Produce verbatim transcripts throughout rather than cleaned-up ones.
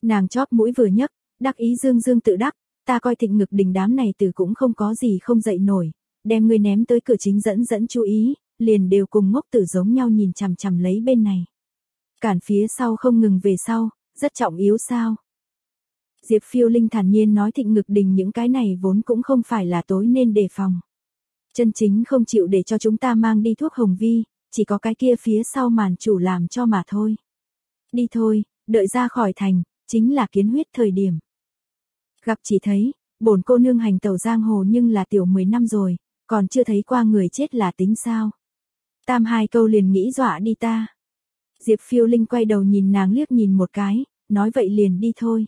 Nàng chóp mũi vừa nhấc, đắc ý dương dương tự đắc, ta coi Thịnh Ngực Đình đám này từ cũng không có gì không dậy nổi, đem ngươi ném tới cửa chính dẫn dẫn chú ý, liền đều cùng ngốc tử giống nhau nhìn chằm chằm lấy bên này. Cản phía sau không ngừng về sau, rất trọng yếu sao? Diệp Phiêu Linh thản nhiên nói Thịnh Ngực Đình những cái này vốn cũng không phải là tối nên đề phòng. Chân chính không chịu để cho chúng ta mang đi thuốc hồng vi, chỉ có cái kia phía sau màn chủ làm cho mà thôi. Đi thôi, đợi ra khỏi thành, chính là kiến huyết thời điểm. Gặp chỉ thấy, bổn cô nương hành tẩu giang hồ nhưng là tiểu mười năm rồi, còn chưa thấy qua người chết là tính sao. Tam hai câu liền nghĩ dọa đi ta. Diệp Phiêu Linh quay đầu nhìn nàng liếc nhìn một cái, nói vậy liền đi thôi.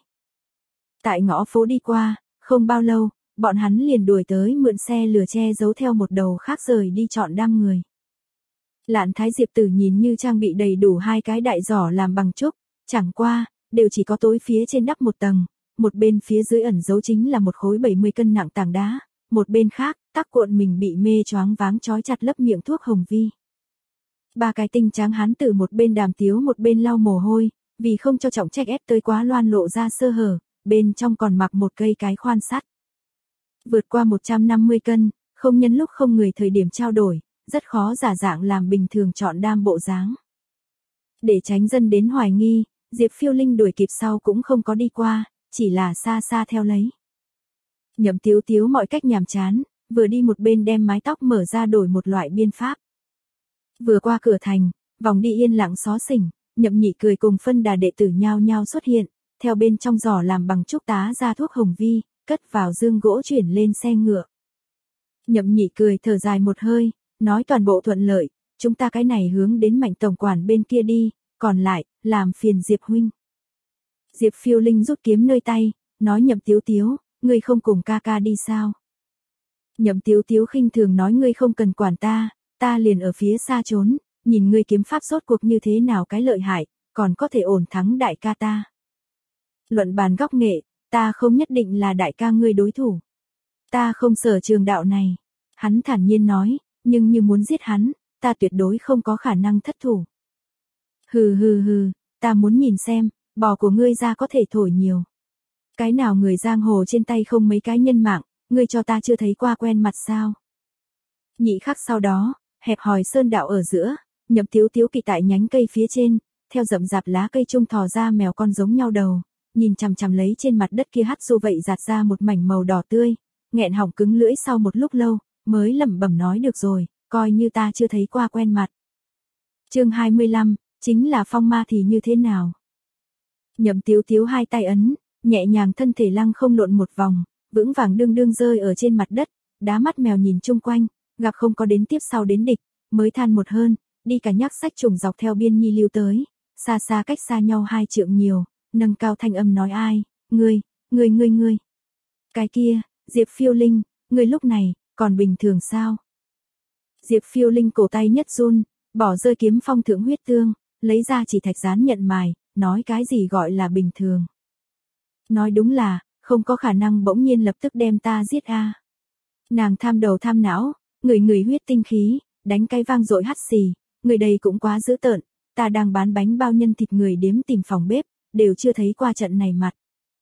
Tại ngõ phố đi qua, không bao lâu, bọn hắn liền đuổi tới mượn xe lừa che giấu theo một đầu khác rời đi chọn đám người. Lạn Thái Diệp Tử nhìn như trang bị đầy đủ hai cái đại giỏ làm bằng trúc, chẳng qua, đều chỉ có tối phía trên đắp một tầng, một bên phía dưới ẩn giấu chính là một khối bảy mươi cân nặng tảng đá, một bên khác, tắc cuộn mình bị mê choáng váng trói chặt lấp miệng thuốc hồng vi. Ba cái tinh tráng hán từ một bên đàm tiếu một bên lau mồ hôi, vì không cho trọng trách ép tới quá loan lộ ra sơ hở, bên trong còn mặc một cây cái khoan sắt. Vượt qua một trăm năm mươi cân, không nhân lúc không người thời điểm trao đổi, rất khó giả dạng làm bình thường chọn đam bộ dáng. Để tránh dân đến hoài nghi, Diệp Phiêu Linh đuổi kịp sau cũng không có đi qua, chỉ là xa xa theo lấy. Nhậm Tiếu Tiếu mọi cách nhàm chán, vừa đi một bên đem mái tóc mở ra đổi một loại biên pháp. Vừa qua cửa thành, vòng đi yên lặng xó xỉnh, Nhậm Nhị Cười cùng phân đà đệ tử nhao nhao xuất hiện, theo bên trong giỏ làm bằng trúc tá ra thuốc hồng vi, cất vào dương gỗ chuyển lên xe ngựa. Nhậm Nhị Cười thở dài một hơi, nói toàn bộ thuận lợi, chúng ta cái này hướng đến Mạnh tổng quản bên kia đi, còn lại, làm phiền Diệp huynh. Diệp Phiêu Linh rút kiếm nơi tay, nói Nhậm Tiếu Tiếu, ngươi không cùng ca ca đi sao? Nhậm Tiếu Tiếu khinh thường nói ngươi không cần quản ta, ta liền ở phía xa trốn, nhìn ngươi kiếm pháp rốt cuộc như thế nào cái lợi hại, còn có thể ổn thắng đại ca ta. Luận bàn góc nghệ, ta không nhất định là đại ca ngươi đối thủ. Ta không sở trường đạo này. Hắn thản nhiên nói, nhưng như muốn giết hắn, ta tuyệt đối không có khả năng thất thủ. Hừ hừ hừ, ta muốn nhìn xem, bò của ngươi ra có thể thổi nhiều. Cái nào người giang hồ trên tay không mấy cái nhân mạng, ngươi cho ta chưa thấy qua quen mặt sao? Nhị khắc sau đó, hẹp hòi sơn đạo ở giữa, Nhậm Tiếu Tiếu kỵ tại nhánh cây phía trên, theo rậm rạp lá cây trung thò ra mèo con giống nhau đầu, nhìn chằm chằm lấy trên mặt đất kia hắt xô vậy giạt ra một mảnh màu đỏ tươi, nghẹn họng cứng lưỡi sau một lúc lâu, mới lẩm bẩm nói được rồi, coi như ta chưa thấy qua quen mặt. Chương hai mươi lăm, chính là phong ma thì như thế nào? Nhậm Tiếu Tiếu hai tay ấn, nhẹ nhàng thân thể lăng không lộn một vòng, vững vàng đương đương rơi ở trên mặt đất, đá mắt mèo nhìn chung quanh, gặp không có đến tiếp sau đến địch, mới than một hơn, đi cả nhắc sách trùng dọc theo biên nhi lưu tới, xa xa cách xa nhau hai trượng nhiều, nâng cao thanh âm nói ai, ngươi, ngươi ngươi ngươi. Cái kia, Diệp Phiêu Linh, ngươi lúc này, còn bình thường sao? Diệp Phiêu Linh cổ tay nhất run, bỏ rơi kiếm phong thượng huyết tương, lấy ra chỉ thạch gián nhận mài, nói cái gì gọi là bình thường. Nói đúng là, không có khả năng bỗng nhiên lập tức đem ta giết a. Nàng tham đầu tham não, người người huyết tinh khí, đánh cái vang dội hắt xì, người đây cũng quá dữ tợn, ta đang bán bánh bao nhân thịt người điếm tìm phòng bếp, đều chưa thấy qua trận này mặt.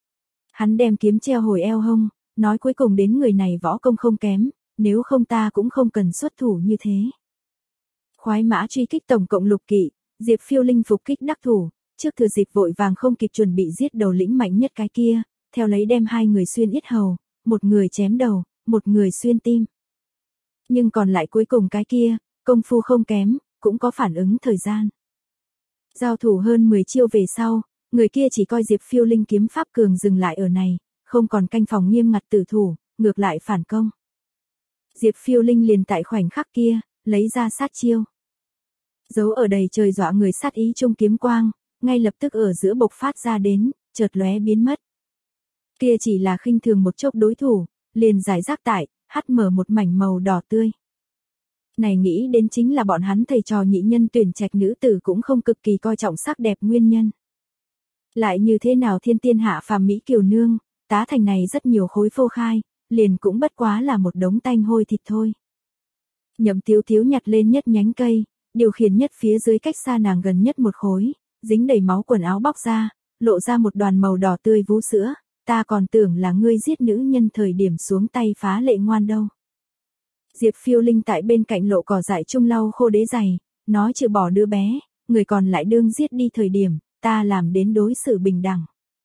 Hắn đem kiếm treo hồi eo hông, nói cuối cùng đến người này võ công không kém, nếu không ta cũng không cần xuất thủ như thế. Khoái mã truy kích tổng cộng lục kỵ, Diệp Phiêu Linh phục kích đắc thủ, trước thừa dịp vội vàng không kịp chuẩn bị giết đầu lĩnh mạnh nhất cái kia, theo lấy đem hai người xuyên yết hầu, một người chém đầu, một người xuyên tim. Nhưng còn lại cuối cùng cái kia, công phu không kém, cũng có phản ứng thời gian. Giao thủ hơn mười chiêu về sau, người kia chỉ coi Diệp Phiêu Linh kiếm pháp cường dừng lại ở này, không còn canh phòng nghiêm ngặt tử thủ, ngược lại phản công. Diệp Phiêu Linh liền tại khoảnh khắc kia, lấy ra sát chiêu. Giấu ở đầy trời dọa người sát ý trung kiếm quang, ngay lập tức ở giữa bộc phát ra đến, chợt lóe biến mất. Kia chỉ là khinh thường một chốc đối thủ, liền giải rác tại, hắt mở một mảnh màu đỏ tươi. Này nghĩ đến chính là bọn hắn thầy trò nhị nhân tuyển trạch nữ tử cũng không cực kỳ coi trọng sắc đẹp nguyên nhân. Lại như thế nào thiên tiên hạ phàm mỹ kiều nương, tá thành này rất nhiều khối phô khai, liền cũng bất quá là một đống tanh hôi thịt thôi. Nhậm Tiếu Tiếu nhặt lên nhất nhánh cây, điều khiển nhất phía dưới cách xa nàng gần nhất một khối, dính đầy máu quần áo bóc ra, lộ ra một đoàn màu đỏ tươi vú sữa, ta còn tưởng là ngươi giết nữ nhân thời điểm xuống tay phá lệ ngoan đâu. Diệp Phiêu Linh tại bên cạnh lộ cỏ dại chung lau khô đế giày, nói trừ bỏ đứa bé, người còn lại đương giết đi thời điểm, ta làm đến đối xử bình đẳng.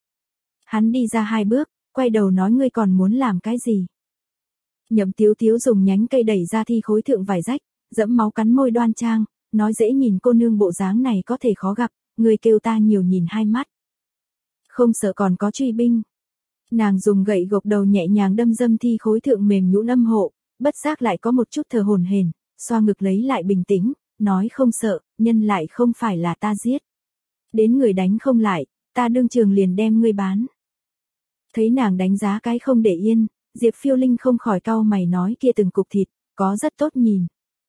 Hắn đi ra hai bước, quay đầu nói ngươi còn muốn làm cái gì. Nhậm Tiếu Tiếu dùng nhánh cây đẩy ra thi khối thượng vải rách, dẫm máu cắn môi đoan trang, nói dễ nhìn cô nương bộ dáng này có thể khó gặp, người kêu ta nhiều nhìn hai mắt. Không sợ còn có truy binh. Nàng dùng gậy gộc đầu nhẹ nhàng đâm dâm thi khối thượng mềm nhũn âm hộ, bất giác lại có một chút thở hổn hển, xoa ngực lấy lại bình tĩnh, nói không sợ, nhân lại không phải là ta giết. Đến người đánh không lại, ta đương trường liền đem ngươi bán. Thấy nàng đánh giá cái không để yên, Diệp Phiêu Linh không khỏi cau mày nói kia từng cục thịt, có rất tốt nhìn.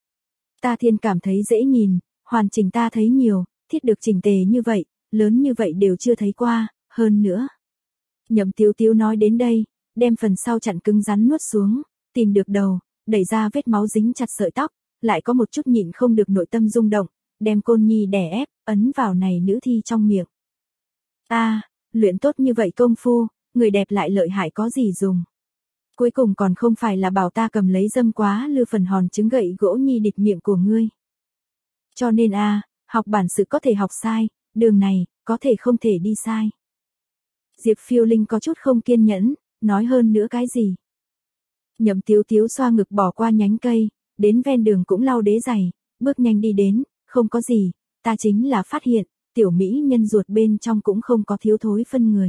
Ta thiên cảm thấy dễ nhìn, hoàn chỉnh ta thấy nhiều, thiết được chỉnh tề như vậy, lớn như vậy đều chưa thấy qua, hơn nữa. Nhậm Tiếu Tiếu nói đến đây, đem phần sau chặn cứng rắn nuốt xuống, tìm được đầu, đẩy ra vết máu dính chặt sợi tóc, lại có một chút nhịn không được nội tâm rung động, đem Côn Nhi đè ép, ấn vào này nữ thi trong miệng. Ta, luyện tốt như vậy công phu, người đẹp lại lợi hại có gì dùng. Cuối cùng còn không phải là bảo ta cầm lấy dâm quá lư phần hòn trứng gậy gỗ nhi địch miệng của ngươi. Cho nên a, học bản sự có thể học sai, đường này, có thể không thể đi sai. Diệp Phiêu Linh có chút không kiên nhẫn, nói hơn nữa cái gì. Nhậm Tiếu Tiếu xoa ngực bỏ qua nhánh cây, đến ven đường cũng lau đế giày, bước nhanh đi đến, không có gì, ta chính là phát hiện, tiểu mỹ nhân ruột bên trong cũng không có thiếu thối phân người.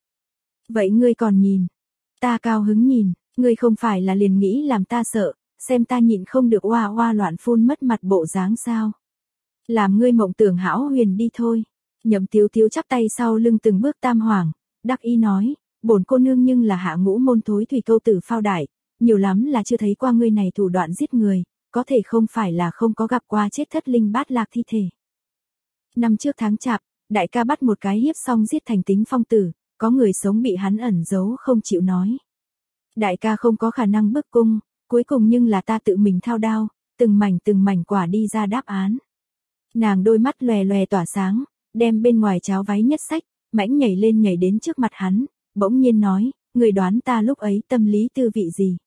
Vậy ngươi còn nhìn, ta cao hứng nhìn, ngươi không phải là liền nghĩ làm ta sợ, xem ta nhịn không được oa oa loạn phun mất mặt bộ dáng sao. Làm ngươi mộng tưởng hão huyền đi thôi. Nhậm Tiếu Tiếu chắp tay sau lưng từng bước tam hoàng, đắc ý nói, bổn cô nương nhưng là hạ ngũ môn thối thủy câu tử phao đại, nhiều lắm là chưa thấy qua ngươi này thủ đoạn giết người, có thể không phải là không có gặp qua chết thất linh bát lạc thi thể. Năm trước tháng chạp, đại ca bắt một cái hiếp xong giết thành tính phong tử, có người sống bị hắn ẩn giấu không chịu nói. Đại ca không có khả năng bức cung, cuối cùng nhưng là ta tự mình thao đao, từng mảnh từng mảnh quả đi ra đáp án. Nàng đôi mắt lòe lòe tỏa sáng, đem bên ngoài cháo váy nhất sách, mãnh nhảy lên nhảy đến trước mặt hắn, bỗng nhiên nói, người đoán ta lúc ấy tâm lý tư vị gì.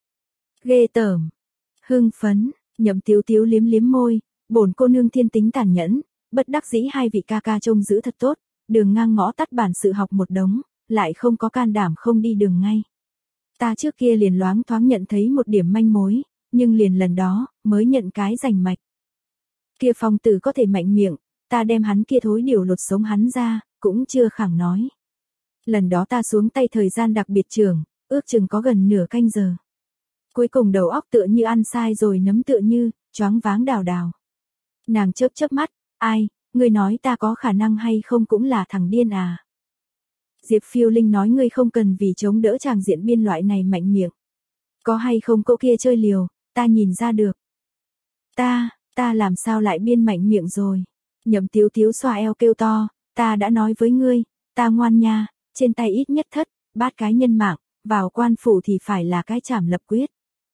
Ghê tởm, hưng phấn, Nhậm Tiếu Tiếu liếm liếm môi, bổn cô nương thiên tính tàn nhẫn, bất đắc dĩ hai vị ca ca trông giữ thật tốt, đường ngang ngõ tắt bản sự học một đống, lại không có can đảm không đi đường ngay. Ta trước kia liền loáng thoáng nhận thấy một điểm manh mối, nhưng liền lần đó, mới nhận cái rành mạch. Kia phong tử có thể mạnh miệng, ta đem hắn kia thối điều lột sống hắn ra, cũng chưa khẳng nói. Lần đó ta xuống tay thời gian đặc biệt trường, ước chừng có gần nửa canh giờ. Cuối cùng đầu óc tựa như ăn sai rồi nấm tựa như, choáng váng đào đào. Nàng chớp chớp mắt, ai, ngươi nói ta có khả năng hay không cũng là thằng điên à. Diệp Phiêu Linh nói ngươi không cần vì chống đỡ tràng diện biên loại này mạnh miệng. Có hay không cậu kia chơi liều, ta nhìn ra được. Ta, ta làm sao lại biên mạnh miệng rồi. Nhậm Tiếu Tiếu xoa eo kêu to, ta đã nói với ngươi, ta ngoan nha, trên tay ít nhất thất, bát cái nhân mạng, vào quan phủ thì phải là cái trảm lập quyết.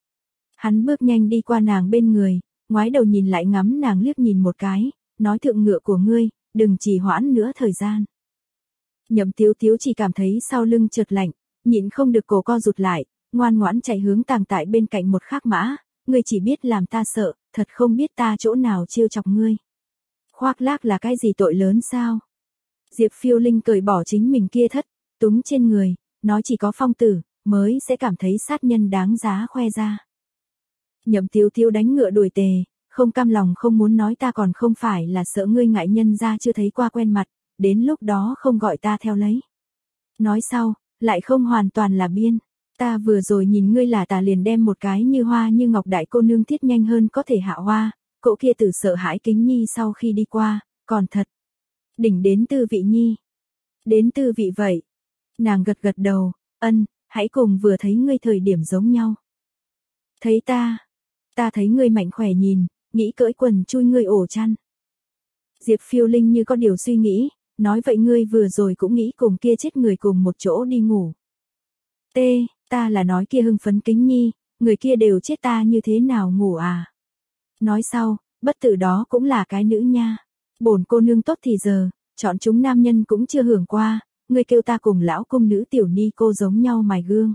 Hắn bước nhanh đi qua nàng bên người, ngoái đầu nhìn lại ngắm nàng liếc nhìn một cái, nói thượng ngựa của ngươi, đừng trì hoãn nữa thời gian. Nhậm Tiếu Tiếu chỉ cảm thấy sau lưng chợt lạnh, nhịn không được cổ co rụt lại, ngoan ngoãn chạy hướng tàng tại bên cạnh một khắc mã, ngươi chỉ biết làm ta sợ, thật không biết ta chỗ nào trêu chọc ngươi. Khoác lác là cái gì tội lớn sao? Diệp Phiêu Linh cởi bỏ chính mình kia thất, túng trên người, nói chỉ có phong tử, mới sẽ cảm thấy sát nhân đáng giá khoe ra. Nhậm Tiếu Tiếu đánh ngựa đuổi tề, không cam lòng không muốn nói ta còn không phải là sợ ngươi ngại nhân ra chưa thấy qua quen mặt, đến lúc đó không gọi ta theo lấy. Nói sau, lại không hoàn toàn là biên, ta vừa rồi nhìn ngươi là ta liền đem một cái như hoa như ngọc đại cô nương thiết nhanh hơn có thể hạ hoa, cậu kia tử sợ hãi kính nhi sau khi đi qua, còn thật. Đỉnh đến tư vị nhi. Đến tư vị vậy. Nàng gật gật đầu, ân, hãy cùng vừa thấy ngươi thời điểm giống nhau. Thấy ta, ta thấy ngươi mạnh khỏe nhìn, nghĩ cởi quần chui ngươi ổ chăn. Diệp Phiêu Linh như có điều suy nghĩ, nói vậy ngươi vừa rồi cũng nghĩ cùng kia chết người cùng một chỗ đi ngủ. T, ta là nói kia hưng phấn kính nhi, người kia đều chết ta như thế nào ngủ à. Nói sau, bất tử đó cũng là cái nữ nha. Bổn cô nương tốt thì giờ, Chọn chúng nam nhân cũng chưa hưởng qua, ngươi kêu ta cùng lão cung nữ tiểu ni cô giống nhau mài gương.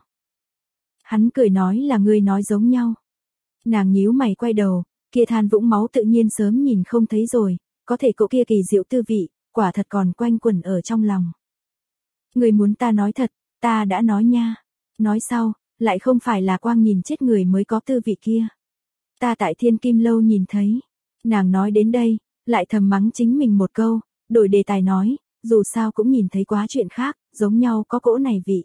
Hắn cười nói là ngươi nói giống nhau. Nàng nhíu mày quay đầu, kia than vũng máu tự nhiên sớm nhìn không thấy rồi, có thể cỗ kia kỳ diệu tư vị, quả thật còn quanh quẩn ở trong lòng. Ngươi muốn ta nói thật, ta đã nói nha. Nói sau, lại không phải là quang nhìn chết người mới có tư vị kia. Ta tại Thiên Kim Lâu nhìn thấy. Nàng nói đến đây, lại thầm mắng chính mình một câu, đổi đề tài nói, dù sao cũng nhìn thấy quá chuyện khác, giống nhau có cỗ này vị.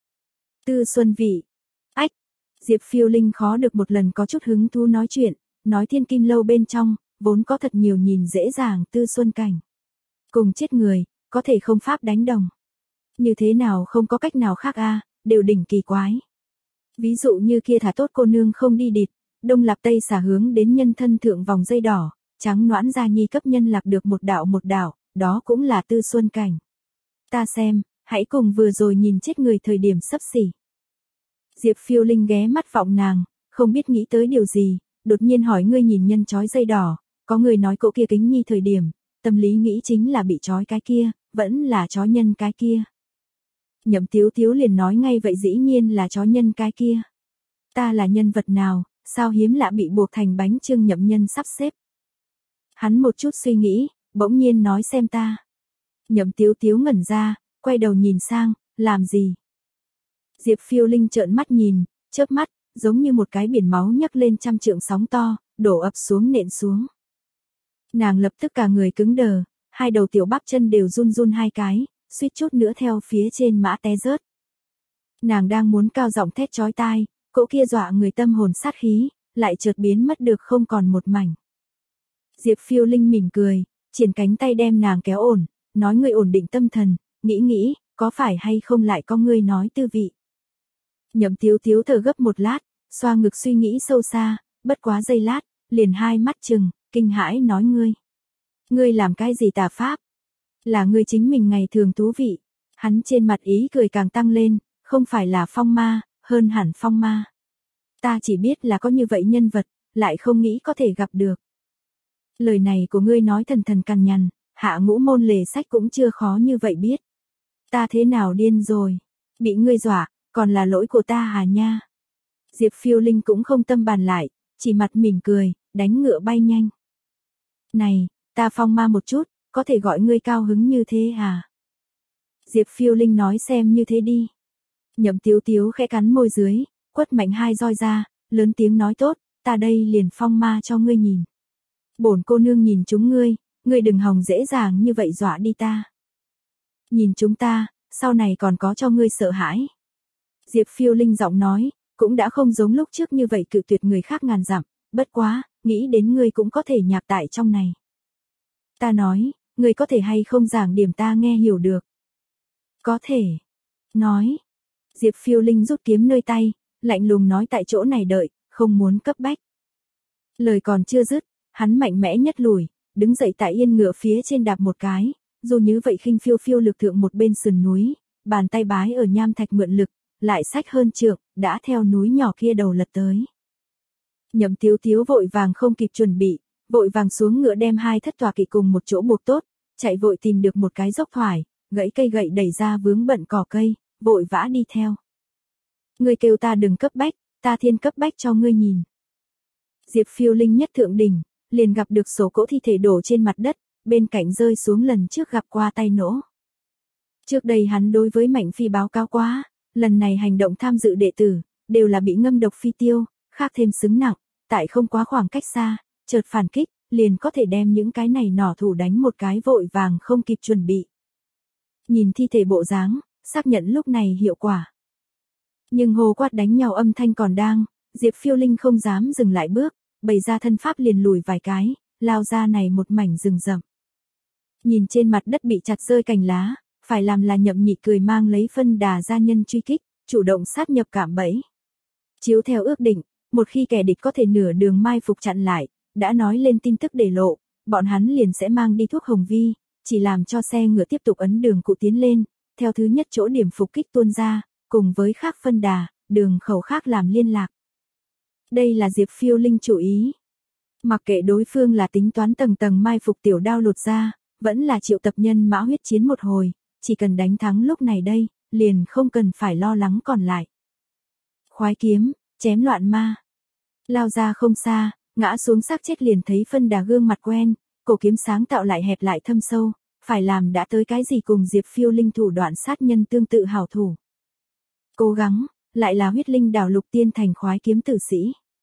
Tư xuân vị. Ách, Diệp Phiêu Linh khó được một lần có chút hứng thú nói chuyện, nói Thiên Kim Lâu bên trong, vốn có thật nhiều nhìn dễ dàng tư xuân cảnh. Cùng chết người, có thể không pháp đánh đồng. Như thế nào không có cách nào khác a, đều đỉnh kỳ quái. Ví dụ như kia thả tốt cô nương không đi địt, đông lạp tây xả hướng đến nhân thân thượng vòng dây đỏ, trắng noãn gia nhi cấp nhân lạc được một đạo một đạo, đó cũng là tư xuân cảnh. Ta xem, hãy cùng vừa rồi nhìn chết người thời điểm sắp xỉ. Diệp Phiêu Linh ghé mắt vọng nàng, không biết nghĩ tới điều gì, đột nhiên hỏi ngươi nhìn nhân trói dây đỏ, có người nói cậu kia kính nhi thời điểm, tâm lý nghĩ chính là bị trói cái kia, vẫn là trói nhân cái kia. Nhậm Tiếu Tiếu liền nói ngay vậy dĩ nhiên là trói nhân cái kia. Ta là nhân vật nào, sao hiếm lạ bị buộc thành bánh chưng nhậm nhân sắp xếp. Hắn một chút suy nghĩ, bỗng nhiên nói xem ta. Nhậm Tiếu Tiếu ngẩn ra, quay đầu nhìn sang, làm gì? Diệp Phiêu Linh trợn mắt nhìn, chớp mắt, giống như một cái biển máu nhấc lên trăm trượng sóng to, đổ ập xuống nện xuống. Nàng lập tức cả người cứng đờ, hai đầu tiểu bắp chân đều run run hai cái, suýt chút nữa theo phía trên mã té rớt. Nàng đang muốn cao giọng thét chói tai, cỗ kia dọa người tâm hồn sát khí, lại chợt biến mất được không còn một mảnh. Diệp Phiêu Linh mỉm cười, triển cánh tay đem nàng kéo ổn, nói ngươi ổn định tâm thần, nghĩ nghĩ, có phải hay không lại có ngươi nói tư vị. Nhậm Tiếu Tiếu thở gấp một lát, xoa ngực suy nghĩ sâu xa, bất quá giây lát, liền hai mắt trừng, kinh hãi nói ngươi. Ngươi làm cái gì tà pháp? Là ngươi chính mình ngày thường thú vị. Hắn trên mặt ý cười càng tăng lên, không phải là phong ma, hơn hẳn phong ma. Ta chỉ biết là có như vậy nhân vật, lại không nghĩ có thể gặp được. Lời này của ngươi nói thần thần cằn nhằn, hạ ngũ môn lề sách cũng chưa khó như vậy biết. Ta thế nào điên rồi? Bị ngươi dọa, còn là lỗi của ta à nha? Diệp Phiêu Linh cũng không tâm bàn lại, chỉ mặt mỉm cười, đánh ngựa bay nhanh. Này, ta phong ma một chút, có thể gọi ngươi cao hứng như thế à? Diệp Phiêu Linh nói xem như thế đi. Nhậm Tiếu Tiếu khẽ cắn môi dưới, quất mạnh hai roi ra, lớn tiếng nói tốt, ta đây liền phong ma cho ngươi nhìn. Bổn cô nương nhìn chúng ngươi, ngươi đừng hòng dễ dàng như vậy dọa đi ta. Nhìn chúng ta, sau này còn có cho ngươi sợ hãi. Diệp Phiêu Linh giọng nói, cũng đã không giống lúc trước như vậy cự tuyệt người khác ngàn dặm, bất quá, nghĩ đến ngươi cũng có thể nhạc tại trong này. Ta nói, ngươi có thể hay không giảng điểm ta nghe hiểu được. Có thể. Nói. Diệp Phiêu Linh rút kiếm nơi tay, lạnh lùng nói tại chỗ này đợi, không muốn cấp bách. Lời còn chưa dứt, hắn mạnh mẽ nhất lùi, đứng dậy tại yên ngựa phía trên đạp một cái, dù như vậy khinh phiêu phiêu lực thượng một bên sườn núi, bàn tay bái ở nham thạch mượn lực, lại sách hơn trượng, đã theo núi nhỏ kia đầu lật tới. Nhậm Tiếu Tiếu vội vàng không kịp chuẩn bị, vội vàng xuống ngựa đem hai thất tòa kỵ cùng một chỗ buộc tốt, chạy vội tìm được một cái dốc thoải, gãy cây gậy đẩy ra vướng bận cỏ cây, vội vã đi theo. Ngươi kêu ta đừng cấp bách, ta thiên cấp bách cho ngươi nhìn. Diệp Phiêu Linh nhất thượng đỉnh, liền gặp được số cỗ thi thể đổ trên mặt đất, bên cạnh rơi xuống lần trước gặp qua tay nỗ. Trước đây hắn đối với Mạnh Phi báo cáo quá, lần này hành động tham dự đệ tử, đều là bị ngâm độc phi tiêu, khác thêm xứng nặng, tại không quá khoảng cách xa, chợt phản kích, liền có thể đem những cái này nỏ thủ đánh một cái vội vàng không kịp chuẩn bị. Nhìn thi thể bộ dáng, xác nhận lúc này hiệu quả. Nhưng hô quát đánh nhau âm thanh còn đang, Diệp Phiêu Linh không dám dừng lại bước, bày ra thân pháp liền lùi vài cái, lao ra này một mảnh rừng rậm. Nhìn trên mặt đất bị chặt rơi cành lá, phải làm là Nhậm Nhị cười mang lấy phân đà gia nhân truy kích, chủ động sát nhập cạm bẫy. Chiếu theo ước định, một khi kẻ địch có thể nửa đường mai phục chặn lại, đã nói lên tin tức để lộ, bọn hắn liền sẽ mang đi thuốc hồng vi, chỉ làm cho xe ngựa tiếp tục ấn đường cụ tiến lên, theo thứ nhất chỗ điểm phục kích tuôn ra, cùng với khác phân đà, đường khẩu khác làm liên lạc. Đây là Diệp Phiêu Linh chủ ý. Mặc kệ đối phương là tính toán tầng tầng mai phục tiểu đao lột ra, vẫn là triệu tập nhân mã huyết chiến một hồi, chỉ cần đánh thắng lúc này đây, liền không cần phải lo lắng còn lại. Khoái kiếm, chém loạn ma. Lao ra không xa, ngã xuống xác chết liền thấy phân đà gương mặt quen, cổ kiếm sáng tạo lại hẹp lại thâm sâu, phải làm đã tới cái gì cùng Diệp Phiêu Linh thủ đoạn sát nhân tương tự hảo thủ. Cố gắng, lại là huyết linh đảo lục tiên thành khoái kiếm tử sĩ.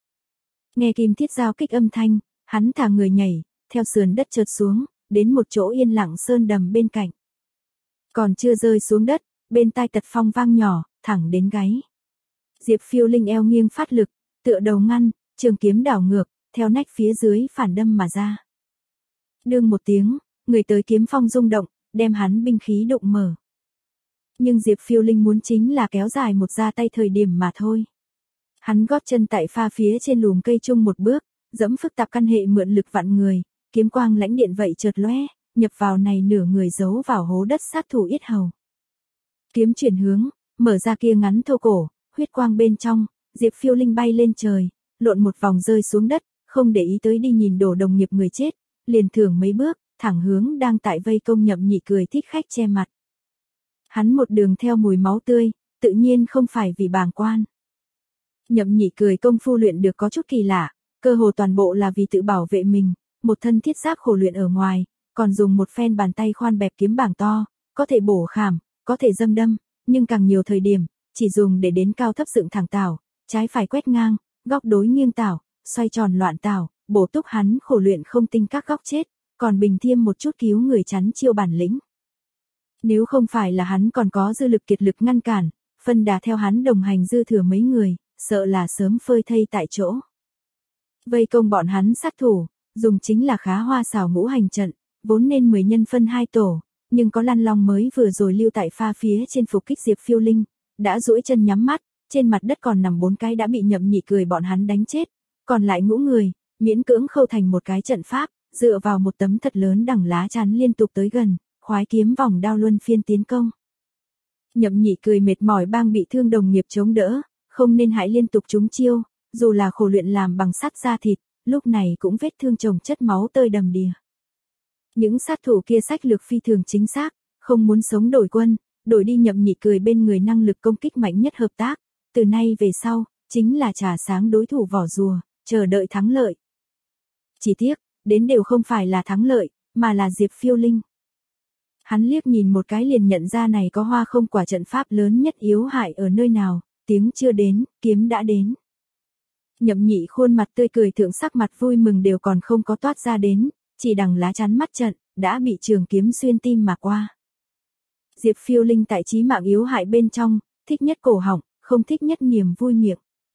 Nghe kim thiết giao kích âm thanh, hắn thả người nhảy, theo sườn đất trượt xuống, đến một chỗ yên lặng sơn đầm bên cạnh. Còn chưa rơi xuống đất, bên tai tật phong vang nhỏ, thẳng đến gáy. Diệp Phiêu Linh eo nghiêng phát lực, tựa đầu ngăn, trường kiếm đảo ngược, theo nách phía dưới phản đâm mà ra. Đương một tiếng, người tới kiếm phong rung động, đem hắn binh khí đụng mở. Nhưng Diệp Phiêu Linh muốn chính là kéo dài một ra tay thời điểm mà thôi. Hắn gót chân tại pha phía trên lùm cây chung một bước, dẫm phức tạp căn hệ mượn lực vặn người, kiếm quang lãnh điện vậy chợt lóe, nhập vào này nửa người giấu vào hố đất sát thủ yết hầu. Kiếm chuyển hướng, mở ra kia ngắn thô cổ, huyết quang bên trong, Diệp Phiêu Linh bay lên trời, lộn một vòng rơi xuống đất, không để ý tới đi nhìn đổ đồng nghiệp người chết, liền thưởng mấy bước, thẳng hướng đang tại vây công Nhậm Nhị cười thích khách che mặt. Hắn một đường theo mùi máu tươi, tự nhiên không phải vì bàng quan. Nhậm Nhị cười công phu luyện được có chút kỳ lạ, cơ hồ toàn bộ là vì tự bảo vệ mình, một thân thiết giáp khổ luyện ở ngoài, còn dùng một phen bàn tay khoan bẹp kiếm bảng to, có thể bổ khảm, có thể dâm đâm, nhưng càng nhiều thời điểm, chỉ dùng để đến cao thấp dựng thẳng tảo, trái phải quét ngang, góc đối nghiêng tảo, xoay tròn loạn tảo, bổ túc hắn khổ luyện không tinh các góc chết, còn bình thiêm một chút cứu người chắn chiêu bản lĩnh. Nếu không phải là hắn còn có dư lực kiệt lực ngăn cản, phân đà theo hắn đồng hành dư thừa mấy người, sợ là sớm phơi thây tại chỗ. Vây công bọn hắn sát thủ, dùng chính là khá hoa xảo ngũ hành trận, vốn nên mười nhân phân hai tổ, nhưng có Lăn Long mới vừa rồi lưu tại pha phía trên phục kích Diệp Phiêu Linh, đã duỗi chân nhắm mắt, trên mặt đất còn nằm bốn cái đã bị Nhậm Nhị cười bọn hắn đánh chết, còn lại ngũ người, miễn cưỡng khâu thành một cái trận pháp, dựa vào một tấm thật lớn đằng lá chắn liên tục tới gần, khoái kiếm vòng đao luân phiên tiến công. Nhậm Nhị cười mệt mỏi bang bị thương đồng nghiệp chống đỡ, không nên hại liên tục trúng chiêu, dù là khổ luyện làm bằng sắt da thịt, lúc này cũng vết thương chồng chất máu tơi đầm đìa. Những sát thủ kia sách lược phi thường chính xác, không muốn sống đổi quân, đổi đi Nhậm Nhị cười bên người năng lực công kích mạnh nhất hợp tác, từ nay về sau, chính là trà sáng đối thủ vỏ rùa, chờ đợi thắng lợi. Chỉ tiếc, đến đều không phải là thắng lợi, mà là Diệp Phiêu Linh. Hắn liếc nhìn một cái liền nhận ra này có hoa không quả trận pháp lớn nhất yếu hại ở nơi nào, tiếng chưa đến, kiếm đã đến. Nhậm Nhị khuôn mặt tươi cười thượng sắc mặt vui mừng đều còn không có toát ra đến, chỉ đằng lá chắn mắt trận, đã bị trường kiếm xuyên tim mà qua. Diệp Phiêu Linh tại chí mạng yếu hại bên trong, thích nhất cổ họng, không thích nhất niềm vui miệng.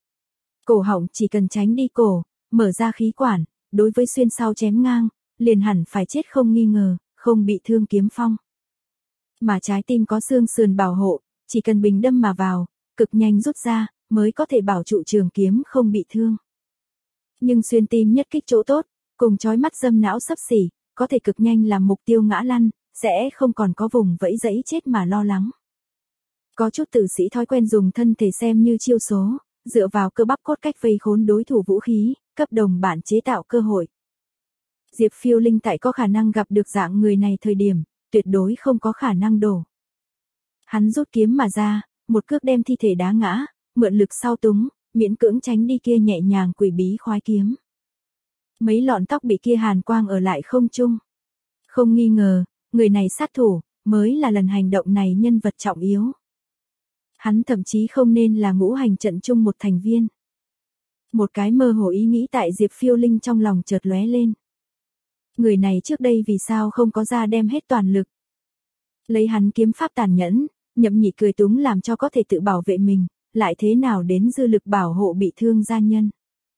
Cổ họng chỉ cần tránh đi cổ, mở ra khí quản, đối với xuyên sau chém ngang, liền hẳn phải chết không nghi ngờ, không bị thương kiếm phong. Mà trái tim có xương sườn bảo hộ, chỉ cần bình đâm mà vào, cực nhanh rút ra, mới có thể bảo trụ trường kiếm không bị thương. Nhưng xuyên tim nhất kích chỗ tốt, cùng chói mắt dâm não sấp xỉ, có thể cực nhanh làm mục tiêu ngã lăn, sẽ không còn có vùng vẫy dẫy chết mà lo lắng. Có chút tử sĩ thói quen dùng thân thể xem như chiêu số, dựa vào cơ bắp cốt cách vây khốn đối thủ vũ khí, cấp đồng bản chế tạo cơ hội. Diệp Phiêu Linh tại có khả năng gặp được dạng người này thời điểm, tuyệt đối không có khả năng đổ. Hắn rút kiếm mà ra, một cước đem thi thể đá ngã, mượn lực sau túng, miễn cưỡng tránh đi kia nhẹ nhàng quỷ bí khoái kiếm. Mấy lọn tóc bị kia hàn quang ở lại không trung. Không nghi ngờ, người này sát thủ, mới là lần hành động này nhân vật trọng yếu. Hắn thậm chí không nên là ngũ hành trận chung một thành viên. Một cái mơ hồ ý nghĩ tại Diệp Phiêu Linh trong lòng chợt lóe lên. Người này trước đây vì sao không có ra đem hết toàn lực. Lấy hắn kiếm pháp tàn nhẫn, Nhậm Nhị cười túng làm cho có thể tự bảo vệ mình, lại thế nào đến dư lực bảo hộ bị thương gia nhân.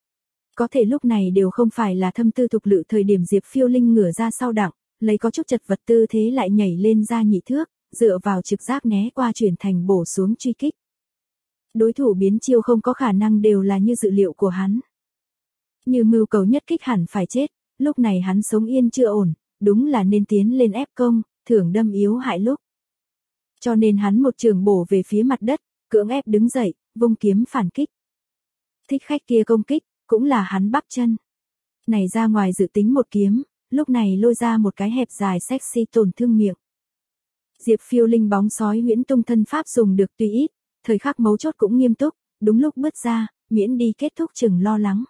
Có thể lúc này đều không phải là thâm tư thục lự thời điểm Diệp Phiêu Linh ngửa ra sau đặng, lấy có chút chật vật tư thế lại nhảy lên ra nhị thước, dựa vào trực giác né qua chuyển thành bổ xuống truy kích. Đối thủ biến chiêu không có khả năng đều là như dự liệu của hắn. Như mưu cầu nhất kích hẳn phải chết, lúc này hắn sống yên chưa ổn, đúng là nên tiến lên ép công, thưởng đâm yếu hại lúc. Cho nên hắn một trường bổ về phía mặt đất, cưỡng ép đứng dậy, vung kiếm phản kích. Thích khách kia công kích, cũng là hắn bắp chân. Này ra ngoài dự tính một kiếm, lúc này lôi ra một cái hẹp dài sexy tổn thương miệng. Diệp Phiêu Linh bóng sói huyễn tung thân pháp dùng được tuy ít, thời khắc mấu chốt cũng nghiêm túc, đúng lúc bứt ra, miễn đi kết thúc chừng lo lắng.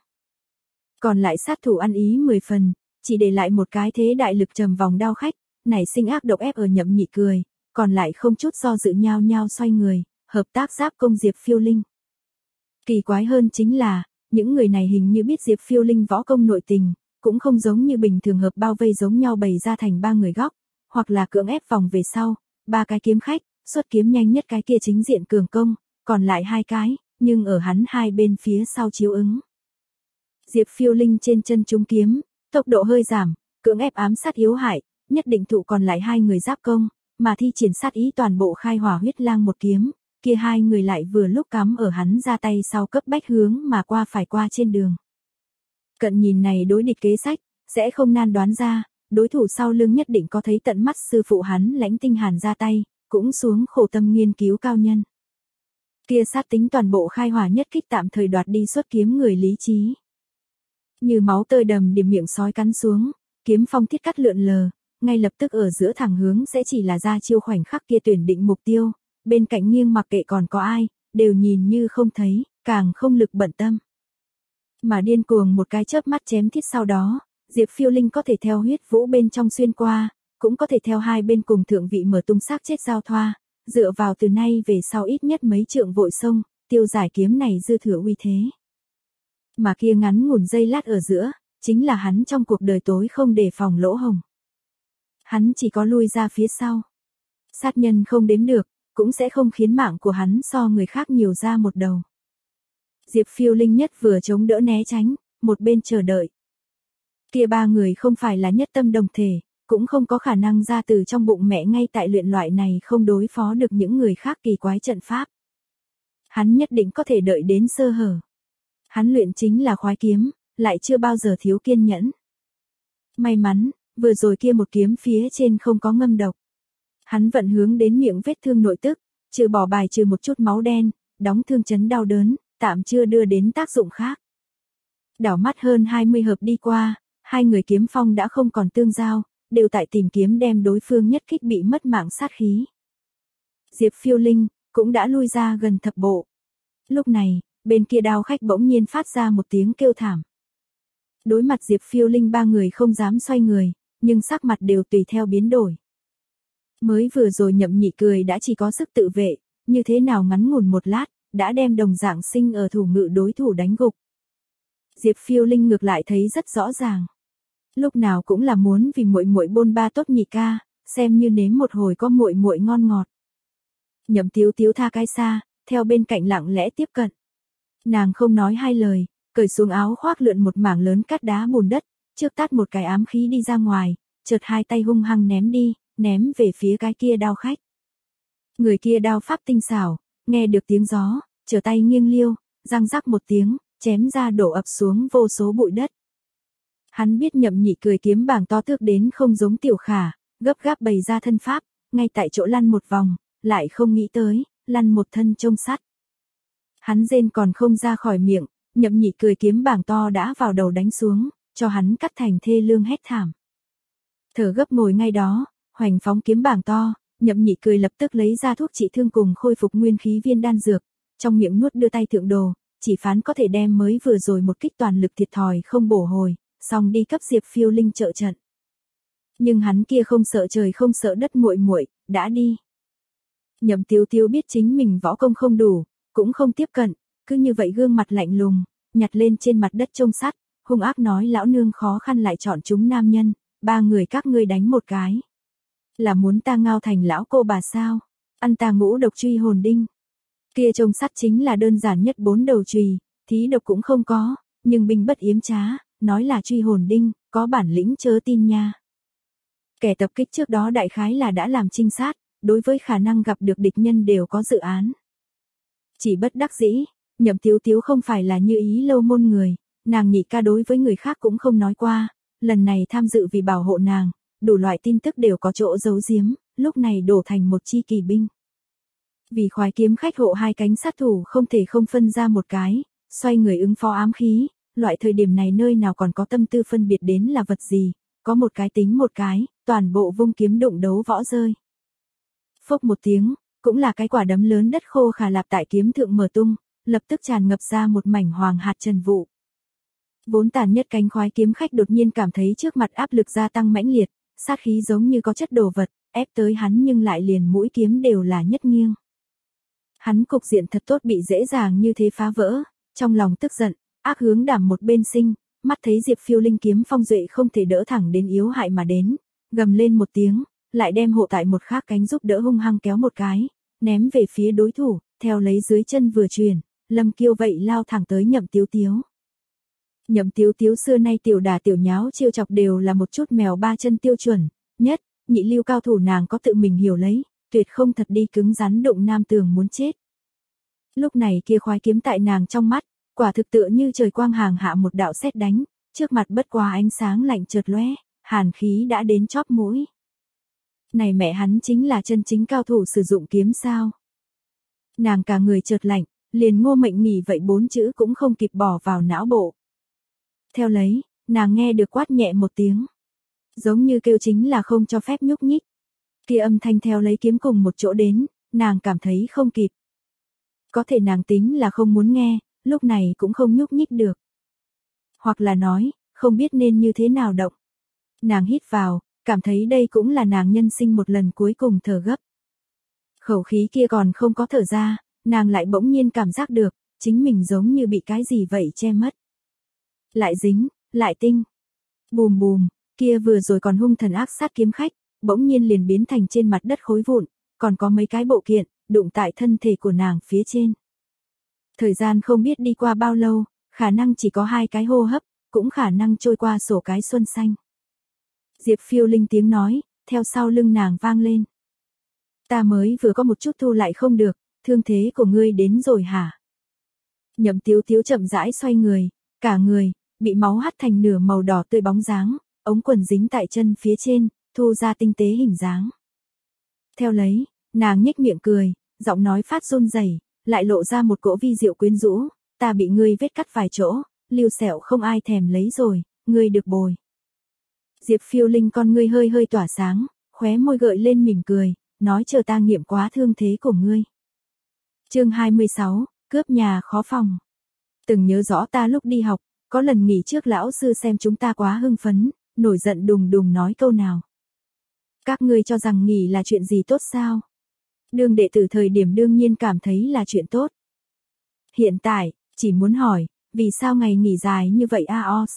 Còn lại sát thủ ăn ý mười phần, chỉ để lại một cái thế đại lực trầm vòng đao khách, nảy sinh ác độc ép ở Nhậm Nhị cười, còn lại không chút do dự nhao nhao xoay người, hợp tác giáp công Diệp Phiêu Linh. Kỳ quái hơn chính là, những người này hình như biết Diệp Phiêu Linh võ công nội tình, cũng không giống như bình thường hợp bao vây giống nhau bày ra thành ba người góc, hoặc là cưỡng ép vòng về sau, ba cái kiếm khách, xuất kiếm nhanh nhất cái kia chính diện cường công, còn lại hai cái, nhưng ở hắn hai bên phía sau chiếu ứng. Diệp Phiêu Linh trên chân trúng kiếm, tốc độ hơi giảm, cưỡng ép ám sát yếu hại, nhất định thụ còn lại hai người giáp công, mà thi triển sát ý toàn bộ khai hỏa huyết lang một kiếm, kia hai người lại vừa lúc cắm ở hắn ra tay sau cấp bách hướng mà qua phải qua trên đường. Cận nhìn này đối địch kế sách, sẽ không nan đoán ra, đối thủ sau lưng nhất định có thấy tận mắt sư phụ hắn Lãnh Tinh Hàn ra tay, cũng xuống khổ tâm nghiên cứu cao nhân. Kia sát tính toàn bộ khai hỏa nhất kích tạm thời đoạt đi xuất kiếm người lý trí. Như máu tơi đầm điểm miệng sói cắn xuống, kiếm phong thiết cắt lượn lờ, ngay lập tức ở giữa thẳng hướng sẽ chỉ là ra chiêu khoảnh khắc kia tuyển định mục tiêu, bên cạnh nghiêng mặc kệ còn có ai, đều nhìn như không thấy, càng không lực bận tâm. Mà điên cuồng một cái chớp mắt chém thiết sau đó, Diệp Phiêu Linh có thể theo huyết vũ bên trong xuyên qua, cũng có thể theo hai bên cùng thượng vị mở tung xác chết giao thoa, dựa vào từ nay về sau ít nhất mấy trượng vội sông, tiêu giải kiếm này dư thừa uy thế. Mà kia ngắn ngủn giây lát ở giữa, chính là hắn trong cuộc đời tối không đề phòng lỗ hồng. Hắn chỉ có lui ra phía sau. Sát nhân không đếm được, cũng sẽ không khiến mạng của hắn so người khác nhiều ra một đầu. Diệp Phiêu Linh nhất vừa chống đỡ né tránh, một bên chờ đợi. Kia ba người không phải là nhất tâm đồng thể, cũng không có khả năng ra từ trong bụng mẹ ngay tại luyện loại này không đối phó được những người khác kỳ quái trận pháp. Hắn nhất định có thể đợi đến sơ hở. Hắn luyện chính là khoái kiếm, lại chưa bao giờ thiếu kiên nhẫn. May mắn, vừa rồi kia một kiếm phía trên không có ngâm độc. Hắn vận hướng đến miệng vết thương nội tức, trừ bỏ bài trừ một chút máu đen, đóng thương chấn đau đớn, tạm chưa đưa đến tác dụng khác. Đảo mắt hơn hai mươi hợp đi qua, hai người kiếm phong đã không còn tương giao, đều tại tìm kiếm đem đối phương nhất kích bị mất mạng sát khí. Diệp Phiêu Linh cũng đã lui ra gần thập bộ. Lúc này, bên kia đao khách bỗng nhiên phát ra một tiếng kêu thảm. Đối mặt Diệp Phiêu Linh ba người không dám xoay người, nhưng sắc mặt đều tùy theo biến đổi. Mới vừa rồi Nhậm Nhị cười đã chỉ có sức tự vệ, như thế nào ngắn ngủn một lát, đã đem đồng dạng sinh ở thủ ngự đối thủ đánh gục. Diệp Phiêu Linh ngược lại thấy rất rõ ràng. Lúc nào cũng là muốn vì muội muội bôn ba tốt nhị ca, xem như nếm một hồi có muội muội ngon ngọt. Nhậm Tiếu Tiếu tha cái xa, theo bên cạnh lặng lẽ tiếp cận. Nàng không nói hai lời, cởi xuống áo khoác lượn một mảng lớn cát đá bùn đất, trước tát một cái ám khí đi ra ngoài, chợt hai tay hung hăng ném đi, ném về phía cái kia đao khách. Người kia đao pháp tinh xảo, nghe được tiếng gió, trở tay nghiêng liêu, răng rắc một tiếng, chém ra đổ ập xuống vô số bụi đất. Hắn biết Nhậm Nhị cười kiếm bảng to thước đến không giống Tiểu Khả, gấp gáp bày ra thân pháp, ngay tại chỗ lăn một vòng, lại không nghĩ tới, lăn một thân trông sắt. Hắn rên còn không ra khỏi miệng, Nhậm Nhị cười kiếm bảng to đã vào đầu đánh xuống, cho hắn cắt thành thê lương hét thảm. Thở gấp ngồi ngay đó, hoành phóng kiếm bảng to, Nhậm Nhị cười lập tức lấy ra thuốc trị thương cùng khôi phục nguyên khí viên đan dược, trong miệng nuốt đưa tay thượng đồ, chỉ phán có thể đem mới vừa rồi một kích toàn lực thiệt thòi không bổ hồi, xong đi cấp Diệp Phiêu Linh trợ trận. Nhưng hắn kia không sợ trời không sợ đất muội muội, đã đi. Nhậm Tiếu Tiếu biết chính mình võ công không đủ, cũng không tiếp cận, cứ như vậy gương mặt lạnh lùng, nhặt lên trên mặt đất trông sắt, hung ác nói lão nương khó khăn lại chọn chúng nam nhân, ba người các ngươi đánh một cái. Là muốn ta ngao thành lão cô bà sao? Ăn ta ngũ độc truy hồn đinh. Kia trông sắt chính là đơn giản nhất bốn đầu chùy, thí độc cũng không có, nhưng binh bất yếm trá, nói là truy hồn đinh, có bản lĩnh chớ tin nha. Kẻ tập kích trước đó đại khái là đã làm trinh sát, đối với khả năng gặp được địch nhân đều có dự án. Chỉ bất đắc dĩ, Nhậm Tiếu Tiếu không phải là như ý lâu môn người, nàng nhị ca đối với người khác cũng không nói qua, lần này tham dự vì bảo hộ nàng, đủ loại tin tức đều có chỗ giấu giếm, lúc này đổ thành một chi kỳ binh. Vì khoái kiếm khách hộ hai cánh sát thủ không thể không phân ra một cái, xoay người ứng phó ám khí, loại thời điểm này nơi nào còn có tâm tư phân biệt đến là vật gì, có một cái tính một cái, toàn bộ vung kiếm đụng đấu võ rơi. Phốc một tiếng, cũng là cái quả đấm lớn đất khô khà lạp tại kiếm thượng mở tung, lập tức tràn ngập ra một mảnh hoàng hạt trần vụ. Vốn tàn nhất cánh khoái kiếm khách đột nhiên cảm thấy trước mặt áp lực gia tăng mãnh liệt, sát khí giống như có chất đồ vật, ép tới hắn nhưng lại liền mũi kiếm đều là nhất nghiêng. Hắn cục diện thật tốt bị dễ dàng như thế phá vỡ, trong lòng tức giận, ác hướng đảm một bên sinh, mắt thấy Diệp Phiêu Linh kiếm phong duệ không thể đỡ thẳng đến yếu hại mà đến, gầm lên một tiếng, lại đem hộ tại một khác cánh giúp đỡ hung hăng kéo một cái, ném về phía đối thủ, theo lấy dưới chân vừa truyền, Lâm Kiêu vậy lao thẳng tới Nhậm Tiếu Tiếu. Nhậm Tiếu Tiếu xưa nay tiểu đà tiểu nháo trêu chọc đều là một chút mèo ba chân tiêu chuẩn, nhất, nhị lưu cao thủ nàng có tự mình hiểu lấy, tuyệt không thật đi cứng rắn đụng nam tường muốn chết. Lúc này kia khoái kiếm tại nàng trong mắt, quả thực tựa như trời quang hàng hạ một đạo sét đánh, trước mặt bất qua ánh sáng lạnh chợt lóe, hàn khí đã đến chóp mũi. Này mẹ hắn chính là chân chính cao thủ sử dụng kiếm sao? Nàng cả người chợt lạnh, liền Ngô Mệnh Nghỉ vậy bốn chữ cũng không kịp bỏ vào não bộ. Theo lấy, nàng nghe được quát nhẹ một tiếng, giống như kêu chính là không cho phép nhúc nhích. Kia âm thanh theo lấy kiếm cùng một chỗ đến, nàng cảm thấy không kịp. Có thể nàng tính là không muốn nghe, lúc này cũng không nhúc nhích được. Hoặc là nói, không biết nên như thế nào động. Nàng hít vào, cảm thấy đây cũng là nàng nhân sinh một lần cuối cùng thở gấp. Khẩu khí kia còn không có thở ra, nàng lại bỗng nhiên cảm giác được, chính mình giống như bị cái gì vậy che mất. Lại dính, lại tinh. Bùm bùm, kia vừa rồi còn hung thần ác sát kiếm khách, bỗng nhiên liền biến thành trên mặt đất khối vụn, còn có mấy cái bộ kiện, đụng tại thân thể của nàng phía trên. Thời gian không biết đi qua bao lâu, khả năng chỉ có hai cái hô hấp, cũng khả năng trôi qua sổ cái xuân xanh. Diệp Phiêu Linh tiếng nói, theo sau lưng nàng vang lên. Ta mới vừa có một chút thu lại không được, thương thế của ngươi đến rồi hả? Nhậm Tiếu Tiếu chậm rãi xoay người, cả người, bị máu hắt thành nửa màu đỏ tươi bóng dáng, ống quần dính tại chân phía trên, thu ra tinh tế hình dáng. Theo lấy, nàng nhếch miệng cười, giọng nói phát run rẩy, lại lộ ra một cỗ vi diệu quyến rũ, ta bị ngươi vết cắt vài chỗ, lưu sẹo không ai thèm lấy rồi, ngươi được bồi. Diệp Phiêu Linh con ngươi hơi hơi tỏa sáng, khóe môi gợi lên mỉm cười, nói chờ ta nghiệm quá thương thế của ngươi. Chương hai mươi sáu, cướp nhà khó phòng. Từng nhớ rõ ta lúc đi học, có lần nghỉ trước lão sư xem chúng ta quá hưng phấn, nổi giận đùng đùng nói câu nào. Các ngươi cho rằng nghỉ là chuyện gì tốt sao? Đương đệ tử thời điểm đương nhiên cảm thấy là chuyện tốt. Hiện tại, chỉ muốn hỏi, vì sao ngày nghỉ dài như vậy a os?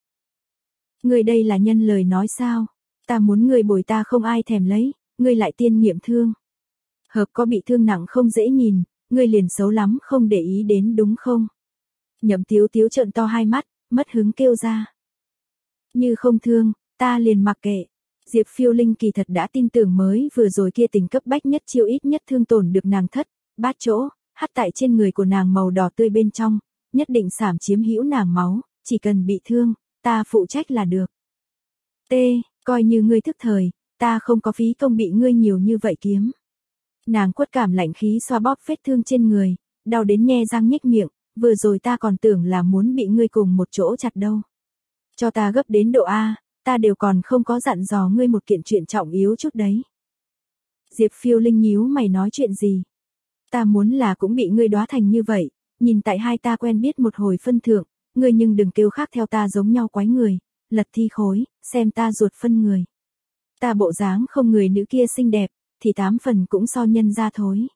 Ngươi đây là nhân lời nói sao? Ta muốn ngươi bồi ta không ai thèm lấy, ngươi lại tiên nghiệm thương. Hợp có bị thương nặng không dễ nhìn, ngươi liền xấu lắm không để ý đến đúng không? Nhậm Tiếu Tiếu trợn to hai mắt, mất hứng kêu ra. Như không thương, ta liền mặc kệ. Diệp Phiêu Linh kỳ thật đã tin tưởng mới vừa rồi kia tình cấp bách nhất chiêu ít nhất thương tổn được nàng thất, bát chỗ, hắt tại trên người của nàng màu đỏ tươi bên trong, nhất định sảm chiếm hữu nàng máu, chỉ cần bị thương, ta phụ trách là được. T, coi như ngươi thức thời, ta không có phí công bị ngươi nhiều như vậy kiếm. Nàng quất cảm lạnh khí xoa bóp vết thương trên người, đau đến nhe răng nhếch miệng, vừa rồi ta còn tưởng là muốn bị ngươi cùng một chỗ chặt đâu. Cho ta gấp đến độ A, ta đều còn không có dặn dò ngươi một kiện chuyện trọng yếu chút đấy. Diệp Phiêu Linh nhíu mày nói chuyện gì? Ta muốn là cũng bị ngươi đóa thành như vậy, nhìn tại hai ta quen biết một hồi phân thượng, ngươi nhưng đừng kêu khác theo ta giống nhau quái người, lật thi khối, xem ta ruột phân người. Ta bộ dáng không người nữ kia xinh đẹp, thì tám phần cũng so nhân ra thối.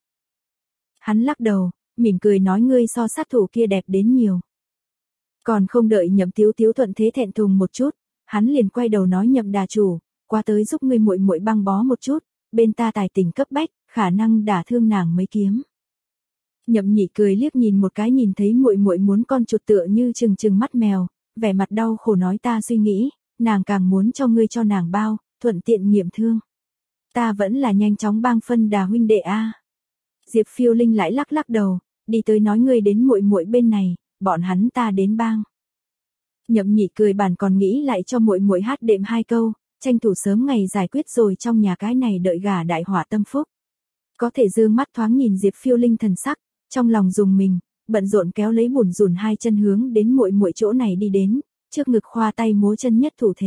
Hắn lắc đầu, mỉm cười nói ngươi so sát thủ kia đẹp đến nhiều. Còn không đợi Nhậm Tiếu Tiếu thuận thế thẹn thùng một chút, hắn liền quay đầu nói Nhậm đà chủ, qua tới giúp ngươi muội muội băng bó một chút, bên ta tài tình cấp bách, khả năng đả thương nàng mấy kiếm. Nhậm Nhị cười liếc nhìn một cái nhìn thấy muội muội muốn con chuột tựa như trừng trừng mắt mèo, vẻ mặt đau khổ nói ta suy nghĩ, nàng càng muốn cho ngươi cho nàng bao, thuận tiện nghiệm thương. Ta vẫn là nhanh chóng bang phân đà huynh đệ a. Diệp Phiêu Linh lại lắc lắc đầu, đi tới nói ngươi đến muội muội bên này, bọn hắn ta đến bang. Nhậm Nhị cười bản còn nghĩ lại cho muội muội hát đệm hai câu, tranh thủ sớm ngày giải quyết rồi trong nhà cái này đợi gả đại hỏa tâm phúc. Có thể dương mắt thoáng nhìn Diệp Phiêu Linh thần sắc, trong lòng dùng mình, bận rộn kéo lấy bùn rùn hai chân hướng đến muội muội chỗ này đi đến, trước ngực khoa tay múa chân nhất thủ thế,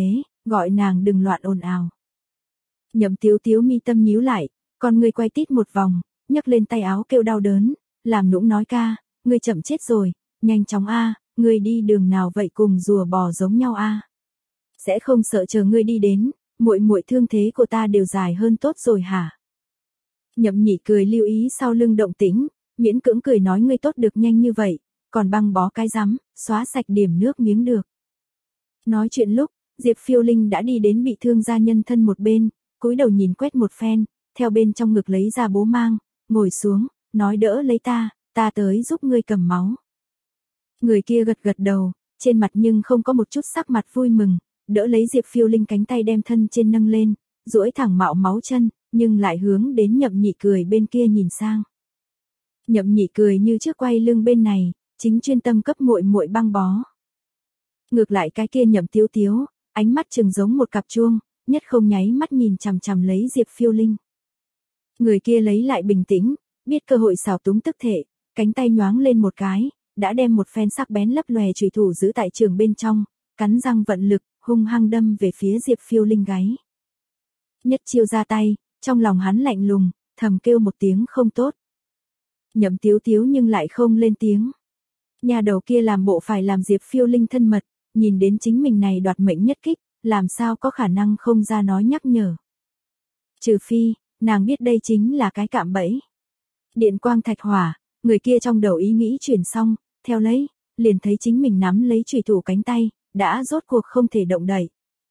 gọi nàng đừng loạn ồn ào. Nhậm Tiếu Tiếu mi tâm nhíu lại, con ngươi quay tít một vòng, nhấc lên tay áo kêu đau đớn, làm nũng nói ca, ngươi chậm chết rồi, nhanh chóng a, ngươi đi đường nào vậy cùng rùa bò giống nhau a. Sẽ không sợ chờ ngươi đi đến, muội muội thương thế của ta đều dài hơn tốt rồi hả? Nhậm Nhị cười lưu ý sau lưng động tĩnh, miễn cưỡng cười nói ngươi tốt được nhanh như vậy, còn băng bó cái rắm, xóa sạch điểm nước miếng được. Nói chuyện lúc, Diệp Phiêu Linh đã đi đến bị thương gia nhân thân một bên, cúi đầu nhìn quét một phen, theo bên trong ngực lấy ra bố mang, ngồi xuống, nói đỡ lấy ta, ta tới giúp ngươi cầm máu. Người kia gật gật đầu, trên mặt nhưng không có một chút sắc mặt vui mừng, đỡ lấy Diệp Phiêu Linh cánh tay đem thân trên nâng lên, duỗi thẳng mạo máu chân, nhưng lại hướng đến Nhậm Nhị cười bên kia nhìn sang. Nhậm Nhị cười như trước quay lưng bên này, chính chuyên tâm cấp muội muội băng bó. Ngược lại cái kia Nhậm Tiếu Tiếu, ánh mắt trừng giống một cặp chuông, nhất không nháy mắt nhìn chằm chằm lấy Diệp Phiêu Linh. Người kia lấy lại bình tĩnh, biết cơ hội xảo túng tức thể, cánh tay nhoáng lên một cái, đã đem một phen sắc bén lấp lòe chùy thủ giữ tại trường bên trong, cắn răng vận lực, hung hăng đâm về phía Diệp Phiêu Linh gáy. Nhất chiêu ra tay, trong lòng hắn lạnh lùng, thầm kêu một tiếng không tốt. Nhậm Tiếu Tiếu nhưng lại không lên tiếng. Nhà đầu kia làm bộ phải làm Diệp Phiêu Linh thân mật, nhìn đến chính mình này đoạt mệnh nhất kích, làm sao có khả năng không ra nói nhắc nhở. Trừ phi, nàng biết đây chính là cái cạm bẫy. Điện quang thạch hỏa, người kia trong đầu ý nghĩ chuyển xong, theo lấy, liền thấy chính mình nắm lấy chùy thủ cánh tay, đã rốt cuộc không thể động đậy.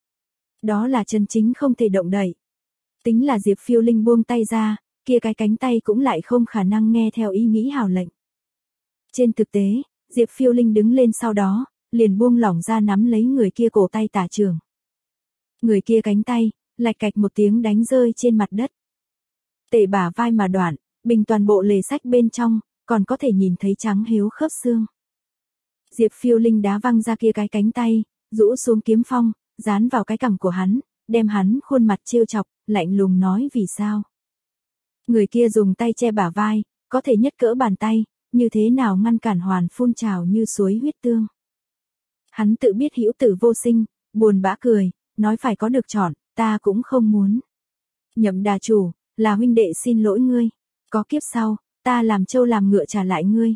Đó là chân chính không thể động đậy. Tính là Diệp Phiêu Linh buông tay ra, kia cái cánh tay cũng lại không khả năng nghe theo ý nghĩ hào lệnh. Trên thực tế, Diệp Phiêu Linh đứng lên sau đó, liền buông lỏng ra nắm lấy người kia cổ tay tả trường. Người kia cánh tay, lạch cạch một tiếng đánh rơi trên mặt đất. Tệ bả vai mà đoạn, bình toàn bộ lề sách bên trong, còn có thể nhìn thấy trắng hiếu khớp xương. Diệp Phiêu Linh đá văng ra kia cái cánh tay, rũ xuống kiếm phong, dán vào cái cằm của hắn, đem hắn khuôn mặt trêu chọc, lạnh lùng nói vì sao. Người kia dùng tay che bả vai, có thể nhất cỡ bàn tay, như thế nào ngăn cản hoàn phun trào như suối huyết tương. Hắn tự biết hữu tử vô sinh, buồn bã cười, nói phải có được chọn, ta cũng không muốn. Nhậm đà chủ, là huynh đệ xin lỗi ngươi, có kiếp sau, ta làm trâu làm ngựa trả lại ngươi.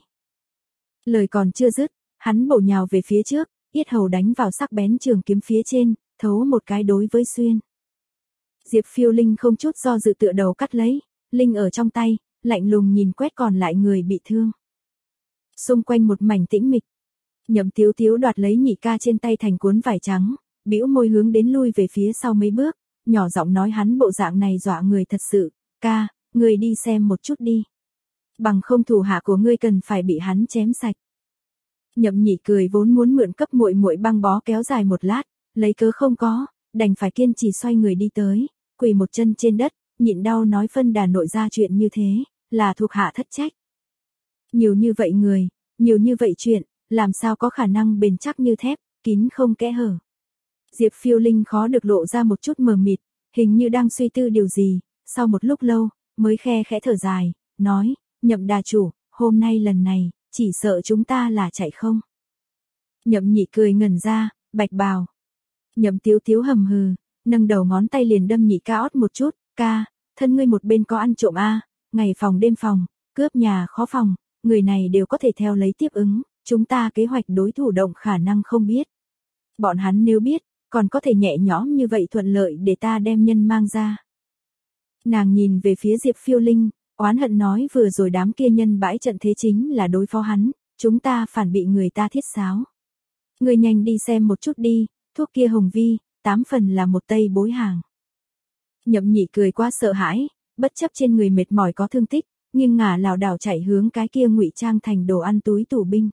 Lời còn chưa dứt, hắn bổ nhào về phía trước, yết hầu đánh vào sắc bén trường kiếm phía trên, thấu một cái đối với xuyên. Diệp Phiêu Linh không chút do dự tựa đầu cắt lấy, Linh ở trong tay, lạnh lùng nhìn quét còn lại người bị thương. Xung quanh một mảnh tĩnh mịch. Nhậm Tiếu Tiếu đoạt lấy nhị ca trên tay thành cuốn vải trắng, bĩu môi hướng đến lui về phía sau mấy bước, nhỏ giọng nói hắn bộ dạng này dọa người thật sự, ca, ngươi đi xem một chút đi. Bằng không thủ hạ của ngươi cần phải bị hắn chém sạch. Nhậm Nhị cười vốn muốn mượn cấp muội muội băng bó kéo dài một lát, lấy cớ không có, đành phải kiên trì xoay người đi tới, quỳ một chân trên đất, nhịn đau nói phân đà nội ra chuyện như thế, là thuộc hạ thất trách. Nhiều như vậy người, nhiều như vậy chuyện, làm sao có khả năng bền chắc như thép, kín không kẽ hở. Diệp Phiêu Linh khó được lộ ra một chút mờ mịt, hình như đang suy tư điều gì, sau một lúc lâu, mới khe khẽ thở dài, nói, Nhậm đà chủ, hôm nay lần này, chỉ sợ chúng ta là chạy không. Nhậm Nhị cười ngẩn ra, bạch bào. Nhậm Tiếu Tiếu hầm hừ, nâng đầu ngón tay liền đâm Nhị ca ót một chút, ca, thân ngươi một bên có ăn trộm a, ngày phòng đêm phòng, cướp nhà khó phòng, người này đều có thể theo lấy tiếp ứng, chúng ta kế hoạch đối thủ động khả năng không biết. Bọn hắn nếu biết, còn có thể nhẹ nhõm như vậy thuận lợi để ta đem nhân mang ra. Nàng nhìn về phía Diệp Phiêu Linh, oán hận nói vừa rồi đám kia nhân bãi trận thế chính là đối phó hắn, chúng ta phản bị người ta thiết sáo. Người nhanh đi xem một chút đi, thuốc kia hồng vi, tám phần là một tây bối hàng. Nhậm Nhị cười quá sợ hãi, bất chấp trên người mệt mỏi có thương tích, nhưng ngả lảo đảo chạy hướng cái kia ngụy trang thành đồ ăn túi tủ binh.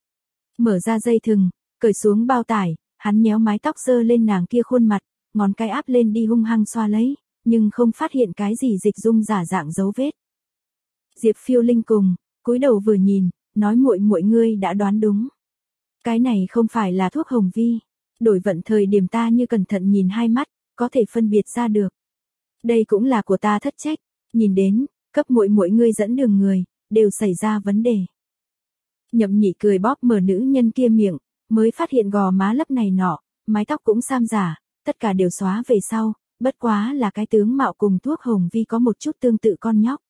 Mở ra dây thừng, cởi xuống bao tải, hắn nhéo mái tóc dơ lên nàng kia khuôn mặt, ngón cái áp lên đi hung hăng xoa lấy, nhưng không phát hiện cái gì dịch dung giả dạng dấu vết. Diệp Phiêu Linh cùng, cúi đầu vừa nhìn, nói muội muội ngươi đã đoán đúng. Cái này không phải là thuốc hồng vi, đổi vận thời điểm ta như cẩn thận nhìn hai mắt, có thể phân biệt ra được. Đây cũng là của ta thất trách, nhìn đến, cấp muội muội ngươi dẫn đường người, đều xảy ra vấn đề. Nhậm Nhị cười bóp mở nữ nhân kia miệng, mới phát hiện gò má lấp này nọ, mái tóc cũng sam giả, tất cả đều xóa về sau, bất quá là cái tướng mạo cùng thuốc hồng vi có một chút tương tự con nhóc.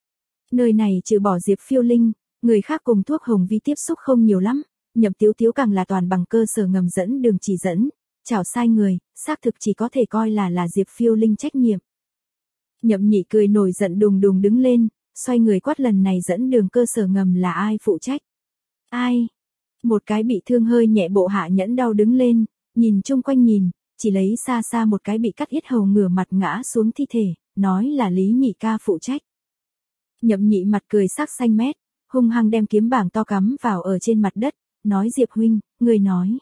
Nơi này trừ bỏ Diệp Phiêu Linh, người khác cùng thuốc hồng vi tiếp xúc không nhiều lắm, Nhậm Tiếu Tiếu càng là toàn bằng cơ sở ngầm dẫn đường chỉ dẫn, chảo sai người, xác thực chỉ có thể coi là là Diệp Phiêu Linh trách nhiệm. Nhậm Nhị cười nổi giận đùng đùng đứng lên, xoay người quát lần này dẫn đường cơ sở ngầm là ai phụ trách? Ai? Một cái bị thương hơi nhẹ bộ hạ nhẫn đau đứng lên, nhìn chung quanh nhìn, chỉ lấy xa xa một cái bị cắt yết hầu ngửa mặt ngã xuống thi thể, nói là Lý Nhị ca phụ trách. Nhậm Nhị mặt cười sắc xanh mét, hung hăng đem kiếm bảng to cắm vào ở trên mặt đất, nói Diệp huynh, người nói.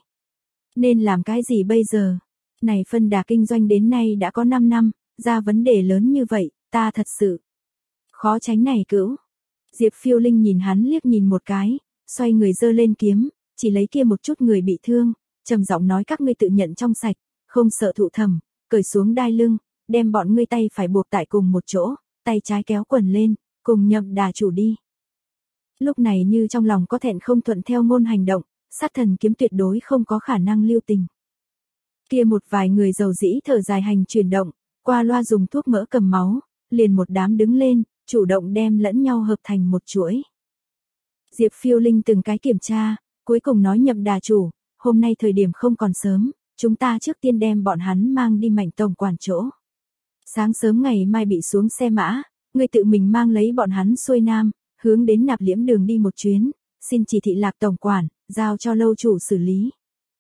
Nên làm cái gì bây giờ? Này phân đà kinh doanh đến nay đã có năm năm, ra vấn đề lớn như vậy, ta thật sự khó tránh này cữu. Diệp Phiêu Linh nhìn hắn liếc nhìn một cái, xoay người giơ lên kiếm, chỉ lấy kia một chút người bị thương, trầm giọng nói các ngươi tự nhận trong sạch, không sợ thụ thẩm, cởi xuống đai lưng, đem bọn ngươi tay phải buộc tại cùng một chỗ, tay trái kéo quần lên, cùng Nhậm đà chủ đi. Lúc này như trong lòng có thẹn không thuận theo ngôn hành động, sát thần kiếm tuyệt đối không có khả năng lưu tình. Kia một vài người giàu dĩ thở dài hành chuyển động, qua loa dùng thuốc mỡ cầm máu, liền một đám đứng lên, chủ động đem lẫn nhau hợp thành một chuỗi. Diệp Phiêu Linh từng cái kiểm tra, cuối cùng nói Nhậm đà chủ, hôm nay thời điểm không còn sớm, chúng ta trước tiên đem bọn hắn mang đi Mạnh tổng quản chỗ. Sáng sớm ngày mai bị xuống xe mã, người tự mình mang lấy bọn hắn xuôi nam, hướng đến Nạp Liễm đường đi một chuyến, xin chỉ thị Lạc tổng quản, giao cho lâu chủ xử lý.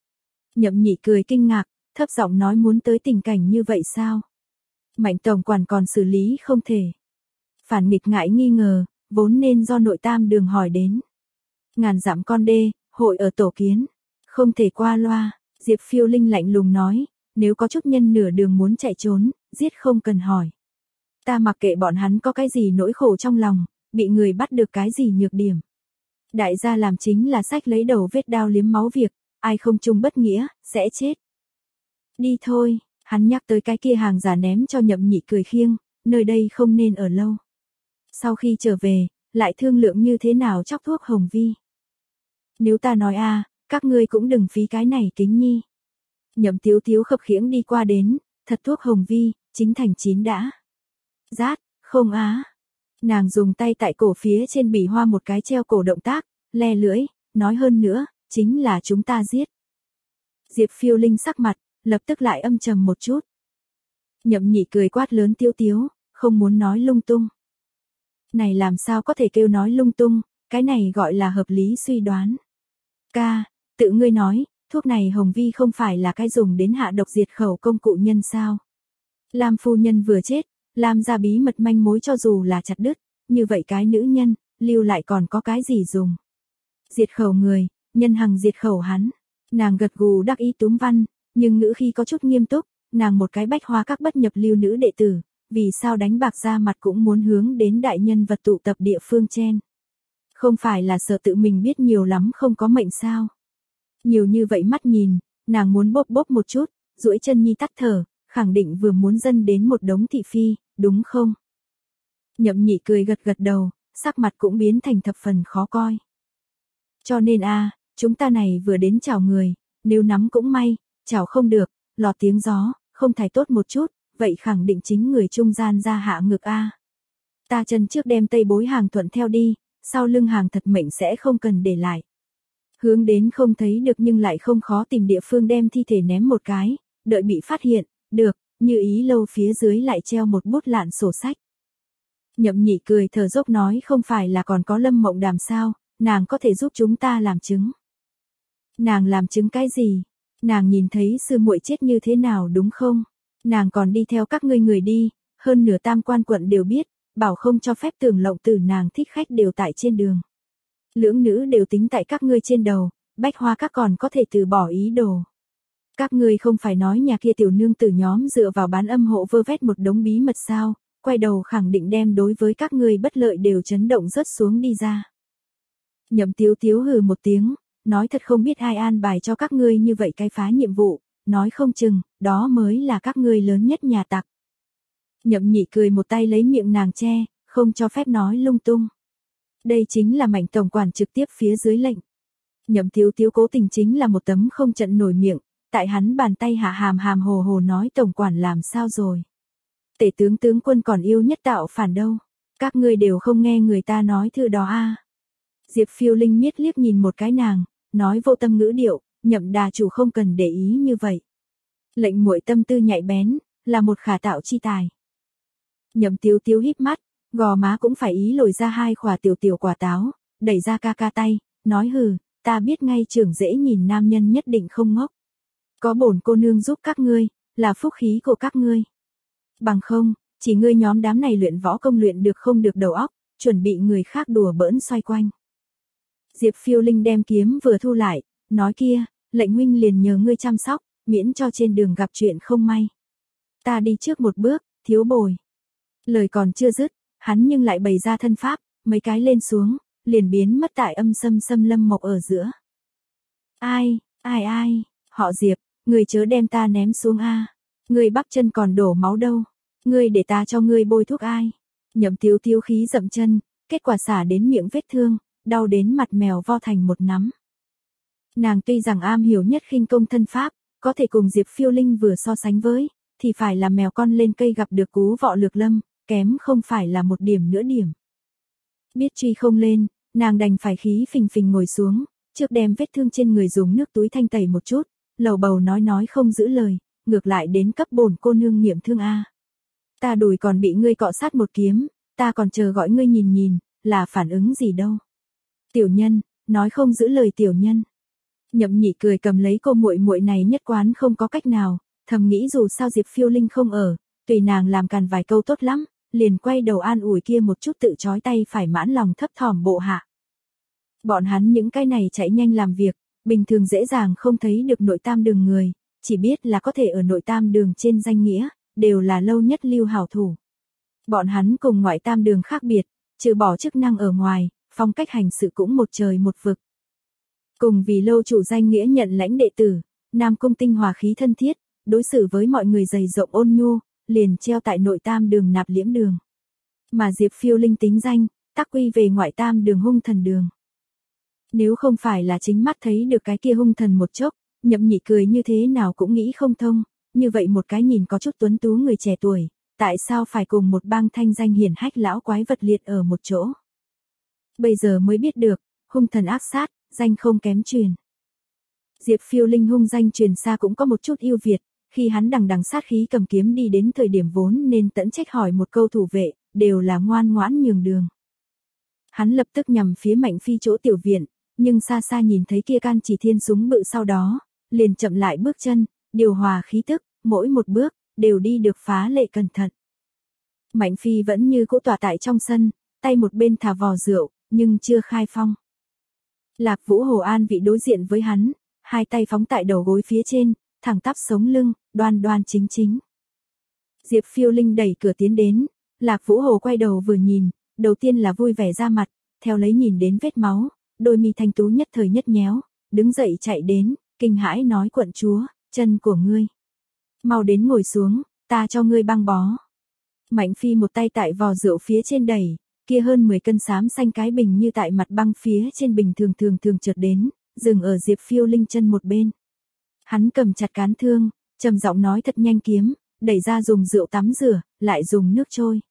Nhậm Nhị cười kinh ngạc, thấp giọng nói muốn tới tình cảnh như vậy sao? Mạnh tổng quản còn xử lý không thể. Phản nghịch ngại nghi ngờ, vốn nên do nội tam đường hỏi đến. Ngàn dặm con đê, hội ở tổ kiến, không thể qua loa. Diệp Phiêu Linh lạnh lùng nói, nếu có chút nhân nửa đường muốn chạy trốn, giết không cần hỏi. Ta mặc kệ bọn hắn có cái gì nỗi khổ trong lòng, bị người bắt được cái gì nhược điểm. Đại gia làm chính là sách lấy đầu vết đao liếm máu việc, ai không chung bất nghĩa, sẽ chết. Đi thôi, hắn nhắc tới cái kia hàng giả ném cho Nhậm Nhị cười khiêng, nơi đây không nên ở lâu. Sau khi trở về, lại thương lượng như thế nào chóc thuốc hồng vi. Nếu ta nói a, các ngươi cũng đừng phí cái này kính nhi. Nhậm Tiếu Tiếu khập khiễng đi qua đến, thật thuốc hồng vi, chính thành chín đã. Rát, không á. Nàng dùng tay tại cổ phía trên bỉ hoa một cái treo cổ động tác, le lưỡi, nói hơn nữa, chính là chúng ta giết. Diệp Phiêu Linh sắc mặt, lập tức lại âm trầm một chút. Nhậm Nhị cười quát lớn Tiếu Tiếu, không muốn nói lung tung. Này làm sao có thể kêu nói lung tung, cái này gọi là hợp lý suy đoán. Ca, tự ngươi nói, thuốc này hồng vi không phải là cái dùng đến hạ độc diệt khẩu công cụ nhân sao. Lam phu nhân vừa chết, Lam ra bí mật manh mối cho dù là chặt đứt, như vậy cái nữ nhân, lưu lại còn có cái gì dùng. Diệt khẩu người, nhân hằng diệt khẩu hắn. Nàng gật gù đắc ý túm văn, nhưng ngữ khi có chút nghiêm túc, nàng một cái bách hoa các bất nhập lưu nữ đệ tử, vì sao đánh bạc ra mặt cũng muốn hướng đến đại nhân vật tụ tập địa phương chen. Không phải là sợ tự mình biết nhiều lắm không có mệnh sao. Nhiều như vậy mắt nhìn, nàng muốn bóp bóp một chút, duỗi chân nhi tắt thở, khẳng định vừa muốn dân đến một đống thị phi, đúng không? Nhậm Nhị cười gật gật đầu, sắc mặt cũng biến thành thập phần khó coi. Cho nên a, chúng ta này vừa đến chào người, nếu nắm cũng may, chào không được, lọt tiếng gió, không thái tốt một chút, vậy khẳng định chính người trung gian ra hạ ngược a. Ta chân trước đem tây bối hàng thuận theo đi, sau lưng hàng thật mệnh sẽ không cần để lại. Hướng đến không thấy được nhưng lại không khó tìm địa phương đem thi thể ném một cái, đợi bị phát hiện, được, như ý lâu phía dưới lại treo một bút lạn sổ sách. Nhậm Nhị cười thở dốc nói không phải là còn có Lâm Mộng Đàm sao, nàng có thể giúp chúng ta làm chứng. Nàng làm chứng cái gì? Nàng nhìn thấy sư muội chết như thế nào đúng không? Nàng còn đi theo các ngươi người đi, hơn nửa tam quan quận đều biết, bảo không cho phép tưởng lộng tử nàng thích khách đều tại trên đường. Lưỡng nữ đều tính tại các ngươi trên đầu, bách hoa các còn có thể từ bỏ ý đồ. Các ngươi không phải nói nhà kia tiểu nương tử nhóm dựa vào bán âm hộ vơ vét một đống bí mật sao, quay đầu khẳng định đem đối với các ngươi bất lợi đều chấn động rớt xuống đi ra. Nhậm Tiếu Tiếu hừ một tiếng, nói thật không biết ai an bài cho các ngươi như vậy cái phá nhiệm vụ, nói không chừng, đó mới là các ngươi lớn nhất nhà tặc. Nhậm Nhị cười một tay lấy miệng nàng che, không cho phép nói lung tung. Đây chính là Mạnh tổng quản trực tiếp phía dưới lệnh. Nhậm Tiếu Tiếu cố tình chính là một tấm không trận nổi miệng, tại hắn bàn tay hạ hàm hàm hồ hồ nói tổng quản làm sao rồi. Tể tướng tướng quân còn yêu nhất tạo phản đâu, các ngươi đều không nghe người ta nói thư đó a. Diệp Phiêu Linh miết liếc nhìn một cái nàng, nói vô tâm ngữ điệu, Nhậm đà chủ không cần để ý như vậy. Lệnh muội tâm tư nhạy bén, là một khả tạo chi tài. Nhậm Tiếu Tiếu híp mắt, gò má cũng phải ý lồi ra hai khỏa tiểu tiểu quả táo, đẩy ra ca ca tay, nói hừ, ta biết ngay trưởng dễ nhìn nam nhân nhất định không ngốc. Có bổn cô nương giúp các ngươi, là phúc khí của các ngươi. Bằng không, chỉ ngươi nhóm đám này luyện võ công luyện được không được đầu óc, chuẩn bị người khác đùa bỡn xoay quanh. Diệp Phiêu Linh đem kiếm vừa thu lại, nói kia, lệnh huynh liền nhờ ngươi chăm sóc, miễn cho trên đường gặp chuyện không may. Ta đi trước một bước, thiếu bồi. Lời còn chưa dứt, hắn nhưng lại bày ra thân pháp, mấy cái lên xuống, liền biến mất tại âm sâm sâm lâm mộc ở giữa. Ai, ai ai, họ Diệp, người chớ đem ta ném xuống a. Người bắp chân còn đổ máu đâu, ngươi để ta cho ngươi bôi thuốc ai. Nhậm Tiếu Tiếu khí dậm chân, kết quả xả đến miệng vết thương, đau đến mặt mèo vo thành một nắm. Nàng tuy rằng am hiểu nhất khinh công thân pháp, có thể cùng Diệp Phiêu Linh vừa so sánh với, thì phải là mèo con lên cây gặp được cú vọ lược lâm, kém không phải là một điểm nữa điểm. Biết truy không lên, nàng đành phải khí phình phình ngồi xuống, trước đem vết thương trên người dùng nước túi thanh tẩy một chút, lầu bầu nói nói không giữ lời, ngược lại đến cấp bổn cô nương nghiệm thương a. Ta đùi còn bị ngươi cọ sát một kiếm, ta còn chờ gọi ngươi nhìn nhìn, là phản ứng gì đâu. Tiểu nhân, nói không giữ lời tiểu nhân. Nhậm Nhị cười cầm lấy cô muội muội này nhất quán không có cách nào, thầm nghĩ dù sao Diệp Phiêu Linh không ở, tùy nàng làm càn vài câu tốt lắm, liền quay đầu an ủi kia một chút tự chói tay phải mãn lòng thấp thỏm bộ hạ. Bọn hắn những cái này chạy nhanh làm việc, bình thường dễ dàng không thấy được nội tam đường người, chỉ biết là có thể ở nội tam đường trên danh nghĩa, đều là lâu nhất lưu hảo thủ. Bọn hắn cùng ngoại tam đường khác biệt, trừ bỏ chức năng ở ngoài, phong cách hành sự cũng một trời một vực. Cùng vì lâu chủ danh nghĩa nhận lãnh đệ tử, Nam Cung Tinh hòa khí thân thiết, đối xử với mọi người dày rộng ôn nhu, liền treo tại nội tam đường nạp liễm đường. Mà Diệp Phiêu Linh tính danh, tắc quy về ngoại tam đường hung thần đường. Nếu không phải là chính mắt thấy được cái kia hung thần một chốc, Nhậm Nhị cười như thế nào cũng nghĩ không thông, như vậy một cái nhìn có chút tuấn tú người trẻ tuổi, tại sao phải cùng một bang thanh danh hiển hách lão quái vật liệt ở một chỗ. Bây giờ mới biết được, hung thần ác sát, danh không kém truyền. Diệp Phiêu Linh hung danh truyền xa cũng có một chút ưu việt, khi hắn đằng đằng sát khí cầm kiếm đi đến thời điểm vốn nên tẫn trách hỏi một câu thủ vệ, đều là ngoan ngoãn nhường đường. Hắn lập tức nhằm phía Mạnh Phi chỗ tiểu viện, nhưng xa xa nhìn thấy kia can chỉ thiên súng bự sau đó, liền chậm lại bước chân, điều hòa khí tức, mỗi một bước, đều đi được phá lệ cẩn thận. Mạnh Phi vẫn như cũ tỏa tại trong sân, tay một bên thả vò rượu, nhưng chưa khai phong. Lạc Vũ Hồ an vị đối diện với hắn, hai tay phóng tại đầu gối phía trên, thẳng tắp sống lưng, đoan đoan chính chính. Diệp Phiêu Linh đẩy cửa tiến đến, Lạc Vũ Hồ quay đầu vừa nhìn, đầu tiên là vui vẻ ra mặt, theo lấy nhìn đến vết máu, đôi mi thanh tú nhất thời nhất nhéo, đứng dậy chạy đến, kinh hãi nói quận chúa, chân của ngươi. Mau đến ngồi xuống, ta cho ngươi băng bó. Mạnh Phi một tay tại vò rượu phía trên đẩy, kia hơn mười cân xám xanh cái bình như tại mặt băng phía trên bình thường thường thường trượt đến, dừng ở Diệp Phiêu Linh chân một bên. Hắn cầm chặt cán thương, trầm giọng nói thật nhanh kiếm, đẩy ra dùng rượu tắm rửa, lại dùng nước trôi.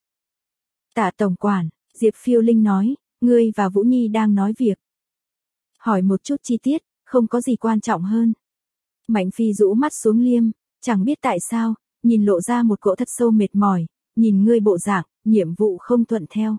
Tạ tổng quản, Diệp Phiêu Linh nói, ngươi và Vũ Nhi đang nói việc. Hỏi một chút chi tiết, không có gì quan trọng hơn. Mạnh Phi rũ mắt xuống liêm, chẳng biết tại sao, nhìn lộ ra một cỗ thật sâu mệt mỏi, nhìn ngươi bộ dạng, nhiệm vụ không thuận theo.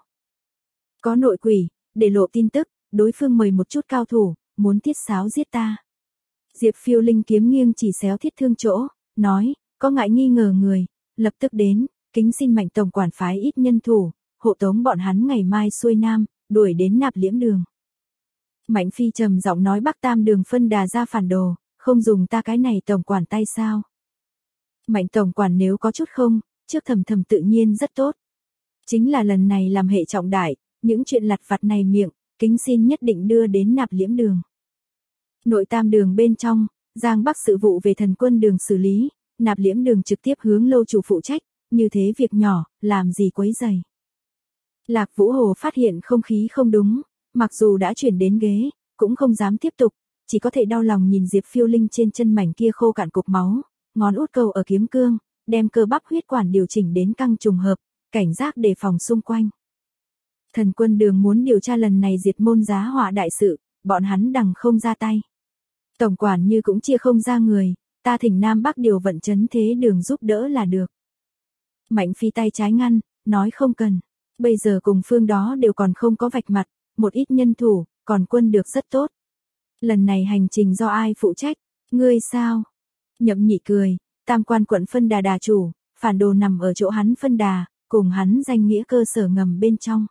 Có nội quỷ, để lộ tin tức, đối phương mời một chút cao thủ, muốn tiết sáo giết ta. Diệp Phiêu Linh kiếm nghiêng chỉ xéo thiết thương chỗ, nói, có ngại nghi ngờ người, lập tức đến, kính xin Mạnh tổng quản phái ít nhân thủ, hộ tống bọn hắn ngày mai xuôi nam, đuổi đến nạp liễm đường. Mạnh Phi trầm giọng nói Bắc Tam đường phân đà ra phản đồ, không dùng ta cái này tổng quản tay sao. Mạnh tổng quản nếu có chút không, trước thầm thầm tự nhiên rất tốt. Chính là lần này làm hệ trọng đại, những chuyện lặt vặt này miệng, kính xin nhất định đưa đến nạp liễm đường. Nội tam đường bên trong, Giang Bắc sự vụ về thần quân đường xử lý, nạp liễm đường trực tiếp hướng lâu chủ phụ trách, như thế việc nhỏ, làm gì quấy rầy. Lạc Vũ Hồ phát hiện không khí không đúng, mặc dù đã chuyển đến ghế, cũng không dám tiếp tục, chỉ có thể đau lòng nhìn Diệp Phiêu Linh trên chân mảnh kia khô cạn cục máu, ngón út câu ở kiếm cương, đem cơ bắp huyết quản điều chỉnh đến căng trùng hợp, cảnh giác đề phòng xung quanh. Thần quân Đường muốn điều tra lần này diệt môn giá họa đại sự, bọn hắn đằng không ra tay. Tổng quản như cũng chia không ra người, ta thỉnh Nam Bắc điều vận chấn thế đường giúp đỡ là được. Mạnh Phi tay trái ngăn, nói không cần. Bây giờ cùng phương đó đều còn không có vạch mặt, một ít nhân thủ, còn quân được rất tốt. Lần này hành trình do ai phụ trách, ngươi sao? Nhậm Nhị cười, tam quan quận phân đà đà chủ, phản đồ nằm ở chỗ hắn phân đà, cùng hắn danh nghĩa cơ sở ngầm bên trong.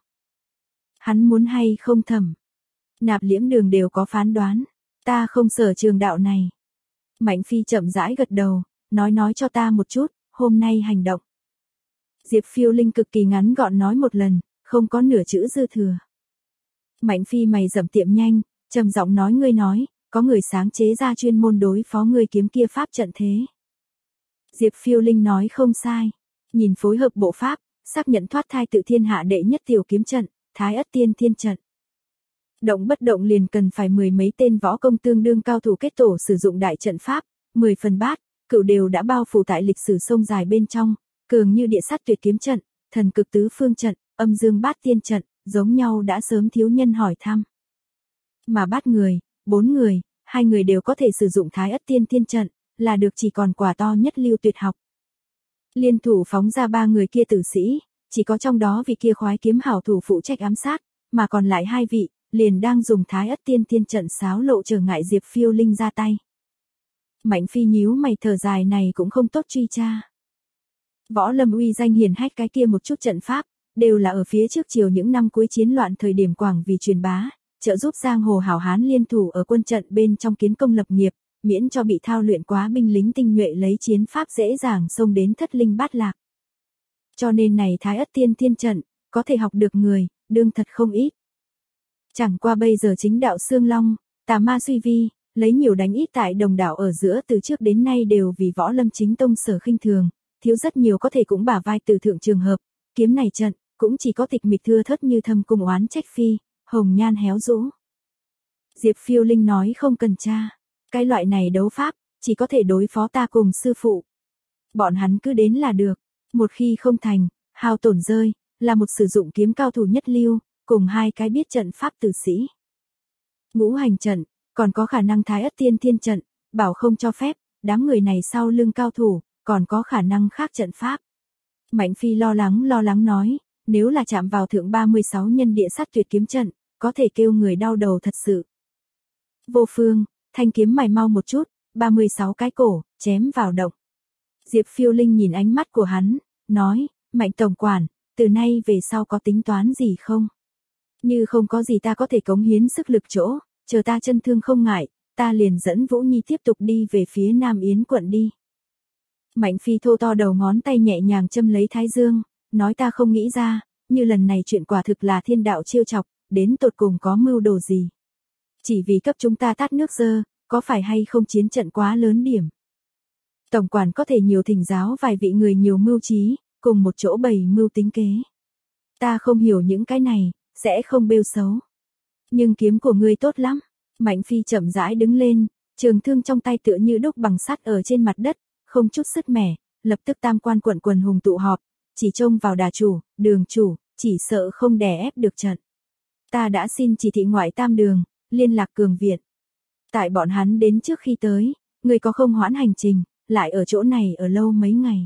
Hắn muốn hay không thẩm. Nạp Liễm Đường đều có phán đoán, ta không sở trường đạo này. Mạnh Phi chậm rãi gật đầu, nói nói cho ta một chút, hôm nay hành động. Diệp Phiêu Linh cực kỳ ngắn gọn nói một lần, không có nửa chữ dư thừa. Mạnh Phi mày rậm tiệm nhanh, trầm giọng nói ngươi nói, có người sáng chế ra chuyên môn đối phó ngươi kiếm kia pháp trận thế. Diệp Phiêu Linh nói không sai, nhìn phối hợp bộ pháp, xác nhận thoát thai tự thiên hạ đệ nhất tiểu kiếm trận, Thái Ất Tiên Thiên trận. Động bất động liền cần phải mười mấy tên võ công tương đương cao thủ kết tổ sử dụng đại trận pháp, mười phần bát, cựu đều đã bao phủ tại lịch sử sông dài bên trong, cường như địa sát tuyệt kiếm trận, thần cực tứ phương trận, âm dương bát tiên trận, giống nhau đã sớm thiếu nhân hỏi thăm. Mà bát người, bốn người, hai người đều có thể sử dụng Thái Ất Tiên Thiên trận, là được chỉ còn quả to nhất lưu tuyệt học. Liên thủ phóng ra ba người kia tử sĩ, chỉ có trong đó vị kia khoái kiếm hảo thủ phụ trách ám sát, mà còn lại hai vị, liền đang dùng Thái Ất Tiên Thiên trận xáo lộ trở ngại Diệp Phiêu Linh ra tay. Mạnh Phi nhíu mày thở dài này cũng không tốt truy tra. Võ lâm uy danh hiển hách cái kia một chút trận pháp, đều là ở phía trước chiều những năm cuối chiến loạn thời điểm quảng vì truyền bá, trợ giúp giang hồ hảo hán liên thủ ở quân trận bên trong kiến công lập nghiệp, miễn cho bị thao luyện quá binh lính tinh nhuệ lấy chiến pháp dễ dàng xông đến thất linh bát lạc. Cho nên này Thái Ất Tiên Thiên trận, có thể học được người, đương thật không ít. Chẳng qua bây giờ chính đạo xương long, tà ma suy vi, lấy nhiều đánh ít tại đồng đạo ở giữa từ trước đến nay đều vì võ lâm chính tông sở khinh thường, thiếu rất nhiều có thể cũng bả vai từ thượng trường hợp, kiếm này trận, cũng chỉ có tịch mịch thưa thớt như thâm cung oán trách phi, hồng nhan héo rũ. Diệp Phiêu Linh nói không cần tra, cái loại này đấu pháp, chỉ có thể đối phó ta cùng sư phụ. Bọn hắn cứ đến là được, một khi không thành, hao tổn rơi, là một sử dụng kiếm cao thủ nhất lưu, cùng hai cái biết trận pháp tử sĩ. Ngũ hành trận, còn có khả năng Thái Ất Tiên Thiên trận, bảo không cho phép, đám người này sau lưng cao thủ, còn có khả năng khác trận pháp. Mạnh Phi lo lắng lo lắng nói, nếu là chạm vào thượng ba mươi sáu nhân địa sát tuyệt kiếm trận, có thể kêu người đau đầu thật sự. Vô phương, thanh kiếm mày mau một chút, ba mươi sáu cái cổ, chém vào động. Diệp Phiêu Linh nhìn ánh mắt của hắn, nói, Mạnh tổng quản, từ nay về sau có tính toán gì không? Như không có gì ta có thể cống hiến sức lực chỗ, chờ ta chân thương không ngại, ta liền dẫn Vũ Nhi tiếp tục đi về phía Nam Yến quận đi. Mạnh Phi thô to đầu ngón tay nhẹ nhàng châm lấy thái dương, nói ta không nghĩ ra, như lần này chuyện quả thực là thiên đạo chiêu chọc, đến tột cùng có mưu đồ gì. Chỉ vì cấp chúng ta tát nước dơ, có phải hay không chiến trận quá lớn điểm. Tổng quản có thể nhiều thỉnh giáo vài vị người nhiều mưu trí, cùng một chỗ bày mưu tính kế. Ta không hiểu những cái này, sẽ không bêu xấu. Nhưng kiếm của ngươi tốt lắm. Mạnh Phi chậm rãi đứng lên, trường thương trong tay tựa như đúc bằng sắt ở trên mặt đất, không chút sứt mẻ, lập tức tam quan quận quần hùng tụ họp, chỉ trông vào đà chủ, đường chủ, chỉ sợ không đè ép được trận. Ta đã xin chỉ thị ngoại tam đường, liên lạc cường viện. Tại bọn hắn đến trước khi tới, người có không hoãn hành trình, lại ở chỗ này ở lâu mấy ngày.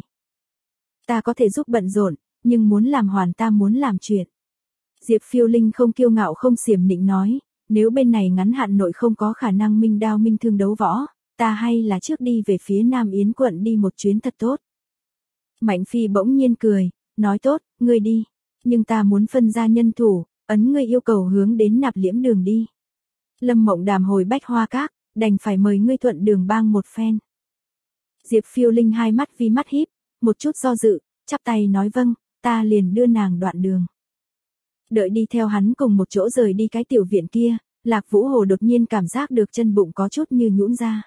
Ta có thể giúp bận rộn, nhưng muốn làm hoàn ta muốn làm chuyện. Diệp Phiêu Linh không kiêu ngạo không xiểm nịnh nói, nếu bên này ngắn hạn nội không có khả năng minh đao minh thương đấu võ, ta hay là trước đi về phía Nam Yến quận đi một chuyến thật tốt. Mạnh Phi bỗng nhiên cười, nói tốt, ngươi đi, nhưng ta muốn phân ra nhân thủ, ấn ngươi yêu cầu hướng đến Nạp Liễm Đường đi. Lâm Mộng Đàm hồi Bách Hoa Các, đành phải mời ngươi thuận đường bang một phen. Diệp Phiêu Linh hai mắt vi mắt híp, một chút do dự, chắp tay nói vâng, ta liền đưa nàng đoạn đường. Đợi đi theo hắn cùng một chỗ rời đi cái tiểu viện kia, Lạc Vũ Hồ đột nhiên cảm giác được chân bụng có chút như nhũn ra.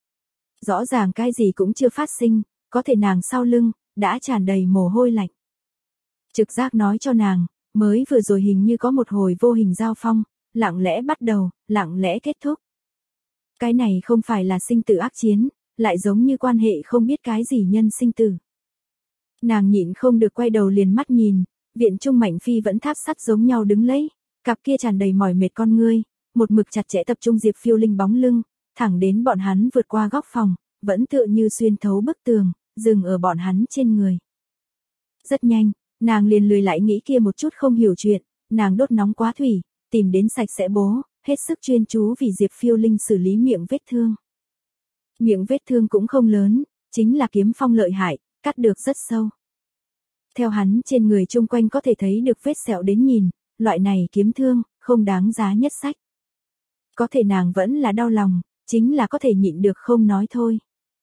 Rõ ràng cái gì cũng chưa phát sinh, có thể nàng sau lưng, đã tràn đầy mồ hôi lạnh. Trực giác nói cho nàng, mới vừa rồi hình như có một hồi vô hình giao phong, lặng lẽ bắt đầu, lặng lẽ kết thúc. Cái này không phải là sinh tử ác chiến, lại giống như quan hệ không biết cái gì nhân sinh tử. Nàng nhịn không được quay đầu liền mắt nhìn, viện trung Mạnh Phi vẫn tháp sắt giống nhau đứng lấy, cặp kia tràn đầy mỏi mệt con ngươi, một mực chặt chẽ tập trung Diệp Phiêu Linh bóng lưng, thẳng đến bọn hắn vượt qua góc phòng, vẫn tựa như xuyên thấu bức tường, dừng ở bọn hắn trên người. Rất nhanh, nàng liền lười lại nghĩ kia một chút không hiểu chuyện, nàng đốt nóng quá thủy, tìm đến sạch sẽ bố, hết sức chuyên chú vì Diệp Phiêu Linh xử lý miệng vết thương. Miệng vết thương cũng không lớn, chính là kiếm phong lợi hại, cắt được rất sâu. Theo hắn trên người chung quanh có thể thấy được vết sẹo đến nhìn, loại này kiếm thương, không đáng giá nhất sách. Có thể nàng vẫn là đau lòng, chính là có thể nhịn được không nói thôi.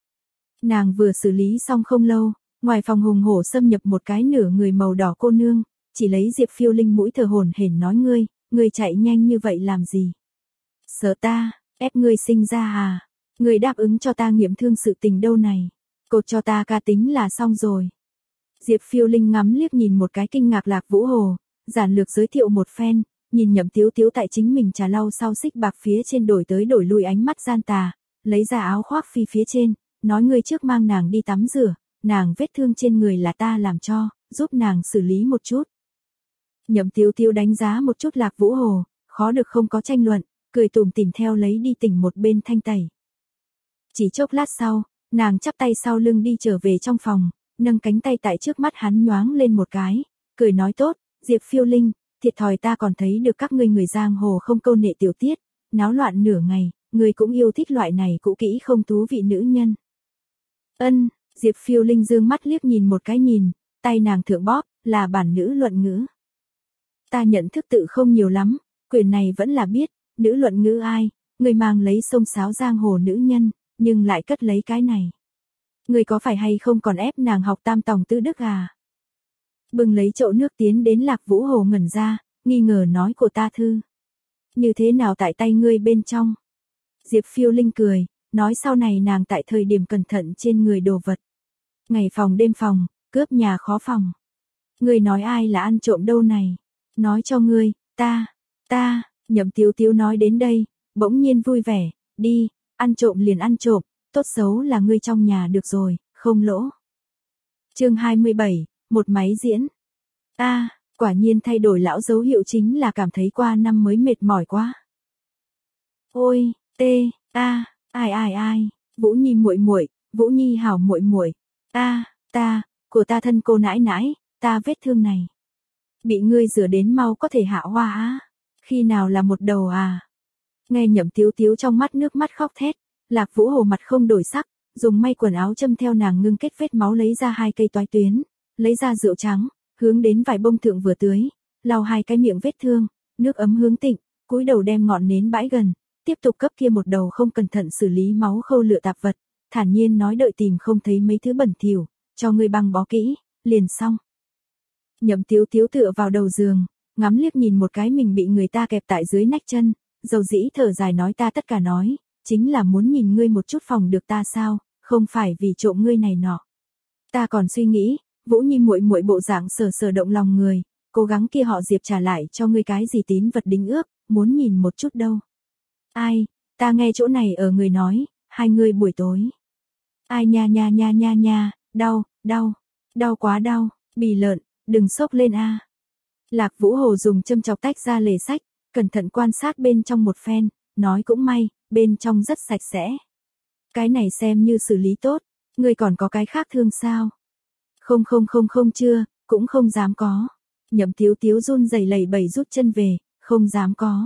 Nàng vừa xử lý xong không lâu, ngoài phòng hùng hổ xâm nhập một cái nửa người màu đỏ cô nương, chỉ lấy Diệp Phiêu Linh mũi thở hổn hển nói ngươi, ngươi chạy nhanh như vậy làm gì? Sợ ta, ép ngươi sinh ra à? Ngươi đáp ứng cho ta nghiệm thương sự tình đâu này? Cột cho ta ca tính là xong rồi. Diệp Phiêu Linh ngắm liếc nhìn một cái kinh ngạc Lạc Vũ Hồ, giản lược giới thiệu một phen, nhìn Nhậm Tiếu Tiếu tại chính mình trà lau sau xích bạc phía trên đổi tới đổi lui ánh mắt gian tà, lấy ra áo khoác phi phía trên, nói ngươi trước mang nàng đi tắm rửa, nàng vết thương trên người là ta làm cho, giúp nàng xử lý một chút. Nhậm Tiếu Tiếu đánh giá một chút Lạc Vũ Hồ, khó được không có tranh luận, cười tủm tỉm theo lấy đi tỉnh một bên thanh tẩy. Chỉ chốc lát sau, nàng chắp tay sau lưng đi trở về trong phòng, nâng cánh tay tại trước mắt hắn nhoáng lên một cái, cười nói tốt, Diệp Phiêu Linh, thiệt thòi ta còn thấy được các ngươi người giang hồ không câu nệ tiểu tiết, náo loạn nửa ngày, người cũng yêu thích loại này cũ kỹ không thú vị nữ nhân. Ân, Diệp Phiêu Linh dương mắt liếc nhìn một cái nhìn, tay nàng thượng bóp, là bản nữ luận ngữ. Ta nhận thức tự không nhiều lắm, quyền này vẫn là biết, nữ luận ngữ ai, người mang lấy sông sáo giang hồ nữ nhân, nhưng lại cất lấy cái này. Người có phải hay không còn ép nàng học tam tòng tư đức à? Bừng lấy chậu nước tiến đến Lạc Vũ Hồ ngẩn ra, nghi ngờ nói của ta thư. Như thế nào tại tay ngươi bên trong? Diệp Phiêu Linh cười, nói sau này nàng tại thời điểm cẩn thận trên người đồ vật. Ngày phòng đêm phòng, cướp nhà khó phòng. Ngươi nói ai là ăn trộm đâu này? Nói cho ngươi, ta, ta, Nhậm Tiếu Tiếu nói đến đây, bỗng nhiên vui vẻ, đi, ăn trộm liền ăn trộm, tốt xấu là ngươi trong nhà được rồi, không lỗ. Chương hai mươi bảy, một máy diễn. A, à, quả nhiên thay đổi lão dấu hiệu chính là cảm thấy qua năm mới mệt mỏi quá. Ôi, tê, a, à, ai ai ai, Vũ Nhi muội muội, Vũ Nhi hảo muội muội. A, à, ta, của ta thân cô nãi nãi, ta vết thương này. Bị ngươi rửa đến mau có thể hạ hoa á. Khi nào là một đầu à? Nghe Nhậm Tiếu Tiếu trong mắt nước mắt khóc thét, Lạc Vũ Hồ mặt không đổi sắc, dùng may quần áo châm theo nàng ngưng kết vết máu lấy ra hai cây toái tuyến, lấy ra rượu trắng, hướng đến vài bông thượng vừa tưới, lau hai cái miệng vết thương, nước ấm hướng tịnh, cúi đầu đem ngọn nến bãi gần, tiếp tục cấp kia một đầu không cẩn thận xử lý máu khâu lựa tạp vật, thản nhiên nói đợi tìm không thấy mấy thứ bẩn thỉu, cho ngươi băng bó kỹ, liền xong. Nhậm Tiếu Tiếu tựa vào đầu giường, ngắm liếc nhìn một cái mình bị người ta kẹp tại dưới nách chân, dầu dĩ thở dài nói ta tất cả nói, chính là muốn nhìn ngươi một chút phòng được ta sao, không phải vì trộm ngươi này nọ. Ta còn suy nghĩ, Vũ Nhi muội muội bộ dạng sờ sờ động lòng người, cố gắng kia họ Diệp trả lại cho ngươi cái gì tín vật đính ước, muốn nhìn một chút đâu. Ai, ta nghe chỗ này ở người nói, hai người buổi tối. Ai nha nha nha nha nha, đau, đau, đau quá đau, bì lợn, đừng sốc lên a. Lạc Vũ Hồ dùng châm chọc tách ra lề sách, cẩn thận quan sát bên trong một phen, nói cũng may, bên trong rất sạch sẽ. Cái này xem như xử lý tốt, ngươi còn có cái khác thương sao? Không không không không chưa, cũng không dám có. Nhậm Tiếu Tiếu run rẩy lẩy bẩy rút chân về, không dám có.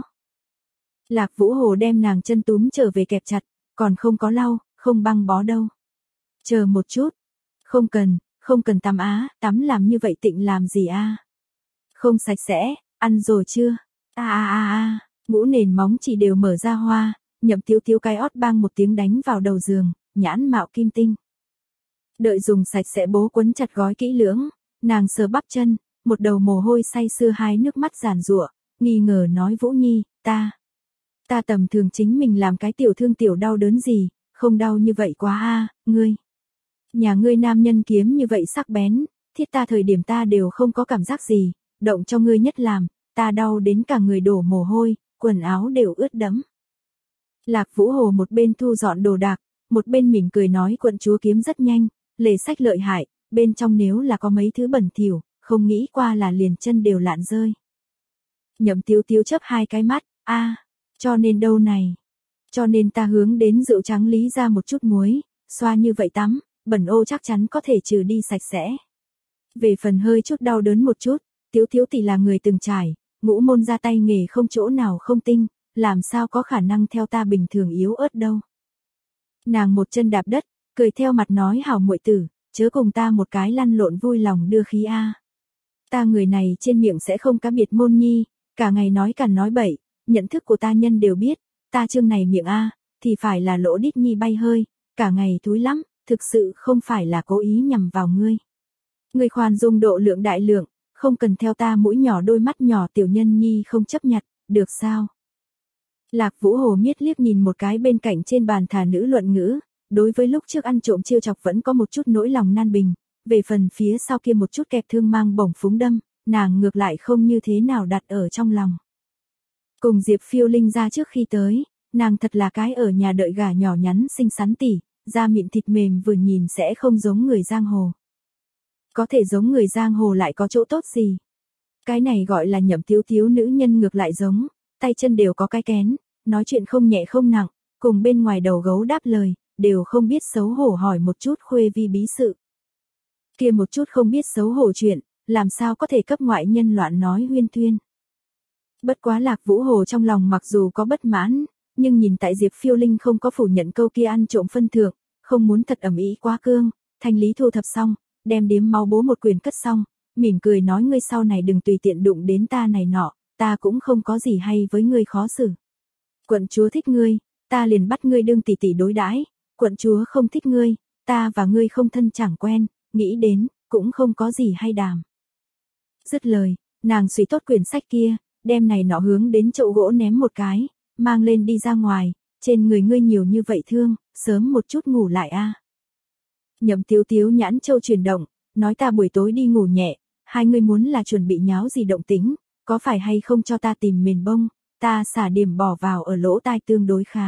Lạc Vũ Hồ đem nàng chân túm trở về kẹp chặt, còn không có lau, không băng bó đâu. Chờ một chút, không cần, không cần tắm á, tắm làm như vậy tịnh làm gì a? Không sạch sẽ, ăn rồi chưa? A a a a, ngũ nền móng chỉ đều mở ra hoa, Nhậm Tiếu Tiếu cái ót bang một tiếng đánh vào đầu giường, nhãn mạo kim tinh. Đợi dùng sạch sẽ bố quấn chặt gói kỹ lưỡng, nàng sờ bắp chân, một đầu mồ hôi say sưa hai nước mắt giàn giụa, nghi ngờ nói Vũ Nhi, ta, ta tầm thường chính mình làm cái tiểu thương tiểu đau đớn gì, không đau như vậy quá a, ngươi. Nhà ngươi nam nhân kiếm như vậy sắc bén, thiết ta thời điểm ta đều không có cảm giác gì, động cho ngươi nhất làm, ta đau đến cả người đổ mồ hôi, quần áo đều ướt đẫm. Lạc Vũ Hồ một bên thu dọn đồ đạc, một bên mỉm cười nói quận chúa kiếm rất nhanh, lề sách lợi hại, bên trong nếu là có mấy thứ bẩn thỉu, không nghĩ qua là liền chân đều lạn rơi. Nhậm Tiếu Tiếu chớp hai cái mắt, a, à, cho nên đâu này. Cho nên ta hướng đến rượu trắng lý ra một chút muối, xoa như vậy tắm, bẩn ô chắc chắn có thể trừ đi sạch sẽ. Về phần hơi chút đau đớn một chút, Tiếu Tiếu tỷ là người từng trải, ngũ môn ra tay nghề không chỗ nào không tinh, làm sao có khả năng theo ta bình thường yếu ớt đâu. Nàng một chân đạp đất, cười theo mặt nói hảo muội tử, chớ cùng ta một cái lăn lộn vui lòng đưa khí a. Ta người này trên miệng sẽ không cá biệt môn nhi, cả ngày nói cằn nói bậy, nhận thức của ta nhân đều biết, ta chương này miệng a, thì phải là lỗ đít nhi bay hơi, cả ngày thúi lắm, thực sự không phải là cố ý nhằm vào ngươi. Ngươi khoan dung độ lượng đại lượng, không cần theo ta mũi nhỏ đôi mắt nhỏ tiểu nhân nhi không chấp nhặt, được sao? Lạc Vũ Hồ miết liếc nhìn một cái bên cạnh trên bàn thả nữ luận ngữ, đối với lúc trước ăn trộm chiêu chọc vẫn có một chút nỗi lòng nan bình, về phần phía sau kia một chút kẹp thương mang bổng phúng đâm, nàng ngược lại không như thế nào đặt ở trong lòng. Cùng Diệp Phiêu Linh ra trước khi tới, nàng thật là cái ở nhà đợi gà nhỏ nhắn xinh xắn tỉ, da mịn thịt mềm vừa nhìn sẽ không giống người giang hồ. Có thể giống người giang hồ lại có chỗ tốt gì? Cái này gọi là Nhậm Tiếu Tiếu nữ nhân ngược lại giống, tay chân đều có cái kén, nói chuyện không nhẹ không nặng, cùng bên ngoài đầu gấu đáp lời, đều không biết xấu hổ hỏi một chút khuê vi bí sự. Kia một chút không biết xấu hổ chuyện, làm sao có thể cấp ngoại nhân loạn nói huyên thuyên. Bất quá Lạc Vũ Hồ trong lòng mặc dù có bất mãn, nhưng nhìn tại Diệp Phiêu Linh không có phủ nhận câu kia ăn trộm phân thượng, không muốn thật ầm ĩ quá cương, thanh lý thu thập xong, đem điếm máu bố một quyền cất xong, mỉm cười nói ngươi sau này đừng tùy tiện đụng đến ta này nọ, ta cũng không có gì hay với ngươi khó xử. Quận chúa thích ngươi, ta liền bắt ngươi đương tỷ tỷ đối đãi, quận chúa không thích ngươi, ta và ngươi không thân chẳng quen, nghĩ đến, cũng không có gì hay đàm. Dứt lời, nàng suy tốt quyển sách kia, đem này nọ hướng đến chậu gỗ ném một cái, mang lên đi ra ngoài, trên người ngươi nhiều như vậy thương, sớm một chút ngủ lại a. Nhậm Tiếu Tiếu nhãn châu chuyển động, nói ta buổi tối đi ngủ nhẹ, hai ngươi muốn là chuẩn bị nháo gì động tính, có phải hay không cho ta tìm mền bông, ta xả điểm bỏ vào ở lỗ tai tương đối khá.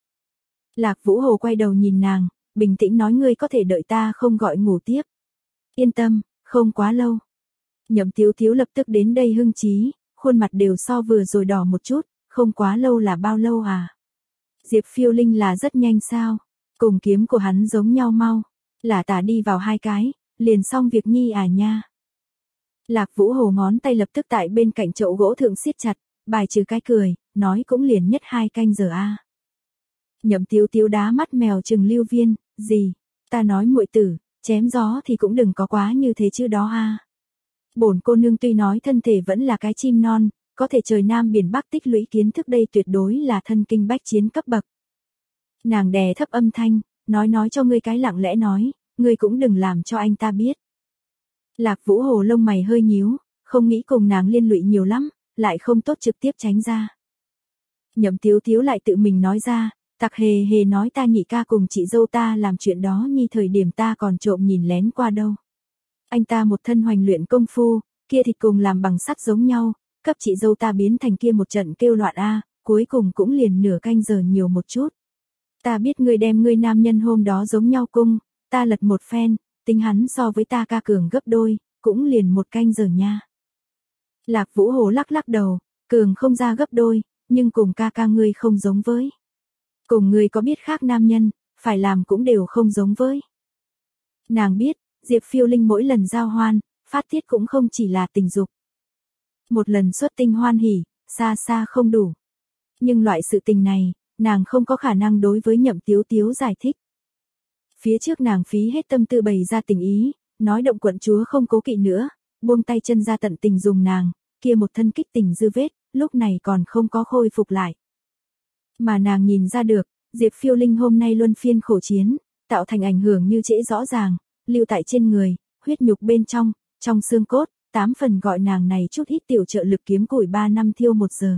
Lạc Vũ Hồ quay đầu nhìn nàng, bình tĩnh nói ngươi có thể đợi ta không gọi ngủ tiếp. Yên tâm, không quá lâu. Nhậm Tiếu Tiếu lập tức đến đây hưng trí, khuôn mặt đều so vừa rồi đỏ một chút, không quá lâu là bao lâu à? Diệp Phiêu Linh là rất nhanh sao? Cùng kiếm của hắn giống nhau mau, là tả đi vào hai cái, liền xong việc nhi à nha. Lạc Vũ Hồ ngón tay lập tức tại bên cạnh chậu gỗ thượng siết chặt, bài trừ cái cười, nói cũng liền nhất hai canh giờ a. À. Nhậm Tiếu Tiếu đá mắt mèo trừng lưu viên, gì? Ta nói muội tử, chém gió thì cũng đừng có quá như thế chứ đó a. À. Bổn cô nương tuy nói thân thể vẫn là cái chim non, có thể trời Nam biển Bắc tích lũy kiến thức đây tuyệt đối là thân kinh bách chiến cấp bậc. Nàng đè thấp âm thanh, nói nói cho ngươi cái lặng lẽ nói, ngươi cũng đừng làm cho anh ta biết. Lạc Vũ Hồ lông mày hơi nhíu, không nghĩ cùng nàng liên lụy nhiều lắm, lại không tốt trực tiếp tránh ra. Nhậm Tiếu Tiếu lại tự mình nói ra, tặc hề hề nói ta nhị ca cùng chị dâu ta làm chuyện đó nhi thời điểm ta còn trộm nhìn lén qua đâu. Anh ta một thân hoành luyện công phu, kia thịt cùng làm bằng sắt giống nhau, cấp chị dâu ta biến thành kia một trận kêu loạn a, cuối cùng cũng liền nửa canh giờ nhiều một chút. Ta biết ngươi đem ngươi nam nhân hôm đó giống nhau cung, ta lật một phen, tính hắn so với ta ca cường gấp đôi, cũng liền một canh giờ nha. Lạc Vũ Hồ lắc lắc đầu, cường không ra gấp đôi, nhưng cùng ca ca ngươi không giống với. Cùng ngươi có biết khác nam nhân, phải làm cũng đều không giống với. Nàng biết, Diệp Phiêu Linh mỗi lần giao hoan, phát tiết cũng không chỉ là tình dục. Một lần xuất tinh hoan hỉ, xa xa không đủ. Nhưng loại sự tình này, nàng không có khả năng đối với Nhậm Tiếu Tiếu giải thích. Phía trước nàng phí hết tâm tư bày ra tình ý, nói động quận chúa không cố kỵ nữa, buông tay chân ra tận tình dùng nàng, kia một thân kích tình dư vết, lúc này còn không có khôi phục lại. Mà nàng nhìn ra được, Diệp Phiêu Linh hôm nay luân phiên khổ chiến, tạo thành ảnh hưởng như trễ rõ ràng, lưu tại trên người, huyết nhục bên trong, trong xương cốt, tám phần gọi nàng này chút ít tiểu trợ lực kiếm củi ba năm thiêu một giờ.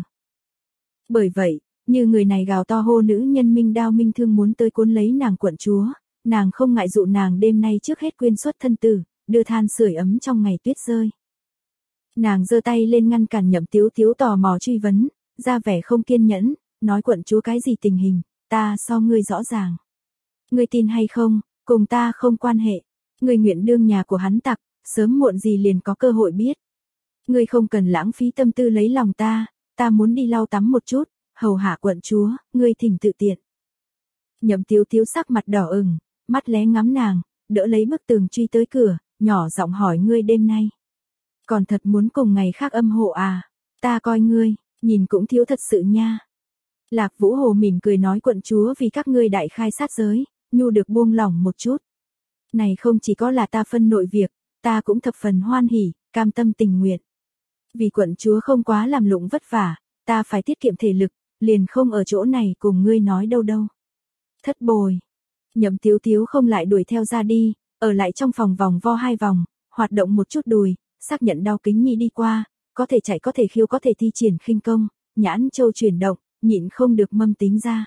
Bởi vậy, như người này gào to hô nữ nhân minh đao minh thương muốn tới cuốn lấy nàng quận chúa, nàng không ngại dụ nàng đêm nay trước hết quyên xuất thân tử, đưa than sưởi ấm trong ngày tuyết rơi. Nàng giơ tay lên ngăn cản Nhậm Tiếu Tiếu tò mò truy vấn, ra vẻ không kiên nhẫn, nói quận chúa cái gì tình hình, ta so ngươi rõ ràng. Ngươi tin hay không, cùng ta không quan hệ. Ngươi nguyện đương nhà của hắn tặc, sớm muộn gì liền có cơ hội biết. Ngươi không cần lãng phí tâm tư lấy lòng ta, ta muốn đi lau tắm một chút, hầu hạ quận chúa, ngươi thỉnh tự tiện. Nhậm Tiếu Tiếu sắc mặt đỏ ửng, mắt lé ngắm nàng, đỡ lấy bức tường truy tới cửa, nhỏ giọng hỏi ngươi đêm nay. Còn thật muốn cùng ngày khác âm hộ à, ta coi ngươi, nhìn cũng thiếu thật sự nha. Lạc Vũ Hồ mỉm cười nói quận chúa vì các ngươi đại khai sát giới, nhu được buông lỏng một chút. Này không chỉ có là ta phân nội việc, ta cũng thập phần hoan hỉ, cam tâm tình nguyện. Vì quận chúa không quá làm lụng vất vả, ta phải tiết kiệm thể lực, liền không ở chỗ này cùng ngươi nói đâu đâu. Thất bồi. Nhậm Tiếu Tiếu không lại đuổi theo ra đi, ở lại trong phòng vòng vo hai vòng, hoạt động một chút đùi, xác nhận đau kính nhi đi qua, có thể chạy có thể khiêu có thể thi triển khinh công, nhãn châu chuyển động, nhịn không được mâm tính ra.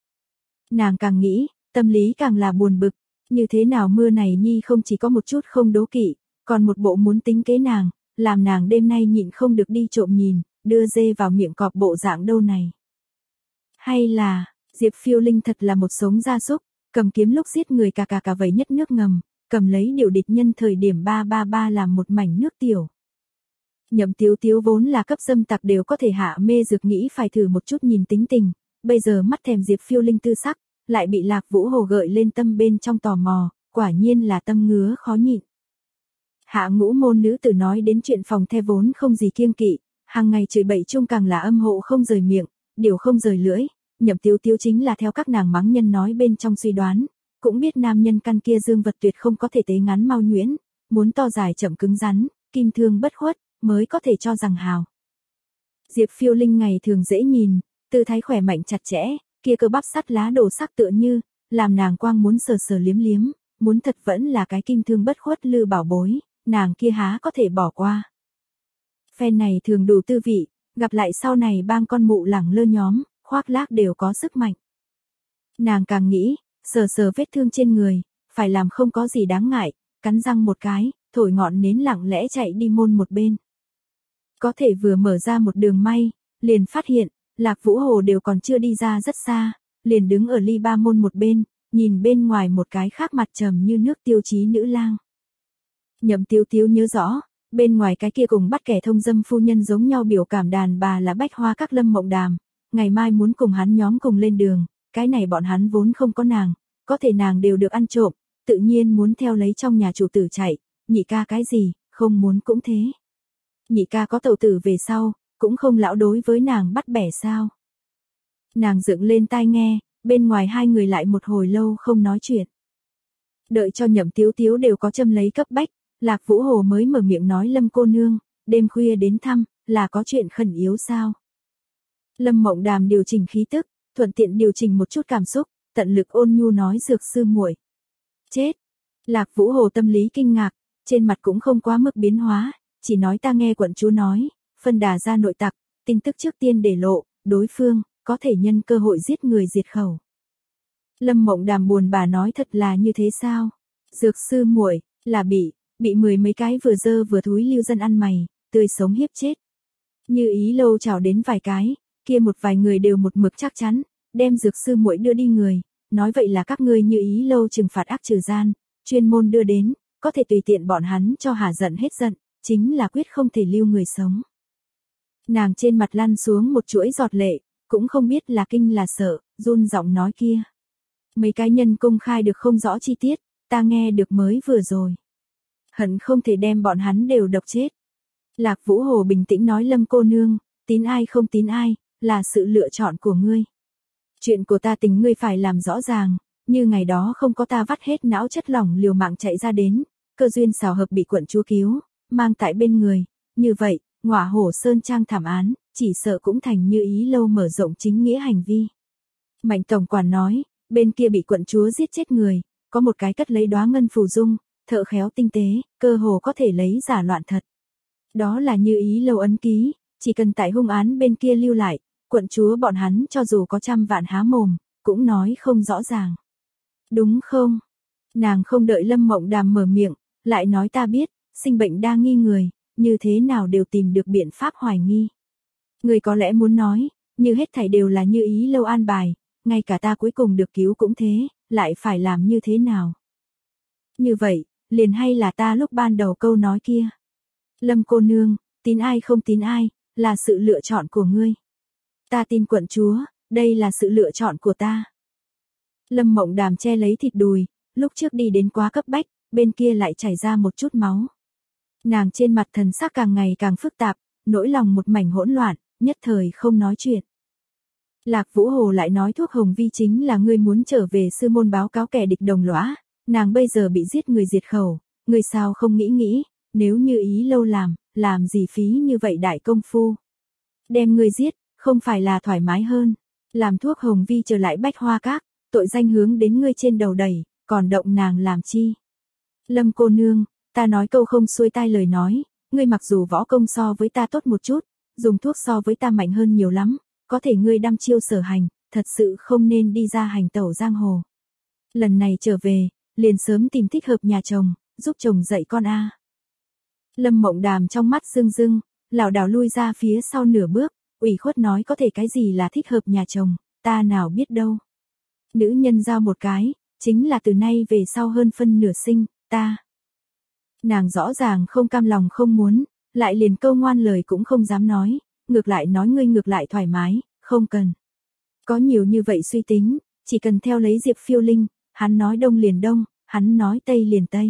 Nàng càng nghĩ, tâm lý càng là buồn bực, như thế nào mưa này nhi không chỉ có một chút không đố kỵ, còn một bộ muốn tính kế nàng, làm nàng đêm nay nhịn không được đi trộm nhìn, đưa dê vào miệng cọp bộ dạng đâu này. Hay là, Diệp Phiêu Linh thật là một sống gia súc, cầm kiếm lúc giết người cà cà cà vấy nhất nước ngầm, cầm lấy điều địch nhân thời điểm ba ba ba làm một mảnh nước tiểu. Nhậm Tiếu Tiếu vốn là cấp dâm tặc đều có thể hạ mê dược nghĩ phải thử một chút nhìn tính tình, bây giờ mắt thèm Diệp Phiêu Linh tư sắc, lại bị Lạc Vũ Hồ gợi lên tâm bên trong tò mò, quả nhiên là tâm ngứa khó nhịn. Hạ ngũ môn nữ tử nói đến chuyện phòng the vốn không gì kiêng kỵ, hàng ngày chửi bậy chung càng là âm hộ không rời miệng, điều không rời lưỡi, Nhậm Tiếu Tiếu chính là theo các nàng mắng nhân nói bên trong suy đoán, cũng biết nam nhân căn kia dương vật tuyệt không có thể tế ngắn mau nhuyễn, muốn to dài chậm cứng rắn, kim thương bất khuất, mới có thể cho rằng hào. Diệp Phiêu Linh ngày thường dễ nhìn, tư thái khỏe mạnh chặt chẽ, kia cơ bắp sắt lá đổ sắc tựa như, làm nàng quang muốn sờ sờ liếm liếm, muốn thật vẫn là cái kim thương bất khuất lư bảo bối, nàng kia há có thể bỏ qua. Phen này thường đủ tư vị, gặp lại sau này bang con mụ lẳng lơ nhóm, khoác lác đều có sức mạnh. Nàng càng nghĩ, sờ sờ vết thương trên người, phải làm không có gì đáng ngại, cắn răng một cái, thổi ngọn nến lặng lẽ chạy đi môn một bên. Có thể vừa mở ra một đường may, liền phát hiện, Lạc Vũ Hồ đều còn chưa đi ra rất xa, liền đứng ở ly ba môn một bên, nhìn bên ngoài một cái khác mặt trầm như nước tiêu chí nữ lang. Nhậm Tiếu Tiếu nhớ rõ, bên ngoài cái kia cùng bắt kẻ thông dâm phu nhân giống nhau biểu cảm đàn bà là Bách Hoa các Lâm Mộng Đàm, ngày mai muốn cùng hắn nhóm cùng lên đường, cái này bọn hắn vốn không có nàng, có thể nàng đều được ăn trộm, tự nhiên muốn theo lấy trong nhà chủ tử chạy, nhị ca cái gì, không muốn cũng thế. Nhị ca có tẩu tử về sau, cũng không lão đối với nàng bắt bẻ sao. Nàng dựng lên tai nghe, bên ngoài hai người lại một hồi lâu không nói chuyện. Đợi cho Nhậm Tiếu Tiếu đều có châm lấy cấp bách, Lạc Vũ Hồ mới mở miệng nói Lâm cô nương, đêm khuya đến thăm, là có chuyện khẩn yếu sao. Lâm Mộng Đàm điều chỉnh khí tức, thuận tiện điều chỉnh một chút cảm xúc, tận lực ôn nhu nói dược sư muội. Chết. Lạc Vũ Hồ tâm lý kinh ngạc, trên mặt cũng không quá mức biến hóa, chỉ nói ta nghe quận chúa nói, phân đà ra nội tặc, tin tức trước tiên để lộ, đối phương, có thể nhân cơ hội giết người diệt khẩu. Lâm Mộng Đàm buồn bà nói thật là như thế sao? Dược sư muội là bị, bị mười mấy cái vừa dơ vừa thúi lưu dân ăn mày, tươi sống hiếp chết. Như ý lâu chào đến vài cái, kia một vài người đều một mực chắc chắn, đem dược sư muội đưa đi người, nói vậy là các ngươi như ý lâu trừng phạt ác trừ gian, chuyên môn đưa đến, có thể tùy tiện bọn hắn cho hả giận hết giận, chính là quyết không thể lưu người sống. Nàng trên mặt lăn xuống một chuỗi giọt lệ, cũng không biết là kinh là sợ, run giọng nói kia. Mấy cái nhân công khai được không rõ chi tiết, ta nghe được mới vừa rồi. Hận không thể đem bọn hắn đều độc chết. Lạc Vũ Hồ bình tĩnh nói Lâm cô nương, tín ai không tín ai, là sự lựa chọn của ngươi. Chuyện của ta tính ngươi phải làm rõ ràng, như ngày đó không có ta vắt hết não chất lỏng liều mạng chạy ra đến, cơ duyên xào hợp bị quận chúa cứu, mang tại bên người, như vậy, Ngọa Hổ Sơn Trang thảm án, chỉ sợ cũng thành như ý lâu mở rộng chính nghĩa hành vi. Mạnh tổng quản nói, bên kia bị quận chúa giết chết người, có một cái cất lấy đóa ngân phù dung, thợ khéo tinh tế, cơ hồ có thể lấy giả loạn thật. Đó là như ý lâu ấn ký, chỉ cần tại hung án bên kia lưu lại, quận chúa bọn hắn cho dù có trăm vạn há mồm, cũng nói không rõ ràng. Đúng không? Nàng không đợi Lâm Mộng Đàm mở miệng, lại nói ta biết, sinh bệnh đa nghi người, như thế nào đều tìm được biện pháp hoài nghi. Người có lẽ muốn nói, như hết thảy đều là như ý lâu an bài, ngay cả ta cuối cùng được cứu cũng thế, lại phải làm như thế nào? Như vậy, liền hay là ta lúc ban đầu câu nói kia. Lâm cô nương, tin ai không tin ai, là sự lựa chọn của ngươi. Ta tin quận chúa, đây là sự lựa chọn của ta. Lâm Mộng Đàm che lấy thịt đùi, lúc trước đi đến quá cấp bách, bên kia lại chảy ra một chút máu. Nàng trên mặt thần sắc càng ngày càng phức tạp, nỗi lòng một mảnh hỗn loạn, nhất thời không nói chuyện. Lạc Vũ Hồ lại nói thuốc hồng vi chính là ngươi muốn trở về sư môn báo cáo kẻ địch đồng lõa, nàng bây giờ bị giết người diệt khẩu, ngươi sao không nghĩ nghĩ, nếu như ý lâu làm, làm gì phí như vậy đại công phu. Đem ngươi giết, không phải là thoải mái hơn, làm thuốc hồng vi trở lại Bách Hoa Các, tội danh hướng đến ngươi trên đầu đẩy, còn động nàng làm chi. Lâm cô nương, ta nói câu không xuôi tai lời nói, ngươi mặc dù võ công so với ta tốt một chút, dùng thuốc so với ta mạnh hơn nhiều lắm, có thể ngươi đăm chiêu sở hành, thật sự không nên đi ra hành tẩu giang hồ. Lần này trở về, liền sớm tìm thích hợp nhà chồng, giúp chồng dạy con a. Lâm Mộng Đàm trong mắt rưng rưng, lảo đảo lui ra phía sau nửa bước, ủy khuất nói có thể cái gì là thích hợp nhà chồng, ta nào biết đâu. Nữ nhân giao một cái, chính là từ nay về sau hơn phân nửa sinh, ta. Nàng rõ ràng không cam lòng không muốn, lại liền câu ngoan lời cũng không dám nói, ngược lại nói ngươi ngược lại thoải mái, không cần. Có nhiều như vậy suy tính, chỉ cần theo lấy Diệp Phiêu Linh, hắn nói đông liền đông, hắn nói tây liền tây.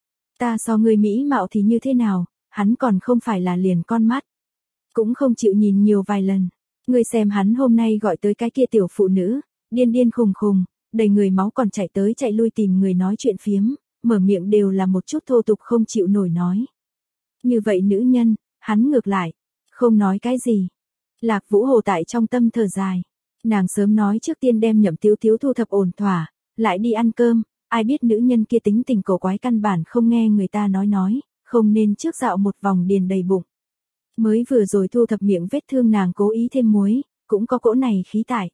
Ta so ngươi mỹ mạo thì như thế nào, hắn còn không phải là liền con mắt. Cũng không chịu nhìn nhiều vài lần. Ngươi xem hắn hôm nay gọi tới cái kia tiểu phụ nữ, điên điên khùng khùng, đầy người máu còn chạy tới chạy lui tìm người nói chuyện phiếm, mở miệng đều là một chút thô tục không chịu nổi nói. Như vậy nữ nhân, hắn ngược lại, không nói cái gì. Lạc Vũ Hồ tại trong tâm thở dài. Nàng sớm nói trước tiên đem Nhậm Tiếu Tiếu thu thập ổn thỏa, lại đi ăn cơm, ai biết nữ nhân kia tính tình cổ quái căn bản không nghe người ta nói nói, không nên trước dạo một vòng điền đầy bụng. Mới vừa rồi thu thập miệng vết thương nàng cố ý thêm muối, cũng có cỗ này khí tại.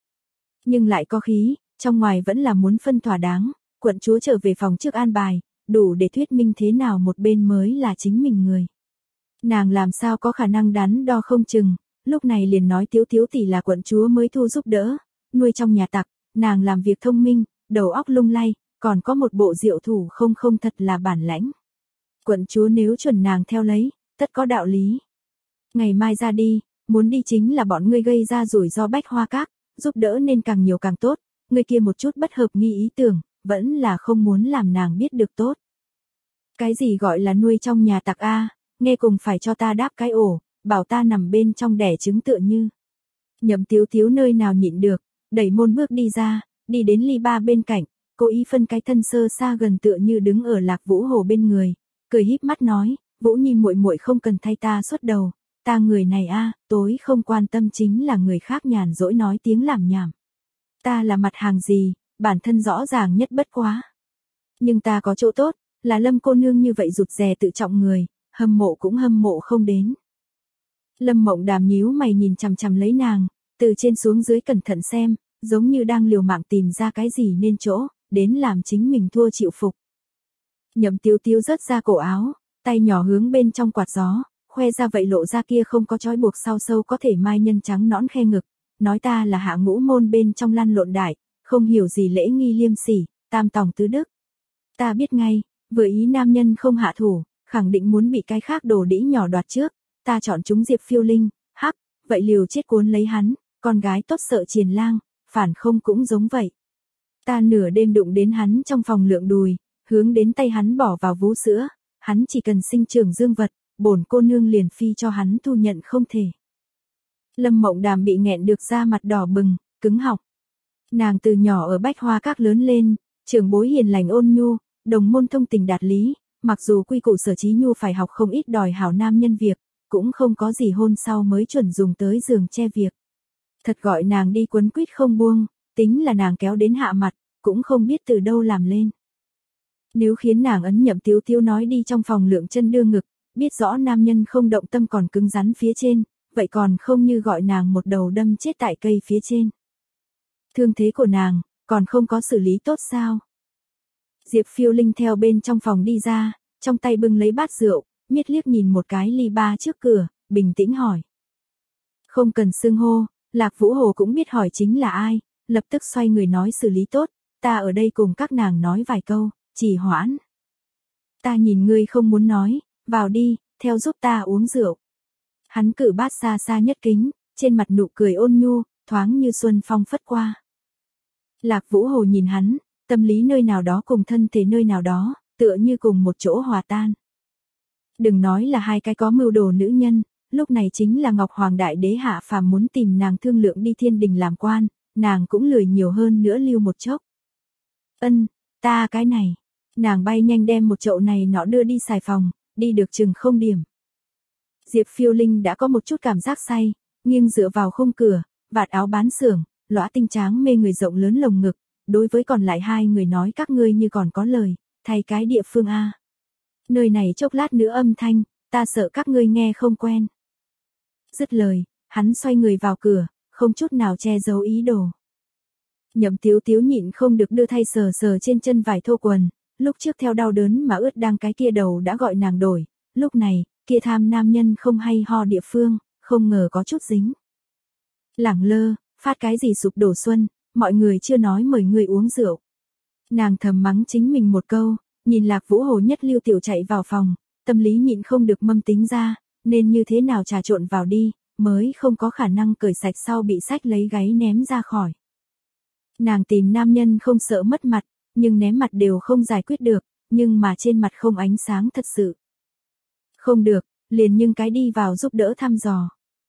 Nhưng lại có khí, trong ngoài vẫn là muốn phân thỏa đáng, quận chúa trở về phòng trước an bài, đủ để thuyết minh thế nào một bên mới là chính mình người. Nàng làm sao có khả năng đắn đo không chừng, lúc này liền nói Tiếu Tiếu tỷ là quận chúa mới thu giúp đỡ, nuôi trong nhà tặc, nàng làm việc thông minh, đầu óc lung lay, còn có một bộ diệu thủ không không thật là bản lãnh. Quận chúa nếu chuẩn nàng theo lấy, tất có đạo lý. Ngày mai ra đi, muốn đi chính là bọn ngươi gây ra rủi ro Bách Hoa Các, giúp đỡ nên càng nhiều càng tốt, ngươi kia một chút bất hợp nghi ý tưởng, vẫn là không muốn làm nàng biết được tốt. Cái gì gọi là nuôi trong nhà tặc a, nghe cùng phải cho ta đáp cái ổ, bảo ta nằm bên trong đẻ trứng tựa như. Nhậm Tiếu Tiếu nơi nào nhịn được, đẩy môn bước đi ra, đi đến ly ba bên cạnh, cố ý phân cái thân sơ xa gần tựa như đứng ở Lạc Vũ Hồ bên người, cười híp mắt nói, Vũ Nhi muội muội không cần thay ta xuất đầu, ta người này a, tối không quan tâm chính là người khác nhàn rỗi nói tiếng làm nhảm. Ta là mặt hàng gì, bản thân rõ ràng nhất bất quá. Nhưng ta có chỗ tốt, là Lâm cô nương như vậy rụt rè tự trọng người, hâm mộ cũng hâm mộ không đến. Lâm Mộng Đàm nhíu mày nhìn chằm chằm lấy nàng, từ trên xuống dưới cẩn thận xem, giống như đang liều mạng tìm ra cái gì nên chỗ, đến làm chính mình thua chịu phục. Nhậm Tiếu Tiếu rớt ra cổ áo, tay nhỏ hướng bên trong quạt gió, khoe ra vậy lộ ra kia không có trói buộc sau sâu có thể mai nhân trắng nõn khe ngực, nói ta là hạ ngũ môn bên trong lăn lộn đại, không hiểu gì lễ nghi liêm sỉ, tam tòng tứ đức. Ta biết ngay, vừa ý nam nhân không hạ thủ, khẳng định muốn bị cái khác đồ đĩ nhỏ đoạt trước, ta chọn chúng Diệp Phiêu Linh, hắc, vậy liều chết cuốn lấy hắn, con gái tốt sợ triền lang, phản không cũng giống vậy. Ta nửa đêm đụng đến hắn trong phòng lượng đùi, hướng đến tay hắn bỏ vào vú sữa, hắn chỉ cần sinh trưởng dương vật, bổn cô nương liền phi cho hắn thu nhận không thể. Lâm Mộng Đàm bị nghẹn được da mặt đỏ bừng, cứng họng. Nàng từ nhỏ ở Bách Hoa Các lớn lên, trưởng bối hiền lành ôn nhu, đồng môn thông tình đạt lý, mặc dù quy củ sở trí nhu phải học không ít đòi hảo nam nhân việc, cũng không có gì hôn sau mới chuẩn dùng tới giường che việc. Thật gọi nàng đi quấn quýt không buông, tính là nàng kéo đến hạ mặt, cũng không biết từ đâu làm lên. Nếu khiến nàng ấn Nhậm Tiếu Tiếu nói đi trong phòng lượng chân đưa ngực, biết rõ nam nhân không động tâm còn cứng rắn phía trên, vậy còn không như gọi nàng một đầu đâm chết tại cây phía trên. Thương thế của nàng, còn không có xử lý tốt sao? Diệp Phiêu Linh theo bên trong phòng đi ra, trong tay bưng lấy bát rượu, miết liếc nhìn một cái ly ba trước cửa, bình tĩnh hỏi. Không cần xưng hô, Lạc Vũ Hồ cũng biết hỏi chính là ai, lập tức xoay người nói xử lý tốt, ta ở đây cùng các nàng nói vài câu, trì hoãn. Ta nhìn ngươi không muốn nói, vào đi, theo giúp ta uống rượu. Hắn cử bát xa xa nhất kính, trên mặt nụ cười ôn nhu, thoáng như xuân phong phất qua. Lạc Vũ Hồ nhìn hắn, tâm lý nơi nào đó cùng thân thể nơi nào đó, tựa như cùng một chỗ hòa tan. Đừng nói là hai cái có mưu đồ nữ nhân, lúc này chính là Ngọc Hoàng Đại Đế hạ phàm muốn tìm nàng thương lượng đi thiên đình làm quan, nàng cũng lười nhiều hơn nữa lưu một chốc. Ân, ta cái này. Nàng bay nhanh đem một chậu này nọ đưa đi xài phòng, đi được chừng không điểm. Diệp Phiêu Linh đã có một chút cảm giác say, nghiêng dựa vào khung cửa, vạt áo bán xưởng, lõa tinh tráng mê người rộng lớn lồng ngực, đối với còn lại hai người nói các ngươi như còn có lời, thay cái địa phương a. Nơi này chốc lát nữa âm thanh, ta sợ các ngươi nghe không quen. Dứt lời, hắn xoay người vào cửa, không chút nào che giấu ý đồ. Nhậm Tiếu Tiếu nhịn không được đưa thay sờ sờ trên chân vải thô quần, lúc trước theo đau đớn mà ướt đang cái kia đầu đã gọi nàng đổi, lúc này, kia tham nam nhân không hay ho địa phương, không ngờ có chút dính. Lẳng lơ, phát cái gì sụp đổ xuân, mọi người chưa nói mời ngươi uống rượu. Nàng thầm mắng chính mình một câu, nhìn Lạc Vũ Hồ nhất lưu tiểu chạy vào phòng, tâm lý nhịn không được mâm tính ra, nên như thế nào trà trộn vào đi, mới không có khả năng cởi sạch sau bị sách lấy gáy ném ra khỏi. Nàng tìm nam nhân không sợ mất mặt, nhưng ném mặt đều không giải quyết được, nhưng mà trên mặt không ánh sáng thật sự. Không được, liền nhưng cái đi vào giúp đỡ thăm dò.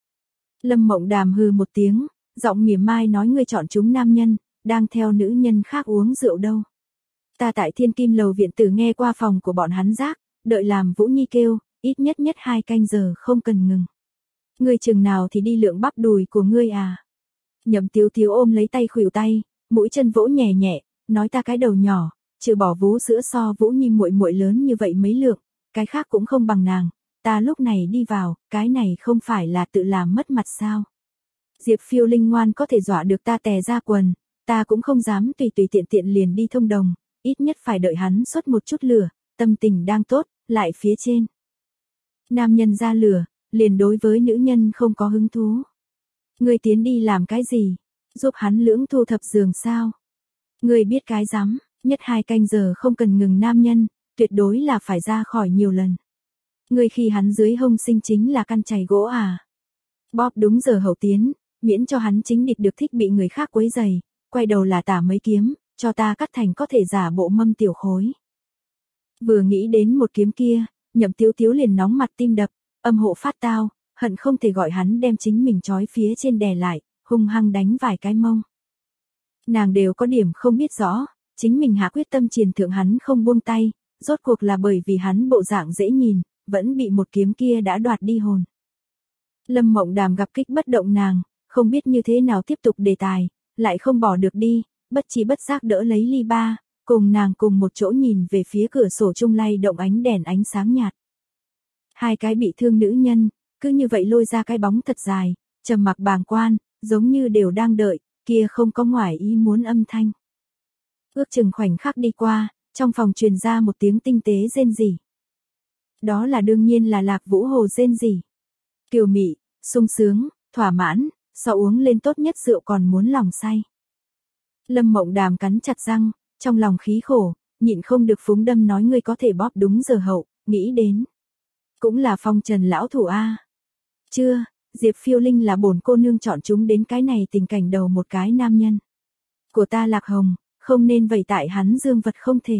Lâm Mộng Đàm hừ một tiếng, giọng mỉa mai nói ngươi chọn chúng nam nhân, đang theo nữ nhân khác uống rượu đâu. Ta tại Thiên Kim Lầu viện tử nghe qua phòng của bọn hắn rác, đợi làm Vũ Nhi kêu, ít nhất nhất hai canh giờ không cần ngừng. Ngươi chừng nào thì đi lượng bắp đùi của ngươi à. Nhậm Tiếu Tiếu ôm lấy tay khuỷu tay, mũi chân vỗ nhẹ nhẹ, nói ta cái đầu nhỏ, trừ bỏ vú sữa so Vũ Nhi muội muội lớn như vậy mấy lượng, cái khác cũng không bằng nàng, ta lúc này đi vào, cái này không phải là tự làm mất mặt sao. Diệp Phiêu Linh ngoan có thể dọa được ta tè ra quần, ta cũng không dám tùy tùy tiện tiện liền đi thông đồng, ít nhất phải đợi hắn xuất một chút lửa, tâm tình đang tốt, lại phía trên. Nam nhân ra lửa, liền đối với nữ nhân không có hứng thú. Ngươi tiến đi làm cái gì? Giúp hắn lưỡng thu thập giường sao? Ngươi biết cái rắm, nhất hai canh giờ không cần ngừng nam nhân, tuyệt đối là phải ra khỏi nhiều lần. Ngươi khi hắn dưới hông sinh chính là căn chày gỗ à? Bóp đúng giờ hậu tiến, miễn cho hắn chính địch được thích bị người khác quấy giày, quay đầu là tả mấy kiếm, cho ta cắt thành có thể giả bộ mâm tiểu khối. Vừa nghĩ đến một kiếm kia, Nhậm Tiếu Tiếu liền nóng mặt tim đập, âm hộ phát tao, hận không thể gọi hắn đem chính mình trói phía trên đè lại, hung hăng đánh vài cái mông. Nàng đều có điểm không biết rõ, chính mình hạ quyết tâm triền thượng hắn không buông tay, rốt cuộc là bởi vì hắn bộ dạng dễ nhìn, vẫn bị một kiếm kia đã đoạt đi hồn. Lâm Mộng Đàm gặp kích bất động nàng, không biết như thế nào tiếp tục đề tài, lại không bỏ được đi, bất chi bất giác đỡ lấy ly ba, cùng nàng cùng một chỗ nhìn về phía cửa sổ trung lay động ánh đèn ánh sáng nhạt. Hai cái bị thương nữ nhân, cứ như vậy lôi ra cái bóng thật dài, trầm mặc bàng quan, giống như đều đang đợi, kia không có ngoài ý muốn âm thanh. Ước chừng khoảnh khắc đi qua, trong phòng truyền ra một tiếng tinh tế rên rỉ. Đó là đương nhiên là Lạc Vũ Hồ rên rỉ. Kiều mị, sung sướng, thỏa mãn, so uống lên tốt nhất rượu còn muốn lòng say. Lâm Mộng Đàm cắn chặt răng, trong lòng khí khổ, nhịn không được phúng đâm nói ngươi có thể bóp đúng giờ hậu, nghĩ đến. Cũng là phong trần lão thủ A. Chưa, Diệp Phiêu Linh là bổn cô nương chọn chúng đến cái này tình cảnh đầu một cái nam nhân. Của ta Lạc Hồng, không nên vậy tại hắn dương vật không thể.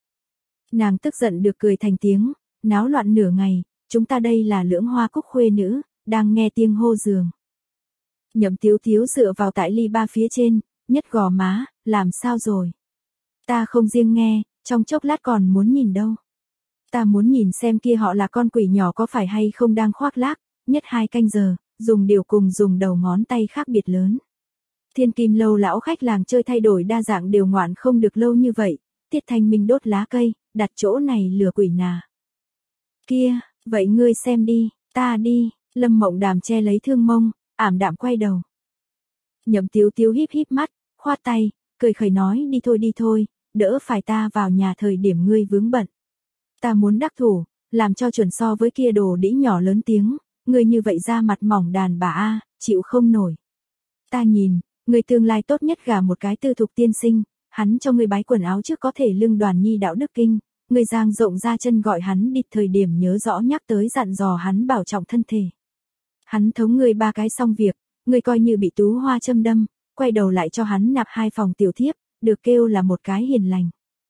Nàng tức giận được cười thành tiếng, náo loạn nửa ngày, chúng ta đây là lưỡng hoa cúc khuê nữ, đang nghe tiếng hô giường. Nhậm Tiếu Tiếu dựa vào tại ly ba phía trên, nhất gò má, làm sao rồi? Ta không riêng nghe, trong chốc lát còn muốn nhìn đâu. Ta muốn nhìn xem kia họ là con quỷ nhỏ có phải hay không đang khoác lác, nhất hai canh giờ, dùng điều cùng dùng đầu ngón tay khác biệt lớn. Thiên Kim Lâu lão khách làng chơi thay đổi đa dạng đều ngoạn không được lâu như vậy, Tiết Thanh Minh đốt lá cây, đặt chỗ này lừa quỷ nà. Kia, vậy ngươi xem đi, ta đi, Lâm Mộng Đàm che lấy thương mông, ảm đạm quay đầu. Nhậm Tiếu Tiếu híp híp mắt, khoát tay, cười khẩy nói đi thôi đi thôi, đỡ phải ta vào nhà thời điểm ngươi vướng bận. Ta muốn đắc thủ, làm cho chuẩn so với kia đồ đĩ nhỏ lớn tiếng, ngươi như vậy ra mặt mỏng đàn bà a, chịu không nổi. Ta nhìn, người tương lai tốt nhất gả một cái tư thục tiên sinh, hắn cho người bái quần áo trước có thể lưng đoàn nhi đạo đức kinh, người giang rộng ra chân gọi hắn đi thời điểm nhớ rõ nhắc tới dặn dò hắn bảo trọng thân thể. Hắn thống người ba cái xong việc, người coi như bị tú hoa châm đâm, quay đầu lại cho hắn nạp hai phòng tiểu thiếp, được kêu là một cái hiền lành.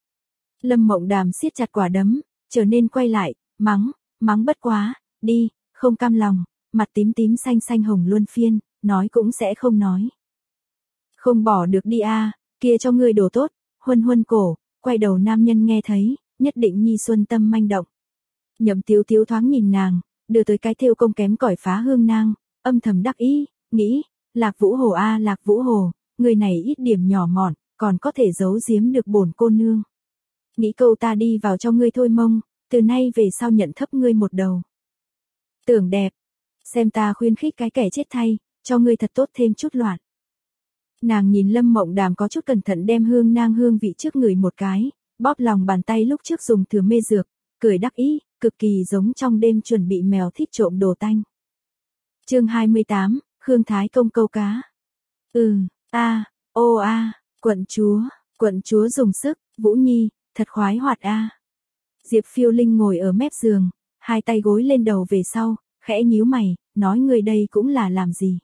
Lâm Mộng Đàm siết chặt quả đấm, trở nên quay lại, mắng, mắng bất quá, đi, không cam lòng, mặt tím tím xanh xanh hồng luân phiên, nói cũng sẽ không nói. Không bỏ được đi a, à, kia cho ngươi đồ tốt, huân huân cổ, quay đầu nam nhân nghe thấy, nhất định nhi xuân tâm manh động. Nhậm Tiếu Tiếu thoáng nhìn nàng, đưa tới cái thêu công kém cỏi phá hương nang, âm thầm đắc ý, nghĩ, Lạc Vũ Hồ a à, Lạc Vũ Hồ, người này ít điểm nhỏ mọn, còn có thể giấu giếm được bổn cô nương. Nghĩ câu ta đi vào cho ngươi thôi mông, từ nay về sau nhận thấp ngươi một đầu. Tưởng đẹp, xem ta khuyến khích cái kẻ chết thay, cho ngươi thật tốt thêm chút loạn. Nàng nhìn Lâm Mộng Đàm có chút cẩn thận đem hương nang hương vị trước người một cái, bóp lòng bàn tay lúc trước dùng thừa mê dược, cười đắc ý, cực kỳ giống trong đêm chuẩn bị mèo thích trộm đồ tanh. Chương hai mươi tám, Khương Thái Công câu cá. Ừ, a, ô a, quận chúa, quận chúa dùng sức, Vũ Nhi, thật khoái hoạt a. Diệp Phiêu Linh ngồi ở mép giường, hai tay gối lên đầu về sau, khẽ nhíu mày, nói người đây cũng là làm gì.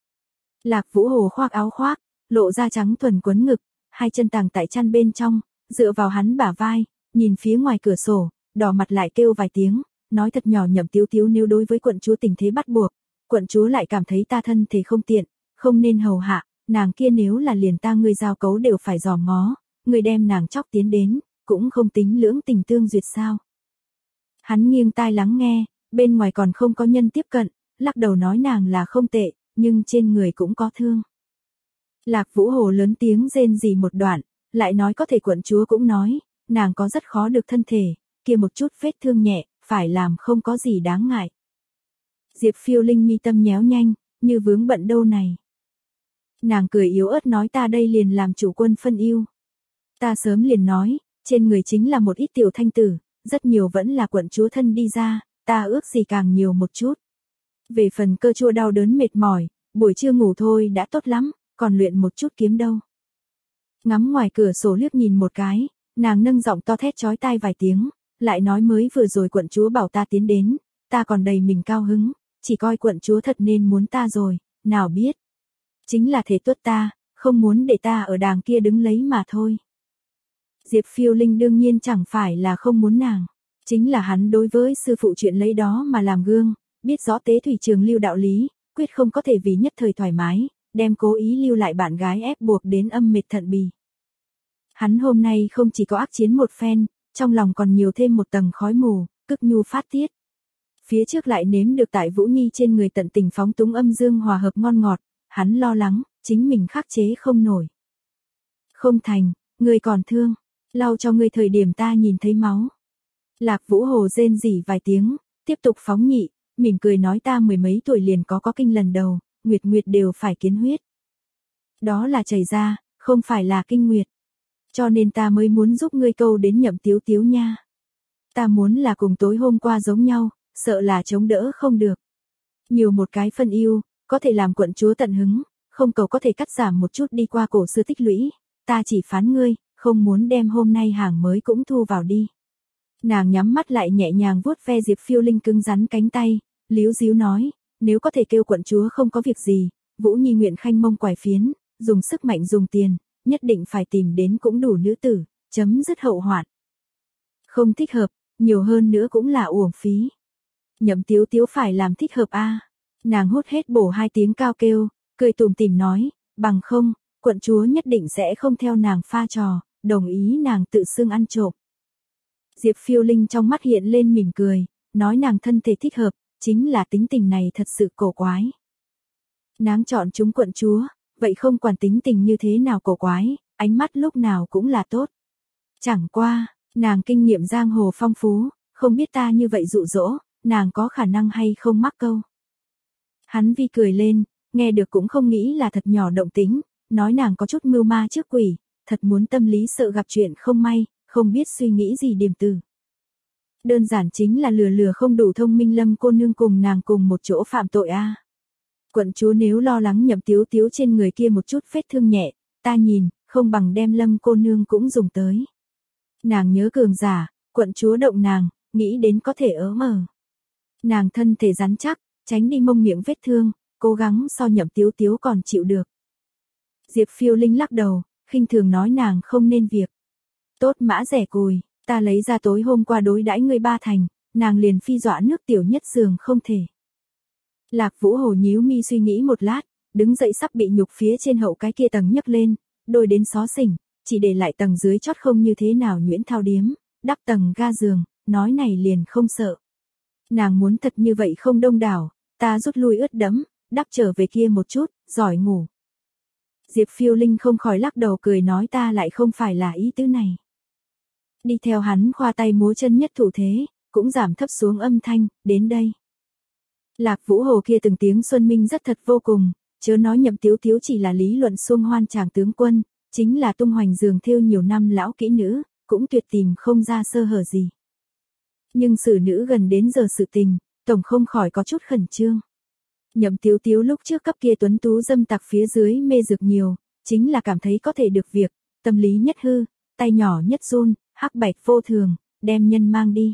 Lạc Vũ Hồ khoác áo khoác, lộ ra trắng thuần quấn ngực, hai chân tàng tại chăn bên trong, dựa vào hắn bả vai, nhìn phía ngoài cửa sổ, đỏ mặt lại kêu vài tiếng, nói thật nhỏ Nhậm Tiếu Tiếu nếu đối với quận chúa tình thế bắt buộc, quận chúa lại cảm thấy ta thân thể không tiện, không nên hầu hạ, nàng kia nếu là liền ta ngươi giao cấu đều phải dòm ngó, người đem nàng chóc tiến đến, cũng không tính lưỡng tình tương duyệt sao. Hắn nghiêng tai lắng nghe, bên ngoài còn không có nhân tiếp cận, lắc đầu nói nàng là không tệ, nhưng trên người cũng có thương. Lạc Vũ Hồ lớn tiếng rên rỉ một đoạn, lại nói có thể quận chúa cũng nói, nàng có rất khó được thân thể, kia một chút vết thương nhẹ, phải làm không có gì đáng ngại. Diệp Phiêu Linh mi tâm nhéo nhanh, như vướng bận đâu này. Nàng cười yếu ớt nói ta đây liền làm chủ quân phân ưu. Ta sớm liền nói, trên người chính là một ít tiểu thanh tử, rất nhiều vẫn là quận chúa thân đi ra, ta ước gì càng nhiều một chút. Về phần cơ chua đau đớn mệt mỏi, buổi trưa ngủ thôi đã tốt lắm, còn luyện một chút kiếm đâu. Ngắm ngoài cửa sổ liếc nhìn một cái, nàng nâng giọng to thét chói tai vài tiếng, lại nói mới vừa rồi quận chúa bảo ta tiến đến, ta còn đầy mình cao hứng, chỉ coi quận chúa thật nên muốn ta rồi, nào biết. Chính là thể tuất ta, không muốn để ta ở đàng kia đứng lấy mà thôi. Diệp Phiêu Linh đương nhiên chẳng phải là không muốn nàng, chính là hắn đối với sư phụ chuyện lấy đó mà làm gương, biết rõ tế thủy trường lưu đạo lý, quyết không có thể vì nhất thời thoải mái, đem cố ý lưu lại bạn gái ép buộc đến âm mệt thận bì. Hắn hôm nay không chỉ có ác chiến một phen, trong lòng còn nhiều thêm một tầng khói mù, cức nhu phát tiết. Phía trước lại nếm được tại Vũ Nhi trên người tận tình phóng túng âm dương hòa hợp ngon ngọt, hắn lo lắng, chính mình khắc chế không nổi. Không thành, người còn thương, lau cho ngươi thời điểm ta nhìn thấy máu. Lạc Vũ Hồ rên rỉ vài tiếng, tiếp tục phóng nhị, mỉm cười nói ta mười mấy tuổi liền có có kinh lần đầu, nguyệt nguyệt đều phải kiến huyết. Đó là chảy ra, không phải là kinh nguyệt. Cho nên ta mới muốn giúp ngươi câu đến Nhậm Tiếu Tiếu nha. Ta muốn là cùng tối hôm qua giống nhau, sợ là chống đỡ không được. Nhiều một cái phân ưu, có thể làm quận chúa tận hứng, không cầu có thể cắt giảm một chút đi qua cổ xưa tích lũy, ta chỉ phán ngươi, không muốn đem hôm nay hàng mới cũng thu vào đi. Nàng nhắm mắt lại nhẹ nhàng vuốt ve Diệp Phiêu Linh cứng rắn cánh tay, líu díu nói, nếu có thể kêu quận chúa không có việc gì, Vũ Nhi nguyện khanh mông quải phiến, dùng sức mạnh dùng tiền, nhất định phải tìm đến cũng đủ nữ tử, chấm dứt hậu hoạn. Không thích hợp, nhiều hơn nữa cũng là uổng phí. Nhậm Tiếu Tiếu phải làm thích hợp a. À. Nàng hốt hết bổ hai tiếng cao kêu, cười tủm tỉm nói, bằng không, quận chúa nhất định sẽ không theo nàng pha trò, đồng ý nàng tự xưng ăn trộm. Diệp Phiêu Linh trong mắt hiện lên mỉm cười, nói nàng thân thể thích hợp, chính là tính tình này thật sự cổ quái. Nàng chọn chúng quận chúa, vậy không quản tính tình như thế nào cổ quái, ánh mắt lúc nào cũng là tốt. Chẳng qua, nàng kinh nghiệm giang hồ phong phú, không biết ta như vậy dụ dỗ, nàng có khả năng hay không mắc câu. Hắn vi cười lên, nghe được cũng không nghĩ là thật nhỏ động tính, nói nàng có chút mưu ma trước quỷ, thật muốn tâm lý sợ gặp chuyện không may, không biết suy nghĩ gì điềm từ. Đơn giản chính là lừa lừa không đủ thông minh Lâm cô nương cùng nàng cùng một chỗ phạm tội a. À. Quận chúa nếu lo lắng Nhậm Tiếu Tiếu trên người kia một chút vết thương nhẹ, ta nhìn, không bằng đem Lâm cô nương cũng dùng tới. Nàng nhớ cường giả, quận chúa động nàng, nghĩ đến có thể ớ mờ. Nàng thân thể rắn chắc, tránh đi mông miệng vết thương, cố gắng so Nhậm Tiếu Tiếu còn chịu được. Diệp Phiêu Linh lắc đầu, khinh thường nói nàng không nên việc. Tốt mã rẻ cùi, ta lấy ra tối hôm qua đối đãi ngươi ba thành, nàng liền phi dọa nước tiểu nhất giường không thể. Lạc Vũ Hồ nhíu mi suy nghĩ một lát, đứng dậy sắp bị nhục phía trên hậu cái kia tầng nhấc lên, đôi đến xó xỉnh, chỉ để lại tầng dưới chót không như thế nào nhuyễn thao điếm, đắp tầng ga giường, nói này liền không sợ. Nàng muốn thật như vậy không đông đảo, ta rút lui ướt đẫm, đắp trở về kia một chút, giỏi ngủ. Diệp Phiêu Linh không khỏi lắc đầu cười nói ta lại không phải là ý tứ này. Đi theo hắn khoa tay múa chân nhất thủ thế, cũng giảm thấp xuống âm thanh, đến đây. Lạc Vũ Hồ kia từng tiếng xuân minh rất thật vô cùng, chớ nói Nhậm Tiếu Tiếu chỉ là lý luận xuông hoan chàng tướng quân, chính là tung hoành giường thêu nhiều năm lão kỹ nữ, cũng tuyệt tìm không ra sơ hở gì. Nhưng xử nữ gần đến giờ sự tình, tổng không khỏi có chút khẩn trương. Nhậm Tiếu Tiếu lúc trước cấp kia tuấn tú dâm tặc phía dưới mê dược nhiều, chính là cảm thấy có thể được việc, tâm lý nhất hư, tay nhỏ nhất run, hắc bạch vô thường, đem nhân mang đi.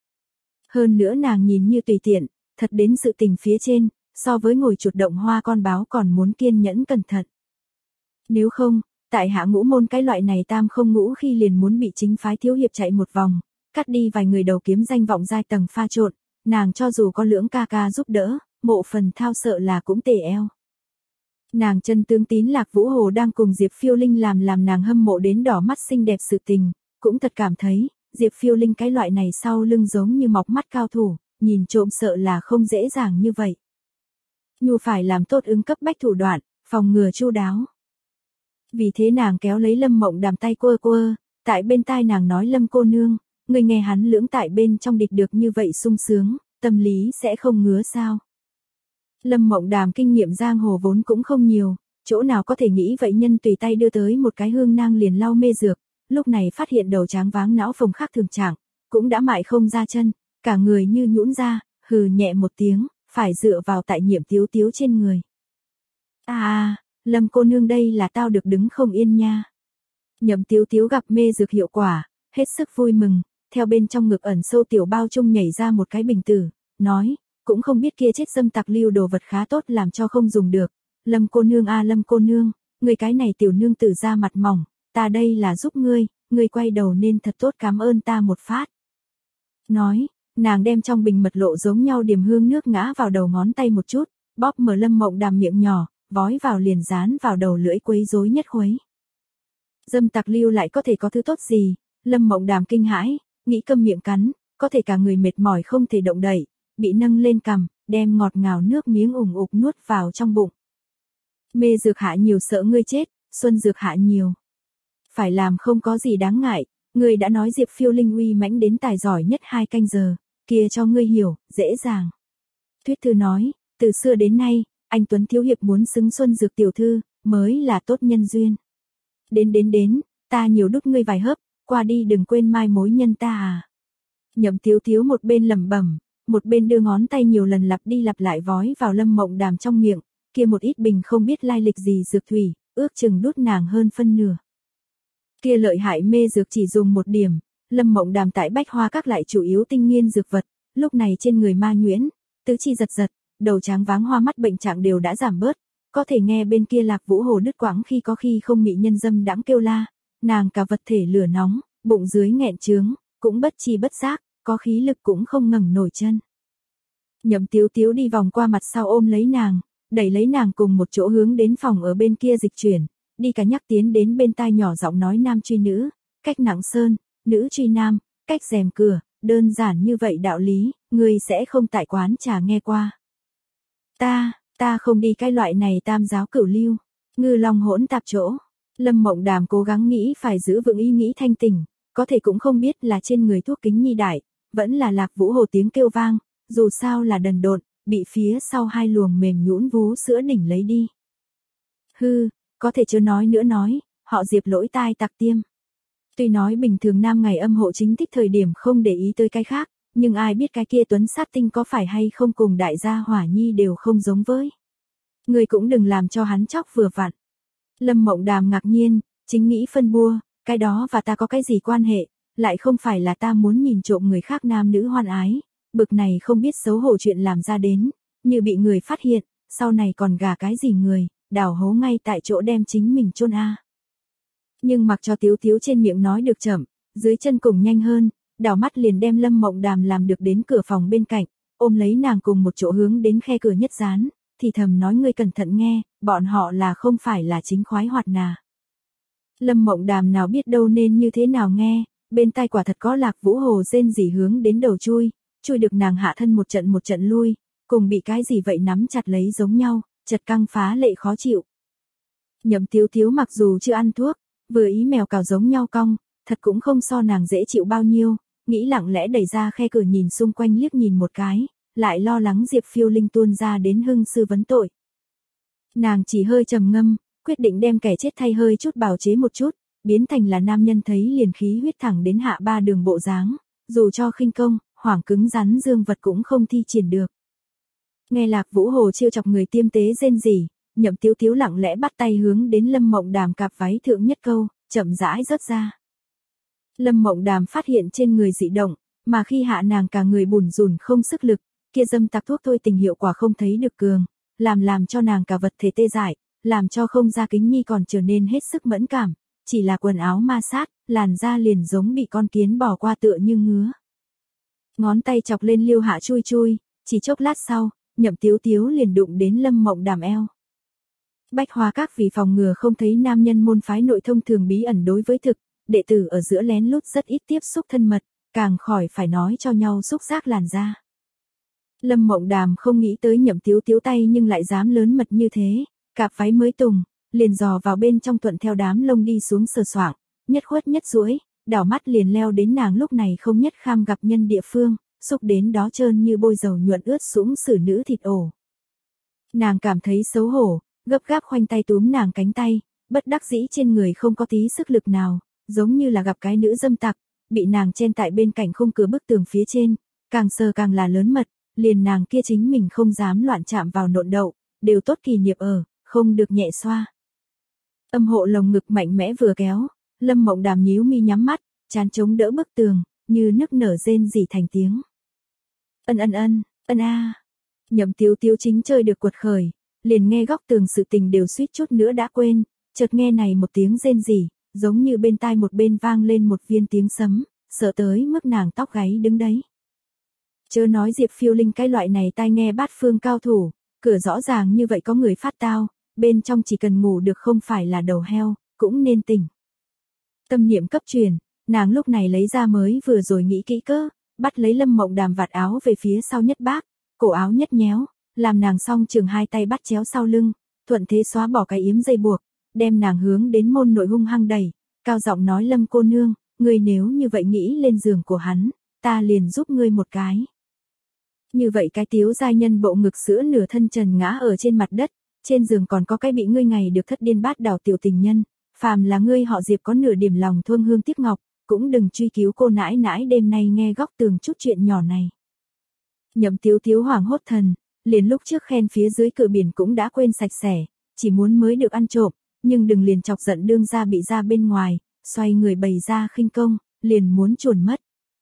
Hơn nữa nàng nhìn như tùy tiện, thật đến sự tình phía trên, so với ngồi chuột động hoa con báo còn muốn kiên nhẫn cẩn thận. Nếu không, tại hạ ngũ môn cái loại này tam không ngũ khi liền muốn bị chính phái thiếu hiệp chạy một vòng, cắt đi vài người đầu kiếm danh vọng giai tầng pha trộn, nàng cho dù có lưỡng ca ca giúp đỡ, mộ phần thao sợ là cũng tề eo. Nàng chân tướng tín Lạc Vũ Hồ đang cùng Diệp Phiêu Linh làm làm nàng hâm mộ đến đỏ mắt xinh đẹp sự tình, cũng thật cảm thấy, Diệp Phiêu Linh cái loại này sau lưng giống như mọc mắt cao thủ, nhìn trộm sợ là không dễ dàng như vậy. Nhu phải làm tốt ứng cấp bách thủ đoạn, phòng ngừa chu đáo. Vì thế nàng kéo lấy Lâm Mộng Đàm tay quơ quơ, tại bên tai nàng nói Lâm cô nương, người nghe hắn lưỡng tại bên trong địch được như vậy sung sướng, tâm lý sẽ không ngứa sao. Lâm Mộng Đàm kinh nghiệm giang hồ vốn cũng không nhiều, chỗ nào có thể nghĩ vậy nhân tùy tay đưa tới một cái hương nang liền lau mê dược, lúc này phát hiện đầu tráng váng não phồng khác thường trạng, cũng đã mại không ra chân, cả người như nhũn ra, hừ nhẹ một tiếng, phải dựa vào tại Nhiệm Tiếu Tiếu trên người. À, Lâm cô nương đây là tao được đứng không yên nha. Nhậm Tiếu Tiếu gặp mê dược hiệu quả, hết sức vui mừng, theo bên trong ngực ẩn sâu tiểu bao trung nhảy ra một cái bình tử, nói, cũng không biết kia chết dâm tặc lưu đồ vật khá tốt làm cho không dùng được. Lâm cô nương a à, Lâm cô nương, người cái này tiểu nương tử ra mặt mỏng, ta đây là giúp ngươi, ngươi quay đầu nên thật tốt cảm ơn ta một phát. Nói, nàng đem trong bình mật lộ giống nhau điểm hương nước ngã vào đầu ngón tay một chút, bóp mở Lâm Mộng Đàm miệng nhỏ, vói vào liền dán vào đầu lưỡi quấy rối nhất khuấy. Dâm tặc lưu lại có thể có thứ tốt gì, Lâm Mộng Đàm kinh hãi, nghĩ câm miệng cắn, có thể cả người mệt mỏi không thể động đậy, bị nâng lên cằm, đem ngọt ngào nước miếng ủng ục nuốt vào trong bụng. Mê dược hạ nhiều sợ ngươi chết, xuân dược hạ nhiều. Phải làm không có gì đáng ngại, ngươi đã nói Diệp Phiêu Linh uy mãnh đến tài giỏi nhất hai canh giờ, kia cho ngươi hiểu, dễ dàng. Thuyết thư nói, từ xưa đến nay, anh Tuấn Thiếu Hiệp muốn xứng xuân dược tiểu thư, mới là tốt nhân duyên. Đến đến đến, ta nhiều đút ngươi vài hớp, qua đi đừng quên mai mối nhân ta à. Nhậm Tiếu Tiếu một bên lẩm bẩm, một bên đưa ngón tay nhiều lần lặp đi lặp lại vói vào Lâm Mộng Đàm trong miệng, kia một ít bình không biết lai lịch gì dược thủy, ước chừng đút nàng hơn phân nửa. Kia lợi hại mê dược chỉ dùng một điểm, Lâm Mộng Đàm tại Bách Hoa Các lại chủ yếu tinh nghiên dược vật, lúc này trên người ma nhuyễn, tứ chi giật giật, đầu tráng váng hoa mắt bệnh trạng đều đã giảm bớt, có thể nghe bên kia Lạc Vũ Hồ đứt quãng khi có khi không mị nhân dâm đãng kêu la, nàng cả vật thể lửa nóng, bụng dưới nghẹn trướng, cũng bất chi bất giác, có khí lực cũng không ngẩng nổi chân. Nhậm Tiếu Tiếu đi vòng qua mặt sau ôm lấy nàng, đẩy lấy nàng cùng một chỗ hướng đến phòng ở bên kia dịch chuyển, đi cả nhắc tiến đến bên tai nhỏ giọng nói nam truy nữ, cách nặng sơn, nữ truy nam, cách rèm cửa, đơn giản như vậy đạo lý, ngươi sẽ không tại quán trà nghe qua. Ta, ta không đi cái loại này tam giáo cửu lưu, ngư long hỗn tạp chỗ. Lâm Mộng Đàm cố gắng nghĩ phải giữ vững ý nghĩ thanh tỉnh, có thể cũng không biết là trên người thuốc kính nhi đại, vẫn là Lạc Vũ Hồ tiếng kêu vang, dù sao là đần độn, bị phía sau hai luồng mềm nhũn vú sữa đỉnh lấy đi. Hư, có thể chưa nói nữa nói, họ Diệp lỗi tai tặc tiêm. Tuy nói bình thường nam ngày âm hộ chính thích thời điểm không để ý tới cái khác, nhưng ai biết cái kia tuấn sát tinh có phải hay không cùng đại gia Hỏa Nhi đều không giống với. Ngươi cũng đừng làm cho hắn chóc vừa vặn. Lâm Mộng Đàm ngạc nhiên, chính nghĩ phân bua, cái đó và ta có cái gì quan hệ, lại không phải là ta muốn nhìn trộm người khác nam nữ hoan ái, bực này không biết xấu hổ chuyện làm ra đến, như bị người phát hiện, sau này còn gả cái gì người, đào hố ngay tại chỗ đem chính mình chôn a. Nhưng mặc cho Tiếu Tiếu trên miệng nói được chậm, dưới chân cùng nhanh hơn, đảo mắt liền đem Lâm Mộng Đàm làm được đến cửa phòng bên cạnh, ôm lấy nàng cùng một chỗ hướng đến khe cửa nhất dán, thì thầm nói ngươi cẩn thận nghe, bọn họ là không phải là chính khoái hoạt nà. Lâm Mộng Đàm nào biết đâu nên như thế nào nghe, bên tai quả thật có Lạc Vũ Hồ rên rỉ hướng đến đầu chui, chui được nàng hạ thân một trận một trận lui, cùng bị cái gì vậy nắm chặt lấy giống nhau, chật căng phá lệ khó chịu. Nhậm Tiếu Tiếu mặc dù chưa ăn thuốc, vừa ý mèo cào giống nhau cong, thật cũng không so nàng dễ chịu bao nhiêu, nghĩ lặng lẽ đẩy ra khe cửa nhìn xung quanh liếc nhìn một cái, lại lo lắng Diệp Phiêu Linh tuôn ra đến hưng sư vấn tội. Nàng chỉ hơi trầm ngâm, quyết định đem kẻ chết thay hơi chút bào chế một chút, biến thành là nam nhân thấy liền khí huyết thẳng đến hạ ba đường bộ dáng, dù cho khinh công, hoảng cứng rắn dương vật cũng không thi triển được. Nghe Lạc Vũ Hồ chiêu chọc người tiêm tế rên rỉ, Nhậm Tiếu Tiếu lặng lẽ bắt tay hướng đến Lâm Mộng Đàm cạp váy thượng nhất câu, chậm rãi rớt ra. Lâm Mộng Đàm phát hiện trên người dị động, mà khi hạ nàng cả người bủn rủn không sức lực, kia dâm tặc thuốc thôi tình hiệu quả không thấy được cường, làm làm cho nàng cả vật thể tê dại, làm cho không ra kính nhi còn trở nên hết sức mẫn cảm, chỉ là quần áo ma sát, làn da liền giống bị con kiến bỏ qua tựa như ngứa. Ngón tay chọc lên liêu hạ chui chui, chỉ chốc lát sau, Nhậm Tiếu Tiếu liền đụng đến Lâm Mộng Đàm eo. Bách Hoa Các vì phòng ngừa không thấy nam nhân môn phái nội thông thường bí ẩn đối với thực, đệ tử ở giữa lén lút rất ít tiếp xúc thân mật, càng khỏi phải nói cho nhau xúc giác làn da. Lâm Mộng Đàm không nghĩ tới Nhậm Tiếu Tiếu tay nhưng lại dám lớn mật như thế, cạp váy mới tùng, liền dò vào bên trong thuận theo đám lông đi xuống sờ soạng, nhất khuất nhất duỗi, đảo mắt liền leo đến nàng lúc này không nhất kham gặp nhân địa phương, xúc đến đó trơn như bôi dầu nhuận ướt sũng xử nữ thịt ổ. Nàng cảm thấy xấu hổ, gấp gáp khoanh tay túm nàng cánh tay, bất đắc dĩ trên người không có tí sức lực nào, giống như là gặp cái nữ dâm tặc, bị nàng chen tại bên cạnh khung cửa bức tường phía trên, càng sờ càng là lớn mật, liền nàng kia chính mình không dám loạn chạm vào nộn đậu, đều tốt kỳ nghiệp ở, không được nhẹ xoa. Âm hộ lồng ngực mạnh mẽ vừa kéo, Lâm Mộng Đàm nhíu mi nhắm mắt, chán chống đỡ bức tường, như nức nở rên rỉ thành tiếng. Ân ân ân, ân a. Nhậm Tiếu Tiếu chính chơi được quật khởi, liền nghe góc tường sự tình đều suýt chút nữa đã quên, chợt nghe này một tiếng rên rỉ, giống như bên tai một bên vang lên một viên tiếng sấm, sợ tới mức nàng tóc gáy đứng đấy. Chớ nói Diệp Phiêu Linh cái loại này tai nghe bát phương cao thủ, cửa rõ ràng như vậy có người phát tao, bên trong chỉ cần ngủ được không phải là đầu heo, cũng nên tỉnh. Tâm niệm cấp truyền, nàng lúc này lấy ra mới vừa rồi nghĩ kỹ cơ, bắt lấy Lâm Mộng Đàm vạt áo về phía sau nhất bác, cổ áo nhất nhéo, làm nàng song trường hai tay bắt chéo sau lưng, thuận thế xóa bỏ cái yếm dây buộc, đem nàng hướng đến môn nội hung hăng đẩy, cao giọng nói Lâm cô nương, ngươi nếu như vậy nghĩ lên giường của hắn, ta liền giúp ngươi một cái. Như vậy cái tiếu giai nhân bộ ngực sữa nửa thân trần ngã ở trên mặt đất, trên giường còn có cái bị ngươi ngày được thất điên bát đảo tiểu tình nhân, phàm là ngươi họ Diệp có nửa điểm lòng thương hương tiếc ngọc, cũng đừng truy cứu cô nãi nãi đêm nay nghe góc tường chút chuyện nhỏ này. Nhậm Tiếu Tiếu hoảng hốt thần, liền lúc trước khen phía dưới cửa biển cũng đã quên sạch sẽ, chỉ muốn mới được ăn trộm, nhưng đừng liền chọc giận đương ra bị ra bên ngoài, xoay người bày ra khinh công, liền muốn chuồn mất.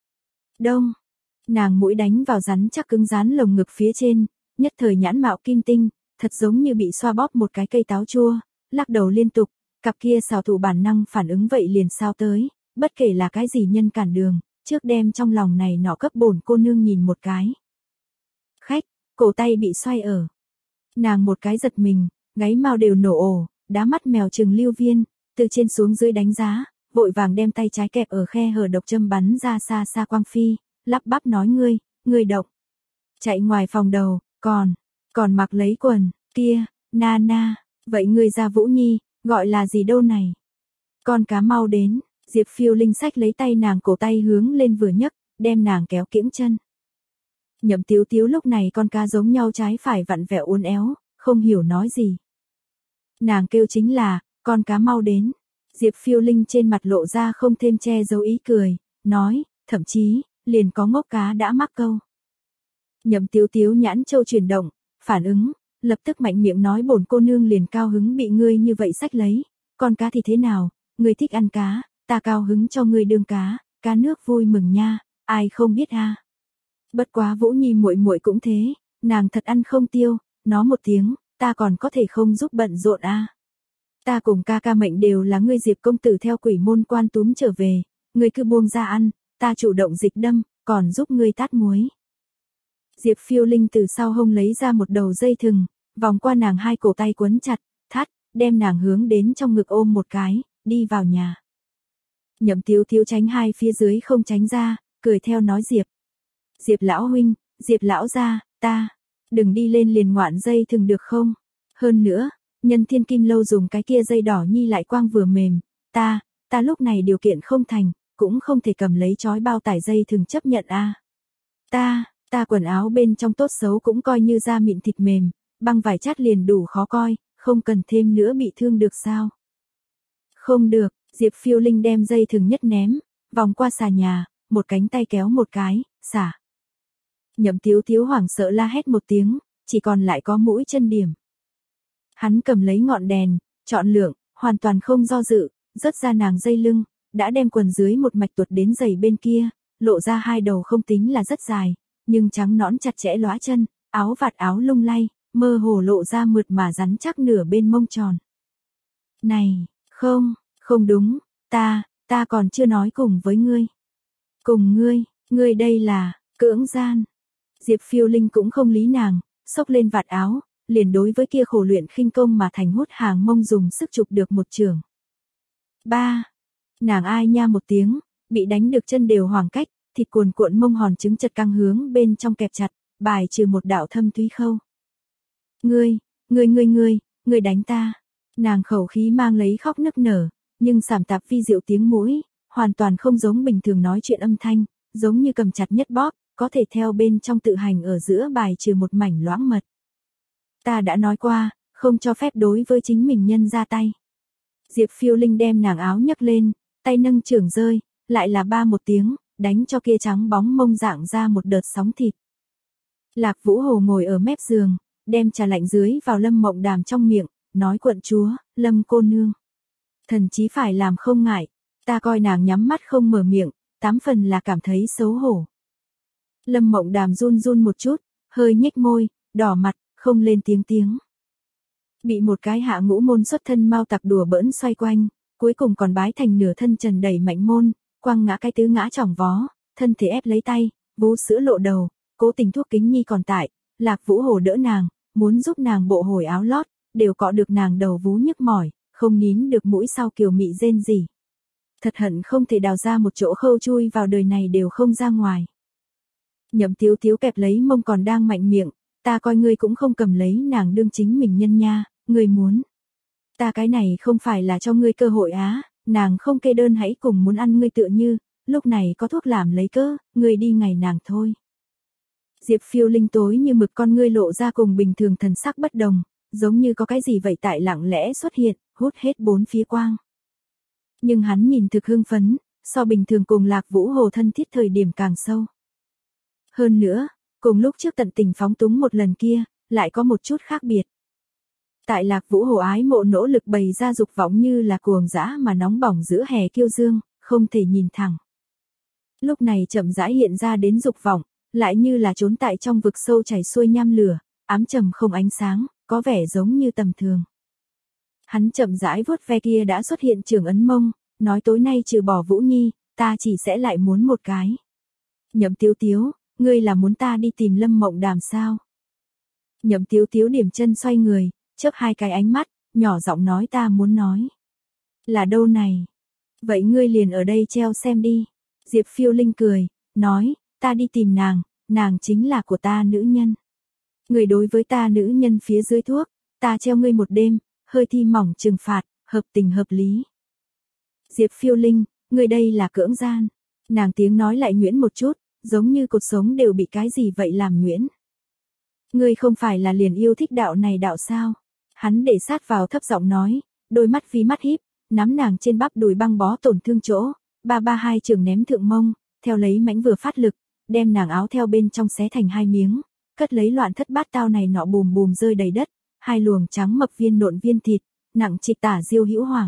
Đông, nàng mũi đánh vào rắn chắc cứng rán lồng ngực phía trên, nhất thời nhãn mạo kim tinh, thật giống như bị xoa bóp một cái cây táo chua, lắc đầu liên tục, cặp kia xào thủ bản năng phản ứng vậy liền sao tới, bất kể là cái gì nhân cản đường, trước đem trong lòng này nọ cấp bổn cô nương nhìn một cái. Khách, cổ tay bị xoay ở. Nàng một cái giật mình, gáy mau đều nổ ồ, đá mắt mèo trừng lưu viên, từ trên xuống dưới đánh giá, vội vàng đem tay trái kẹp ở khe hở độc châm bắn ra xa xa quang phi, lắp bắp nói ngươi, ngươi động. Chạy ngoài phòng đầu, còn, còn mặc lấy quần, kia, na na, vậy ngươi ra Vũ Nhi, gọi là gì đâu này? Con cá mau đến, Diệp Phiêu Linh sách lấy tay nàng cổ tay hướng lên vừa nhấc, đem nàng kéo kiễng chân. Nhậm Tiếu Tiếu lúc này con cá giống nhau trái phải vặn vẹo uốn éo, không hiểu nói gì. Nàng kêu chính là, con cá mau đến. Diệp Phiêu Linh trên mặt lộ ra không thêm che giấu ý cười, nói, thậm chí, liền có ngốc cá đã mắc câu. Nhậm Tiếu Tiếu nhãn châu chuyển động, phản ứng, lập tức mạnh miệng nói bổn cô nương liền cao hứng bị ngươi như vậy xách lấy, con cá thì thế nào, ngươi thích ăn cá, ta cao hứng cho ngươi đương cá, cá nước vui mừng nha, ai không biết a. Bất quá Vũ Nhi muội muội cũng thế, nàng thật ăn không tiêu, nó một tiếng, ta còn có thể không giúp bận rộn a. Ta cùng ca ca mệnh đều là ngươi Diệp công tử theo quỷ môn quan túm trở về, ngươi cứ buông ra ăn, ta chủ động dịch đâm, còn giúp ngươi tát muối. Diệp Phiêu Linh từ sau hông lấy ra một đầu dây thừng, vòng qua nàng hai cổ tay quấn chặt, thắt, đem nàng hướng đến trong ngực ôm một cái, đi vào nhà. Nhậm Tiếu Tiếu tránh hai phía dưới không tránh ra, cười theo nói Diệp. Diệp lão huynh, Diệp lão gia, ta, đừng đi lên liền ngoạn dây thừng được không? Hơn nữa, nhân thiên kim lâu dùng cái kia dây đỏ nhi lại quang vừa mềm, ta, ta lúc này điều kiện không thành, cũng không thể cầm lấy chói bao tải dây thừng chấp nhận a. Ta, ta quần áo bên trong tốt xấu cũng coi như da mịn thịt mềm, băng vải chát liền đủ khó coi, không cần thêm nữa bị thương được sao? Không được, Diệp Phiêu Linh đem dây thừng nhất ném, vòng qua xà nhà, một cánh tay kéo một cái, xả. Nhậm Tiếu Tiếu hoảng sợ la hét một tiếng, chỉ còn lại có mũi chân điểm. Hắn cầm lấy ngọn đèn, chọn lượng, hoàn toàn không do dự, rớt ra nàng dây lưng, đã đem quần dưới một mạch tuột đến giày bên kia, lộ ra hai đầu không tính là rất dài, nhưng trắng nõn chặt chẽ lóa chân, áo vạt áo lung lay, mơ hồ lộ ra mượt mà rắn chắc nửa bên mông tròn. Này, không, không đúng, ta, ta còn chưa nói cùng với ngươi. Cùng ngươi, ngươi đây là, cưỡng gian. Diệp Phiêu Linh cũng không lý nàng, xốc lên vạt áo, liền đối với kia khổ luyện khinh công mà thành hút hàng mông dùng sức chụp được một trường. Ba, nàng ai nha một tiếng, bị đánh được chân đều hoàng cách, thịt cuồn cuộn mông hòn trứng chật căng hướng bên trong kẹp chặt, bài trừ một đạo thâm thúy khâu. Ngươi, ngươi ngươi ngươi, ngươi đánh ta. Nàng khẩu khí mang lấy khóc nức nở, nhưng sảm tạp vi diệu tiếng mũi, hoàn toàn không giống bình thường nói chuyện âm thanh, giống như cầm chặt nhất bóp, có thể theo bên trong tự hành ở giữa bài trừ một mảnh loãng mật. Ta đã nói qua, không cho phép đối với chính mình nhân ra tay. Diệp Phiêu Linh đem nàng áo nhấc lên, tay nâng chưởng rơi, lại là ba một tiếng, đánh cho kia trắng bóng mông dạng ra một đợt sóng thịt. Lạc Vũ Hồ ngồi ở mép giường, đem trà lạnh dưới vào Lâm Mộng Đàm trong miệng, nói quận chúa, Lâm cô nương. Thần chí phải làm không ngại, ta coi nàng nhắm mắt không mở miệng, tám phần là cảm thấy xấu hổ. Lâm Mộng Đàm run run một chút, hơi nhếch môi, đỏ mặt, không lên tiếng tiếng. Bị một cái hạ ngũ môn xuất thân mau tặc đùa bỡn xoay quanh, cuối cùng còn bái thành nửa thân trần đẩy mạnh môn, quăng ngã cái tứ ngã chỏng vó, thân thể ép lấy tay, vú sữa lộ đầu, cố tình thuốc kính nhi còn tại, Lạc Vũ Hồ đỡ nàng, muốn giúp nàng bộ hồi áo lót, đều cọ được nàng đầu vú nhức mỏi, không nín được mũi sau kiều mị rên rỉ. Thật hận không thể đào ra một chỗ khâu chui vào đời này đều không ra ngoài. Nhậm Tiếu Tiếu kẹp lấy mông còn đang mạnh miệng, ta coi ngươi cũng không cầm lấy nàng đương chính mình nhân nha, ngươi muốn. Ta cái này không phải là cho ngươi cơ hội á, nàng không kê đơn hãy cùng muốn ăn ngươi tựa như, lúc này có thuốc làm lấy cơ, ngươi đi ngày nàng thôi. Diệp Phiêu Linh tối như mực con ngươi lộ ra cùng bình thường thần sắc bất đồng, giống như có cái gì vậy tại lặng lẽ xuất hiện, hút hết bốn phía quang. Nhưng hắn nhìn thực hưng phấn, so bình thường cùng Lạc Vũ Hồ thân thiết thời điểm càng sâu. Hơn nữa, cùng lúc trước tận tình phóng túng một lần kia, lại có một chút khác biệt. Tại Lạc Vũ Hồ ái mộ nỗ lực bày ra dục vọng như là cuồng dã mà nóng bỏng giữa hè kiêu dương, không thể nhìn thẳng. Lúc này chậm rãi hiện ra đến dục vọng, lại như là trốn tại trong vực sâu chảy xuôi nham lửa, ám trầm không ánh sáng, có vẻ giống như tầm thường. Hắn chậm rãi vuốt ve kia đã xuất hiện trường ấn mông, nói tối nay trừ bỏ Vũ Nhi, ta chỉ sẽ lại muốn một cái. Nhậm Tiếu Tiếu, ngươi là muốn ta đi tìm Lâm Mộng Đàm sao? Nhậm Tiếu Tiếu điểm chân xoay người, chớp hai cái ánh mắt, nhỏ giọng nói ta muốn nói. Là đâu này? Vậy ngươi liền ở đây treo xem đi. Diệp Phiêu Linh cười, nói, ta đi tìm nàng, nàng chính là của ta nữ nhân. Người đối với ta nữ nhân phía dưới thuốc, ta treo ngươi một đêm, hơi thi mỏng trừng phạt, hợp tình hợp lý. Diệp Phiêu Linh, ngươi đây là cưỡng gian. Nàng tiếng nói lại nhuyễn một chút, giống như cột sống đều bị cái gì vậy làm nhuyễn. Ngươi không phải là liền yêu thích đạo này đạo sao? Hắn để sát vào thấp giọng nói, đôi mắt vi mắt híp, nắm nàng trên bắp đùi băng bó tổn thương chỗ, ba ba hai trường ném thượng mông, theo lấy mãnh vừa phát lực, đem nàng áo theo bên trong xé thành hai miếng, cất lấy loạn thất bát tao này nọ bùm bùm rơi đầy đất, hai luồng trắng mập viên nộn viên thịt, nặng trịch tả Diêu Hữu Hoàng.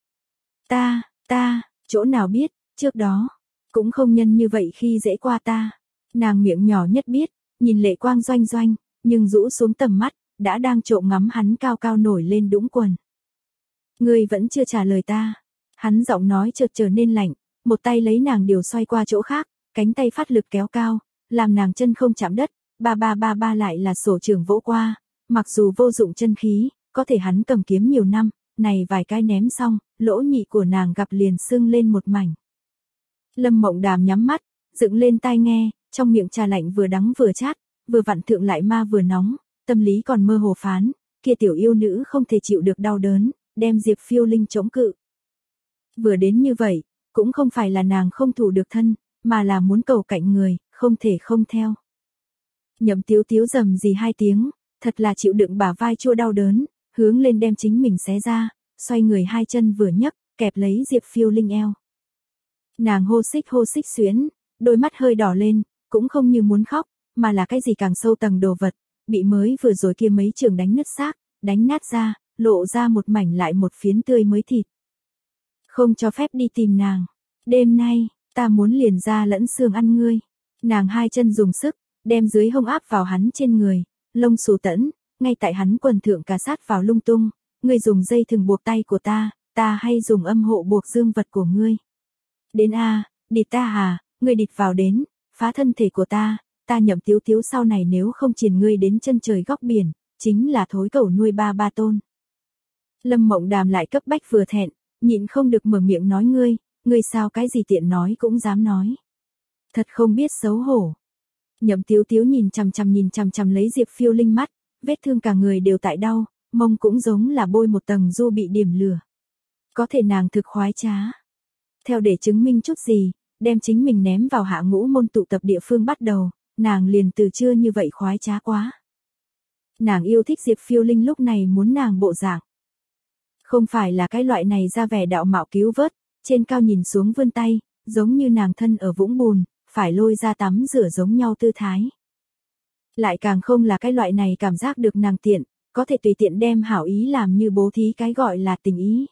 Ta, ta, chỗ nào biết, trước đó, cũng không nhân như vậy khi dễ qua ta. Nàng miệng nhỏ nhất biết, nhìn lệ quang doanh doanh, nhưng rũ xuống tầm mắt, đã đang trộm ngắm hắn cao cao nổi lên đũng quần. Ngươi vẫn chưa trả lời ta. Hắn giọng nói chợt trở nên lạnh, một tay lấy nàng điều xoay qua chỗ khác, cánh tay phát lực kéo cao, làm nàng chân không chạm đất, ba ba ba ba lại là sổ trường vỗ qua, mặc dù vô dụng chân khí, có thể hắn cầm kiếm nhiều năm, này vài cái ném xong, lỗ nhị của nàng gặp liền sưng lên một mảnh. Lâm Mộng Đàm nhắm mắt, dựng lên tai nghe, trong miệng trà lạnh vừa đắng vừa chát, vừa vặn thượng lại ma vừa nóng, tâm lý còn mơ hồ phán, kia tiểu yêu nữ không thể chịu được đau đớn, đem Diệp Phiêu Linh chống cự. Vừa đến như vậy, cũng không phải là nàng không thủ được thân, mà là muốn cầu cạnh người, không thể không theo. Nhậm Tiếu Tiếu rầm gì hai tiếng, thật là chịu đựng bả vai chua đau đớn, hướng lên đem chính mình xé ra, xoay người hai chân vừa nhấc, kẹp lấy Diệp Phiêu Linh eo. Nàng hô xích hô xích xuyến, đôi mắt hơi đỏ lên, cũng không như muốn khóc, mà là cái gì càng sâu tầng đồ vật, bị mới vừa rồi kia mấy trường đánh nứt xác, đánh nát ra, lộ ra một mảnh lại một phiến tươi mới thịt. Không cho phép đi tìm nàng. Đêm nay, ta muốn liền ra lẫn xương ăn ngươi. Nàng hai chân dùng sức, đem dưới hông áp vào hắn trên người, lông xù tẫn, ngay tại hắn quần thượng cà sát vào lung tung. Ngươi dùng dây thừng buộc tay của ta, ta hay dùng âm hộ buộc dương vật của ngươi. Đến a, địt ta hà, ngươi địt vào đến, phá thân thể của ta, ta Nhậm Tiếu Tiếu sau này nếu không truyền ngươi đến chân trời góc biển, chính là thối cẩu nuôi ba ba tôn. Lâm Mộng Đàm lại cấp bách vừa thẹn, nhịn không được mở miệng nói ngươi, ngươi sao cái gì tiện nói cũng dám nói. Thật không biết xấu hổ. Nhậm Tiếu Tiếu nhìn chằm chằm nhìn chằm chằm lấy Diệp Phiêu Linh mắt, vết thương cả người đều tại đau, mông cũng giống là bôi một tầng du bị điểm lửa. Có thể nàng thực khoái trá. Theo để chứng minh chút gì, đem chính mình ném vào hạ ngũ môn tụ tập địa phương bắt đầu, nàng liền từ chưa như vậy khoái trá quá. Nàng yêu thích Diệp Phiêu Linh lúc này muốn nàng bộ dạng. Không phải là cái loại này ra vẻ đạo mạo cứu vớt, trên cao nhìn xuống vươn tay, giống như nàng thân ở vũng bùn, phải lôi ra tắm rửa giống nhau tư thái. Lại càng không là cái loại này cảm giác được nàng tiện, có thể tùy tiện đem hảo ý làm như bố thí cái gọi là tình ý.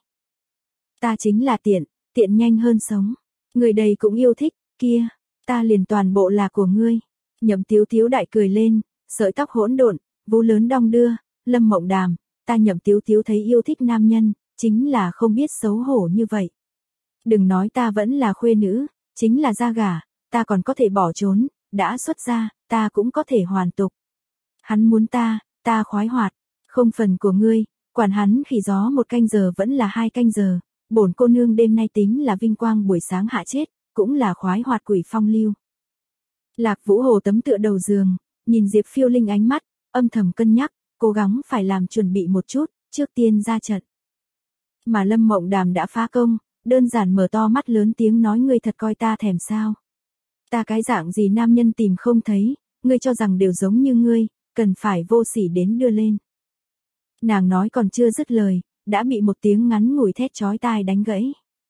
Ta chính là tiện, tiện nhanh hơn sống. Người đầy cũng yêu thích, kia, ta liền toàn bộ là của ngươi. Nhậm Tiếu Tiếu đại cười lên, sợi tóc hỗn độn, vú lớn đong đưa, Lâm Mộng Đàm, ta Nhậm Tiếu Tiếu thấy yêu thích nam nhân, chính là không biết xấu hổ như vậy. Đừng nói ta vẫn là khuê nữ, chính là ra gả, ta còn có thể bỏ trốn, đã xuất gia, ta cũng có thể hoàn tục. Hắn muốn ta, ta khoái hoạt, không phần của ngươi, quản hắn khỉ gió một canh giờ vẫn là hai canh giờ, bổn cô nương đêm nay tính là vinh quang buổi sáng hạ chết, cũng là khoái hoạt quỷ phong lưu. Lạc Vũ Hồ tấm tựa đầu giường, nhìn Diệp Phiêu Linh ánh mắt, âm thầm cân nhắc, cố gắng phải làm chuẩn bị một chút, trước tiên ra trận. Mà Lâm Mộng Đàm đã phá công, đơn giản mở to mắt lớn tiếng nói ngươi thật coi ta thèm sao. Ta cái dạng gì nam nhân tìm không thấy, ngươi cho rằng đều giống như ngươi, cần phải vô sỉ đến đưa lên. Nàng nói còn chưa dứt lời, đã bị một tiếng ngắn ngủi thét chói tai đánh gãy.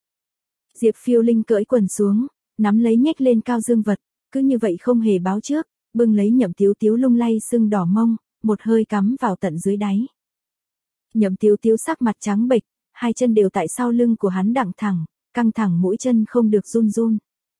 Diệp Phiêu Linh cởi quần xuống, nắm lấy nhếch lên cao dương vật, cứ như vậy không hề báo trước, bưng lấy Nhậm Tiếu Tiếu lung lay sưng đỏ mông, một hơi cắm vào tận dưới đáy. Nhậm Tiếu Tiếu sắc mặt trắng bệch, hai chân đều tại sau lưng của hắn đặng thẳng, căng thẳng mũi chân không được run run.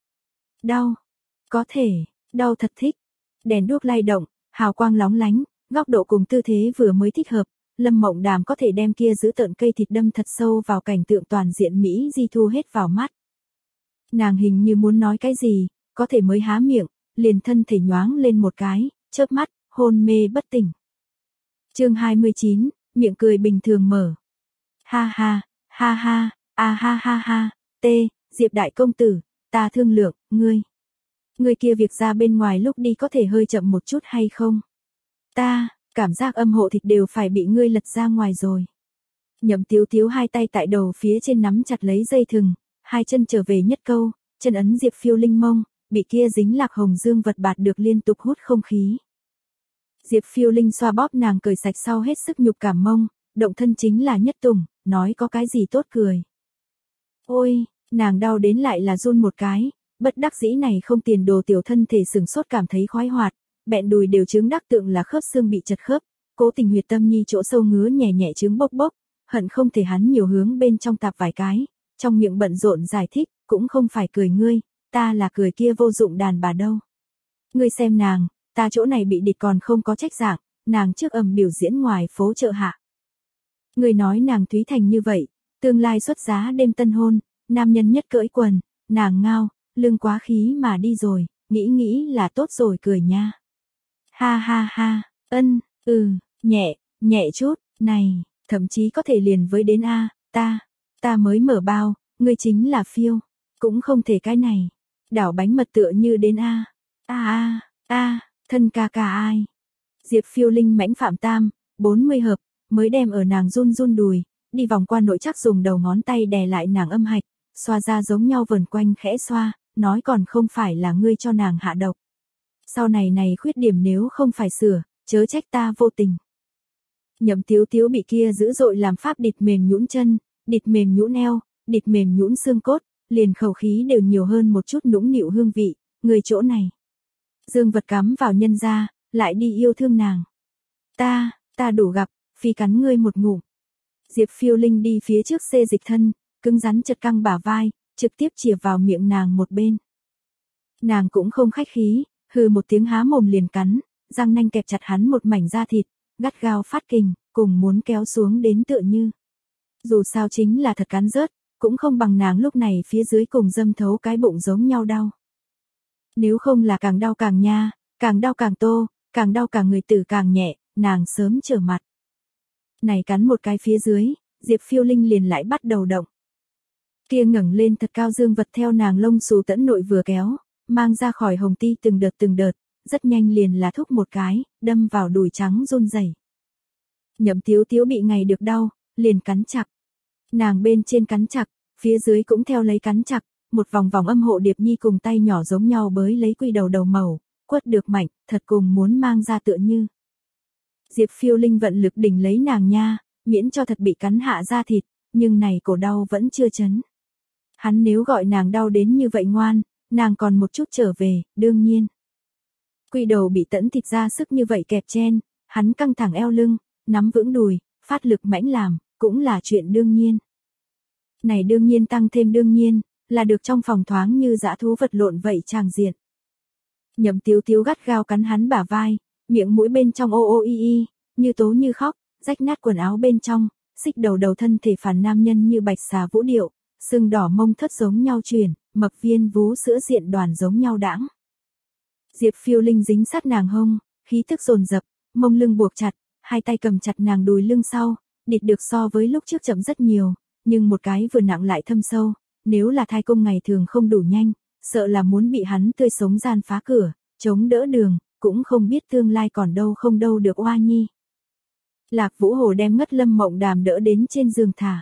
Đau, có thể, đau thật thích. Đèn đuốc lay động, hào quang lóng lánh, góc độ cùng tư thế vừa mới thích hợp, Lâm Mộng Đàm có thể đem kia giữ tợn cây thịt đâm thật sâu vào cảnh tượng toàn diện Mỹ di thu hết vào mắt. Nàng hình như muốn nói cái gì, có thể mới há miệng, liền thân thể nhoáng lên một cái, chớp mắt, hôn mê bất tỉnh. Chương hai mươi chín, miệng cười bình thường mở. Ha ha, ha ha, a ha ha ha, tê, Diệp đại công tử, ta thương lượng, ngươi. Ngươi kia việc ra bên ngoài lúc đi có thể hơi chậm một chút hay không? Ta, cảm giác âm hộ thịt đều phải bị ngươi lật ra ngoài rồi. Nhậm Tiếu Tiếu hai tay tại đầu phía trên nắm chặt lấy dây thừng, hai chân trở về nhất câu, chân ấn Diệp Phiêu Linh mông, bị kia dính lạc hồng dương vật bạt được liên tục hút không khí. Diệp Phiêu Linh xoa bóp nàng cởi sạch sau hết sức nhục cảm mông, động thân chính là nhất tùng, nói có cái gì tốt cười. Ôi, nàng đau đến lại là run một cái, bất đắc dĩ này không tiền đồ tiểu thân thể sừng sốt cảm thấy khoái hoạt, bẹn đùi đều chứng đắc tượng là khớp xương bị chật khớp, Cố Tình huyệt tâm nhi chỗ sâu ngứa nhẹ nhẹ chứng bốc bốc, hận không thể hắn nhiều hướng bên trong tạp vài cái, trong miệng bận rộn giải thích, cũng không phải cười ngươi, ta là cười kia vô dụng đàn bà đâu. Ngươi xem nàng, ta chỗ này bị địch còn không có trách dạng, nàng trước ầm biểu diễn ngoài phố chợ hạ. Ngươi nói nàng Thúy Thành như vậy, tương lai xuất giá đêm tân hôn, nam nhân nhất cởi quần, nàng ngao, lưng quá khí mà đi rồi, nghĩ nghĩ là tốt rồi cười nha. Ha ha ha, ân, ừ, nhẹ, nhẹ chút, này, thậm chí có thể liền với đến a, ta, ta mới mở bao, ngươi chính là phiêu, cũng không thể cái này. Đảo bánh mật tựa như đến a. A a, a, thân ca ca ai? Diệp Phiêu Linh mãnh phạm tam, bốn mươi hợp, mới đem ở nàng run run đùi, đi vòng qua nội chắc dùng đầu ngón tay đè lại nàng âm hạch, xoa ra giống nhau vần quanh khẽ xoa, nói còn không phải là ngươi cho nàng hạ độc. Sau này này khuyết điểm nếu không phải sửa, chớ trách ta vô tình. Nhậm Tiếu Tiếu bị kia dữ dội làm pháp địt mềm nhũn chân, địt mềm nhũn eo, địt mềm nhũn xương cốt, liền khẩu khí đều nhiều hơn một chút nũng nịu hương vị, người chỗ này. Dương vật cắm vào nhân ra, lại đi yêu thương nàng. Ta, ta đủ gặp, phi cắn ngươi một ngụm. Diệp Phiêu Linh đi phía trước xê dịch thân, cứng rắn chật căng bả vai, trực tiếp chìa vào miệng nàng một bên. Nàng cũng không khách khí, hừ một tiếng há mồm liền cắn, răng nanh kẹp chặt hắn một mảnh da thịt, gắt gao phát kình, cùng muốn kéo xuống đến tựa như. Dù sao chính là thật cắn rớt, cũng không bằng nàng lúc này phía dưới cùng dâm thấu cái bụng giống nhau đau. Nếu không là càng đau càng nha, càng đau càng tô, càng đau càng người tử càng nhẹ, nàng sớm trở mặt. Này cắn một cái phía dưới, Diệp Phiêu Linh liền lại bắt đầu động. Kia ngẩng lên thật cao dương vật theo nàng lông xù tẫn nội vừa kéo, mang ra khỏi hồng ti từng đợt từng đợt, rất nhanh liền là thúc một cái, đâm vào đùi trắng run rẩy. Nhậm Tiếu Tiếu bị ngày được đau, liền cắn chặt. Nàng bên trên cắn chặt, phía dưới cũng theo lấy cắn chặt, một vòng vòng âm hộ điệp nhi cùng tay nhỏ giống nhau bới lấy quy đầu đầu màu, quất được mạnh, thật cùng muốn mang ra tựa như. Diệp Phiêu Linh vận lực đỉnh lấy nàng nha, miễn cho thật bị cắn hạ ra thịt, nhưng này cổ đau vẫn chưa chấn. Hắn nếu gọi nàng đau đến như vậy ngoan, nàng còn một chút trở về, đương nhiên. Quy đầu bị tẫn thịt ra sức như vậy kẹp chen, hắn căng thẳng eo lưng, nắm vững đùi, phát lực mãnh làm, cũng là chuyện đương nhiên. Này đương nhiên tăng thêm đương nhiên, là được trong phòng thoáng như dã thú vật lộn vậy tràng diện. Nhậm Tiếu Tiếu gắt gao cắn hắn bả vai, miệng mũi bên trong ô ô y y, như tố như khóc, rách nát quần áo bên trong, xích đầu đầu thân thể phản nam nhân như bạch xà vũ điệu, sưng đỏ mông thất giống nhau truyền, mập viên vú sữa diện đoàn giống nhau đãng. Diệp Phiêu Linh dính sát nàng hông, khí tức dồn dập, mông lưng buộc chặt, hai tay cầm chặt nàng đùi lưng sau, địt được so với lúc trước chậm rất nhiều, nhưng một cái vừa nặng lại thâm sâu, nếu là thai cung ngày thường không đủ nhanh, sợ là muốn bị hắn tươi sống gian phá cửa, chống đỡ đường, cũng không biết tương lai còn đâu không đâu được oa nhi. Lạc Vũ Hồ đem Ngất Lâm Mộng Đàm đỡ đến trên giường thả.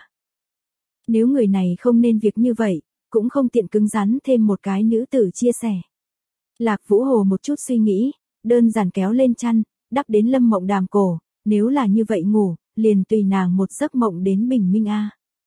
Nếu người này không nên việc như vậy, cũng không tiện cứng rắn thêm một cái nữ tử chia sẻ. Lạc Vũ Hồ một chút suy nghĩ, đơn giản kéo lên chăn, đắp đến Lâm Mộng Đàm cổ, nếu là như vậy ngủ, liền tùy nàng một giấc mộng đến bình minh a.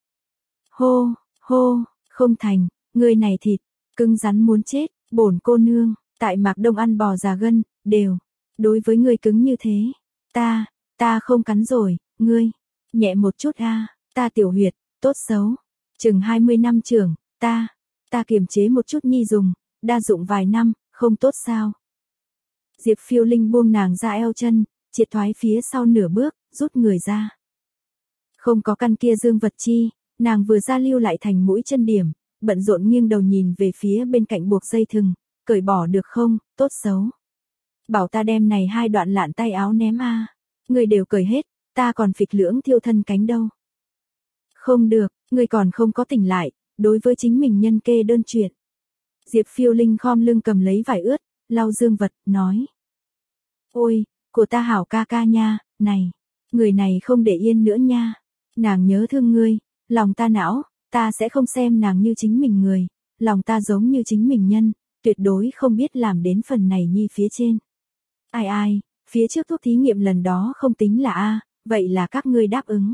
Hô, hô, không thành, người này thịt, cứng rắn muốn chết, bổn cô nương, tại Mạc Đông ăn bò già gân, đều, đối với người cứng như thế, ta, ta không cắn rồi, ngươi, nhẹ một chút a, ta tiểu huyệt, tốt xấu, chừng hai mươi năm trưởng, ta, ta kiềm chế một chút nhi dùng, đa dụng vài năm, không tốt sao. Diệp Phiêu Linh buông nàng ra eo chân, triệt thoái phía sau nửa bước, rút người ra. Không có căn kia dương vật chi, nàng vừa ra lưu lại thành mũi chân điểm, bận rộn nghiêng đầu nhìn về phía bên cạnh buộc dây thừng, cởi bỏ được không, tốt xấu. Bảo ta đem này hai đoạn lạn tay áo ném a, người đều cởi hết, ta còn phịch lưỡng thiêu thân cánh đâu. Không được, người còn không có tỉnh lại, đối với chính mình nhân kê đơn chuyện. Diệp Phiêu Linh khom lưng cầm lấy vải ướt, lau dương vật, nói. Ôi, của ta hảo ca ca nha, này, người này không để yên nữa nha. Nàng nhớ thương ngươi, lòng ta não, ta sẽ không xem nàng như chính mình người, lòng ta giống như chính mình nhân, tuyệt đối không biết làm đến phần này nhi phía trên. Ai ai, phía trước thuốc thí nghiệm lần đó không tính là A, vậy là các ngươi đáp ứng.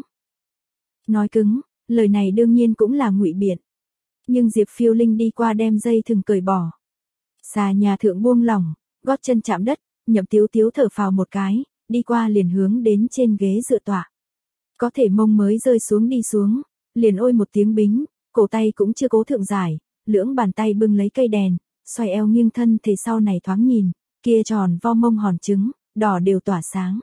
Nói cứng, lời này đương nhiên cũng là ngụy biện. Nhưng Diệp Phiêu Linh đi qua đem dây thừng cởi bỏ. Xà nhà thượng buông lỏng, gót chân chạm đất, Nhậm Tiếu Tiếu thở phào một cái, đi qua liền hướng đến trên ghế dựa tọa. Có thể mông mới rơi xuống đi xuống, liền ôi một tiếng bính, cổ tay cũng chưa cố thượng giải, lưỡng bàn tay bưng lấy cây đèn, xoay eo nghiêng thân thì sau này thoáng nhìn, kia tròn vo mông hòn trứng, đỏ đều tỏa sáng.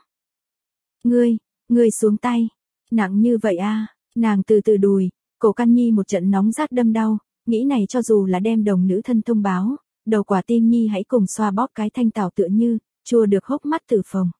Ngươi, ngươi xuống tay, nặng như vậy a, nàng từ từ đùi, cổ căn nhi một trận nóng rát đâm đau, nghĩ này cho dù là đem đồng nữ thân thông báo, đầu quả tim nhi hãy cùng xoa bóp cái thanh tảo tựa như, chua được hốc mắt tử phồng.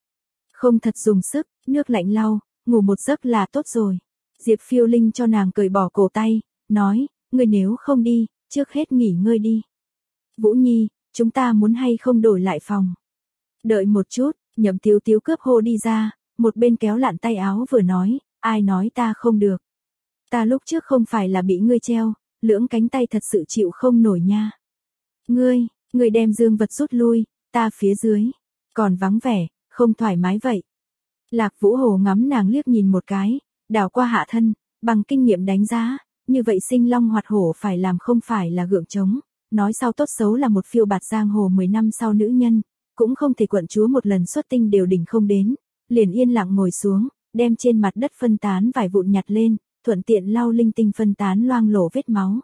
Không thật dùng sức, nước lạnh lau, ngủ một giấc là tốt rồi. Diệp Phiêu Linh cho nàng cởi bỏ cổ tay, nói, ngươi nếu không đi, trước hết nghỉ ngơi đi. Vũ Nhi, chúng ta muốn hay không đổi lại phòng. Đợi một chút, Nhậm Tiếu Tiếu cướp hô đi ra, một bên kéo lạn tay áo vừa nói, ai nói ta không được. Ta lúc trước không phải là bị ngươi treo, lưỡng cánh tay thật sự chịu không nổi nha. Ngươi, ngươi đem dương vật rút lui, ta phía dưới, còn vắng vẻ, không thoải mái vậy. Lạc Vũ Hồ ngắm nàng liếc nhìn một cái, đảo qua hạ thân, bằng kinh nghiệm đánh giá, như vậy sinh long hoạt hổ phải làm không phải là gượng trống, nói sau tốt xấu là một phiêu bạt giang hồ mười năm sau nữ nhân, cũng không thể quận chúa một lần xuất tinh đều đỉnh không đến, liền yên lặng ngồi xuống, đem trên mặt đất phân tán vài vụn nhặt lên, thuận tiện lau linh tinh phân tán loang lổ vết máu.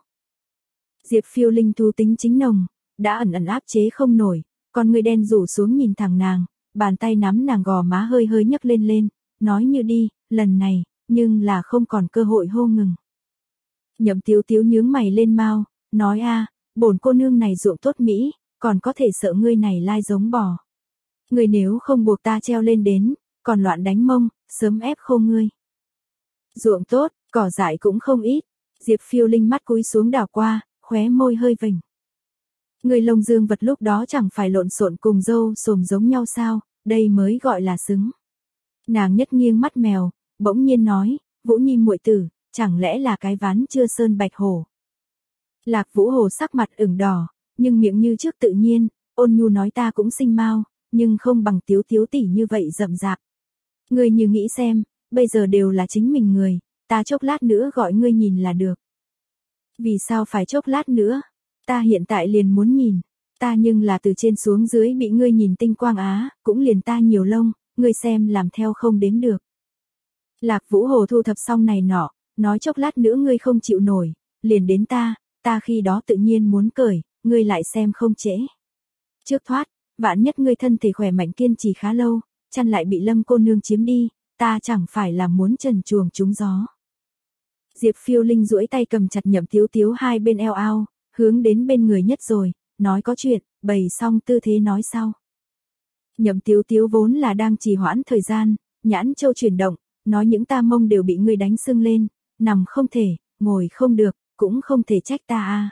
Diệp Phiêu Linh thú tính chính nồng, đã ẩn ẩn áp chế không nổi, con người đen rủ xuống nhìn thẳng nàng, bàn tay nắm nàng gò má hơi hơi nhấc lên lên, nói như đi, lần này, nhưng là không còn cơ hội hô ngừng. Nhậm Tiếu Tiếu nhướng mày lên mau, nói a, bổn cô nương này ruộng tốt mỹ, còn có thể sợ ngươi này lai giống bò. Ngươi nếu không buộc ta treo lên đến, còn loạn đánh mông, sớm ép khô ngươi. Ruộng tốt, cỏ dại cũng không ít, Diệp Phiêu Linh mắt cúi xuống đảo qua, khóe môi hơi vểnh. Người lông dương vật lúc đó chẳng phải lộn xộn cùng dâu sồm giống nhau sao, đây mới gọi là xứng. Nàng nhất nghiêng mắt mèo, bỗng nhiên nói, Vũ Nhi muội tử, chẳng lẽ là cái ván chưa sơn bạch hổ. Lạc Vũ Hồ sắc mặt ửng đỏ, nhưng miệng như trước tự nhiên, ôn nhu nói ta cũng sinh mau, nhưng không bằng Tiếu Tiếu tỷ như vậy rậm rạp. Ngươi như nghĩ xem, bây giờ đều là chính mình người, ta chốc lát nữa gọi ngươi nhìn là được. Vì sao phải chốc lát nữa? Ta hiện tại liền muốn nhìn, ta nhưng là từ trên xuống dưới bị ngươi nhìn tinh quang á, cũng liền ta nhiều lông, ngươi xem làm theo không đếm được. Lạc Vũ Hồ thu thập xong này nọ, nói chốc lát nữa ngươi không chịu nổi, liền đến ta, ta khi đó tự nhiên muốn cởi, ngươi lại xem không trễ. Trước thoát, vạn nhất ngươi thân thể khỏe mạnh kiên trì khá lâu, chăn lại bị Lâm cô nương chiếm đi, ta chẳng phải là muốn trần chuồng trúng gió. Diệp Phiêu Linh duỗi tay cầm chặt Nhậm Tiếu Tiếu hai bên eo ao, hướng đến bên người nhất rồi, nói có chuyện, bày xong tư thế nói sau. Nhậm Tiếu Tiếu vốn là đang trì hoãn thời gian, nhãn châu chuyển động, nói những ta mông đều bị ngươi đánh sưng lên, nằm không thể, ngồi không được, cũng không thể trách ta a.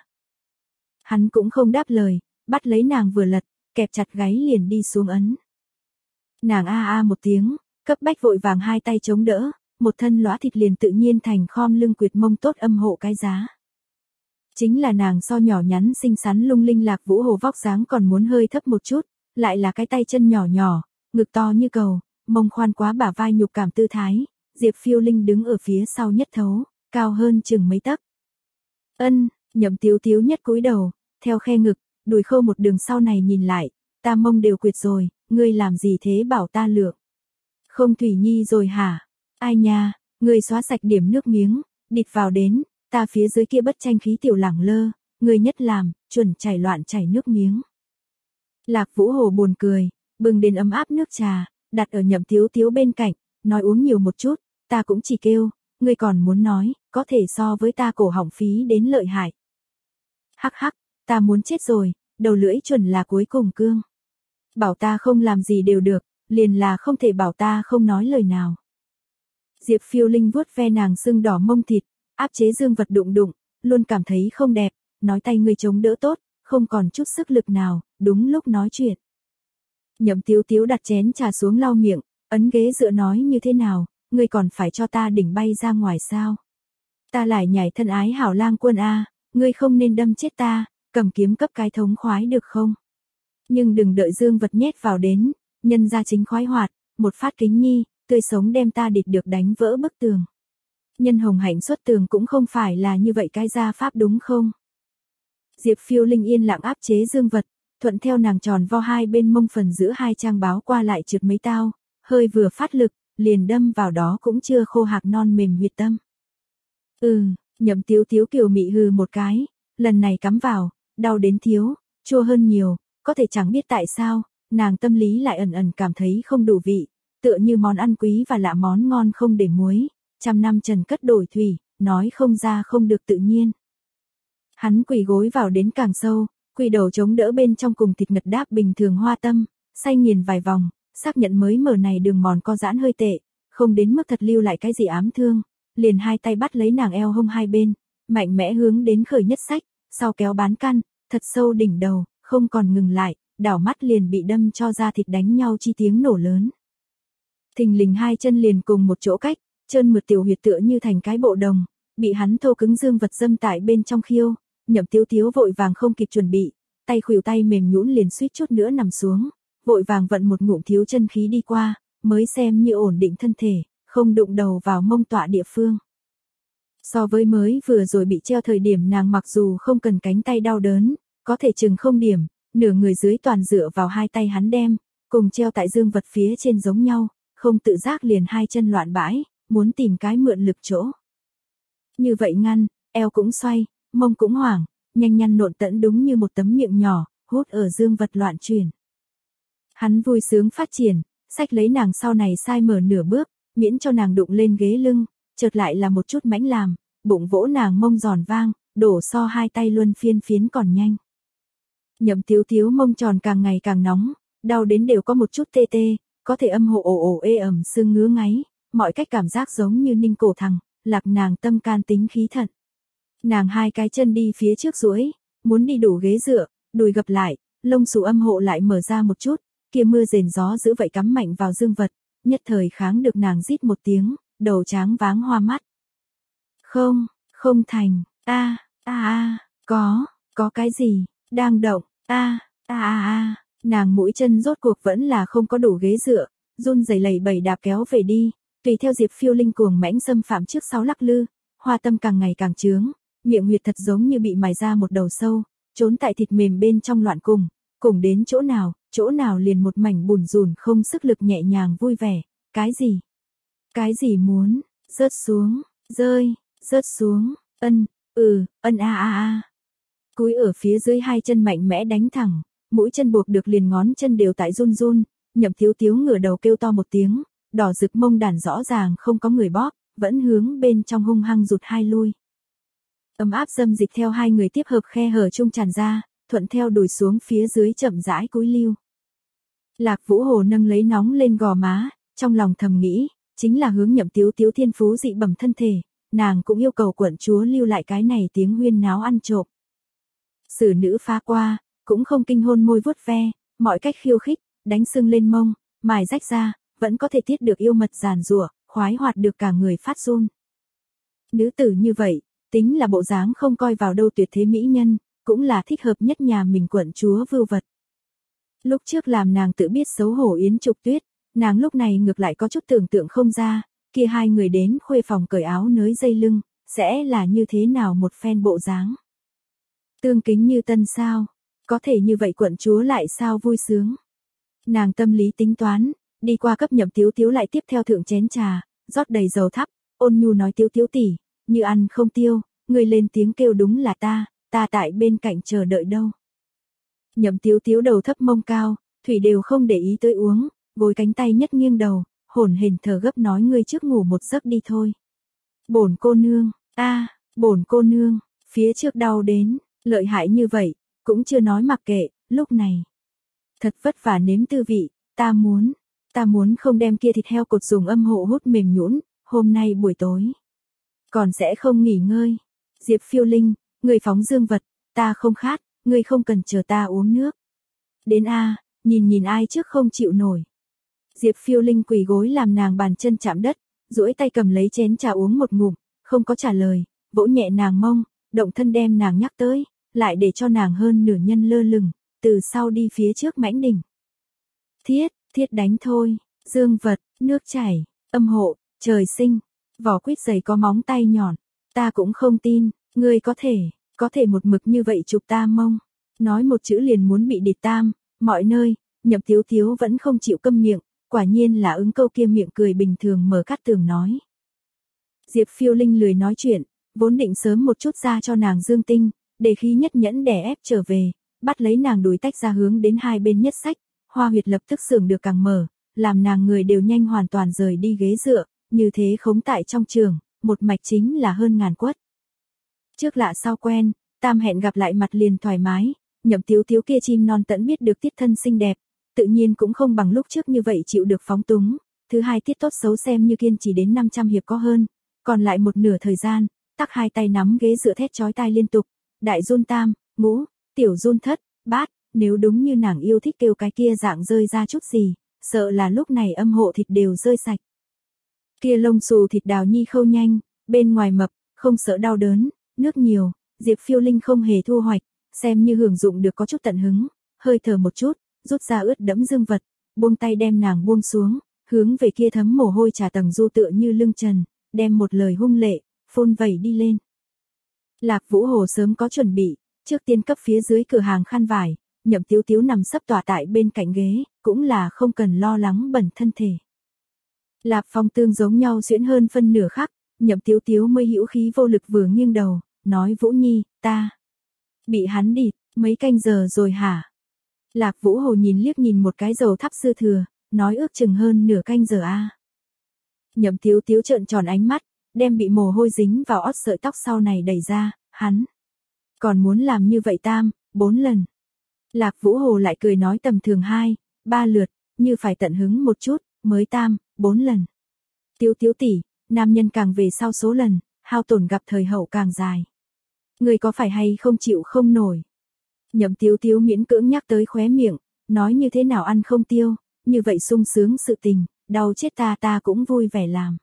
Hắn cũng không đáp lời, bắt lấy nàng vừa lật, kẹp chặt gáy liền đi xuống ấn. Nàng a a một tiếng, cấp bách vội vàng hai tay chống đỡ, một thân lõa thịt liền tự nhiên thành khom lưng quyệt mông tốt âm hộ cái giá. Chính là nàng so nhỏ nhắn xinh xắn lung linh Lạc Vũ Hồ vóc dáng còn muốn hơi thấp một chút, lại là cái tay chân nhỏ nhỏ, ngực to như cầu, mông khoan quá bả vai nhục cảm tư thái, Diệp Phiêu Linh đứng ở phía sau nhất thấu, cao hơn chừng mấy tấc. Ân, Nhậm Tiếu Tiếu nhất cúi đầu, theo khe ngực, đùi khâu một đường sau này nhìn lại, ta mông đều quyệt rồi, ngươi làm gì thế bảo ta lượng. Không Thủy Nhi rồi hả? Ai nha, ngươi xóa sạch điểm nước miếng, địt vào đến, ta phía dưới kia bất tranh khí tiểu lẳng lơ, ngươi nhất làm, chuẩn chảy loạn chảy nước miếng. Lạc Vũ Hồ buồn cười, bừng đến ấm áp nước trà, đặt ở Nhậm Tiếu Tiếu bên cạnh, nói uống nhiều một chút, ta cũng chỉ kêu, ngươi còn muốn nói, có thể so với ta cổ họng phí đến lợi hại. Hắc hắc, ta muốn chết rồi, đầu lưỡi chuẩn là cuối cùng cương. Bảo ta không làm gì đều được, liền là không thể bảo ta không nói lời nào. Diệp Phiêu Linh vuốt ve nàng sưng đỏ mông thịt, áp chế dương vật đụng đụng, luôn cảm thấy không đẹp, nói tay ngươi chống đỡ tốt, không còn chút sức lực nào, đúng lúc nói chuyện. Nhậm Tiếu Tiếu đặt chén trà xuống lau miệng, ấn ghế dựa nói như thế nào, ngươi còn phải cho ta đỉnh bay ra ngoài sao? Ta lại nhảy thân ái hảo lang quân a, ngươi không nên đâm chết ta, cầm kiếm cấp cái thống khoái được không? Nhưng đừng đợi dương vật nhét vào đến, nhân ra chính khoái hoạt, một phát kính nhi, tươi sống đem ta địt được đánh vỡ bức tường. Nhân hồng hạnh xuất tường cũng không phải là như vậy cái gia pháp đúng không? Diệp Phiêu Linh yên lặng áp chế dương vật, thuận theo nàng tròn vo hai bên mông phần giữa hai trang báo qua lại trượt mấy tao, hơi vừa phát lực, liền đâm vào đó cũng chưa khô hạc non mềm huyệt tâm. Ừ, Nhậm Tiếu Tiếu kiều mị hừ một cái, lần này cắm vào, đau đến thiếu, chua hơn nhiều, có thể chẳng biết tại sao, nàng tâm lý lại ẩn ẩn cảm thấy không đủ vị, tựa như món ăn quý và lạ món ngon không để muối, trăm năm trần cất đổi thủy, nói không ra không được tự nhiên. Hắn quỳ gối vào đến càng sâu, quỳ đầu chống đỡ bên trong cùng thịt ngật đáp bình thường hoa tâm, say nghiền vài vòng, xác nhận mới mở này đường mòn co giãn hơi tệ, không đến mức thật lưu lại cái gì ám thương, liền hai tay bắt lấy nàng eo hông hai bên, mạnh mẽ hướng đến khởi nhất sách, sau kéo bán căn, thật sâu đỉnh đầu, không còn ngừng lại, đảo mắt liền bị đâm cho ra thịt đánh nhau chi tiếng nổ lớn. Thình lình hai chân liền cùng một chỗ cách, trơn mượt tiểu huyệt tựa như thành cái bộ đồng, bị hắn thô cứng dương vật dâm tại bên trong khiêu, Nhậm Tiếu Tiếu vội vàng không kịp chuẩn bị, tay khuỷu tay mềm nhũn liền suýt chút nữa nằm xuống, vội vàng vận một ngụm thiếu chân khí đi qua, mới xem như ổn định thân thể, không đụng đầu vào mông tọa địa phương. So với mới vừa rồi bị treo thời điểm nàng mặc dù không cần cánh tay đau đớn, có thể chừng không điểm, nửa người dưới toàn dựa vào hai tay hắn đem, cùng treo tại dương vật phía trên giống nhau, không tự giác liền hai chân loạn bãi, muốn tìm cái mượn lực chỗ. Như vậy ngăn, eo cũng xoay, mông cũng hoảng, nhanh nhăn nộn tẫn đúng như một tấm miệng nhỏ, hút ở dương vật loạn chuyển. Hắn vui sướng phát triển, xách lấy nàng sau này sai mở nửa bước, miễn cho nàng đụng lên ghế lưng, chợt lại là một chút mãnh làm, bụng vỗ nàng mông giòn vang, đổ so hai tay luân phiên phiến còn nhanh. Nhậm Tiếu Tiếu mông tròn càng ngày càng nóng, đau đến đều có một chút tê tê, có thể âm hộ ồ ồ ê ẩm sưng ngứa ngáy, mọi cách cảm giác giống như ninh cổ thằng, lạc nàng tâm can tính khí thận. Nàng hai cái chân đi phía trước duỗi, muốn đi đủ ghế dựa, đùi gập lại, lông xù âm hộ lại mở ra một chút, kia mưa rền gió giữ vậy cắm mạnh vào dương vật, nhất thời kháng được nàng rít một tiếng, đầu tráng váng hoa mắt. Không, không thành, a, a a, có, có cái gì, đang động, a, a a a, nàng mũi chân rốt cuộc vẫn là không có đủ ghế dựa, run rẩy lẩy bẩy đạp kéo về đi, tùy theo Diệp Phiêu Linh cuồng mãnh xâm phạm trước sáu lắc lư, hoa tâm càng ngày càng trướng, miệng huyệt thật giống như bị mài ra một đầu sâu, trốn tại thịt mềm bên trong loạn cùng, cùng đến chỗ nào, chỗ nào liền một mảnh bùn rùn không sức lực nhẹ nhàng vui vẻ, cái gì? Cái gì muốn, rớt xuống, rơi, rớt xuống, ân, ừ, ân a a a. Cúi ở phía dưới hai chân mạnh mẽ đánh thẳng, mũi chân buộc được liền ngón chân đều tại run run, Nhậm Tiếu Tiếu ngửa đầu kêu to một tiếng, đỏ rực mông đàn rõ ràng không có người bóp, vẫn hướng bên trong hung hăng rụt hai lui. Ấm áp dâm dịch theo hai người tiếp hợp khe hở chung tràn ra, thuận theo đùi xuống phía dưới chậm rãi cúi lưu. Lạc Vũ Hồ nâng lấy nóng lên gò má, trong lòng thầm nghĩ, chính là hướng Nhậm Tiếu Tiếu thiên phú dị bẩm thân thể, nàng cũng yêu cầu quận chúa lưu lại cái này tiếng huyên náo ăn trộm. Sử nữ phá qua, cũng không kinh hôn môi vuốt ve, mọi cách khiêu khích, đánh sưng lên mông, mài rách ra, vẫn có thể tiết được yêu mật giàn giụa, khoái hoạt được cả người phát run. Nữ tử như vậy, tính là bộ dáng không coi vào đâu tuyệt thế mỹ nhân, cũng là thích hợp nhất nhà mình quận chúa vưu vật. Lúc trước làm nàng tự biết xấu hổ Yến Trục Tuyết, nàng lúc này ngược lại có chút tưởng tượng không ra, kia hai người đến khuê phòng cởi áo nới dây lưng, sẽ là như thế nào một phen bộ dáng. Tương kính như tân sao, có thể như vậy quận chúa lại sao vui sướng. Nàng tâm lý tính toán, đi qua cấp Nhậm Tiếu Tiếu lại tiếp theo thượng chén trà, rót đầy dầu thắp, ôn nhu nói Tiếu Tiếu tỷ, như ăn không tiêu, người lên tiếng kêu đúng là ta, ta tại bên cạnh chờ đợi đâu. Nhậm Tiếu Tiếu đầu thấp mông cao, thủy đều không để ý tới uống, gối cánh tay nhất nghiêng đầu, hổn hển thở gấp nói ngươi trước ngủ một giấc đi thôi. Bổn cô nương, a, bổn cô nương, phía trước đau đến, lợi hại như vậy, cũng chưa nói mặc kệ, lúc này. Thật vất vả nếm tư vị, ta muốn, ta muốn không đem kia thịt heo cột dùng âm hộ hút mềm nhũn, hôm nay buổi tối. Còn sẽ không nghỉ ngơi. Diệp Phiêu Linh, người phóng dương vật, ta không khát, người không cần chờ ta uống nước. Đến a, nhìn nhìn ai trước không chịu nổi. Diệp Phiêu Linh quỳ gối làm nàng bàn chân chạm đất, duỗi tay cầm lấy chén trà uống một ngụm, không có trả lời, vỗ nhẹ nàng mông, động thân đem nàng nhắc tới, lại để cho nàng hơn nửa nhân lơ lửng, từ sau đi phía trước mãnh đỉnh. Thiết, thiết đánh thôi, dương vật, nước chảy, âm hộ, trời sinh, vỏ quýt dày có móng tay nhọn, ta cũng không tin, ngươi có thể, có thể một mực như vậy chụp ta mông. Nói một chữ liền muốn bị địt tam, mọi nơi, Nhậm Tiếu Tiếu vẫn không chịu câm miệng, quả nhiên là ứng câu kia miệng cười bình thường mở Cát Tường nói. Diệp Phiêu Linh lười nói chuyện, vốn định sớm một chút ra cho nàng dương tinh, để khí nhất nhẫn đè ép trở về, bắt lấy nàng đùi tách ra hướng đến hai bên nhất sách, hoa huyệt lập tức sưởng được càng mở, làm nàng người đều nhanh hoàn toàn rời đi ghế dựa, như thế khống tại trong trường, một mạch chính là hơn ngàn quất. Trước lạ sau quen, tam hẹn gặp lại mặt liền thoải mái, Nhậm Tiếu Tiếu kia chim non tẫn biết được tiết thân xinh đẹp, tự nhiên cũng không bằng lúc trước như vậy chịu được phóng túng, thứ hai tiết tốt xấu xem như kiên trì đến năm trăm hiệp có hơn, còn lại một nửa thời gian, tắc hai tay nắm ghế dựa thét chói tai liên tục, đại run tam, ngũ, tiểu run thất, bát, nếu đúng như nàng yêu thích kêu cái kia dạng rơi ra chút gì, sợ là lúc này âm hộ thịt đều rơi sạch. Kia lông xù thịt đào nhi khâu nhanh, bên ngoài mập, không sợ đau đớn, nước nhiều, Diệp Phiêu Linh không hề thu hoạch, xem như hưởng dụng được có chút tận hứng, hơi thở một chút, rút ra ướt đẫm dương vật, buông tay đem nàng buông xuống, hướng về kia thấm mồ hôi trà tầng du tựa như lưng trần, đem một lời hung lệ, phôn vẩy đi lên. Lạc Vũ Hồ sớm có chuẩn bị, trước tiên cấp phía dưới cửa hàng khăn vải, Nhậm Tiếu Tiếu nằm sấp tỏa tại bên cạnh ghế, cũng là không cần lo lắng bẩn thân thể. Lạp Phong tương giống nhau xuyễn hơn phân nửa khắc, Nhậm Tiếu Tiếu mới hữu khí vô lực vừa nghiêng đầu, nói Vũ Nhi, ta bị hắn địt, mấy canh giờ rồi hả? Lạc Vũ Hồ nhìn liếc nhìn một cái dầu thắp dư thừa, nói ước chừng hơn nửa canh giờ a. Nhậm Tiếu Tiếu trợn tròn ánh mắt, đem bị mồ hôi dính vào ót sợi tóc sau này đẩy ra, hắn còn muốn làm như vậy tam, bốn lần. Lạc Vũ Hồ lại cười nói tầm thường hai, ba lượt, như phải tận hứng một chút, mới tam, bốn lần. Tiếu Tiếu tỷ, nam nhân càng về sau số lần, hao tổn gặp thời hậu càng dài. Người có phải hay không chịu không nổi? Nhậm Tiếu Tiếu miễn cưỡng nhắc tới khóe miệng, nói như thế nào ăn không tiêu, như vậy sung sướng sự tình, đau chết ta ta cũng vui vẻ làm.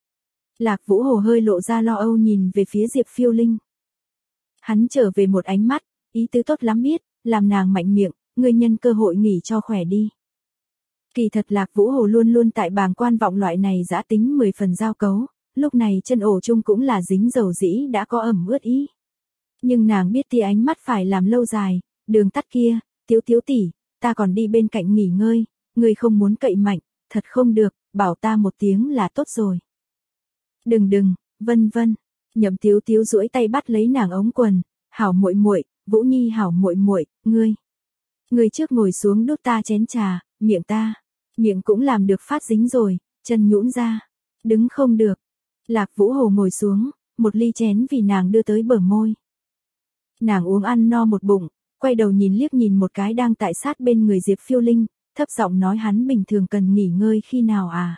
Lạc Vũ Hồ hơi lộ ra lo âu nhìn về phía Diệp Phiêu Linh. Hắn trở về một ánh mắt, ý tứ tốt lắm biết, làm nàng mạnh miệng, ngươi nhân cơ hội nghỉ cho khỏe đi. Kỳ thật Lạc Vũ Hồ luôn luôn tại bàng quan vọng loại này giã tính mười phần giao cấu, lúc này chân ổ chung cũng là dính dầu dĩ đã có ẩm ướt ý. Nhưng nàng biết tia ánh mắt phải làm lâu dài, đường tắt kia, Tiếu Tiếu tỷ, ta còn đi bên cạnh nghỉ ngơi, ngươi không muốn cậy mạnh, thật không được, bảo ta một tiếng là tốt rồi. Đừng đừng, vân vân, Nhậm Tiếu Tiếu duỗi tay bắt lấy nàng ống quần, hảo muội muội, Vũ Nhi hảo muội muội, ngươi, ngươi trước ngồi xuống đút ta chén trà, miệng ta, miệng cũng làm được phát dính rồi, chân nhũn ra, đứng không được. Lạc Vũ Hồ ngồi xuống, một ly chén vì nàng đưa tới bờ môi. Nàng uống ăn no một bụng, quay đầu nhìn liếc nhìn một cái đang tại sát bên người Diệp Phiêu Linh, thấp giọng nói hắn bình thường cần nghỉ ngơi khi nào à.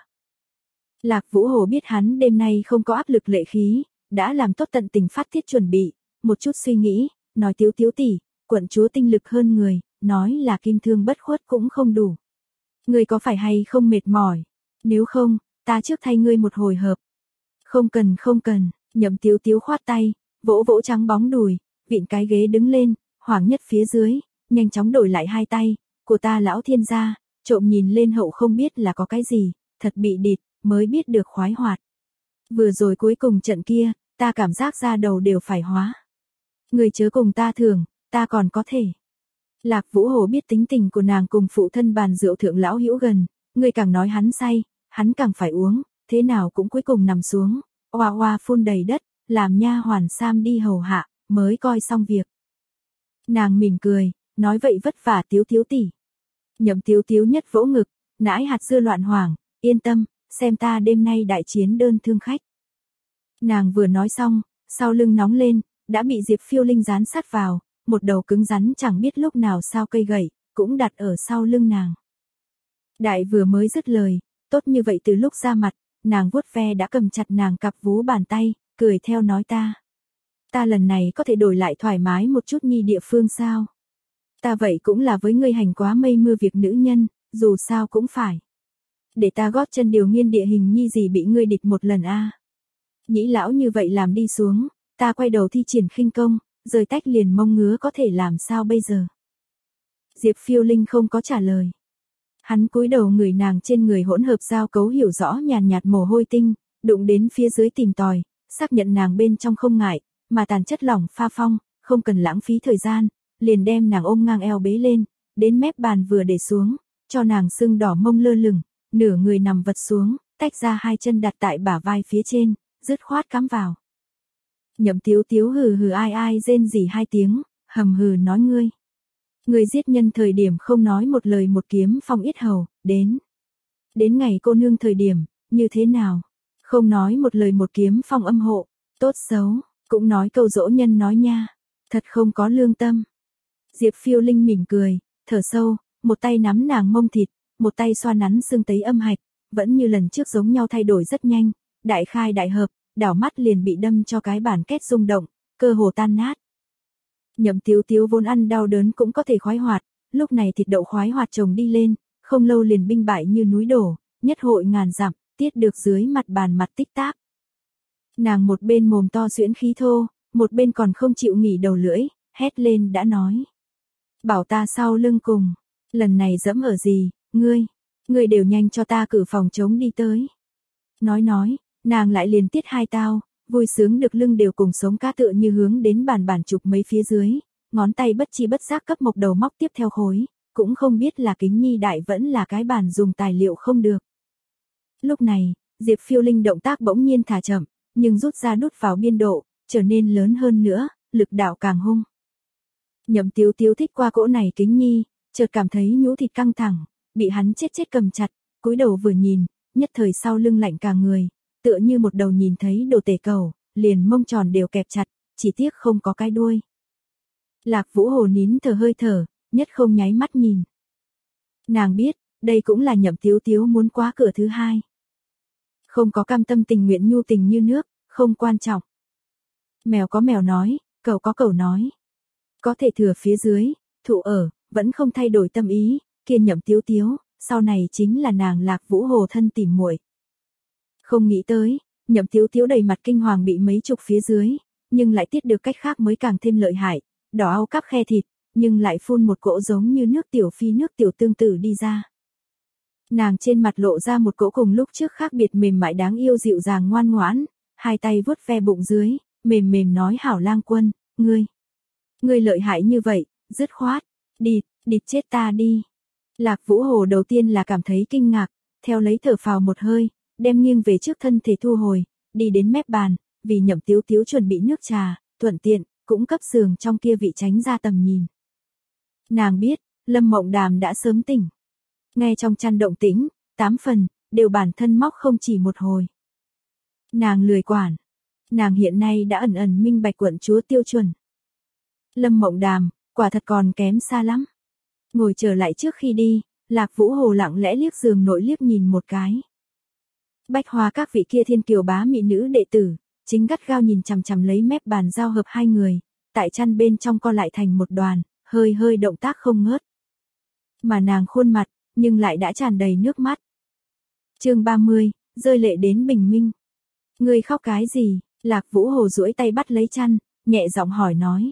Lạc Vũ Hồ biết hắn đêm nay không có áp lực lệ khí, đã làm tốt tận tình phát tiết chuẩn bị, một chút suy nghĩ, nói Tiếu Tiếu tỷ, quận chúa tinh lực hơn người, nói là kim thương bất khuất cũng không đủ. Ngươi có phải hay không mệt mỏi? Nếu không, ta trước thay ngươi một hồi hợp. Không cần không cần, Nhậm Tiếu Tiếu khoát tay, vỗ vỗ trắng bóng đùi, vịn cái ghế đứng lên, hoàng nhất phía dưới, nhanh chóng đổi lại hai tay, của ta lão thiên gia, trộm nhìn lên hậu không biết là có cái gì, thật bị địt, mới biết được khoái hoạt. Vừa rồi cuối cùng trận kia, ta cảm giác ra đầu đều phải hóa. Người chớ cùng ta thường, ta còn có thể. Lạc Vũ Hồ biết tính tình của nàng cùng phụ thân bàn rượu thượng lão hữu gần, người càng nói hắn say, hắn càng phải uống, thế nào cũng cuối cùng nằm xuống, oa oa phun đầy đất, làm nha hoàn Sam đi hầu hạ, mới coi xong việc. Nàng mỉm cười, nói vậy vất vả Tiếu Tiếu tỷ. Nhậm Tiếu Tiếu nhất vỗ ngực, nãi hạt dưa loạn hoàng, yên tâm, xem ta đêm nay đại chiến đơn thương khách. Nàng vừa nói xong, sau lưng nóng lên, đã bị Diệp Phiêu Linh dán sát vào, một đầu cứng rắn chẳng biết lúc nào sao cây gậy, cũng đặt ở sau lưng nàng. Đại vừa mới dứt lời, tốt như vậy từ lúc ra mặt, nàng vuốt ve đã cầm chặt nàng cặp vú bàn tay, cười theo nói ta. Ta lần này có thể đổi lại thoải mái một chút nhi địa phương sao? Ta vậy cũng là với ngươi hành quá mây mưa việc nữ nhân, dù sao cũng phải. Để ta gót chân điều nghiên địa hình nhi gì bị ngươi địch một lần a. Nhĩ lão như vậy làm đi xuống, ta quay đầu thi triển khinh công, rời tách liền mông ngứa có thể làm sao bây giờ? Diệp Phiêu Linh không có trả lời. Hắn cúi đầu ngửi nàng trên người hỗn hợp giao cấu hiểu rõ nhàn nhạt mồ hôi tinh, đụng đến phía dưới tìm tòi, xác nhận nàng bên trong không ngại, mà tàn chất lỏng pha phong, không cần lãng phí thời gian, liền đem nàng ôm ngang eo bế lên, đến mép bàn vừa để xuống, cho nàng sưng đỏ mông lơ lửng, nửa người nằm vật xuống, tách ra hai chân đặt tại bả vai phía trên, dứt khoát cắm vào. Nhậm Tiếu Tiếu hừ hừ ai ai rên rỉ hai tiếng, hầm hừ nói ngươi. Ngươi giết nhân thời điểm không nói một lời một kiếm phong yết hầu, đến. Đến ngày cô nương thời điểm, như thế nào? Không nói một lời một kiếm phong âm hộ, tốt xấu, cũng nói câu dỗ nhân nói nha, thật không có lương tâm. Diệp Phiêu Linh mỉm cười, thở sâu, một tay nắm nàng mông thịt, một tay xoa nắn xương tấy âm hạch, vẫn như lần trước giống nhau thay đổi rất nhanh, đại khai đại hợp, đảo mắt liền bị đâm cho cái bản kết rung động, cơ hồ tan nát. Nhậm Tiếu Tiếu vốn ăn đau đớn cũng có thể khoái hoạt, lúc này thịt đậu khoái hoạt chồng đi lên, không lâu liền binh bại như núi đổ, nhất hội ngàn dặm, tiết được dưới mặt bàn mặt tích táp. Nàng một bên mồm to xuyễn khí thô, một bên còn không chịu nghỉ đầu lưỡi, hét lên đã nói. Bảo ta sau lưng cùng, lần này dẫm ở gì, ngươi, ngươi đều nhanh cho ta cử phòng chống đi tới. Nói nói, nàng lại liền tiết hai tao, vui sướng được lưng đều cùng sống cá tựa như hướng đến bàn bản chụp mấy phía dưới, ngón tay bất chi bất giác cấp một đầu móc tiếp theo khối, cũng không biết là kính nhi đại vẫn là cái bàn dùng tài liệu không được. Lúc này, Diệp Phiêu Linh động tác bỗng nhiên thả chậm, nhưng rút ra đút vào biên độ, trở nên lớn hơn nữa, lực đạo càng hung. Nhậm Tiếu Tiếu thích qua cỗ này kính nhi, chợt cảm thấy nhũ thịt căng thẳng, bị hắn chết chết cầm chặt, cúi đầu vừa nhìn, nhất thời sau lưng lạnh cả người, tựa như một đầu nhìn thấy đồ tể cầu, liền mông tròn đều kẹp chặt, chỉ tiếc không có cái đuôi. Lạc Vũ Hồ nín thở hơi thở, nhất không nháy mắt nhìn. Nàng biết, đây cũng là Nhậm Tiếu Tiếu muốn quá cửa thứ hai. Không có cam tâm tình nguyện nhu tình như nước, không quan trọng. Mèo có mèo nói, cẩu có cẩu nói. Có thể thừa phía dưới, thụ ở, vẫn không thay đổi tâm ý, kia Nhậm Tiếu Tiếu, sau này chính là nàng Lạc Vũ Hồ thân tỉ muội. Không nghĩ tới, Nhậm Tiếu Tiếu đầy mặt kinh hoàng bị mấy chục phía dưới, nhưng lại tiết được cách khác mới càng thêm lợi hại, đỏ au cắp khe thịt, nhưng lại phun một cỗ giống như nước tiểu phi nước tiểu tương tự đi ra. Nàng trên mặt lộ ra một cỗ cùng lúc trước khác biệt mềm mại đáng yêu dịu dàng ngoan ngoãn, hai tay vuốt ve bụng dưới, mềm mềm nói hảo lang quân, ngươi, ngươi lợi hại như vậy, dứt khoát, địt, địt chết ta đi. Lạc Vũ Hồ đầu tiên là cảm thấy kinh ngạc, theo lấy thở phào một hơi, đem nghiêng về trước thân thể thu hồi, đi đến mép bàn, vì Nhậm Tiếu Tiếu chuẩn bị nước trà, thuận tiện, cũng cấp giường trong kia vị tránh ra tầm nhìn. Nàng biết, Lâm Mộng Đàm đã sớm tỉnh. Nghe trong chăn động tĩnh, tám phần, đều bản thân móc không chỉ một hồi. Nàng lười quản. Nàng hiện nay đã ẩn ẩn minh bạch quận chúa tiêu chuẩn. Lâm Mộng Đàm, quả thật còn kém xa lắm. Ngồi trở lại trước khi đi, Lạc Vũ Hồ lặng lẽ liếc giường nội liếc nhìn một cái. Bách Hoa các vị kia thiên kiều bá mỹ nữ đệ tử, chính gắt gao nhìn chằm chằm lấy mép bàn giao hợp hai người, tại chăn bên trong co lại thành một đoàn, hơi hơi động tác không ngớt. Mà nàng khuôn mặt, nhưng lại đã tràn đầy nước mắt. Chương ba mươi, rơi lệ đến bình minh. Ngươi khóc cái gì? Lạc Vũ Hồ duỗi tay bắt lấy chăn, nhẹ giọng hỏi nói.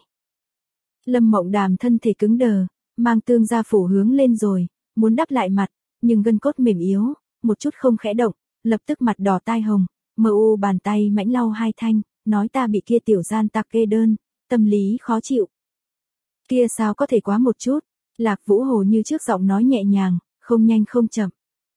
Lâm Mộng Đàm thân thể cứng đờ, mang tương gia phủ hướng lên rồi, muốn đắp lại mặt, nhưng gân cốt mềm yếu, một chút không khẽ động, lập tức mặt đỏ tai hồng, mờ u bàn tay mãnh lau hai thanh, nói ta bị kia tiểu gian tặc kê đơn, tâm lý khó chịu. Kia sao có thể quá một chút, Lạc Vũ Hồ như trước giọng nói nhẹ nhàng, không nhanh không chậm.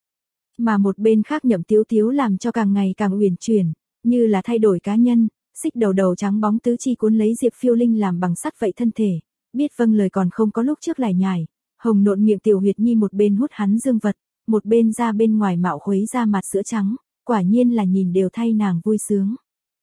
Mà một bên khác Nhậm Tiếu Tiếu làm cho càng ngày càng uyển chuyển, như là thay đổi cá nhân, xích đầu đầu trắng bóng tứ chi cuốn lấy Diệp Phiêu Linh làm bằng sắt vậy thân thể, biết vâng lời còn không có lúc trước lải nhải, hồng nộn miệng tiểu huyệt nhi một bên hút hắn dương vật, một bên ra bên ngoài mạo khuấy ra mặt sữa trắng, quả nhiên là nhìn đều thay nàng vui sướng.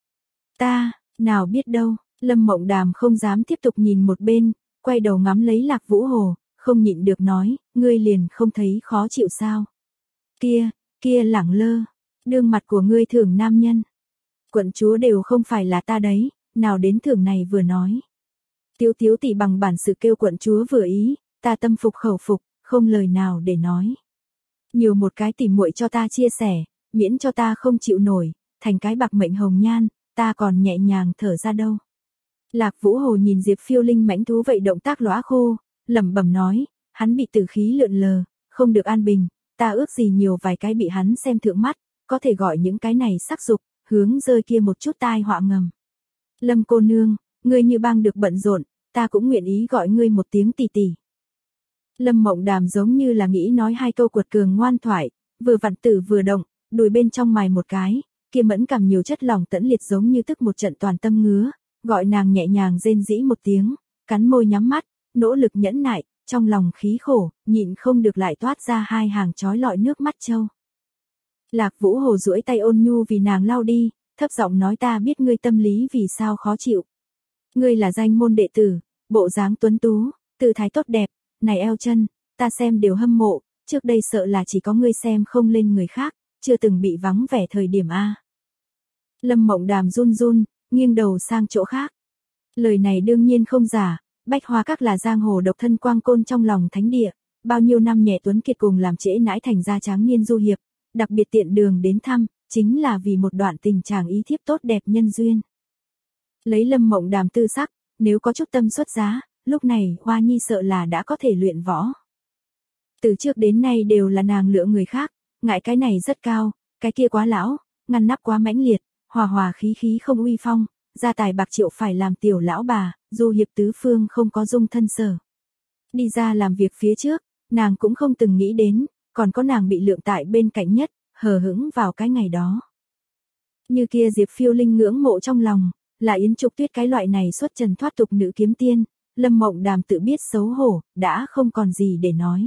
Ta, nào biết đâu, Lâm Mộng Đàm không dám tiếp tục nhìn một bên, quay đầu ngắm lấy Lạc Vũ Hồ, không nhịn được nói, ngươi liền không thấy khó chịu sao? Kia, kia lẳng lơ, đương mặt của ngươi thưởng nam nhân. Quận chúa đều không phải là ta đấy, nào đến thưởng này vừa nói. Tiếu Tiếu tỷ bằng bản sự kêu quận chúa vừa ý, ta tâm phục khẩu phục, không lời nào để nói. Nhiều một cái tỉ muội cho ta chia sẻ, miễn cho ta không chịu nổi, thành cái bạc mệnh hồng nhan, ta còn nhẹ nhàng thở ra đâu. Lạc Vũ Hồ nhìn Diệp Phiêu Linh mãnh thú vậy động tác lóa khô, lẩm bẩm nói, hắn bị tử khí lượn lờ, không được an bình, ta ước gì nhiều vài cái bị hắn xem thượng mắt, có thể gọi những cái này sắc dục, hướng rơi kia một chút tai họa ngầm. Lâm cô nương, ngươi như bang được bận rộn, ta cũng nguyện ý gọi ngươi một tiếng tỷ tỷ. Lâm Mộng Đàm giống như là nghĩ nói hai câu cuột cường ngoan thoại, vừa vặn tử vừa động, đùi bên trong mài một cái, kia mẫn cảm nhiều chất lỏng tẫn liệt giống như tức một trận toàn tâm ngứa, gọi nàng nhẹ nhàng rên rĩ một tiếng, cắn môi nhắm mắt, nỗ lực nhẫn nại, trong lòng khí khổ, nhịn không được lại toát ra hai hàng chói lọi nước mắt châu. Lạc Vũ Hồ duỗi tay ôn nhu vì nàng lau đi, thấp giọng nói ta biết ngươi tâm lý vì sao khó chịu. Ngươi là danh môn đệ tử, bộ dáng tuấn tú, tư thái tốt đẹp, này eo chân, ta xem đều hâm mộ, trước đây sợ là chỉ có ngươi xem không lên người khác, chưa từng bị vắng vẻ thời điểm a. Lâm Mộng Đàm run run, nghiêng đầu sang chỗ khác. Lời này đương nhiên không giả, Bách Hoa Các là giang hồ độc thân quang côn trong lòng thánh địa, bao nhiêu năm nhẹ tuấn kiệt cùng làm trễ nãi thành ra tráng niên du hiệp, đặc biệt tiện đường đến thăm, chính là vì một đoạn tình chàng ý thiếp tốt đẹp nhân duyên. Lấy Lâm Mộng Đàm tư sắc, nếu có chút tâm xuất giá, lúc này Hoa Nhi sợ là đã có thể luyện võ. Từ trước đến nay đều là nàng lựa người khác, ngại cái này rất cao, cái kia quá lão, ngăn nắp quá mãnh liệt, hòa hòa khí khí không uy phong, gia tài bạc triệu phải làm tiểu lão bà, du hiệp tứ phương không có dung thân sở. Đi ra làm việc phía trước, nàng cũng không từng nghĩ đến, còn có nàng bị lượng tại bên cạnh nhất, hờ hững vào cái ngày đó. Như kia Diệp Phiêu Linh ngưỡng mộ trong lòng, là Yến Trục Tuyết cái loại này xuất trần thoát tục nữ kiếm tiên, Lâm Mộng Đàm tự biết xấu hổ, đã không còn gì để nói.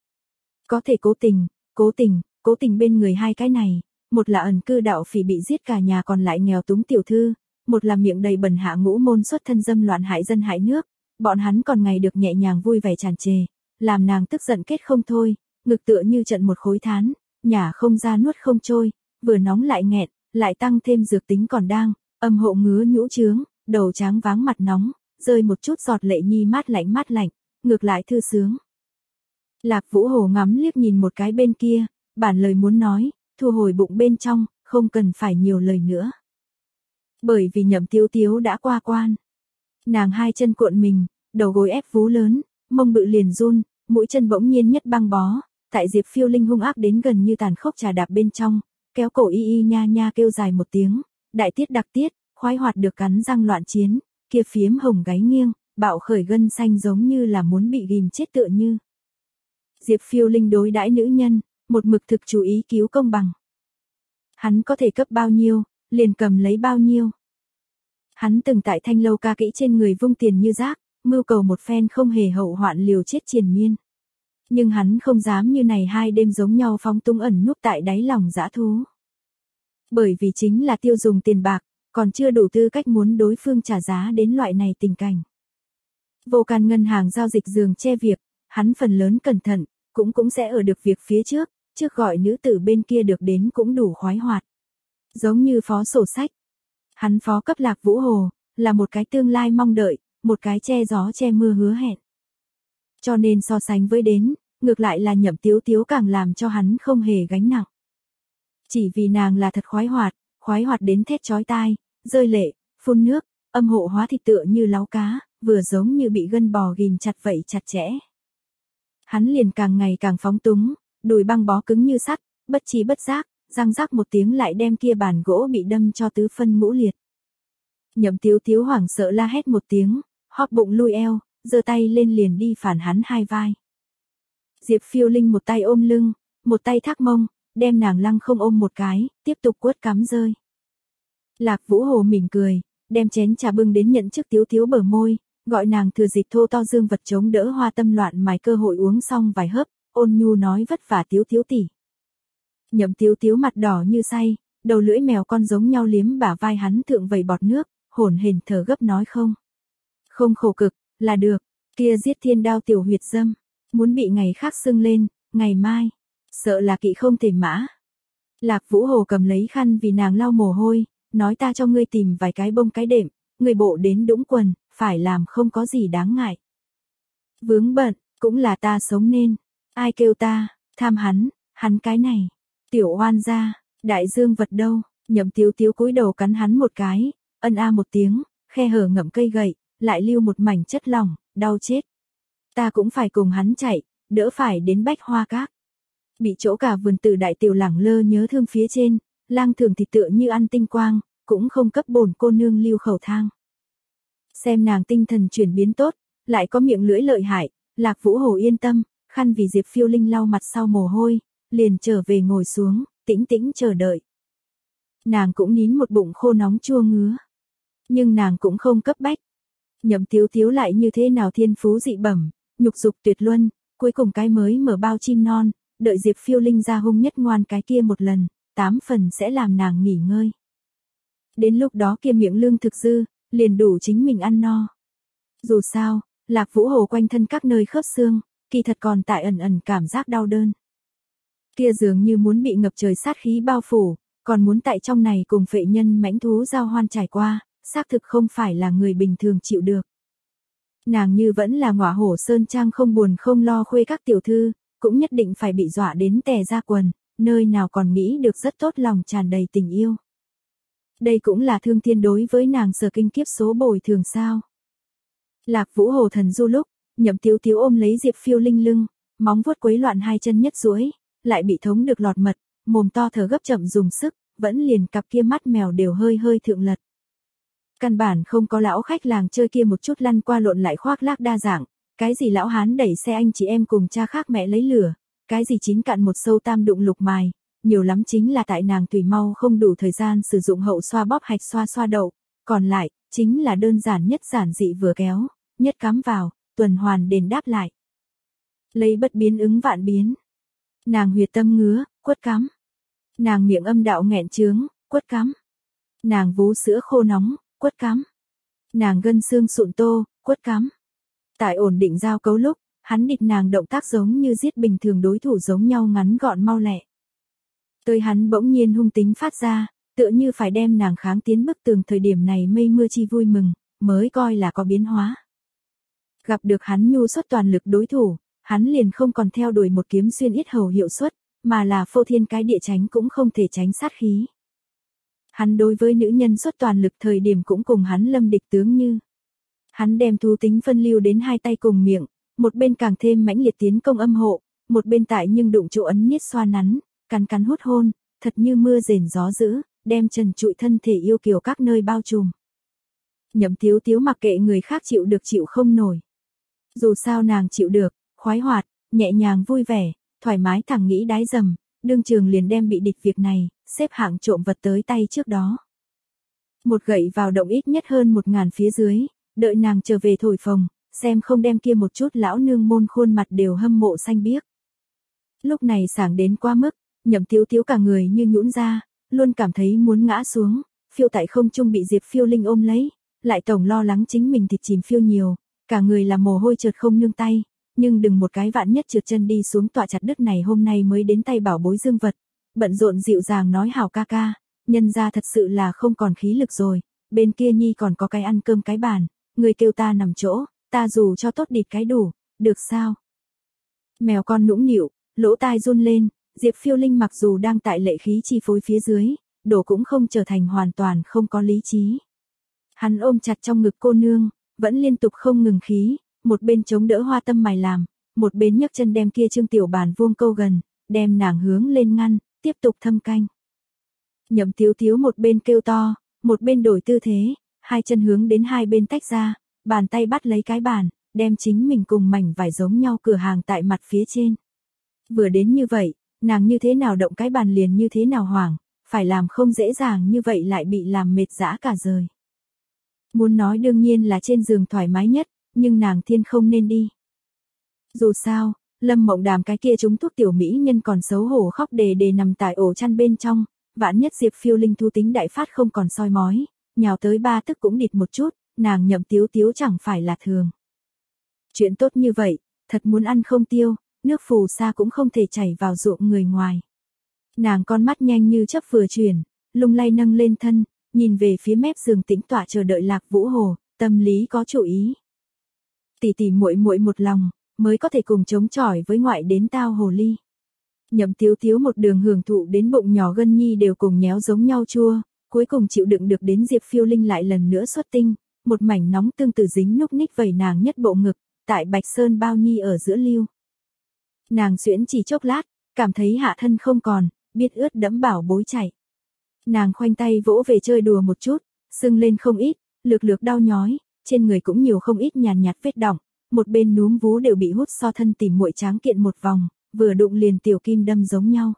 Có thể cố tình, cố tình, cố tình bên người hai cái này, một là ẩn cư đạo phỉ bị giết cả nhà còn lại nghèo túng tiểu thư, một là miệng đầy bẩn hạ ngũ môn xuất thân dâm loạn hại dân hại nước, bọn hắn còn ngày được nhẹ nhàng vui vẻ tràn trề, làm nàng tức giận kết không thôi, ngực tựa như trận một khối thán, nhả không ra nuốt không trôi, vừa nóng lại nghẹn, lại tăng thêm dược tính còn đang, âm hộ ngứa nhũ trướng, đầu tráng váng mặt nóng, rơi một chút giọt lệ nhi mát lạnh mát lạnh, ngược lại thư sướng. Lạc Vũ Hồ ngắm liếc nhìn một cái bên kia, bản lời muốn nói, thu hồi bụng bên trong, không cần phải nhiều lời nữa. Bởi vì Nhậm Tiếu Tiếu đã qua quan. Nàng hai chân cuộn mình, đầu gối ép vú lớn, mông bự liền run, mũi chân bỗng nhiên nhất băng bó, tại Diệp Phiêu Linh hung ác đến gần như tàn khốc trà đạp bên trong, kéo cổ y y nha nha kêu dài một tiếng, đại tiết đặc tiết, khoái hoạt được cắn răng loạn chiến, kia phiếm hồng gáy nghiêng, bạo khởi gân xanh giống như là muốn bị ghim chết tựa như. Diệp Phiêu Linh đối đãi nữ nhân, một mực thực chú ý cứu công bằng. Hắn có thể cấp bao nhiêu, liền cầm lấy bao nhiêu. Hắn từng tại Thanh Lâu ca kỹ trên người vung tiền như rác, mưu cầu một phen không hề hậu hoạn liều chết triền miên. Nhưng hắn không dám như này hai đêm giống nhau phóng tung ẩn núp tại đáy lòng dã thú. Bởi vì chính là tiêu dùng tiền bạc, còn chưa đủ tư cách muốn đối phương trả giá đến loại này tình cảnh. Vô can ngân hàng giao dịch giường che việc, hắn phần lớn cẩn thận, cũng cũng sẽ ở được việc phía trước, trước gọi nữ tử bên kia được đến cũng đủ khoái hoạt. Giống như phó sổ sách. Hắn phó cấp Lạc Vũ Hồ, là một cái tương lai mong đợi, một cái che gió che mưa hứa hẹn. Cho nên so sánh với đến, ngược lại là Nhậm Tiếu Tiếu càng làm cho hắn không hề gánh nặng. Chỉ vì nàng là thật khoái hoạt, khoái hoạt đến thét chói tai, rơi lệ, phun nước, âm hộ hóa thịt tựa như láu cá, vừa giống như bị gân bò ghim chặt vậy chặt chẽ. Hắn liền càng ngày càng phóng túng, đùi băng bó cứng như sắt, bất trí bất giác, răng rắc một tiếng lại đem kia bàn gỗ bị đâm cho tứ phân ngũ liệt. Nhậm Tiếu Tiếu hoảng sợ la hét một tiếng, hóp bụng lui eo, giơ tay lên liền đi phản hắn hai vai. Diệp Phiêu Linh một tay ôm lưng, một tay thác mông, đem nàng lăng không ôm một cái, tiếp tục quất cắm rơi. Lạc Vũ Hồ mỉm cười, đem chén trà bưng đến nhận trước Tiếu Tiếu bờ môi, gọi nàng thừa dịp thô to dương vật chống đỡ hoa tâm loạn mài cơ hội uống xong vài hớp, ôn nhu nói vất vả Tiếu Tiếu tỷ. Nhậm Tiếu Tiếu mặt đỏ như say, đầu lưỡi mèo con giống nhau liếm bả vai hắn thượng vầy bọt nước, hổn hển thở gấp nói không. Không khổ cực, là được, kia giết thiên đao tiểu huyệt dâm, muốn bị ngày khác sưng lên, ngày mai, sợ là kỵ không thể mã. Lạc Vũ Hồ cầm lấy khăn vì nàng lau mồ hôi, nói ta cho ngươi tìm vài cái bông cái đệm, người bộ đến đũng quần, phải làm không có gì đáng ngại. Vướng bận, cũng là ta sống nên, ai kêu ta, tham hắn, hắn cái này, tiểu oan gia, đại dương vật đâu, Nhậm Tiếu Tiếu cúi đầu cắn hắn một cái, ân a một tiếng, khe hở ngậm cây gậy, lại lưu một mảnh chất lỏng, đau chết. Ta cũng phải cùng hắn chạy, đỡ phải đến Bách Hoa Các. Bị chỗ cả vườn tử đại tiểu lẳng lơ nhớ thương phía trên, lang thường thì tựa như ăn tinh quang, cũng không cấp bổn cô nương lưu khẩu thang. Xem nàng tinh thần chuyển biến tốt, lại có miệng lưỡi lợi hại, Lạc Vũ Hồ yên tâm, khăn vì Diệp Phiêu Linh lau mặt sau mồ hôi, liền trở về ngồi xuống, tĩnh tĩnh chờ đợi. Nàng cũng nín một bụng khô nóng chua ngứa. Nhưng nàng cũng không cấp bách. Nhậm Tiếu Tiếu lại như thế nào thiên phú dị bẩm, nhục dục tuyệt luân, cuối cùng cái mới mở bao chim non, đợi Diệp Phiêu Linh ra hung nhất ngoan cái kia một lần, tám phần sẽ làm nàng nghỉ ngơi. Đến lúc đó kia miệng lương thực dư, liền đủ chính mình ăn no. Dù sao, Lạc Vũ Hồ quanh thân các nơi khớp xương, kỳ thật còn tại ẩn ẩn cảm giác đau đơn. Kia dường như muốn bị ngập trời sát khí bao phủ, còn muốn tại trong này cùng phệ nhân mãnh thú giao hoan trải qua, xác thực không phải là người bình thường chịu được. Nàng như vẫn là ngọa hổ sơn trang không buồn không lo khuê các tiểu thư, cũng nhất định phải bị dọa đến tè ra quần, nơi nào còn nghĩ được rất tốt lòng tràn đầy tình yêu. Đây cũng là thương thiên đối với nàng sở kinh kiếp số bồi thường sao. Lạc Vũ Hồ thần du lúc, Nhậm Tiếu Tiếu ôm lấy Diệp Phiêu Linh lưng, móng vuốt quấy loạn hai chân nhất duỗi, lại bị thống được lọt mật, mồm to thở gấp chậm dùng sức, vẫn liền cặp kia mắt mèo đều hơi hơi thượng lật. Căn bản không có lão khách làng chơi kia một chút lăn qua lộn lại khoác lác đa dạng, cái gì lão hán đẩy xe anh chị em cùng cha khác mẹ lấy lửa, cái gì chín cạn một sâu tam đụng lục mài, nhiều lắm chính là tại nàng tùy mau không đủ thời gian sử dụng hậu xoa bóp hạch xoa xoa đậu, còn lại, chính là đơn giản nhất giản dị vừa kéo, nhất cắm vào, tuần hoàn đền đáp lại. Lấy bất biến ứng vạn biến. Nàng huyệt tâm ngứa, quất cắm. Nàng miệng âm đạo nghẹn trướng, quất cắm. Nàng vú sữa khô nóng, quất cắm. Nàng gân xương sụn tô, quất cắm. Tại ổn định giao cấu lúc, hắn địch nàng động tác giống như giết bình thường đối thủ giống nhau ngắn gọn mau lẹ. Tới hắn bỗng nhiên hung tính phát ra, tựa như phải đem nàng kháng tiến bức tường thời điểm này mây mưa chi vui mừng, mới coi là có biến hóa. Gặp được hắn nhu xuất toàn lực đối thủ, hắn liền không còn theo đuổi một kiếm xuyên yết hầu hiệu suất, mà là phô thiên cái địa tránh cũng không thể tránh sát khí. Hắn đối với nữ nhân xuất toàn lực thời điểm cũng cùng hắn lâm địch tướng như. Hắn đem thú tính phân lưu đến hai tay cùng miệng, một bên càng thêm mãnh liệt tiến công âm hộ, một bên tại nhưng đụng chỗ ấn niết xoa nắn, cắn cắn hút hôn, thật như mưa rền gió dữ, đem trần trụi thân thể yêu kiều các nơi bao trùm. Nhậm Tiếu Tiếu mặc kệ người khác chịu được chịu không nổi. Dù sao nàng chịu được, khoái hoạt, nhẹ nhàng vui vẻ, thoải mái thẳng nghĩ đái dầm, đương trường liền đem bị địch việc này, xếp hạng trộm vật tới tay trước đó. Một gậy vào động ít nhất hơn một ngàn phía dưới, đợi nàng trở về thổi phồng, xem không đem kia một chút lão nương môn khuôn mặt đều hâm mộ xanh biếc. Lúc này sảng đến quá mức, Nhậm Tiếu Tiếu cả người như nhũn ra, luôn cảm thấy muốn ngã xuống, phiêu tại không trung bị Diệp Phiêu Linh ôm lấy, lại tổng lo lắng chính mình thịt chìm phiêu nhiều, cả người là mồ hôi trượt không nương tay, nhưng đừng một cái vạn nhất trượt chân đi xuống tọa chặt đứt này hôm nay mới đến tay bảo bối dương vật, bận rộn dịu dàng nói hảo ca ca, nhân ra thật sự là không còn khí lực rồi, bên kia nhi còn có cái ăn cơm cái bàn, người kêu ta nằm chỗ, ta dù cho tốt địt cái đủ, được sao? Mèo con nũng nịu, lỗ tai run lên, Diệp Phiêu Linh mặc dù đang tại lệ khí chi phối phía dưới, đổ cũng không trở thành hoàn toàn không có lý trí. Hắn ôm chặt trong ngực cô nương, vẫn liên tục không ngừng khí, một bên chống đỡ hoa tâm mài làm, một bên nhấc chân đem kia trương tiểu bàn vuông câu gần, đem nàng hướng lên ngăn, tiếp tục thâm canh. Nhậm Tiếu Tiếu một bên kêu to, một bên đổi tư thế, hai chân hướng đến hai bên tách ra, bàn tay bắt lấy cái bàn, đem chính mình cùng mảnh vải giống nhau cửa hàng tại mặt phía trên. Vừa đến như vậy, nàng như thế nào động cái bàn liền như thế nào hoảng, phải làm không dễ dàng như vậy lại bị làm mệt dã cả rời. Muốn nói đương nhiên là trên giường thoải mái nhất, nhưng nàng thiên không nên đi. Dù sao, Lâm Mộng Đàm cái kia trúng thuốc tiểu mỹ nhân còn xấu hổ khóc đề đề nằm tại ổ chăn bên trong, vạn nhất Diệp Phiêu Linh thu tính đại phát không còn soi mói, nhào tới ba tức cũng địt một chút, nàng Nhậm Tiếu Tiếu chẳng phải là thường. Chuyện tốt như vậy, thật muốn ăn không tiêu, nước phù sa cũng không thể chảy vào ruộng người ngoài. Nàng con mắt nhanh như chớp vừa chuyển, lung lay nâng lên thân, nhìn về phía mép giường tĩnh tọa chờ đợi Lạc Vũ Hồ, tâm lý có chủ ý. Tỷ tỷ muội muội một lòng, mới có thể cùng chống chọi với ngoại đến tao hồ ly. Nhậm Tiếu Tiếu một đường hưởng thụ đến bụng nhỏ gân nhi đều cùng nhéo giống nhau chua, cuối cùng chịu đựng được đến Diệp Phiêu Linh lại lần nữa xuất tinh, một mảnh nóng tương tự dính núc ních vẩy nàng nhất bộ ngực, tại Bạch Sơn bao nhi ở giữa lưu. Nàng xuyễn chỉ chốc lát, cảm thấy hạ thân không còn, biết ướt đẫm bảo bối chảy. Nàng khoanh tay vỗ về chơi đùa một chút, sưng lên không ít, lược lược đau nhói, trên người cũng nhiều không ít nhàn nhạt vết đọng, một bên núm vú đều bị hút so thân tỉ muội tráng kiện một vòng, vừa đụng liền tiểu kim đâm giống nhau.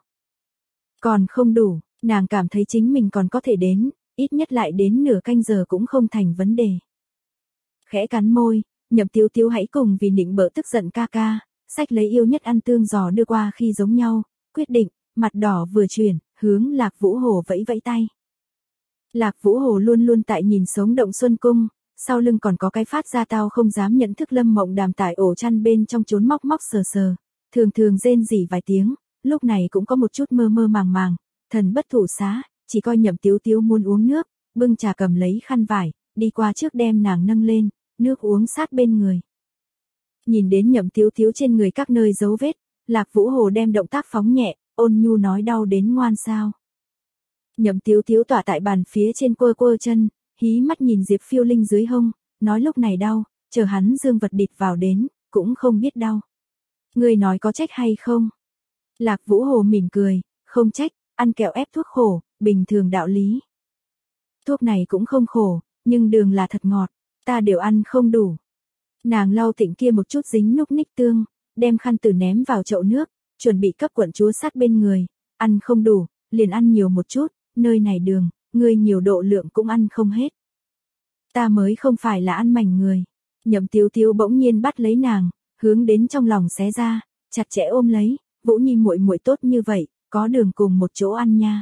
Còn không đủ, nàng cảm thấy chính mình còn có thể đến, ít nhất lại đến nửa canh giờ cũng không thành vấn đề. Khẽ cắn môi, Nhậm Tiếu Tiếu hãy cùng vì nịnh bợ tức giận ca ca, xách lấy yêu nhất ăn tương giò đưa qua khi giống nhau, quyết định, mặt đỏ vừa chuyển, hướng Lạc Vũ Hồ vẫy vẫy tay. Lạc Vũ Hồ luôn luôn tại nhìn sống động xuân cung, sau lưng còn có cái phát ra tao không dám nhận thức Lâm Mộng Đàm tại ổ chăn bên trong trốn móc móc sờ sờ, thường thường rên rỉ vài tiếng, lúc này cũng có một chút mơ mơ màng màng, thần bất thủ xá, chỉ coi Nhậm Tiếu Tiếu muốn uống nước, bưng trà cầm lấy khăn vải, đi qua trước đem nàng nâng lên, nước uống sát bên người. Nhìn đến Nhậm Tiếu Tiếu trên người các nơi dấu vết, Lạc Vũ Hồ đem động tác phóng nhẹ, ôn nhu nói đau đến ngoan sao. Nhậm Tiếu Tiếu tỏa tại bàn phía trên quơ quơ chân, hí mắt nhìn Diệp Phiêu Linh dưới hông, nói lúc này đau, chờ hắn dương vật địt vào đến, cũng không biết đau. Ngươi nói có trách hay không? Lạc Vũ Hồ mỉm cười, không trách, ăn kẹo ép thuốc khổ, bình thường đạo lý. Thuốc này cũng không khổ, nhưng đường là thật ngọt, ta đều ăn không đủ. Nàng lau Tịnh kia một chút dính núc ních tương, đem khăn tử ném vào chậu nước, chuẩn bị cấp quận chúa sát bên người, ăn không đủ, liền ăn nhiều một chút, nơi này đường, ngươi nhiều độ lượng cũng ăn không hết. Ta mới không phải là ăn mảnh người. Nhậm Tiếu Tiếu bỗng nhiên bắt lấy nàng, hướng đến trong lòng xé ra, chặt chẽ ôm lấy, Vũ Nhi muội muội tốt như vậy, có đường cùng một chỗ ăn nha.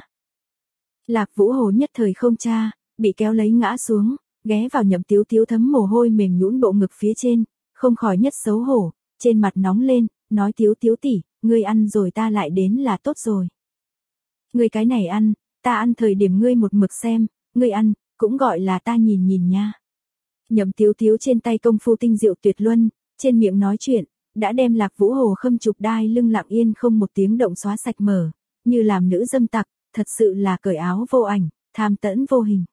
Lạc Vũ Hồ nhất thời không cha, bị kéo lấy ngã xuống, ghé vào Nhậm Tiếu Tiếu thấm mồ hôi mềm nhũn bộ ngực phía trên, không khỏi nhất xấu hổ, trên mặt nóng lên, nói Tiếu Tiếu tỷ, ngươi ăn rồi ta lại đến là tốt rồi. Ngươi cái này ăn, ta ăn thời điểm ngươi một mực xem, ngươi ăn, cũng gọi là ta nhìn nhìn nha. Nhậm Tiếu Tiếu trên tay công phu tinh diệu tuyệt luân, trên miệng nói chuyện, đã đem Lạc Vũ Hồ khâm chụp đai lưng lặng yên không một tiếng động xóa sạch mở, như làm nữ dâm tặc, thật sự là cởi áo vô ảnh, tham tẫn vô hình.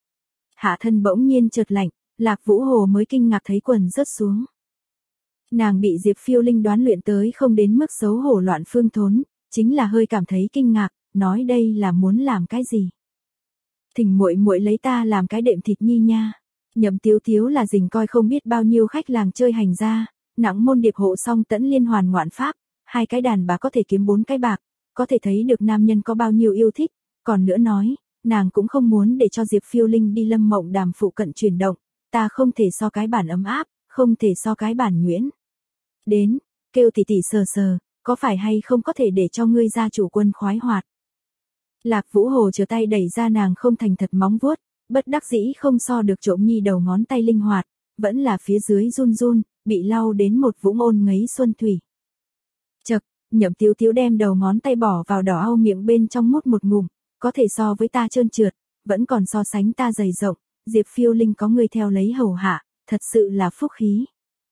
Hạ thân bỗng nhiên chợt lạnh, Lạc Vũ Hồ mới kinh ngạc thấy quần rớt xuống. Nàng bị Diệp Phiêu Linh đoán luyện tới không đến mức xấu hổ loạn phương thốn, chính là hơi cảm thấy kinh ngạc, nói đây là muốn làm cái gì. Thỉnh muội muội lấy ta làm cái đệm thịt nhi nha. Nhậm Tiếu Tiếu là rình coi không biết bao nhiêu khách làng chơi hành ra, nặng môn điệp hộ song tẫn liên hoàn ngoạn pháp, hai cái đàn bà có thể kiếm bốn cái bạc, có thể thấy được nam nhân có bao nhiêu yêu thích, còn nữa nói, nàng cũng không muốn để cho Diệp Phiêu Linh đi Lâm Mộng Đàm phụ cận chuyển động, ta không thể so cái bản ấm áp, không thể so cái bản nhuyễn. Đến, kêu tỷ tỷ sờ sờ, có phải hay không có thể để cho ngươi gia chủ quân khoái hoạt. Lạc Vũ Hồ chờ tay đẩy ra nàng không thành thật móng vuốt, bất đắc dĩ không so được trộm nhi đầu ngón tay linh hoạt, vẫn là phía dưới run run, bị lau đến một vũng ôn ngấy xuân thủy. Chậc, Nhậm Tiếu Tiếu đem đầu ngón tay bỏ vào đỏ au miệng bên trong mút một ngụm, có thể so với ta trơn trượt, vẫn còn so sánh ta dày rộng, Diệp Phiêu Linh có người theo lấy hầu hạ, thật sự là phúc khí.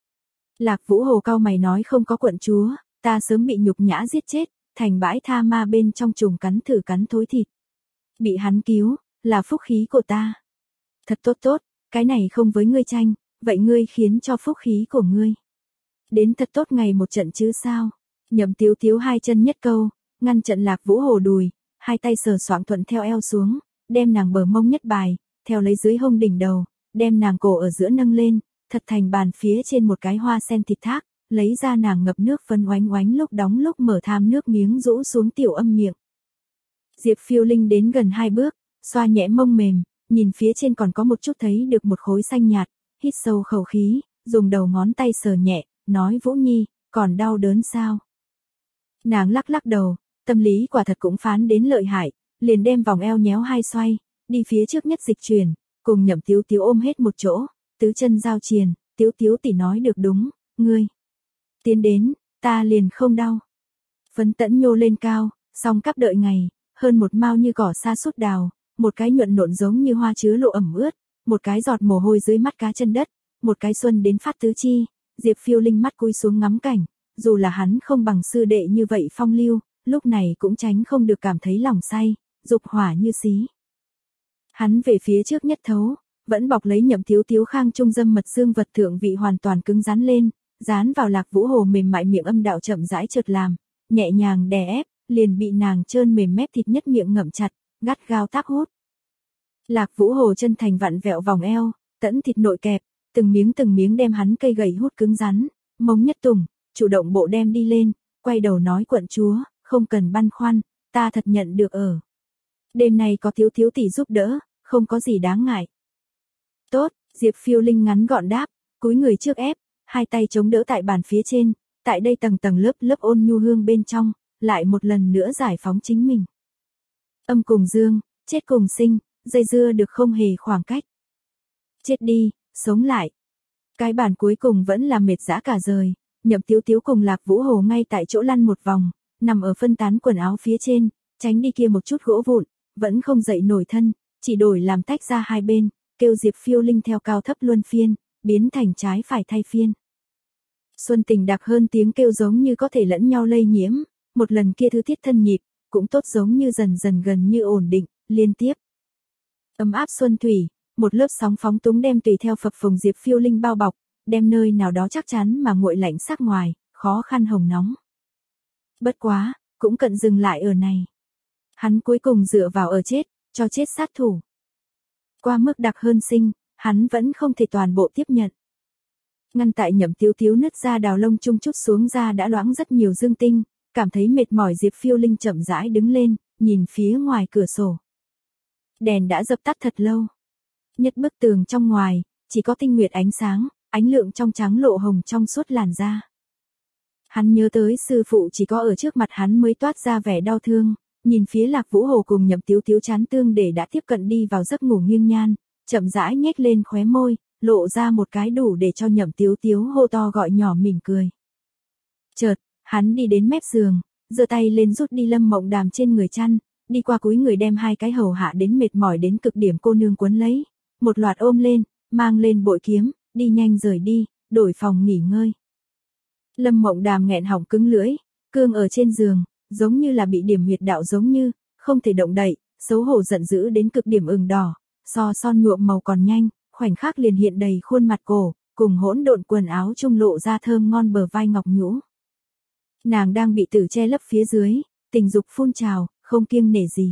Lạc Vũ Hồ cau mày nói không có quận chúa, ta sớm bị nhục nhã giết chết, thành bãi tha ma bên trong trùng cắn thử cắn thối thịt. Bị hắn cứu, là phúc khí của ta. Thật tốt tốt, cái này không với ngươi tranh, vậy ngươi khiến cho phúc khí của ngươi. Đến thật tốt ngày một trận chứ sao. Nhậm Tiếu Tiếu hai chân nhất câu, ngăn trận Lạc Vũ Hồ đùi, hai tay sờ soạng thuận theo eo xuống, đem nàng bờ mông nhất bài, theo lấy dưới hông đỉnh đầu, đem nàng cổ ở giữa nâng lên, thật thành bàn phía trên một cái hoa sen thịt thác, lấy ra nàng ngập nước phân oánh oánh lúc đóng lúc mở tham nước miếng rũ xuống tiểu âm miệng. Diệp Phiêu Linh đến gần hai bước, xoa nhẹ mông mềm, nhìn phía trên còn có một chút thấy được một khối xanh nhạt, hít sâu khẩu khí, dùng đầu ngón tay sờ nhẹ, nói Vũ Nhi, còn đau đớn sao? Nàng lắc lắc đầu, tâm lý quả thật cũng phán đến lợi hại, liền đem vòng eo nhéo hai xoay, đi phía trước nhất dịch chuyển, cùng Nhậm Tiếu Tiếu ôm hết một chỗ, tứ chân giao triền, Tiếu Tiếu tỷ nói được đúng, ngươi tiến đến, ta liền không đau. Phấn tẫn nhô lên cao, song cắp đợi ngày, hơn một mao như cỏ sa sút đào, một cái nhuận nộn giống như hoa chứa lộ ẩm ướt, một cái giọt mồ hôi dưới mắt cá chân đất, một cái xuân đến phát tứ chi, Diệp Phiêu Linh mắt cúi xuống ngắm cảnh, dù là hắn không bằng sư đệ như vậy phong lưu, lúc này cũng tránh không được cảm thấy lòng say, dục hỏa như xí. Hắn về phía trước nhất thấu, vẫn bọc lấy Nhậm Tiếu Tiếu khang trung dâm mật dương vật thượng vị hoàn toàn cứng rắn lên, dán vào Lạc Vũ Hồ mềm mại miệng âm đạo chậm rãi chợt làm, nhẹ nhàng đè ép, liền bị nàng trơn mềm mép thịt nhất miệng ngậm chặt, gắt gao tác hút. Lạc Vũ Hồ chân thành vặn vẹo vòng eo, tẫn thịt nội kẹp, từng miếng từng miếng đem hắn cây gậy hút cứng rắn, Mông Nhất Tùng, chủ động bộ đem đi lên, quay đầu nói quận chúa, không cần băn khoăn, ta thật nhận được ở. Đêm nay có thiếu thiếu tỷ giúp đỡ, không có gì đáng ngại. Tốt, Diệp Phiêu Linh ngắn gọn đáp, cúi người trước ép, hai tay chống đỡ tại bàn phía trên, tại đây tầng tầng lớp lớp ôn nhu hương bên trong, lại một lần nữa giải phóng chính mình. Âm cùng dương, chết cùng sinh, dây dưa được không hề khoảng cách. Chết đi, sống lại. Cái bản cuối cùng vẫn là mệt dã cả rời, Nhậm Tiếu Tiếu cùng Lạc Vũ Hồ ngay tại chỗ lăn một vòng, nằm ở phân tán quần áo phía trên, tránh đi kia một chút gỗ vụn, vẫn không dậy nổi thân, chỉ đổi làm tách ra hai bên, kêu Diệp Phiêu Linh theo cao thấp luân phiên, biến thành trái phải thay phiên. Xuân Tình đặc hơn tiếng kêu giống như có thể lẫn nhau lây nhiễm, một lần kia thư thiết thân nhịp, cũng tốt giống như dần dần gần như ổn định, liên tiếp. Ấm áp xuân thủy, một lớp sóng phóng túng đem tùy theo phập phồng Diệp Phiêu Linh bao bọc, đem nơi nào đó chắc chắn mà nguội lạnh sắc ngoài, khó khăn hồng nóng. Bất quá, cũng cận dừng lại ở này. Hắn cuối cùng dựa vào ở chết, cho chết sát thủ. Qua mức đặc hơn sinh, hắn vẫn không thể toàn bộ tiếp nhận. Ngăn tại Nhậm Tiếu Tiếu nứt ra đào lông chung chút xuống ra đã loãng rất nhiều dương tinh, cảm thấy mệt mỏi Diệp Phiêu Linh chậm rãi đứng lên, nhìn phía ngoài cửa sổ. Đèn đã dập tắt thật lâu. Nhất bức tường trong ngoài, chỉ có tinh nguyệt ánh sáng, ánh lượng trong trắng lộ hồng trong suốt làn da. Hắn nhớ tới sư phụ chỉ có ở trước mặt hắn mới toát ra vẻ đau thương, nhìn phía Lạc Vũ Hồ cùng Nhậm Tiếu Tiếu chán tương để đã tiếp cận đi vào giấc ngủ nghiêng nhan, chậm rãi nhếch lên khóe môi, lộ ra một cái đủ để cho Nhậm Tiếu Tiếu hô to gọi nhỏ mỉm cười. Chợt, hắn đi đến mép giường, giơ tay lên rút đi Lâm Mộng Đàm trên người chăn, đi qua cúi người đem hai cái hầu hạ đến mệt mỏi đến cực điểm cô nương quấn lấy, một loạt ôm lên, mang lên bội kiếm, đi nhanh rời đi, đổi phòng nghỉ ngơi. Lâm Mộng Đàm nghẹn họng cứng lưỡi, cương ở trên giường, giống như là bị điểm huyệt đạo giống như, không thể động đậy, xấu hổ giận dữ đến cực điểm ửng đỏ, so son nhuộm màu còn nhanh, khoảnh khắc liền hiện đầy khuôn mặt cổ, cùng hỗn độn quần áo trung lộ ra thơm ngon bờ vai ngọc nhũ. Nàng đang bị tử che lấp phía dưới, tình dục phun trào, không kiêng nể gì.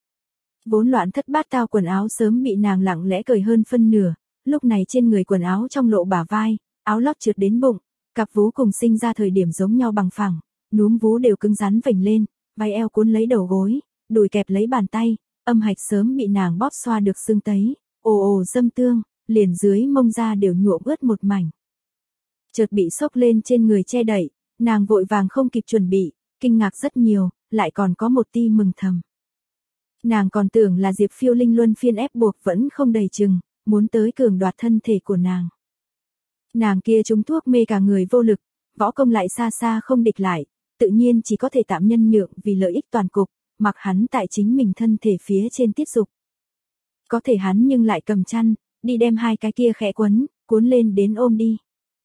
Vốn loạn thất bát tao quần áo sớm bị nàng lặng lẽ cởi hơn phân nửa, lúc này trên người quần áo trong lộ bả vai, áo lót trượt đến bụng, cặp vú cùng sinh ra thời điểm giống nhau bằng phẳng, núm vú đều cứng rắn vểnh lên, vai eo cuốn lấy đầu gối, đùi kẹp lấy bàn tay, âm hạch sớm bị nàng bóp xoa được xương tấy, ồ ồ dâm tương, liền dưới mông ra đều nhuộm ướt một mảnh. Chợt bị sốc lên trên người che đậy, nàng vội vàng không kịp chuẩn bị, kinh ngạc rất nhiều, lại còn có một ti mừng thầm. Nàng còn tưởng là Diệp Phiêu Linh luân phiên ép buộc vẫn không đầy chừng, muốn tới cường đoạt thân thể của nàng. Nàng kia trúng thuốc mê cả người vô lực, võ công lại xa xa không địch lại, tự nhiên chỉ có thể tạm nhân nhượng vì lợi ích toàn cục, mặc hắn tại chính mình thân thể phía trên tiết dục. Có thể hắn nhưng lại cầm chăn, đi đem hai cái kia khẽ quấn, cuốn lên đến ôm đi.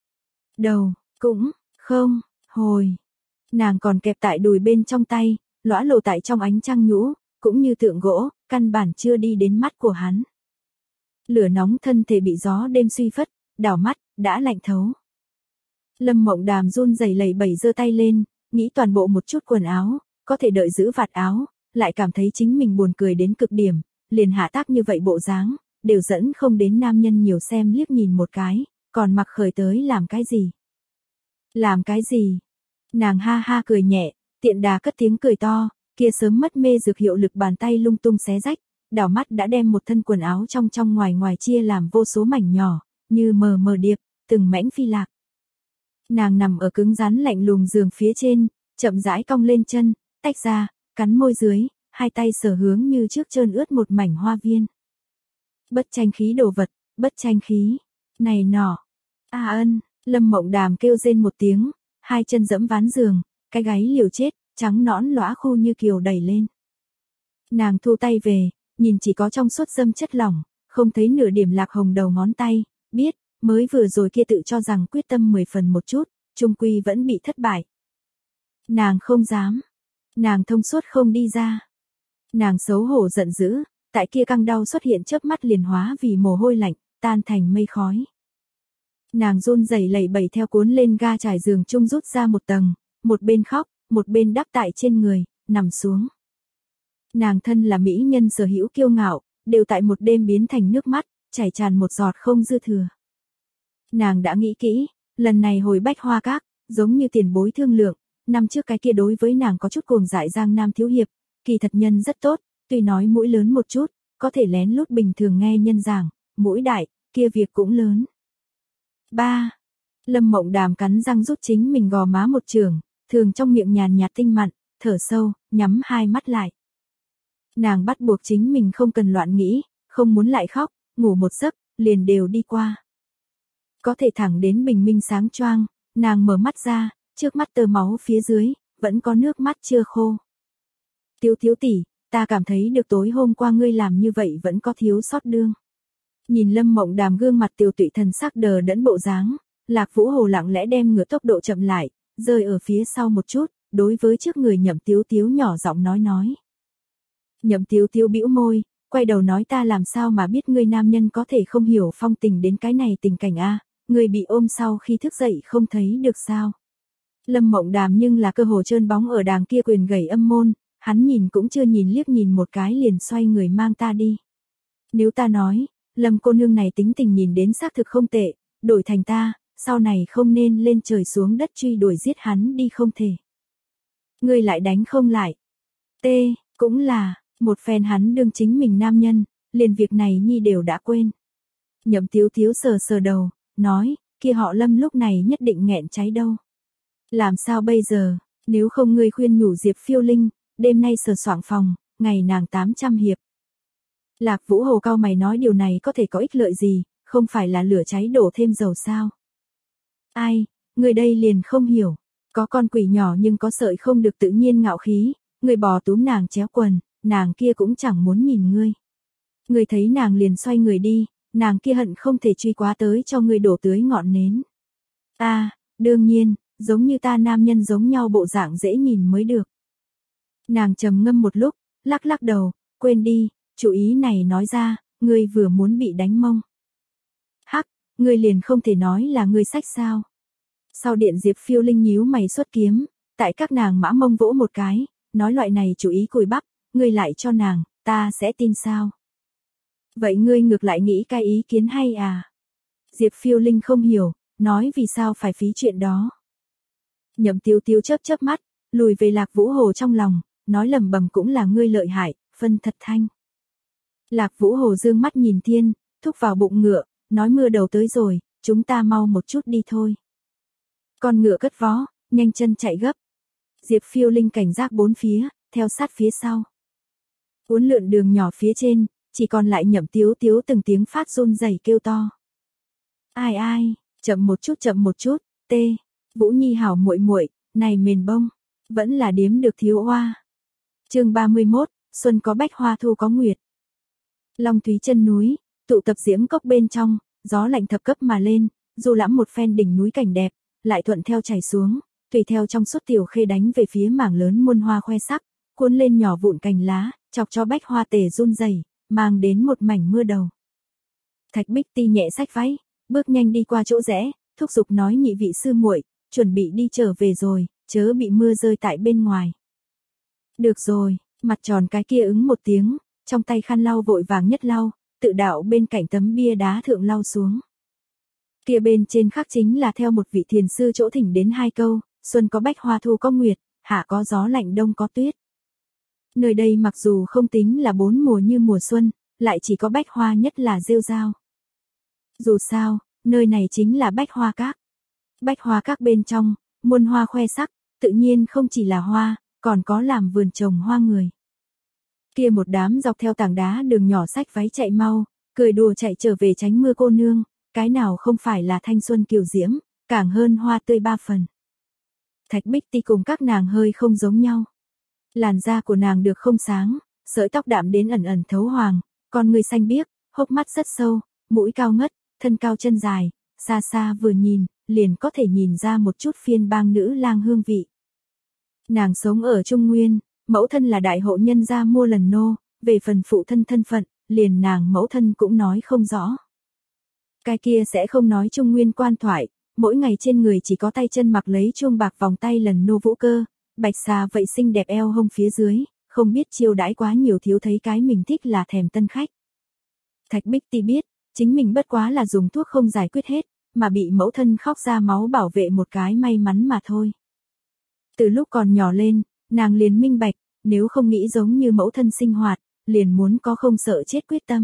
Đầu, cũng, không, hồi. Nàng còn kẹp tại đùi bên trong tay, lõa lộ tại trong ánh trăng nhũ, cũng như tượng gỗ, căn bản chưa đi đến mắt của hắn. Lửa nóng thân thể bị gió đêm suy phất, đảo mắt, đã lạnh thấu. Lâm Mộng Đàm run rẩy lẩy bẩy giơ tay lên, nghĩ toàn bộ một chút quần áo, có thể đợi giữ vạt áo, lại cảm thấy chính mình buồn cười đến cực điểm, liền hạ tác như vậy bộ dáng, đều dẫn không đến nam nhân nhiều xem liếc nhìn một cái, còn mặc khởi tới làm cái gì? Làm cái gì? Nàng ha ha cười nhẹ, tiện đà cất tiếng cười to, kia sớm mất mê dược hiệu lực bàn tay lung tung xé rách, đảo mắt đã đem một thân quần áo trong trong ngoài ngoài chia làm vô số mảnh nhỏ, như mờ mờ điệp, từng mảnh phi lạc. Nàng nằm ở cứng rắn lạnh lùng giường phía trên, chậm rãi cong lên chân, tách ra, cắn môi dưới, hai tay sở hướng như trước trơn ướt một mảnh hoa viên. Bất tranh khí đồ vật, bất tranh khí, này nọ. A ân, Lâm Mộng Đàm kêu rên một tiếng, hai chân dẫm ván giường, cái gáy liều chết, trắng nõn lõa khu như kiều đẩy lên. Nàng thu tay về, nhìn chỉ có trong suốt dâm chất lỏng, không thấy nửa điểm lạc hồng đầu ngón tay, biết, mới vừa rồi kia tự cho rằng quyết tâm mười phần một chút, chung quy vẫn bị thất bại. Nàng không dám, nàng thông suốt không đi ra. Nàng xấu hổ giận dữ, tại kia căng đau xuất hiện chớp mắt liền hóa vì mồ hôi lạnh, tan thành mây khói. Nàng run rẩy lẩy bẩy theo cuốn lên ga trải giường chung rút ra một tầng, một bên khóc, một bên đắp tại trên người, nằm xuống. Nàng thân là mỹ nhân sở hữu kiêu ngạo, đều tại một đêm biến thành nước mắt, chảy tràn một giọt không dư thừa. Nàng đã nghĩ kỹ, lần này hồi Bách Hoa Các, giống như tiền bối thương lượng, năm trước cái kia đối với nàng có chút cuồng dại Giang Nam thiếu hiệp, kỳ thật nhân rất tốt, tuy nói mũi lớn một chút, có thể lén lút bình thường nghe nhân giảng, mũi đại, kia việc cũng lớn. ba. Lâm Mộng Đàm cắn răng rút chính mình gò má một trường, thường trong miệng nhàn nhạt tinh mặn, thở sâu, nhắm hai mắt lại. Nàng bắt buộc chính mình không cần loạn nghĩ, không muốn lại khóc, ngủ một giấc, liền đều đi qua. Có thể thẳng đến bình minh sáng choang, nàng mở mắt ra, trước mắt tơ máu phía dưới, vẫn có nước mắt chưa khô. Tiếu Tiếu tỷ, ta cảm thấy được tối hôm qua ngươi làm như vậy vẫn có thiếu sót đương. Nhìn Lâm Mộng Đàm gương mặt tiều tụy thần sắc đờ đẫn bộ dáng, Lạc Vũ Hồ lặng lẽ đem ngửa tốc độ chậm lại, rơi ở phía sau một chút, đối với trước người Nhậm Tiếu Tiếu nhỏ giọng nói nói. Nhậm Tiếu Tiếu bĩu môi, quay đầu nói ta làm sao mà biết ngươi nam nhân có thể không hiểu phong tình đến cái này tình cảnh a, ngươi bị ôm sau khi thức dậy không thấy được sao? Lâm Mộng Đàm nhưng là cơ hồ trơn bóng ở đàng kia quyền gầy âm môn, hắn nhìn cũng chưa nhìn liếc nhìn một cái liền xoay người mang ta đi. Nếu ta nói, Lâm cô nương này tính tình nhìn đến xác thực không tệ, đổi thành ta, sau này không nên lên trời xuống đất truy đuổi giết hắn đi không thể. Ngươi lại đánh không lại. T, cũng là, một phen hắn đương chính mình nam nhân, liền việc này nhi đều đã quên. Nhậm Tiếu Tiếu sờ sờ đầu, nói, kia họ Lâm lúc này nhất định nghẹn cháy đâu. Làm sao bây giờ, nếu không ngươi khuyên nhủ Diệp Phiêu Linh, đêm nay sờ soạng phòng, ngày nàng tám trăm hiệp. Lạc Vũ Hồ cao mày nói điều này có thể có ích lợi gì, không phải là lửa cháy đổ thêm dầu sao. Ai, người đây liền không hiểu, có con quỷ nhỏ nhưng có sợi không được tự nhiên ngạo khí, người bò túm nàng chéo quần, nàng kia cũng chẳng muốn nhìn ngươi. Ngươi thấy nàng liền xoay người đi, nàng kia hận không thể truy quá tới cho ngươi đổ tưới ngọn nến. À, đương nhiên, giống như ta nam nhân giống nhau bộ dạng dễ nhìn mới được. Nàng trầm ngâm một lúc, lắc lắc đầu, quên đi, chủ ý này nói ra, ngươi vừa muốn bị đánh mông. Hắc, ngươi liền không thể nói là ngươi sách sao. Sau điện Diệp Phiêu Linh nhíu mày xuất kiếm, tại các nàng mã mông vỗ một cái, nói loại này chủ ý cùi bắp, ngươi lại cho nàng, ta sẽ tin sao. Vậy ngươi ngược lại nghĩ cái ý kiến hay à? Diệp Phiêu Linh không hiểu, nói vì sao phải phí chuyện đó. Nhậm Tiếu Tiếu chớp chớp mắt, lùi về Lạc Vũ Hồ trong lòng, nói lầm bầm cũng là ngươi lợi hại, phân thật thanh. Lạc Vũ Hồ dương mắt nhìn thiên, thúc vào bụng ngựa, nói mưa đầu tới rồi, chúng ta mau một chút đi thôi. Con ngựa cất vó, nhanh chân chạy gấp. Diệp Phiêu Linh cảnh giác bốn phía, theo sát phía sau. Uốn lượn đường nhỏ phía trên, chỉ còn lại Nhậm Tiếu Tiếu từng tiếng phát run rẩy kêu to. Ai ai, chậm một chút chậm một chút, tê, Vũ Nhi hảo muội muội, này mền bông, vẫn là điếm được thiếu oa. Chương ba mươi mốt, xuân có bách hoa thu có nguyệt. Long Thúy chân núi, tụ tập diễm cốc bên trong, gió lạnh thập cấp mà lên, du lãm một phen đỉnh núi cảnh đẹp, lại thuận theo chảy xuống, tùy theo trong suốt tiểu khê đánh về phía mảng lớn muôn hoa khoe sắc, cuốn lên nhỏ vụn cành lá, chọc cho bách hoa tề run rẩy, mang đến một mảnh mưa đầu. Thạch Bích Ti nhẹ xách váy, bước nhanh đi qua chỗ rẽ, thúc giục nói nhị vị sư muội, chuẩn bị đi trở về rồi, chớ bị mưa rơi tại bên ngoài. Được rồi, mặt tròn cái kia ứng một tiếng, trong tay khăn lau vội vàng nhất lau, tự đạo bên cạnh tấm bia đá thượng lau xuống. Kia bên trên khắc chính là theo một vị thiền sư chỗ thỉnh đến hai câu, xuân có bách hoa thu có nguyệt, hạ có gió lạnh đông có tuyết. Nơi đây mặc dù không tính là bốn mùa như mùa xuân, lại chỉ có bách hoa nhất là rêu rao. Dù sao, nơi này chính là bách hoa các. Bách hoa các bên trong, muôn hoa khoe sắc, tự nhiên không chỉ là hoa, còn có làm vườn trồng hoa người. Kia một đám dọc theo tảng đá đường nhỏ xách váy chạy mau, cười đùa chạy trở về tránh mưa cô nương, cái nào không phải là thanh xuân kiều diễm, càng hơn hoa tươi ba phần. Thạch Bích Ti cùng các nàng hơi không giống nhau. Làn da của nàng được không sáng, sợi tóc đạm đến ẩn ẩn thấu hoàng, con người xanh biếc, hốc mắt rất sâu, mũi cao ngất, thân cao chân dài, xa xa vừa nhìn, liền có thể nhìn ra một chút phiên bang nữ lang hương vị. Nàng sống ở Trung Nguyên, mẫu thân là đại hộ nhân gia mua lần nô, về phần phụ thân thân phận, liền nàng mẫu thân cũng nói không rõ. Cái kia sẽ không nói Trung Nguyên quan thoại, mỗi ngày trên người chỉ có tay chân mặc lấy chuông bạc vòng tay lần nô vũ cơ, bạch xà vậy xinh đẹp eo hông phía dưới, không biết chiêu đãi quá nhiều thiếu thấy cái mình thích là thèm tân khách. Thạch Bích Ti biết, chính mình bất quá là dùng thuốc không giải quyết hết, mà bị mẫu thân khóc ra máu bảo vệ một cái may mắn mà thôi. Từ lúc còn nhỏ lên, nàng liền minh bạch, nếu không nghĩ giống như mẫu thân sinh hoạt, liền muốn có không sợ chết quyết tâm.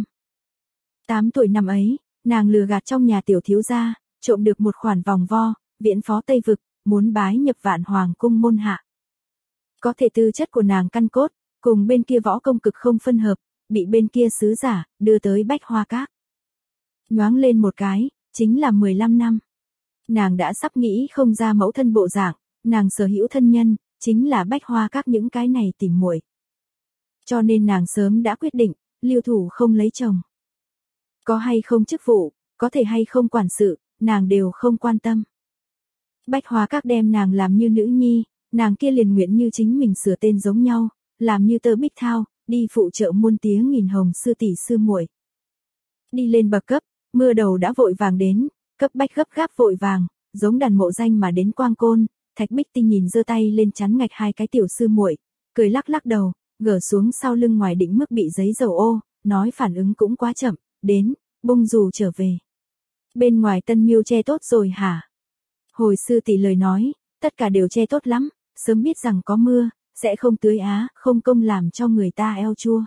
Tám tuổi năm ấy, nàng lừa gạt trong nhà tiểu thiếu gia, trộm được một khoản vòng vo, viễn phó Tây Vực, muốn bái nhập Vạn Hoàng cung môn hạ. Có thể tư chất của nàng căn cốt, cùng bên kia võ công cực không phân hợp, bị bên kia sứ giả, đưa tới Bách Hoa Các. Nhoáng lên một cái, chính là mười lăm năm. Nàng đã sắp nghĩ không ra mẫu thân bộ dạng, nàng sở hữu thân nhân, chính là Bách Hoa Các những cái này tìm muội. Cho nên nàng sớm đã quyết định, lưu thủ không lấy chồng. Có hay không chức vụ, có thể hay không quản sự, nàng đều không quan tâm. Bách Hoa Các đem nàng làm như nữ nhi, nàng kia liền nguyện như chính mình sửa tên giống nhau, làm như Tơ Bích Thao, đi phụ trợ muôn tiếng nghìn hồng sư tỷ sư muội. Đi lên bậc cấp, mưa đầu đã vội vàng đến, cấp bách gấp gáp vội vàng, giống đàn mộ danh mà đến Quang Côn, Thạch Bích Ti nhìn giơ tay lên chắn ngạch hai cái tiểu sư muội, cười lắc lắc đầu, gỡ xuống sau lưng ngoài định mức bị giấy dầu ô, nói phản ứng cũng quá chậm, đến, bung dù trở về. Bên ngoài Tân Miêu che tốt rồi hả? Hồi sư tỷ lời nói, tất cả đều che tốt lắm, sớm biết rằng có mưa, sẽ không tưới á, không công làm cho người ta eo chua.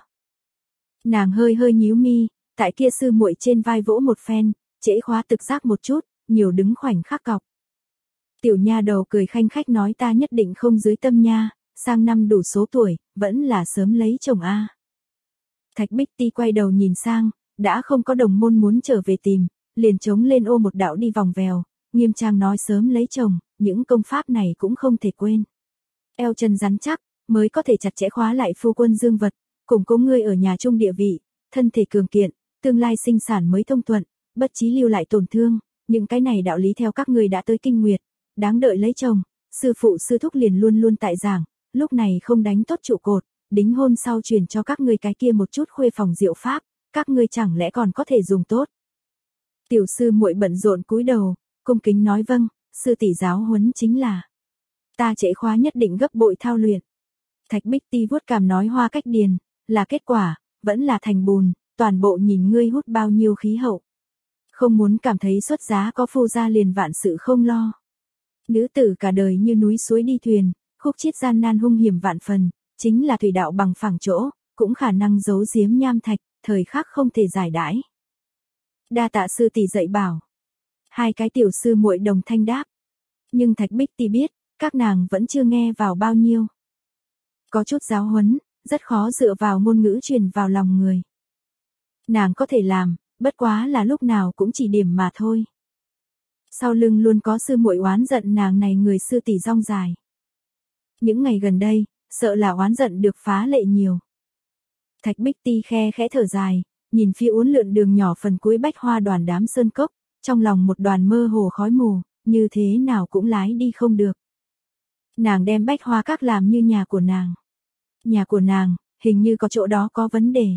Nàng hơi hơi nhíu mi, tại kia sư muội trên vai vỗ một phen, trễ khóa thực giác một chút, nhiều đứng khoảnh khắc cọc. Tiểu nha đầu cười khanh khách nói ta nhất định không dưới tâm nha, sang năm đủ số tuổi, vẫn là sớm lấy chồng a. Thạch Bích Ti quay đầu nhìn sang, đã không có đồng môn muốn trở về tìm, liền chống lên ô một đạo đi vòng vèo, nghiêm trang nói sớm lấy chồng, những công pháp này cũng không thể quên. Eo chân rắn chắc, mới có thể chặt chẽ khóa lại phu quân dương vật, củng cố ngươi ở nhà chung địa vị, thân thể cường kiện, tương lai sinh sản mới thông thuận, bất chí lưu lại tổn thương, những cái này đạo lý theo các ngươi đã tới kinh nguyệt, đáng đợi lấy chồng, sư phụ sư thúc liền luôn luôn tại giảng, lúc này không đánh tốt trụ cột, đính hôn sau truyền cho các ngươi cái kia một chút khuê phòng diệu pháp, các ngươi chẳng lẽ còn có thể dùng tốt. Tiểu sư muội bận rộn cúi đầu, cung kính nói vâng, sư tỷ giáo huấn chính là. Ta trễ khóa nhất định gấp bội thao luyện. Thạch Bích Ti vuốt cằm nói hoa cách điền, là kết quả, vẫn là thành bùn, toàn bộ nhìn ngươi hút bao nhiêu khí hậu. Không muốn cảm thấy xuất giá có phu gia liền vạn sự không lo. Nữ tử cả đời như núi suối đi thuyền, khúc chiết gian nan hung hiểm vạn phần, chính là thủy đạo bằng phẳng chỗ, cũng khả năng giấu giếm nham thạch, thời khắc không thể giải đãi. Đa tạ sư tỷ dạy bảo. Hai cái tiểu sư muội đồng thanh đáp. Nhưng Thạch Bích Ti biết, các nàng vẫn chưa nghe vào bao nhiêu. Có chút giáo huấn, rất khó dựa vào ngôn ngữ truyền vào lòng người. Nàng có thể làm, bất quá là lúc nào cũng chỉ điểm mà thôi. Sau lưng luôn có sư muội oán giận nàng này người sư tỷ rong dài. Những ngày gần đây, sợ là oán giận được phá lệ nhiều. Thạch Bích Ti khe khẽ thở dài, nhìn phía uốn lượn đường nhỏ phần cuối bách hoa đoàn đám sơn cốc, trong lòng một đoàn mơ hồ khói mù, như thế nào cũng lái đi không được. Nàng đem Bách Hoa Các làm như nhà của nàng. Nhà của nàng, hình như có chỗ đó có vấn đề.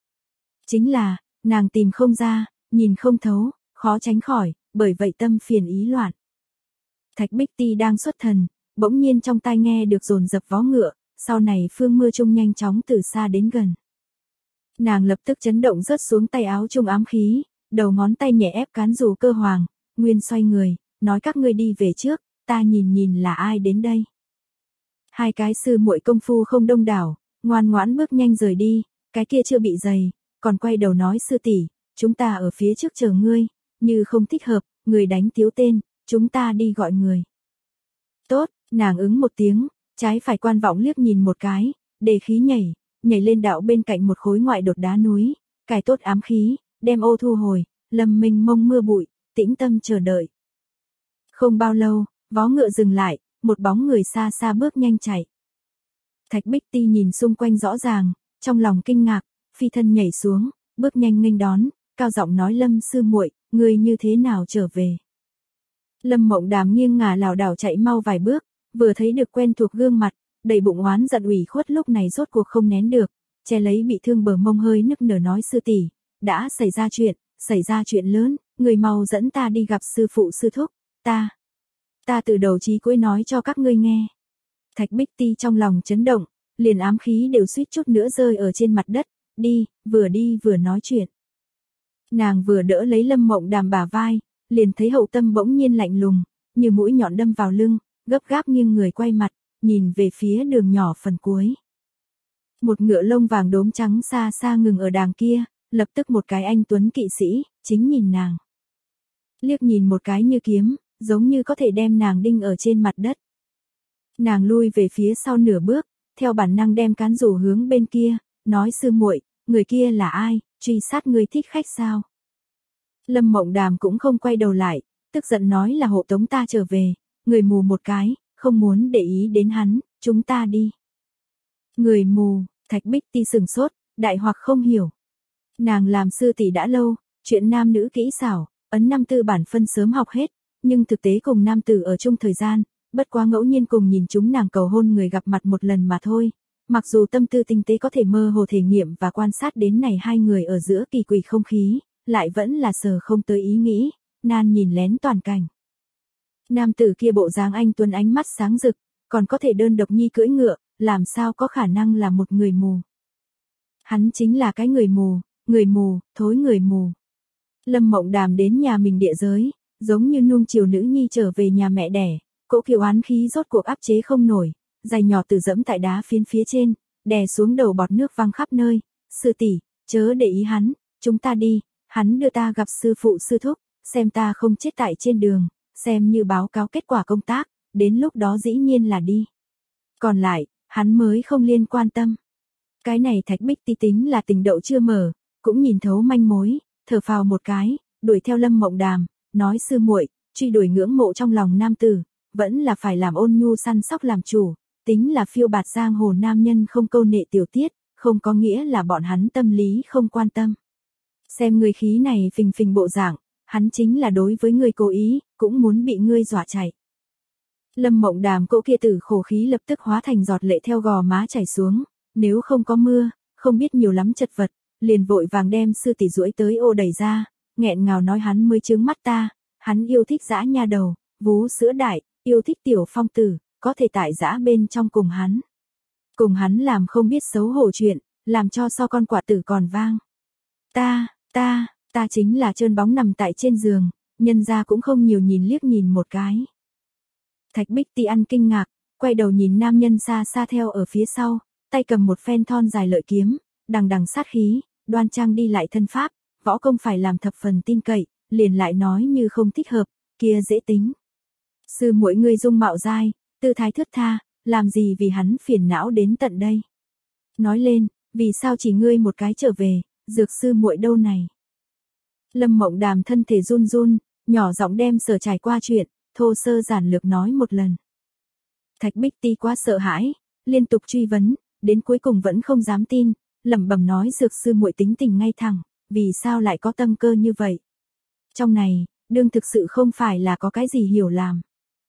Chính là, nàng tìm không ra, nhìn không thấu, khó tránh khỏi, bởi vậy tâm phiền ý loạn. Thạch Bích Ti đang xuất thần, bỗng nhiên trong tai nghe được dồn dập vó ngựa, sau này phương mưa trung nhanh chóng từ xa đến gần. Nàng lập tức chấn động rớt xuống tay áo trung ám khí, đầu ngón tay nhẹ ép cán dù cơ hoàng, nguyên xoay người, nói các ngươi đi về trước, ta nhìn nhìn là ai đến đây. Hai cái sư muội công phu không đông đảo, ngoan ngoãn bước nhanh rời đi, cái kia chưa bị dày, còn quay đầu nói sư tỷ, chúng ta ở phía trước chờ ngươi, như không thích hợp, người đánh thiếu tên, chúng ta đi gọi người. Tốt, nàng ứng một tiếng, trái phải quan vọng liếc nhìn một cái, đề khí nhảy, nhảy lên đạo bên cạnh một khối ngoại đột đá núi, cài tốt ám khí, đem ô thu hồi, lâm minh mông mưa bụi, tĩnh tâm chờ đợi. Không bao lâu, vó ngựa dừng lại, một bóng người xa xa bước nhanh chạy. Thạch Bích Ti nhìn xung quanh rõ ràng, trong lòng kinh ngạc, phi thân nhảy xuống, bước nhanh nghênh đón, cao giọng nói Lâm sư muội, ngươi như thế nào trở về? Lâm Mộng Đàm nghiêng ngả lảo đảo chạy mau vài bước, vừa thấy được quen thuộc gương mặt, đầy bụng oán giận ủy khuất lúc này rốt cuộc không nén được, che lấy bị thương bờ mông hơi nức nở nói sư tỷ, đã xảy ra chuyện, xảy ra chuyện lớn, người mau dẫn ta đi gặp sư phụ sư thúc, ta, ta từ đầu chí cuối nói cho các ngươi nghe. Thạch Bích Ti trong lòng chấn động, liền ám khí đều suýt chút nữa rơi ở trên mặt đất, đi, vừa đi vừa nói chuyện. Nàng vừa đỡ lấy Lâm Mộng Đàm bả vai, liền thấy Hậu Tâm bỗng nhiên lạnh lùng, như mũi nhọn đâm vào lưng, gấp gáp nghiêng người quay mặt, nhìn về phía đường nhỏ phần cuối. Một ngựa lông vàng đốm trắng xa xa ngừng ở đàng kia, lập tức một cái anh tuấn kỵ sĩ, chính nhìn nàng. Liếc nhìn một cái như kiếm, giống như có thể đem nàng đinh ở trên mặt đất. Nàng lui về phía sau nửa bước, theo bản năng đem cán rủ hướng bên kia, nói sư muội, người kia là ai, truy sát người thích khách sao? Lâm Mộng Đàm cũng không quay đầu lại, tức giận nói là hộ tống ta trở về, người mù một cái, không muốn để ý đến hắn, chúng ta đi. Người mù, Thạch Bích Ti sừng sốt, đại hoặc không hiểu. Nàng làm sư tỷ đã lâu, chuyện nam nữ kỹ xảo, ấn năm tư bản phân sớm học hết, nhưng thực tế cùng nam tử ở chung thời gian, bất quá ngẫu nhiên cùng nhìn chúng nàng cầu hôn người gặp mặt một lần mà thôi. Mặc dù tâm tư tinh tế có thể mơ hồ thể nghiệm và quan sát đến này hai người ở giữa kỳ quỷ không khí, lại vẫn là sờ không tới ý nghĩ, nan nhìn lén toàn cảnh. Nam tử kia bộ dáng anh tuấn ánh mắt sáng rực, còn có thể đơn độc nhi cưỡi ngựa, làm sao có khả năng là một người mù. Hắn chính là cái người mù, người mù, thối người mù. Lâm Mộng Đàm đến nhà mình địa giới, giống như nuông chiều nữ nhi trở về nhà mẹ đẻ, cỗ kiều oán khí rốt cuộc áp chế không nổi, giày nhỏ từ dẫm tại đá phiến phía trên, đè xuống đầu bọt nước văng khắp nơi. Sư tỷ, chớ để ý hắn, chúng ta đi, hắn đưa ta gặp sư phụ sư thúc, xem ta không chết tại trên đường, xem như báo cáo kết quả công tác, đến lúc đó dĩ nhiên là đi. Còn lại, hắn mới không liên quan tâm. Cái này Thạch Bích Ti tính là tình đậu chưa mở, cũng nhìn thấu manh mối, thở phào một cái, đuổi theo Lâm Mộng Đàm, nói sư muội, truy đuổi ngưỡng mộ trong lòng nam tử, vẫn là phải làm ôn nhu săn sóc làm chủ, tính là phiêu bạt giang hồ nam nhân không câu nệ tiểu tiết, không có nghĩa là bọn hắn tâm lý không quan tâm. Xem người khí này phình phình bộ dạng, hắn chính là đối với người cố ý, cũng muốn bị ngươi dọa chạy. Lâm Mộng Đàm cỗ kia tử khổ khí lập tức hóa thành giọt lệ theo gò má chảy xuống, nếu không có mưa, không biết nhiều lắm chật vật, liền vội vàng đem sư tỷ duỗi tới ô đẩy ra, nghẹn ngào nói hắn mới trướng mắt ta, hắn yêu thích dã nha đầu, vú sữa đại, yêu thích tiểu phong tử, có thể tại dã bên trong cùng hắn. Cùng hắn làm không biết xấu hổ chuyện, làm cho so con quả tử còn vang. Ta, ta, ta chính là trơn bóng nằm tại trên giường, nhân ra cũng không nhiều nhìn liếc nhìn một cái. Thạch Bích Ti ăn kinh ngạc, quay đầu nhìn nam nhân xa xa theo ở phía sau, tay cầm một phen thon dài lợi kiếm, đằng đằng sát khí, đoan trang đi lại thân pháp, võ công phải làm thập phần tin cậy, liền lại nói như không thích hợp, kia dễ tính. Sư muội ngươi dung mạo dai, tư thái thướt tha, làm gì vì hắn phiền não đến tận đây. Nói lên, vì sao chỉ ngươi một cái trở về, dược sư muội đâu này. Lâm Mộng Đàm thân thể run run, nhỏ giọng đem sở trải qua chuyện, thô sơ giản lược nói một lần. Thạch Bích Ti quá sợ hãi, liên tục truy vấn, đến cuối cùng vẫn không dám tin, lẩm bẩm nói dược sư muội tính tình ngay thẳng, vì sao lại có tâm cơ như vậy. Trong này, đương thực sự không phải là có cái gì hiểu làm.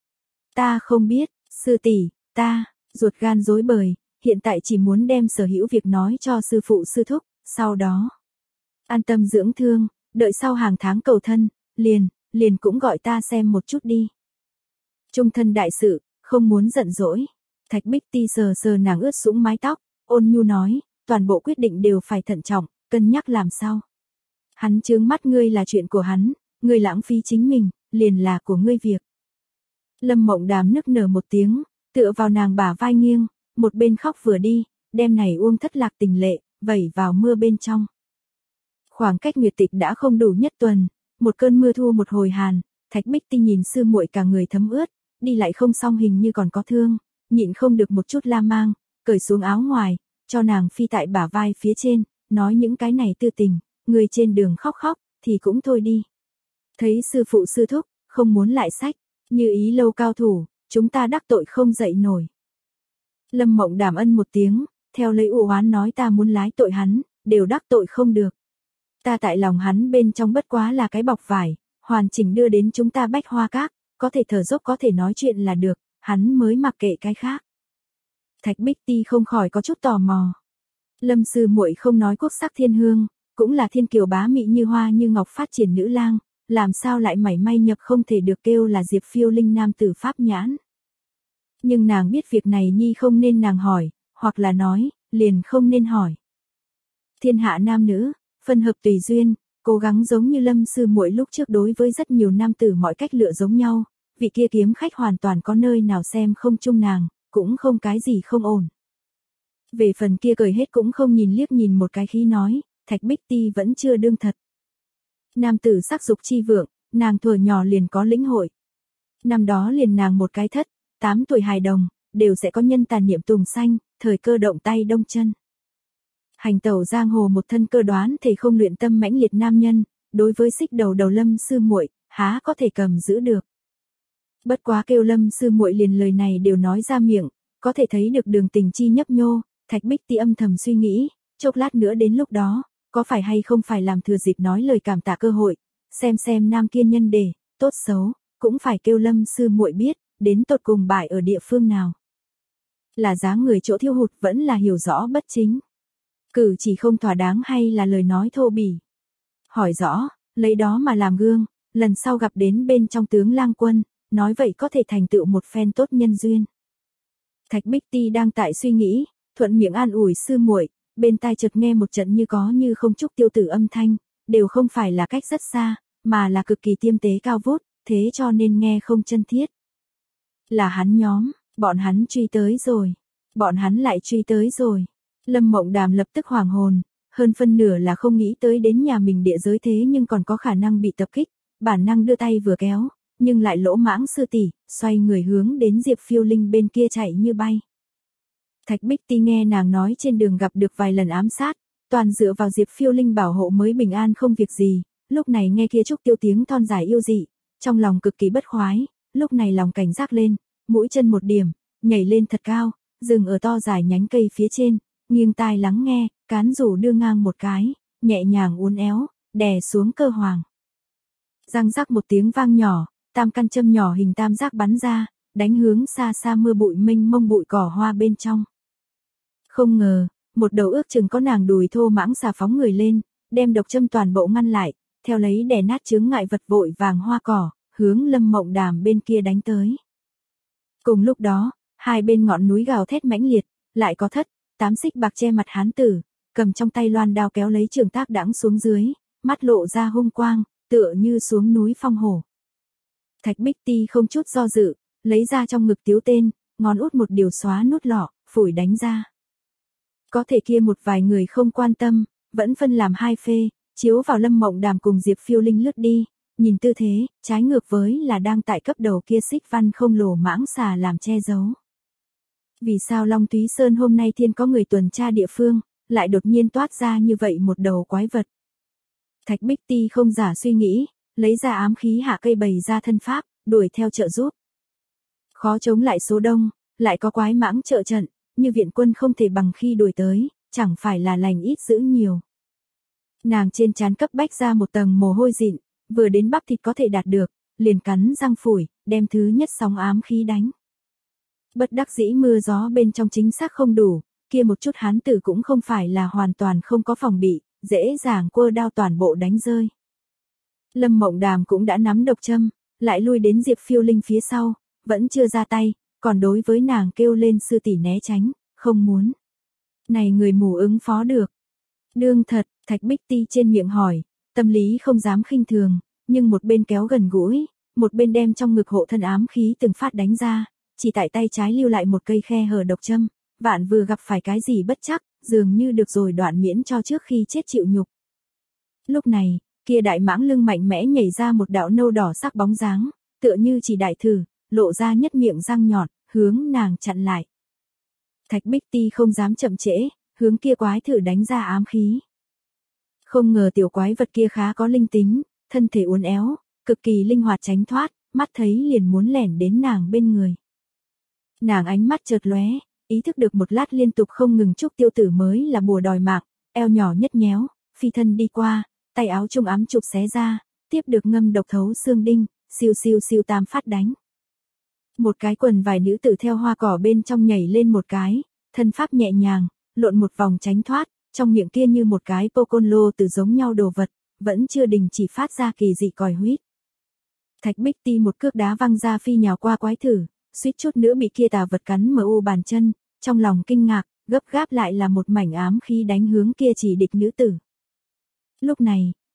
Ta không biết, sư tỷ, ta, ruột gan rối bời, hiện tại chỉ muốn đem sở hữu việc nói cho sư phụ sư thúc, sau đó an tâm dưỡng thương, đợi sau hàng tháng cầu thân, liền, liền cũng gọi ta xem một chút đi. Trung thân đại sự, không muốn giận dỗi. Thạch Bích Ti sờ sờ nàng ướt sũng mái tóc, ôn nhu nói, toàn bộ quyết định đều phải thận trọng, cân nhắc làm sao. Hắn chướng mắt ngươi là chuyện của hắn, ngươi lãng phí chính mình, liền là của ngươi việc. Lâm Mộng Đàm nức nở một tiếng, tựa vào nàng bả vai nghiêng, một bên khóc vừa đi, đêm này uông thất lạc tình lệ, vẩy vào mưa bên trong. Khoảng cách nguyệt tịch đã không đủ nhất tuần, một cơn mưa thu một hồi hàn, Thạch Bích Ti nhìn sư muội cả người thấm ướt, đi lại không xong hình như còn có thương, nhịn không được một chút la mang, cởi xuống áo ngoài, cho nàng phi tại bả vai phía trên, nói những cái này tư tình, người trên đường khóc khóc, thì cũng thôi đi. Thấy sư phụ sư thúc, không muốn lại sách, như ý lâu cao thủ, chúng ta đắc tội không dậy nổi. Lâm Mộng Đàm ân một tiếng, theo lấy u oán nói ta muốn lái tội hắn, đều đắc tội không được. Ta tại lòng hắn bên trong bất quá là cái bọc vải, hoàn chỉnh đưa đến chúng ta Bách Hoa Các, có thể thở dốc có thể nói chuyện là được, hắn mới mặc kệ cái khác. Thạch Bích Ti không khỏi có chút tò mò. Lâm sư muội không nói quốc sắc thiên hương, cũng là thiên kiều bá mỹ như hoa như ngọc phát triển nữ lang, làm sao lại mảy may nhập không thể được kêu là Diệp Phiêu Linh nam tử pháp nhãn. Nhưng nàng biết việc này nhi không nên nàng hỏi, hoặc là nói, liền không nên hỏi. Thiên hạ nam nữ, phân hợp tùy duyên, cố gắng giống như Lâm sư muội lúc trước đối với rất nhiều nam tử mọi cách lựa giống nhau, vị kia kiếm khách hoàn toàn có nơi nào xem không chung nàng, cũng không cái gì không ổn. Về phần kia cười hết cũng không nhìn liếc nhìn một cái khí nói, Thạch Bích Ti vẫn chưa đương thật. Nam tử sắc dục chi vượng, nàng thuở nhỏ liền có lĩnh hội. Năm đó liền nàng một cái thất, tám tuổi hài đồng, đều sẽ có nhân tàn niệm tùng xanh, thời cơ động tay đông chân. Hành tẩu giang hồ một thân cơ đoán thể không luyện tâm mãnh liệt nam nhân, đối với xích đầu đầu Lâm sư muội, há có thể cầm giữ được. Bất quá kêu Lâm sư muội liền lời này đều nói ra miệng, có thể thấy được đường tình chi nhấp nhô, Thạch Bích Ti âm thầm suy nghĩ, chốc lát nữa đến lúc đó, có phải hay không phải làm thừa dịp nói lời cảm tạ cơ hội, xem xem nam kiên nhân đề, tốt xấu, cũng phải kêu Lâm sư muội biết, đến tột cùng bại ở địa phương nào. Là dáng người chỗ thiêu hụt vẫn là hiểu rõ bất chính. Cử chỉ không thỏa đáng hay là lời nói thô bỉ. Hỏi rõ, lấy đó mà làm gương, lần sau gặp đến bên trong tướng lang quân, nói vậy có thể thành tựu một phen tốt nhân duyên. Thạch Bích Ti đang tại suy nghĩ, thuận miệng an ủi sư muội, bên tai chợt nghe một trận như có như không trúc tiêu tử âm thanh, đều không phải là cách rất xa, mà là cực kỳ tiêm tế cao vút, thế cho nên nghe không chân thiết. Là hắn nhóm, bọn hắn truy tới rồi, bọn hắn lại truy tới rồi. Lâm Mộng Đàm lập tức hoảng hồn, hơn phân nửa là không nghĩ tới đến nhà mình địa giới thế nhưng còn có khả năng bị tập kích, bản năng đưa tay vừa kéo, nhưng lại lỗ mãng sư tỷ, xoay người hướng đến Diệp Phiêu Linh bên kia chạy như bay. Thạch Bích Ti nghe nàng nói trên đường gặp được vài lần ám sát, toàn dựa vào Diệp Phiêu Linh bảo hộ mới bình an không việc gì, lúc này nghe kia trúc tiêu tiếng thon dài yêu dị, trong lòng cực kỳ bất khoái, lúc này lòng cảnh giác lên, mũi chân một điểm, nhảy lên thật cao, dừng ở to dài nhánh cây phía trên, nghiêng tai lắng nghe, cán rủ đưa ngang một cái, nhẹ nhàng uốn éo, đè xuống cơ hoàng. Răng rắc một tiếng vang nhỏ, tam căn châm nhỏ hình tam giác bắn ra, đánh hướng xa xa mưa bụi mênh mông bụi cỏ hoa bên trong. Không ngờ, một đầu ước chừng có nàng đùi thô mãng xà phóng người lên, đem độc châm toàn bộ ngăn lại, theo lấy đè nát chướng ngại vật vội vàng hoa cỏ, hướng Lâm Mộng Đàm bên kia đánh tới. Cùng lúc đó, hai bên ngọn núi gào thét mãnh liệt, lại có thất, tám xích bạc che mặt hán tử, cầm trong tay loan đao kéo lấy trường tác đãng xuống dưới, mắt lộ ra hung quang, tựa như xuống núi phong hổ. Thạch Bích Ti không chút do dự, lấy ra trong ngực tiếu tên, ngón út một điều xóa nút lọ, phủi đánh ra. Có thể kia một vài người không quan tâm, vẫn phân làm hai phê, chiếu vào Lâm Mộng Đàm cùng Diệp Phiêu Linh lướt đi, nhìn tư thế, trái ngược với là đang tại cấp đầu kia xích văn không lồ mãng xà làm che giấu. Vì sao Long Túy Sơn hôm nay thiên có người tuần tra địa phương, lại đột nhiên toát ra như vậy một đầu quái vật. Thạch Bích Ti không giả suy nghĩ, lấy ra ám khí hạ cây bày ra thân pháp, đuổi theo trợ giúp. Khó chống lại số đông, lại có quái mãng trợ trận, như viện quân không thể bằng khi đuổi tới, chẳng phải là lành ít dữ nhiều. Nàng trên trán cấp bách ra một tầng mồ hôi dịn, vừa đến bắp thịt có thể đạt được, liền cắn răng phủi, đem thứ nhất sóng ám khí đánh. Bất đắc dĩ mưa gió bên trong chính xác không đủ, kia một chút hán tử cũng không phải là hoàn toàn không có phòng bị, dễ dàng quơ đao toàn bộ đánh rơi. Lâm Mộng Đàm cũng đã nắm độc châm, lại lui đến Diệp Phiêu Linh phía sau, vẫn chưa ra tay, còn đối với nàng kêu lên sư tỷ né tránh, không muốn. Này người mù ứng phó được. Đương thật, Thạch Bích Ti trên miệng hỏi, tâm lý không dám khinh thường, nhưng một bên kéo gần gũi, một bên đem trong ngực hộ thân ám khí từng phát đánh ra, chỉ tại tay trái lưu lại một cây khe hở độc châm, vạn vừa gặp phải cái gì bất chắc, dường như được rồi đoạn miễn cho trước khi chết chịu nhục. Lúc này, kia đại mãng lưng mạnh mẽ nhảy ra một đạo nâu đỏ sắc bóng dáng, tựa như chỉ đại thử, lộ ra nhất miệng răng nhọn, hướng nàng chặn lại. Thạch Bích Ti không dám chậm trễ, hướng kia quái thử đánh ra ám khí. Không ngờ tiểu quái vật kia khá có linh tính, thân thể uốn éo, cực kỳ linh hoạt tránh thoát, mắt thấy liền muốn lẻn đến nàng bên người. Nàng ánh mắt chợt lóe, ý thức được một lát liên tục không ngừng chúc tiêu tử mới là bùa đòi mạng, eo nhỏ nhất nhéo, phi thân đi qua, tay áo trung ám trục xé ra, tiếp được ngâm độc thấu xương đinh, siêu siêu siêu tam phát đánh. Một cái quần vài nữ tử theo hoa cỏ bên trong nhảy lên một cái, thân pháp nhẹ nhàng, lộn một vòng tránh thoát, trong miệng kia như một cái pokon lô từ giống nhau đồ vật, vẫn chưa đình chỉ phát ra kỳ dị còi huýt. Thạch Bích Ti một cước đá văng ra phi nhào qua quái thử, suýt chút nữa bị kia tà vật cắn mở u bàn chân, trong lòng kinh ngạc, gấp gáp lại là một mảnh ám khí đánh hướng kia chỉ địch nữ tử. Lúc này,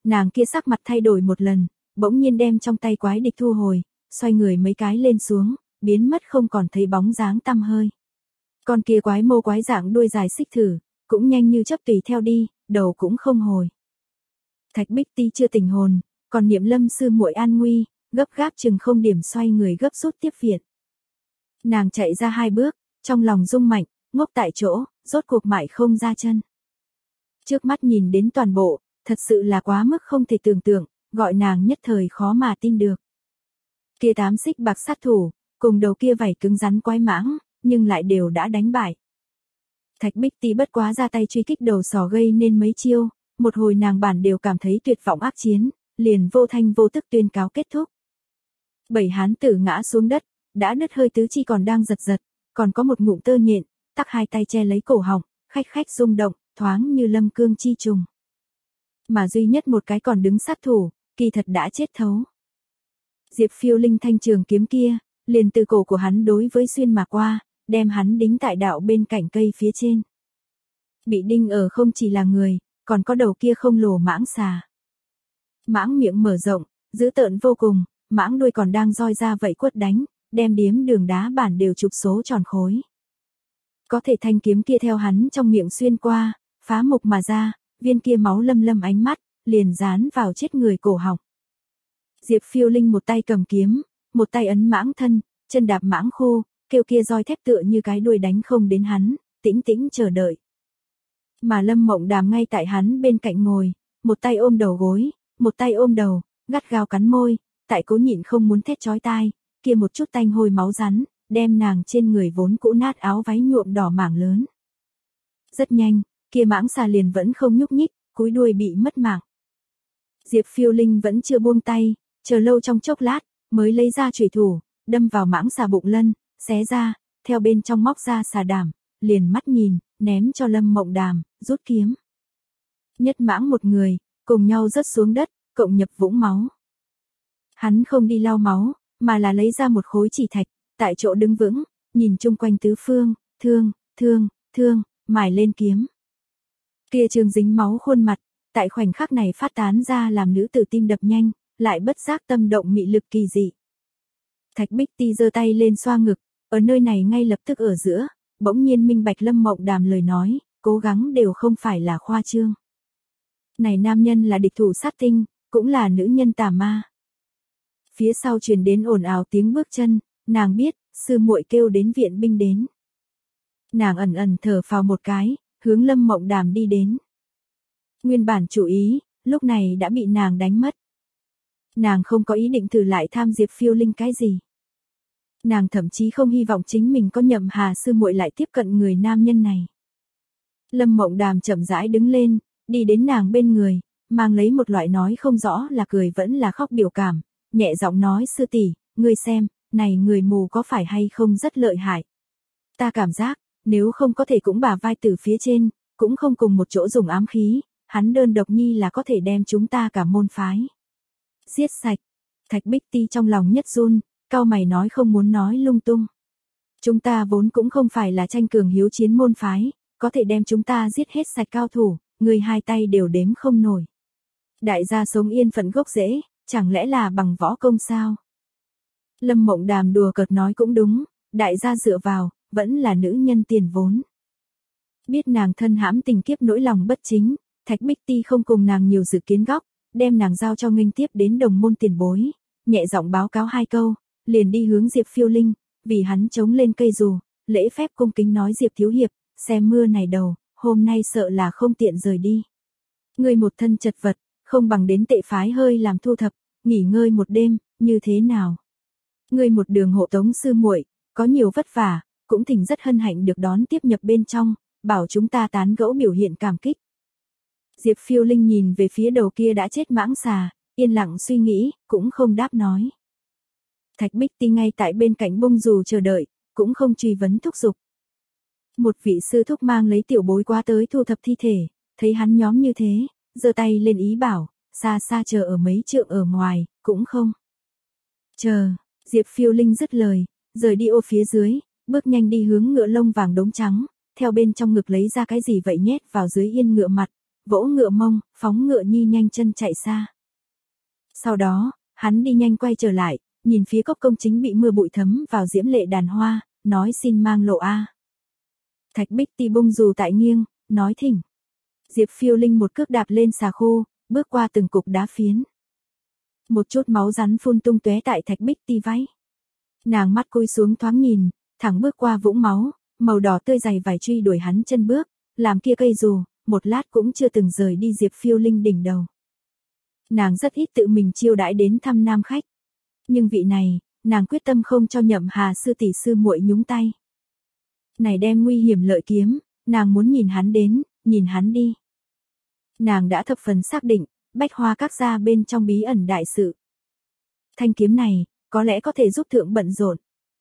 Nàng kia sắc mặt thay đổi một lần, bỗng nhiên đem trong tay quái địch thu hồi, xoay người mấy cái lên xuống, biến mất không còn thấy bóng dáng tăm hơi. Con kia quái mô quái dạng đuôi dài xích thử, cũng nhanh như chớp tùy theo đi, đầu cũng không hồi. Thạch Bích Ti chưa tỉnh hồn, còn niệm Lâm sư muội an nguy, gấp gáp chừng không điểm xoay người gấp rút tiếp viện. Nàng chạy ra hai bước, trong lòng rung mạnh, ngốc tại chỗ, rốt cuộc mãi không ra chân. Trước mắt nhìn đến toàn bộ, thật sự là quá mức không thể tưởng tượng, gọi nàng nhất thời khó mà tin được. Kia tám xích bạc sát thủ, cùng đầu kia vảy cứng rắn quái mãng, nhưng lại đều đã đánh bại. Thạch Bích Ti bất quá ra tay truy kích đầu sỏ gây nên mấy chiêu, một hồi nàng bản đều cảm thấy tuyệt vọng ác chiến, liền vô thanh vô tức tuyên cáo kết thúc. Bảy hán tử ngã xuống đất, đã đứt hơi tứ chi còn đang giật giật, còn có một ngụm tơ nhện, tắc hai tay che lấy cổ họng, khách khách rung động, thoáng như lâm cương chi trùng. Mà duy nhất một cái còn đứng sát thủ, kỳ thật đã chết thấu. Diệp Phiêu Linh thanh trường kiếm kia, liền từ cổ của hắn đối với xuyên mà qua, đem hắn đính tại đạo bên cạnh cây phía trên. Bị đinh ở không chỉ là người, còn có đầu kia không lồ mãng xà. Mãng miệng mở rộng, dữ tợn vô cùng, mãng đuôi còn đang roi ra vậy quất đánh, đem điếm đường đá bản đều chụp số tròn khối. Có thể thanh kiếm kia theo hắn trong miệng xuyên qua, phá mục mà ra, viên kia máu lâm lâm ánh mắt, liền dán vào chết người cổ họng. Diệp Phiêu Linh một tay cầm kiếm, một tay ấn mãng thân, chân đạp mãng khô, kêu kia roi thép tựa như cái đuôi đánh không đến hắn, tĩnh tĩnh chờ đợi. Mà Lâm Mộng Đàm ngay tại hắn bên cạnh ngồi, một tay ôm đầu gối, một tay ôm đầu, gắt gao cắn môi, tại cố nhịn không muốn thét chói tai, kia một chút tanh hôi máu rắn, đem nàng trên người vốn cũ nát áo váy nhuộm đỏ mảng lớn. Rất nhanh, kia mãng xà liền vẫn không nhúc nhích, cúi đuôi bị mất mạng. Diệp Phiêu Linh vẫn chưa buông tay, chờ lâu trong chốc lát, mới lấy ra chủy thủ, đâm vào mãng xà bụng lân, xé ra, theo bên trong móc ra xà đảm, liền mắt nhìn, ném cho Lâm Mộng Đàm, rút kiếm. Nhất mãng một người, cùng nhau rớt xuống đất, cộng nhập vũng máu. Hắn không đi lau máu, mà là lấy ra một khối chỉ thạch, tại chỗ đứng vững, nhìn chung quanh tứ phương, thương, thương, thương, mài lên kiếm. Kia trường dính máu khuôn mặt, tại khoảnh khắc này phát tán ra làm nữ tử tim đập nhanh, lại bất giác tâm động mị lực kỳ dị. Thạch Bích Ti giơ tay lên xoa ngực, ở nơi này ngay lập tức ở giữa, bỗng nhiên minh bạch Lâm Mộng Đàm lời nói, cố gắng đều không phải là khoa trương. Này nam nhân là địch thủ sát tinh, cũng là nữ nhân tà ma. Phía sau truyền đến ồn ào tiếng bước chân, nàng biết, sư muội kêu đến viện binh đến. Nàng ẩn ẩn thở phào một cái, hướng Lâm Mộng Đàm đi đến. Nguyên bản chủ ý, lúc này đã bị nàng đánh mất. Nàng không có ý định thử lại tham Diệp Phiêu Linh cái gì. Nàng thậm chí không hy vọng chính mình có Nhậm Hà sư muội lại tiếp cận người nam nhân này. Lâm Mộng Đàm chậm rãi đứng lên, đi đến nàng bên người, mang lấy một loại nói không rõ là cười vẫn là khóc biểu cảm, nhẹ giọng nói sư tỷ, ngươi xem, này người mù có phải hay không rất lợi hại. Ta cảm giác, nếu không có thể cũng bả vai từ phía trên, cũng không cùng một chỗ dùng ám khí, hắn đơn độc nhi là có thể đem chúng ta cả môn phái giết sạch. Thạch Bích Ti trong lòng nhất run, cau mày nói không muốn nói lung tung. Chúng ta vốn cũng không phải là tranh cường hiếu chiến môn phái, có thể đem chúng ta giết hết sạch cao thủ, người hai tay đều đếm không nổi. Đại gia sống yên phận gốc rễ, chẳng lẽ là bằng võ công sao? Lâm Mộng Đàm đùa cợt nói cũng đúng, đại gia dựa vào, vẫn là nữ nhân tiền vốn. Biết nàng thân hãm tình kiếp nỗi lòng bất chính, Thạch Bích Ti không cùng nàng nhiều dự kiến góc, đem nàng giao cho nghênh tiếp đến đồng môn tiền bối, nhẹ giọng báo cáo hai câu, liền đi hướng Diệp Phiêu Linh, vì hắn chống lên cây dù, lễ phép cung kính nói Diệp thiếu hiệp, xem mưa này đầu, hôm nay sợ là không tiện rời đi. Ngươi một thân chật vật, không bằng đến tệ phái hơi làm thu thập, nghỉ ngơi một đêm, như thế nào? Ngươi một đường hộ tống sư muội, có nhiều vất vả, cũng thỉnh rất hân hạnh được đón tiếp nhập bên trong, bảo chúng ta tán gẫu biểu hiện cảm kích. Diệp Phiêu Linh nhìn về phía đầu kia đã chết mãng xà, yên lặng suy nghĩ, cũng không đáp nói. Thạch Bích Ti ngay tại bên cạnh bông dù chờ đợi, cũng không truy vấn thúc giục. Một vị sư thúc mang lấy tiểu bối qua tới thu thập thi thể, thấy hắn nhóm như thế, giơ tay lên ý bảo, xa xa chờ ở mấy trượng ở ngoài, cũng không. Chờ, Diệp Phiêu Linh dứt lời, rời đi ô phía dưới, bước nhanh đi hướng ngựa lông vàng đốm trắng, theo bên trong ngực lấy ra cái gì vậy nhét vào dưới yên ngựa mặt, vỗ ngựa mông, phóng ngựa nhi nhanh chân chạy xa. Sau đó, hắn đi nhanh quay trở lại, nhìn phía cốc công chính bị mưa bụi thấm vào diễm lệ đàn hoa, nói xin mang lộ a. Thạch Bích Ti bung dù tại nghiêng, nói thỉnh. Diệp Phiêu Linh một cước đạp lên xà khô, bước qua từng cục đá phiến. Một chút máu rắn phun tung tóe tại Thạch Bích Ti váy. Nàng mắt cúi xuống thoáng nhìn, thẳng bước qua vũng máu, màu đỏ tươi dày vải truy đuổi hắn chân bước, làm kia cây dù, một lát cũng chưa từng rời đi Diệp Phiêu Linh đỉnh đầu. Nàng rất ít tự mình chiêu đãi đến thăm nam khách. Nhưng vị này, nàng quyết tâm không cho Nhậm Hà sư tỷ sư muội nhúng tay. Này đem nguy hiểm lợi kiếm, nàng muốn nhìn hắn đến, nhìn hắn đi. Nàng đã thập phần xác định, Bách Hoa Các gia bên trong bí ẩn đại sự. Thanh kiếm này, có lẽ có thể giúp thượng bận rộn.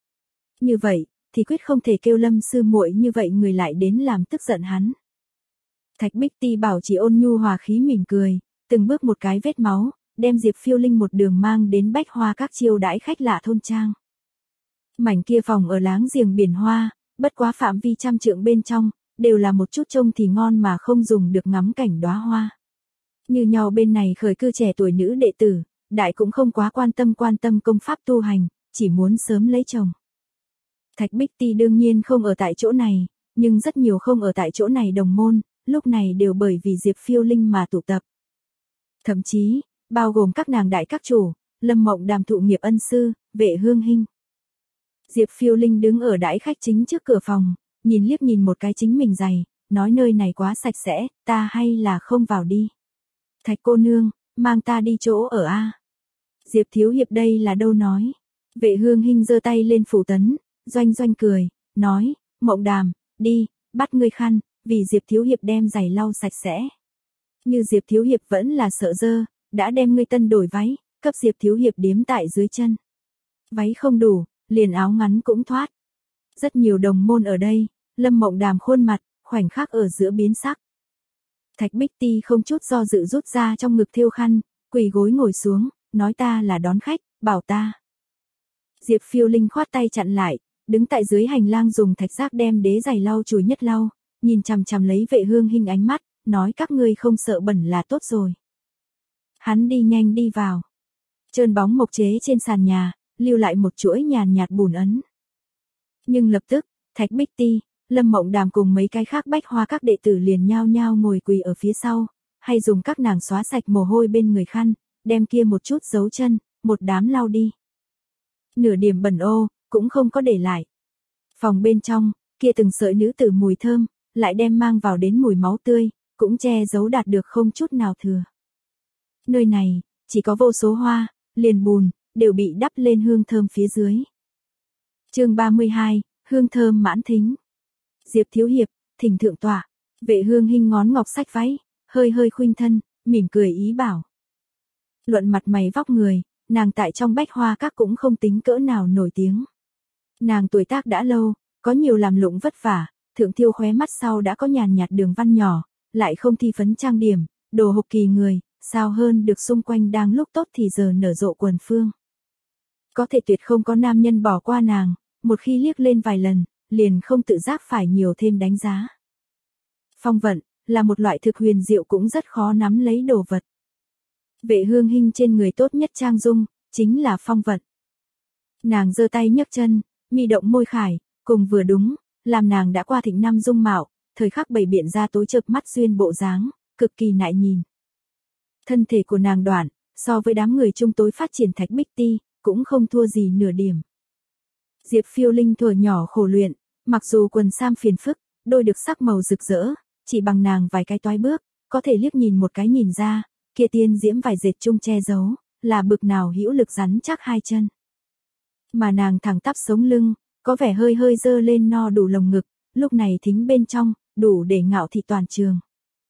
Như vậy, thì quyết không thể kêu Lâm sư muội như vậy người lại đến làm tức giận hắn. Thạch Bích Ti bảo chỉ ôn nhu hòa khí mỉm cười, từng bước một cái vết máu, đem Diệp Phiêu Linh một đường mang đến Bách Hoa Các chiêu đãi khách lạ thôn trang. Mảnh kia phòng ở láng giềng biển hoa, bất quá phạm vi trăm trượng bên trong, đều là một chút trông thì ngon mà không dùng được ngắm cảnh đóa hoa. Như nhau bên này khởi cư trẻ tuổi nữ đệ tử, đại cũng không quá quan tâm quan tâm công pháp tu hành, chỉ muốn sớm lấy chồng. Thạch Bích Ti đương nhiên không ở tại chỗ này, nhưng rất nhiều không ở tại chỗ này đồng môn, lúc này đều bởi vì Diệp Phiêu Linh mà tụ tập. Thậm chí, bao gồm các nàng đại các chủ, Lâm Mộng Đàm thụ nghiệp ân sư, Vệ Hương Hinh. Diệp Phiêu Linh đứng ở đãi khách chính trước cửa phòng, nhìn liếc nhìn một cái chính mình giày, nói nơi này quá sạch sẽ, ta hay là không vào đi. Thạch cô nương, mang ta đi chỗ ở a. Diệp thiếu hiệp đây là đâu nói. Vệ Hương Hinh giơ tay lên phủ tấn, doanh doanh cười, nói, Mộng Đàm, đi, bắt ngươi khăn, vì Diệp thiếu hiệp đem giày lau sạch sẽ. Như Diệp thiếu hiệp vẫn là sợ dơ, đã đem ngươi tân đổi váy, cấp Diệp thiếu hiệp điếm tại dưới chân. Váy không đủ, liền áo ngắn cũng thoát. Rất nhiều đồng môn ở đây, Lâm Mộng Đàm khuôn mặt, khoảnh khắc ở giữa biến sắc. Thạch Bích Ti không chút do dự rút ra trong ngực thêu khăn, quỳ gối ngồi xuống, nói ta là đón khách, bảo ta. Diệp Phiêu Linh khoát tay chặn lại, đứng tại dưới hành lang dùng thạch giác đem đế giày lau chùi nhất lau, nhìn chằm chằm lấy Vệ Hương Hinh ánh mắt, nói các ngươi không sợ bẩn là tốt rồi. Hắn đi nhanh đi vào. Trơn bóng mộc chế trên sàn nhà, lưu lại một chuỗi nhàn nhạt bùn ấn. Nhưng lập tức, Thạch Bích Ti, Lâm Mộng Đàm cùng mấy cái khác Bách Hoa Các đệ tử liền nhao nhao ngồi quỳ ở phía sau, hay dùng các nàng xóa sạch mồ hôi bên người khăn, đem kia một chút dấu chân, một đám lau đi. Nửa điểm bẩn ô, cũng không có để lại. Phòng bên trong, kia từng sợi nữ tử mùi thơm, lại đem mang vào đến mùi máu tươi, cũng che giấu đạt được không chút nào thừa. Nơi này, chỉ có vô số hoa, liền bùn, đều bị đắp lên hương thơm phía dưới. Chương ba mươi hai, hương thơm mãn thính. Diệp thiếu hiệp, thỉnh thượng tọa. Vệ Hương Hinh ngón ngọc sách váy, hơi hơi khuynh thân, mỉm cười ý bảo. Luận mặt mày vóc người, nàng tại trong Bách Hoa Các cũng không tính cỡ nào nổi tiếng. Nàng tuổi tác đã lâu, có nhiều làm lụng vất vả, thượng thiêu khóe mắt sau đã có nhàn nhạt đường văn nhỏ, lại không thi phấn trang điểm, đồ hộp kỳ người, sao hơn được xung quanh đang lúc tốt thì giờ nở rộ quần phương. Có thể tuyệt không có nam nhân bỏ qua nàng, một khi liếc lên vài lần, liền không tự giác phải nhiều thêm đánh giá. Phong vận, là một loại thực huyền diệu cũng rất khó nắm lấy đồ vật. Vệ Hương Hinh trên người tốt nhất trang dung, chính là phong vận. Nàng giơ tay nhấc chân, mi động môi khải, cùng vừa đúng, làm nàng đã qua thịnh năm dung mạo, thời khắc bày biện ra tối chợp mắt duyên bộ dáng, cực kỳ nại nhìn. Thân thể của nàng đoạn, so với đám người trung tối phát triển Thạch Bích Ti, cũng không thua gì nửa điểm. Diệp Phiêu Linh thuở nhỏ khổ luyện, mặc dù quần sam phiền phức, đôi được sắc màu rực rỡ, chỉ bằng nàng vài cái toái bước, có thể liếc nhìn một cái nhìn ra, kia tiên diễm vải dệt chung che giấu, là bực nào hữu lực rắn chắc hai chân. Mà nàng thẳng tắp sống lưng, có vẻ hơi hơi dơ lên no đủ lồng ngực, lúc này thính bên trong, đủ để ngạo thị toàn trường.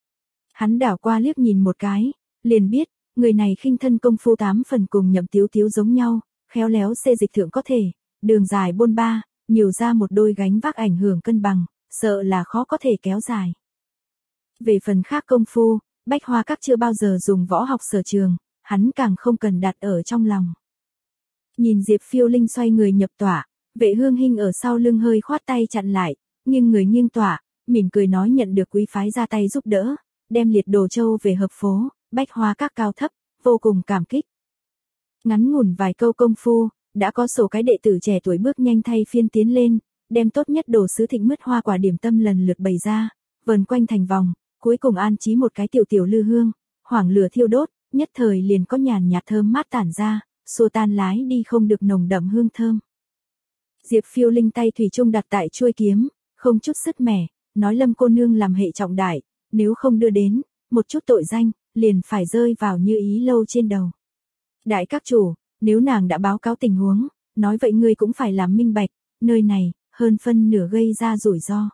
Hắn đảo qua liếc nhìn một cái, liền biết, người này khinh thân công phu tám phần cùng Nhậm Tiếu Tiếu giống nhau, khéo léo xê dịch thượng có thể, đường dài bôn ba, nhiều ra một đôi gánh vác ảnh hưởng cân bằng, sợ là khó có thể kéo dài. Về phần khác công phu, Bách Hoa Các chưa bao giờ dùng võ học sở trường, hắn càng không cần đặt ở trong lòng. Nhìn Diệp Phiêu Linh xoay người nhập tỏa, Vệ Hương Hinh ở sau lưng hơi khoát tay chặn lại, nghiêng người nghiêng tỏa, mỉm cười nói nhận được quý phái ra tay giúp đỡ, đem liệt đồ châu về hợp phố, Bách Hoa Các cao thấp, vô cùng cảm kích. Ngắn ngủn vài câu công phu, đã có số cái đệ tử trẻ tuổi bước nhanh thay phiên tiến lên, đem tốt nhất đồ sứ thịnh mứt hoa quả điểm tâm lần lượt bày ra, vờn quanh thành vòng, cuối cùng an trí một cái tiểu tiểu lư hương, hoảng lửa thiêu đốt, nhất thời liền có nhàn nhạt thơm mát tản ra, xua tan lái đi không được nồng đậm hương thơm. Diệp Phiêu Linh tay thủy chung đặt tại chuôi kiếm, không chút sứt mẻ, nói Lâm cô nương làm hệ trọng đại, nếu không đưa đến, một chút tội danh, liền phải rơi vào như ý lâu trên đầu. Đại các chủ, nếu nàng đã báo cáo tình huống, nói vậy ngươi cũng phải làm minh bạch, nơi này, hơn phân nửa gây ra rủi ro.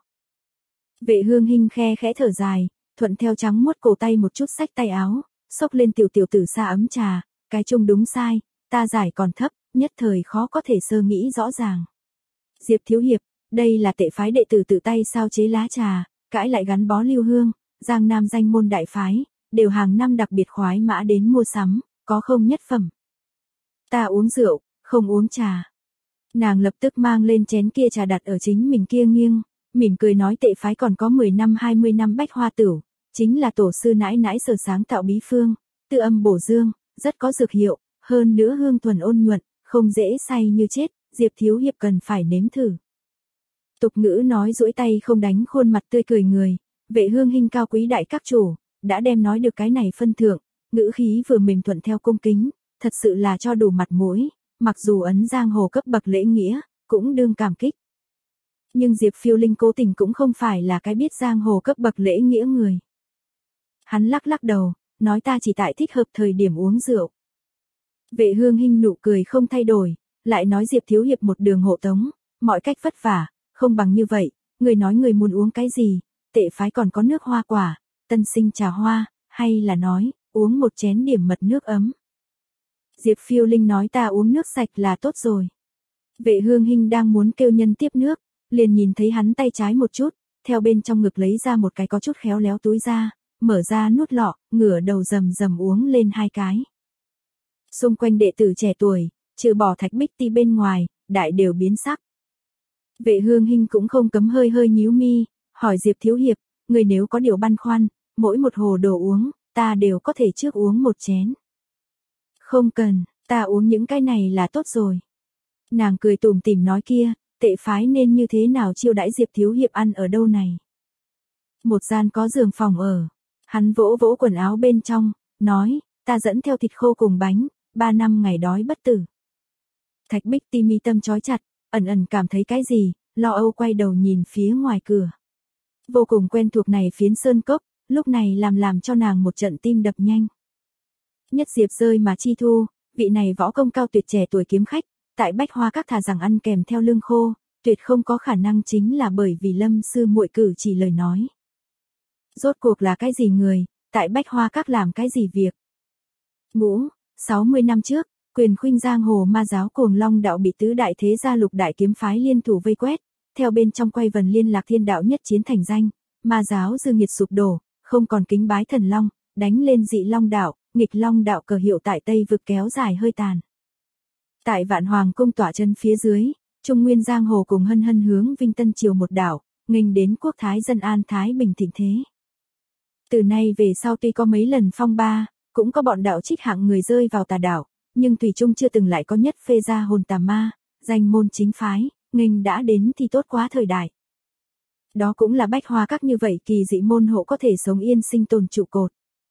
Vệ Hương Hinh khe khẽ thở dài, thuận theo trắng muốt cổ tay một chút xách tay áo, xốc lên tiểu tiểu tử xa ấm trà, cái chung đúng sai, ta giải còn thấp, nhất thời khó có thể sơ nghĩ rõ ràng. Diệp thiếu hiệp, đây là tệ phái đệ tử tự tay sao chế lá trà, cãi lại gắn bó lưu hương, Giang Nam danh môn đại phái, đều hàng năm đặc biệt khoái mã đến mua sắm, có không nhất phẩm. Ta uống rượu, không uống trà. Nàng lập tức mang lên chén kia trà đặt ở chính mình kia nghiêng, mỉm cười nói tệ phái còn có mười năm hai mươi năm bách hoa tửu, chính là tổ sư nãi nãi sở sáng tạo bí phương, tự âm bổ dương, rất có dược hiệu, hơn nữa hương thuần ôn nhuận, không dễ say như chết, Diệp thiếu hiệp cần phải nếm thử. Tục ngữ nói duỗi tay không đánh khuôn mặt tươi cười người, Vệ Hương Hinh cao quý đại các chủ, đã đem nói được cái này phân thượng, ngữ khí vừa mềm thuận theo cung kính, thật sự là cho đủ mặt mũi, mặc dù ấn giang hồ cấp bậc lễ nghĩa, cũng đương cảm kích. Nhưng Diệp Phiêu Linh cố tình cũng không phải là cái biết giang hồ cấp bậc lễ nghĩa người. Hắn lắc lắc đầu, nói ta chỉ tại thích hợp thời điểm uống rượu. Vệ Hương Hinh nụ cười không thay đổi, lại nói Diệp thiếu hiệp một đường hộ tống, mọi cách vất vả, không bằng như vậy, người nói người muốn uống cái gì, tệ phái còn có nước hoa quả, tân sinh trà hoa, hay là nói, uống một chén điểm mật nước ấm. Diệp Phiêu Linh nói ta uống nước sạch là tốt rồi. Vệ Hương Hinh đang muốn kêu nhân tiếp nước, liền nhìn thấy hắn tay trái một chút, theo bên trong ngực lấy ra một cái có chút khéo léo túi ra, mở ra nút lọ, ngửa đầu rầm rầm uống lên hai cái. Xung quanh đệ tử trẻ tuổi, trừ bỏ Thạch Bích Ti bên ngoài, đại đều biến sắc. Vệ Hương Hinh cũng không cấm hơi hơi nhíu mi, hỏi Diệp thiếu hiệp, người nếu có điều băn khoăn, mỗi một hồ đồ uống, ta đều có thể trước uống một chén. Không cần, ta uống những cái này là tốt rồi. Nàng cười tủm tỉm nói kia, tệ phái nên như thế nào chiêu đãi Diệp thiếu hiệp ăn ở đâu này. Một gian có giường phòng ở, hắn vỗ vỗ quần áo bên trong, nói, ta dẫn theo thịt khô cùng bánh, ba năm ngày đói bất tử. Thạch Bích Ti mi tâm chói chặt, ẩn ẩn cảm thấy cái gì, lo âu quay đầu nhìn phía ngoài cửa. Vô cùng quen thuộc này phiến sơn cốc, lúc này làm làm cho nàng một trận tim đập nhanh. Nhất diệp rơi mà chi thu, vị này võ công cao tuyệt trẻ tuổi kiếm khách, tại Bách Hoa Các thà rằng ăn kèm theo lương khô, tuyệt không có khả năng chính là bởi vì Lâm sư muội cử chỉ lời nói. Rốt cuộc là cái gì người, tại Bách Hoa Các làm cái gì việc? Ngũ, sáu mươi năm trước, quyền khuynh giang hồ ma giáo Cuồng Long đạo bị tứ đại thế gia lục đại kiếm phái liên thủ vây quét, theo bên trong quay vần liên lạc thiên đạo nhất chiến thành danh, ma giáo dư nghiệt sụp đổ, không còn kính bái thần long, đánh lên dị long đạo, nghịch long đạo cờ hiệu tại Tây vực kéo dài hơi tàn. Tại Vạn Hoàng cung tỏa chân phía dưới, Trung Nguyên giang hồ cùng hân hân hướng Vinh Tân Triều một đảo, nghênh đến quốc thái dân an thái bình thịnh thế. Từ nay về sau tuy có mấy lần phong ba, cũng có bọn đạo trích hạng người rơi vào tà đạo, nhưng thủy chung chưa từng lại có nhất phê ra hồn tà ma, danh môn chính phái, nghênh đã đến thì tốt quá thời đại. Đó cũng là Bách Hoa Các như vậy kỳ dị môn hộ có thể sống yên sinh tồn trụ cột.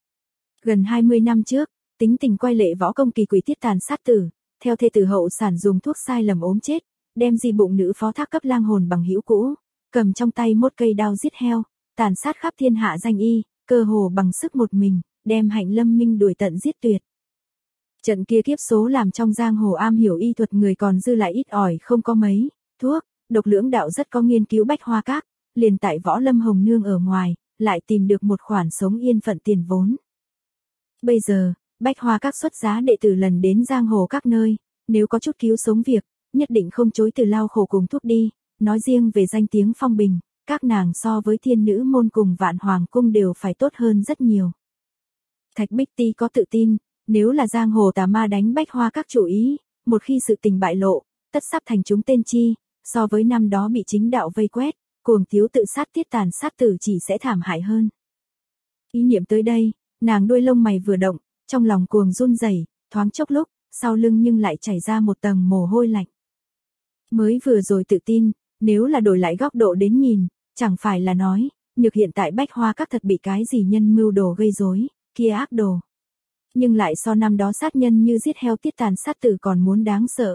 Gần hai mươi năm trước, tính tình quay lệ võ công kỳ quỷ tiết tàn sát tử, theo thê tử hậu sản dùng thuốc sai lầm ốm chết, đem di bụng nữ phó thác cấp lang hồn bằng hữu cũ, cầm trong tay một cây đao giết heo, tàn sát khắp thiên hạ danh y, cơ hồ bằng sức một mình, đem Hạnh Lâm Minh đuổi tận giết tuyệt. Trận kia kiếp số làm trong giang hồ am hiểu y thuật người còn dư lại ít ỏi không có mấy, thuốc, độc lưỡng đạo rất có nghiên cứu Bách Hoa Các, liền tại Võ Lâm Hồng Nương ở ngoài, lại tìm được một khoản sống yên phận tiền vốn. Bây giờ, Bách Hoa Các xuất giá đệ tử lần đến giang hồ các nơi, nếu có chút cứu sống việc, nhất định không chối từ lao khổ cùng thuốc đi, nói riêng về danh tiếng phong bình, các nàng so với thiên nữ môn cùng Vạn Hoàng cung đều phải tốt hơn rất nhiều. Thạch Bích Ti có tự tin, nếu là giang hồ tà ma đánh Bách Hoa Các chủ ý, một khi sự tình bại lộ, tất sắp thành chúng tên chi, so với năm đó bị chính đạo vây quét, cuồng thiếu tự sát tiết tàn sát tử chỉ sẽ thảm hại hơn. Ý niệm tới đây, nàng đuôi lông mày vừa động, trong lòng cuồng run rẩy, thoáng chốc lúc, sau lưng nhưng lại chảy ra một tầng mồ hôi lạnh. Mới vừa rồi tự tin, nếu là đổi lại góc độ đến nhìn, chẳng phải là nói, nhược hiện tại Bách Hoa Các thật bị cái gì nhân mưu đồ gây rối, kia ác đồ. Nhưng lại so năm đó sát nhân như giết heo tiết tàn sát tử còn muốn đáng sợ.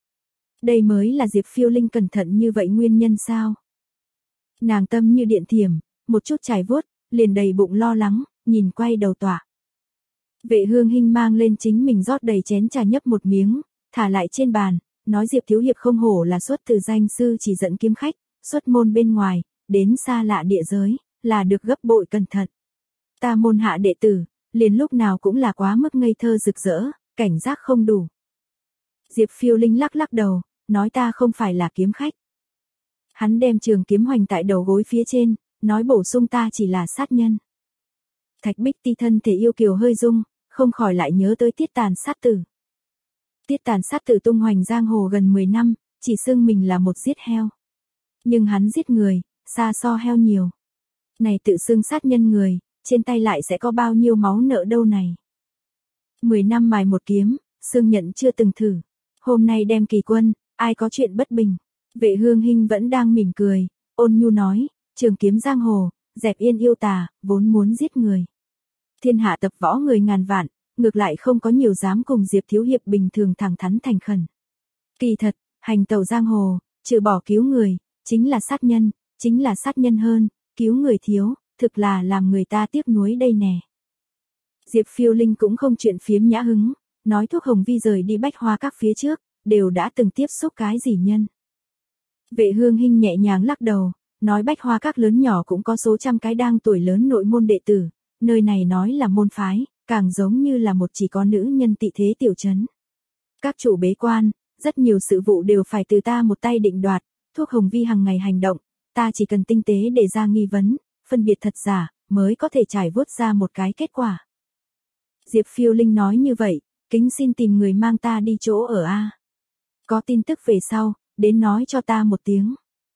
Đây mới là Diệp Phiêu Linh cẩn thận như vậy nguyên nhân sao? Nàng tâm như điện thiểm, một chút trải vuốt, liền đầy bụng lo lắng, nhìn quay đầu tỏa. Vệ Hương Hinh mang lên chính mình rót đầy chén trà nhấp một miếng, thả lại trên bàn, nói Diệp thiếu hiệp không hổ là xuất từ danh sư chỉ dẫn kiếm khách, xuất môn bên ngoài, đến xa lạ địa giới, là được gấp bội cẩn thận. Ta môn hạ đệ tử, liền lúc nào cũng là quá mức ngây thơ rực rỡ, cảnh giác không đủ. Diệp Phiêu Linh lắc lắc đầu, nói ta không phải là kiếm khách. Hắn đem trường kiếm hoành tại đầu gối phía trên, nói bổ sung ta chỉ là sát nhân. Thạch Bích Ti thân thể yêu kiều hơi rung, không khỏi lại nhớ tới Tiết Tàn sát tử. Tiết Tàn sát tử tung hoành giang hồ gần mười năm, chỉ xưng mình là một giết heo. Nhưng hắn giết người, xa so heo nhiều. Này tự xưng sát nhân người, trên tay lại sẽ có bao nhiêu máu nợ đâu này. Mười năm mài một kiếm, xương nhận chưa từng thử. Hôm nay đem kỳ quân, ai có chuyện bất bình. Vệ Hương Hinh vẫn đang mỉm cười, ôn nhu nói, trường kiếm giang hồ, dẹp yên yêu tà, vốn muốn giết người. Thiên hạ tập võ người ngàn vạn, ngược lại không có nhiều dám cùng Diệp thiếu hiệp bình thường thẳng thắn thành khẩn. Kỳ thật, hành tẩu giang hồ, trừ bỏ cứu người, chính là sát nhân, chính là sát nhân hơn, cứu người thiếu, thực là làm người ta tiếc nuối đây nè. Diệp Phiêu Linh cũng không chuyện phiếm nhã hứng, nói thuốc hồng vi rời đi Bách Hoa Các phía trước, đều đã từng tiếp xúc cái gì nhân. Vệ Hương Hinh nhẹ nhàng lắc đầu, nói Bách Hoa Các lớn nhỏ cũng có số trăm cái đang tuổi lớn nội môn đệ tử, nơi này nói là môn phái, càng giống như là một chỉ có nữ nhân tị thế tiểu trấn. Các chủ bế quan, rất nhiều sự vụ đều phải từ ta một tay định đoạt, thuốc hồng vi hàng ngày hành động, ta chỉ cần tinh tế để ra nghi vấn, phân biệt thật giả, mới có thể trải vuốt ra một cái kết quả. Diệp Phiêu Linh nói như vậy, kính xin tìm người mang ta đi chỗ ở A. Có tin tức về sau, đến nói cho ta một tiếng.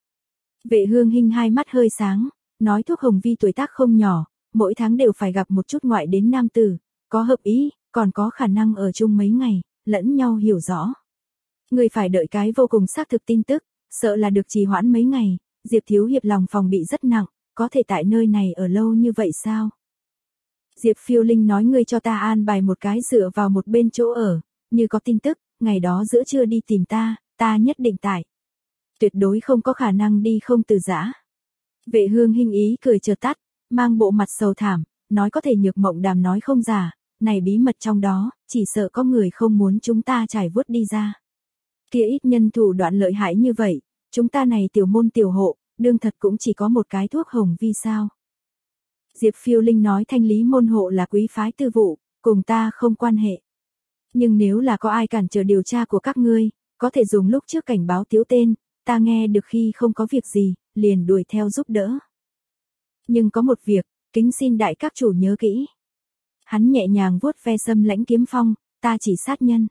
Vệ Hương Hinh hai mắt hơi sáng, nói thuốc hồng vi tuổi tác không nhỏ, mỗi tháng đều phải gặp một chút ngoại đến nam tử, có hợp ý, còn có khả năng ở chung mấy ngày, lẫn nhau hiểu rõ. Người phải đợi cái vô cùng xác thực tin tức, sợ là được trì hoãn mấy ngày, Diệp thiếu hiệp lòng phòng bị rất nặng, có thể tại nơi này ở lâu như vậy sao? Diệp Phiêu Linh nói ngươi cho ta an bài một cái dựa vào một bên chỗ ở, như có tin tức, ngày đó giữa trưa đi tìm ta, ta nhất định tại. Tuyệt đối không có khả năng đi không từ giã. Vệ Hương Hinh ý cười chợt tắt, mang bộ mặt sầu thảm, nói có thể Nhược Mộng Đàm nói không giả, này bí mật trong đó, chỉ sợ có người không muốn chúng ta trải vuốt đi ra. Kia ít nhân thủ đoạn lợi hại như vậy, chúng ta này tiểu môn tiểu hộ, đương thật cũng chỉ có một cái thuốc hồng vi sao. Diệp Phiêu Linh nói thanh lý môn hộ là quý phái tư vụ, cùng ta không quan hệ. Nhưng nếu là có ai cản trở điều tra của các ngươi, có thể dùng lúc trước cảnh báo thiếu tên, ta nghe được khi không có việc gì, liền đuổi theo giúp đỡ. Nhưng có một việc, kính xin đại các chủ nhớ kỹ. Hắn nhẹ nhàng vuốt ve sâm lãnh kiếm phong, ta chỉ sát nhân.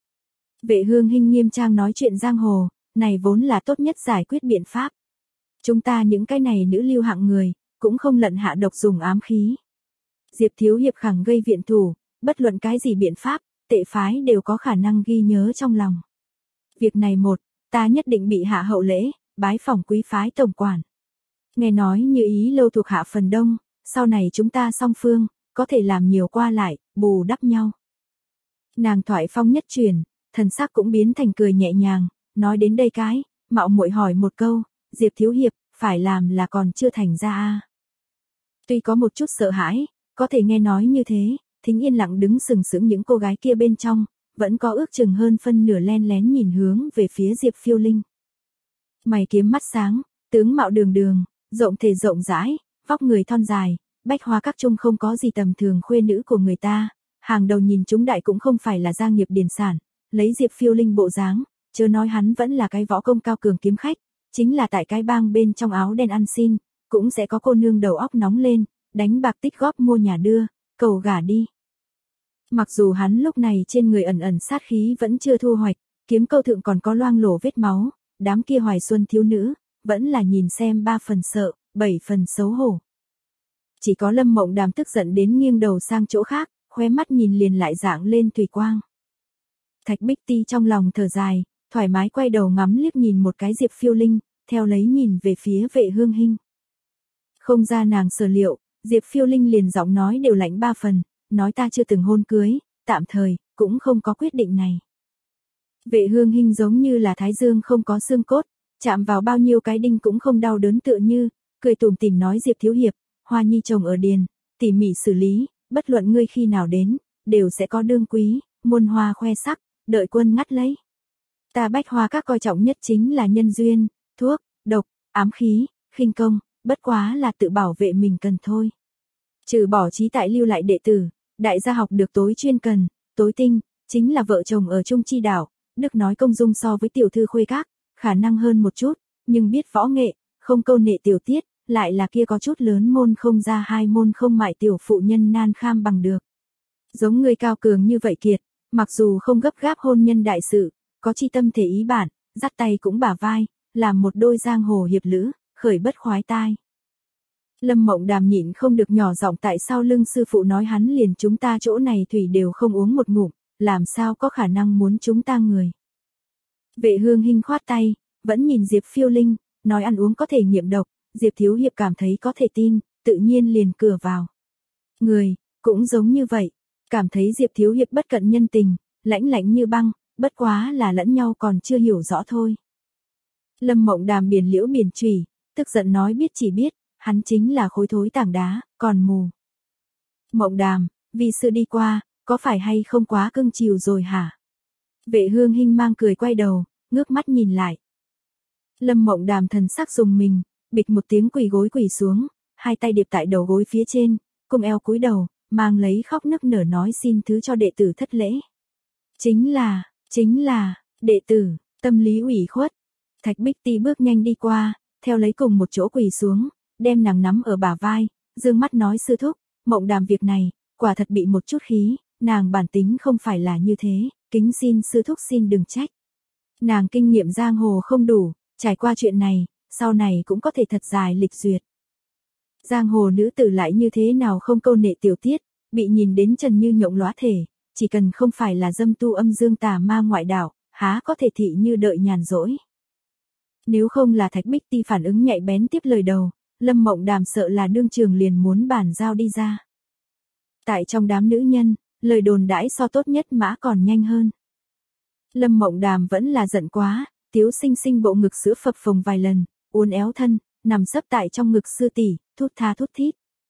Vệ Hương Hinh nghiêm trang nói chuyện giang hồ, này vốn là tốt nhất giải quyết biện pháp. Chúng ta những cái này nữ lưu hạng người, cũng không lận hạ độc dùng ám khí. Diệp thiếu hiệp khẳng gây viện thủ, bất luận cái gì biện pháp, tệ phái đều có khả năng ghi nhớ trong lòng. Việc này một, ta nhất định bị hạ hậu lễ, bái phỏng quý phái tổng quản. Nghe nói như ý lâu thuộc hạ phần đông, sau này chúng ta song phương, có thể làm nhiều qua lại, bù đắp nhau. Nàng thoại phong nhất truyền, thần sắc cũng biến thành cười nhẹ nhàng, nói đến đây cái, mạo muội hỏi một câu, Diệp thiếu hiệp, phải làm là còn chưa thành ra a. Tuy có một chút sợ hãi, có thể nghe nói như thế, Thính yên lặng đứng sừng sững những cô gái kia bên trong, vẫn có ước chừng hơn phân nửa len lén nhìn hướng về phía Diệp Phiêu Linh. Mày kiếm mắt sáng, tướng mạo đường đường, rộng thể rộng rãi, vóc người thon dài, Bách Hoa Các trung không có gì tầm thường khuê nữ của người ta, hàng đầu nhìn chúng đại cũng không phải là gia nghiệp điển sản, lấy Diệp Phiêu Linh bộ dáng, chớ nói hắn vẫn là cái võ công cao cường kiếm khách, chính là tại cái bang bên trong áo đen ăn xin, cũng sẽ có cô nương đầu óc nóng lên, đánh bạc tích góp mua nhà đưa, cầu gả đi. Mặc dù hắn lúc này trên người ẩn ẩn sát khí vẫn chưa thu hoạch, kiếm câu thượng còn có loang lổ vết máu, đám kia hoài xuân thiếu nữ, vẫn là nhìn xem ba phần sợ, bảy phần xấu hổ. Chỉ có Lâm Mộng Đàm tức giận đến nghiêng đầu sang chỗ khác, khóe mắt nhìn liền lại dạng lên thủy quang. Thạch Bích Ti trong lòng thở dài, thoải mái quay đầu ngắm liếc nhìn một cái Diệp Phiêu Linh, theo lấy nhìn về phía Vệ Hương Hinh. Không ra nàng sở liệu, Diệp Phiêu Linh liền giọng nói đều lạnh ba phần, nói ta chưa từng hôn cưới, tạm thời, cũng không có quyết định này. Vệ Hương Hinh giống như là thái dương không có xương cốt, chạm vào bao nhiêu cái đinh cũng không đau đớn tựa như, cười tủm tỉm nói Diệp thiếu hiệp, hoa nhi trồng ở điền, tỉ mỉ xử lý, bất luận ngươi khi nào đến, đều sẽ có đương quý, muôn hoa khoe sắc, đợi quân ngắt lấy. Ta Bách Hoa các coi trọng nhất chính là nhân duyên, thuốc, độc, ám khí, khinh công, bất quá là tự bảo vệ mình cần thôi. Trừ bỏ trí tại lưu lại đệ tử, đại gia học được tối chuyên cần, tối tinh, chính là vợ chồng ở Trung Chi đảo, Đức nói công dung so với tiểu thư khuê các, khả năng hơn một chút, nhưng biết võ nghệ, không câu nệ tiểu tiết, lại là kia có chút lớn môn không ra hai môn không mại tiểu phụ nhân nan kham bằng được. Giống người cao cường như vậy kiệt, mặc dù không gấp gáp hôn nhân đại sự, có chi tâm thể ý bản, dắt tay cũng bả vai, làm một đôi giang hồ hiệp lữ, khởi bất khoái tai. Lâm Mộng Đàm nhịn không được nhỏ giọng tại sao lưng sư phụ nói hắn liền chúng ta chỗ này thủy đều không uống một ngụm, làm sao có khả năng muốn chúng ta người. Vệ Hương Hinh khoát tay, vẫn nhìn Diệp Phiêu Linh, nói ăn uống có thể nghiệm độc, Diệp thiếu hiệp cảm thấy có thể tin, tự nhiên liền cửa vào. Người, cũng giống như vậy, cảm thấy Diệp thiếu hiệp bất cận nhân tình, lãnh lãnh như băng, bất quá là lẫn nhau còn chưa hiểu rõ thôi. Lâm Mộng Đàm biển liễu biển chủy, tức giận nói biết chỉ biết, hắn chính là khối thối tảng đá, còn mù. Mộng Đàm, vì sự đi qua, có phải hay không quá cưng chiều rồi hả? Vệ Hương Hinh mang cười quay đầu, ngước mắt nhìn lại. Lâm Mộng Đàm thần sắc dùng mình, bịch một tiếng quỳ gối quỳ xuống, hai tay điệp tại đầu gối phía trên, cùng eo cúi đầu, mang lấy khóc nức nở nói xin thứ cho đệ tử thất lễ. Chính là, chính là, đệ tử, tâm lý ủy khuất. Thạch Bích Ti bước nhanh đi qua, theo lấy cùng một chỗ quỳ xuống, đem nàng nắm ở bả vai, dương mắt nói sư thúc, Mộng Đàm việc này, quả thật bị một chút khí, nàng bản tính không phải là như thế, kính xin sư thúc xin đừng trách. Nàng kinh nghiệm giang hồ không đủ, trải qua chuyện này, sau này cũng có thể thật dài lịch duyệt. Giang hồ nữ tử lại như thế nào không câu nệ tiểu tiết, bị nhìn đến trần như nhộng lóa thể, chỉ cần không phải là dâm tu âm dương tà ma ngoại đạo, há có thể thị như đợi nhàn rỗi. Nếu không là Thạch Bích Ti phản ứng nhạy bén tiếp lời đầu, Lâm Mộng Đàm sợ là đương trường liền muốn bàn giao đi ra. Tại trong đám nữ nhân, lời đồn đãi so tốt nhất mã còn nhanh hơn. Lâm Mộng Đàm vẫn là giận quá, tiếu sinh sinh bộ ngực sữa phập phồng vài lần, uốn éo thân, nằm sấp tại trong ngực sư tỷ, thút tha thút thít.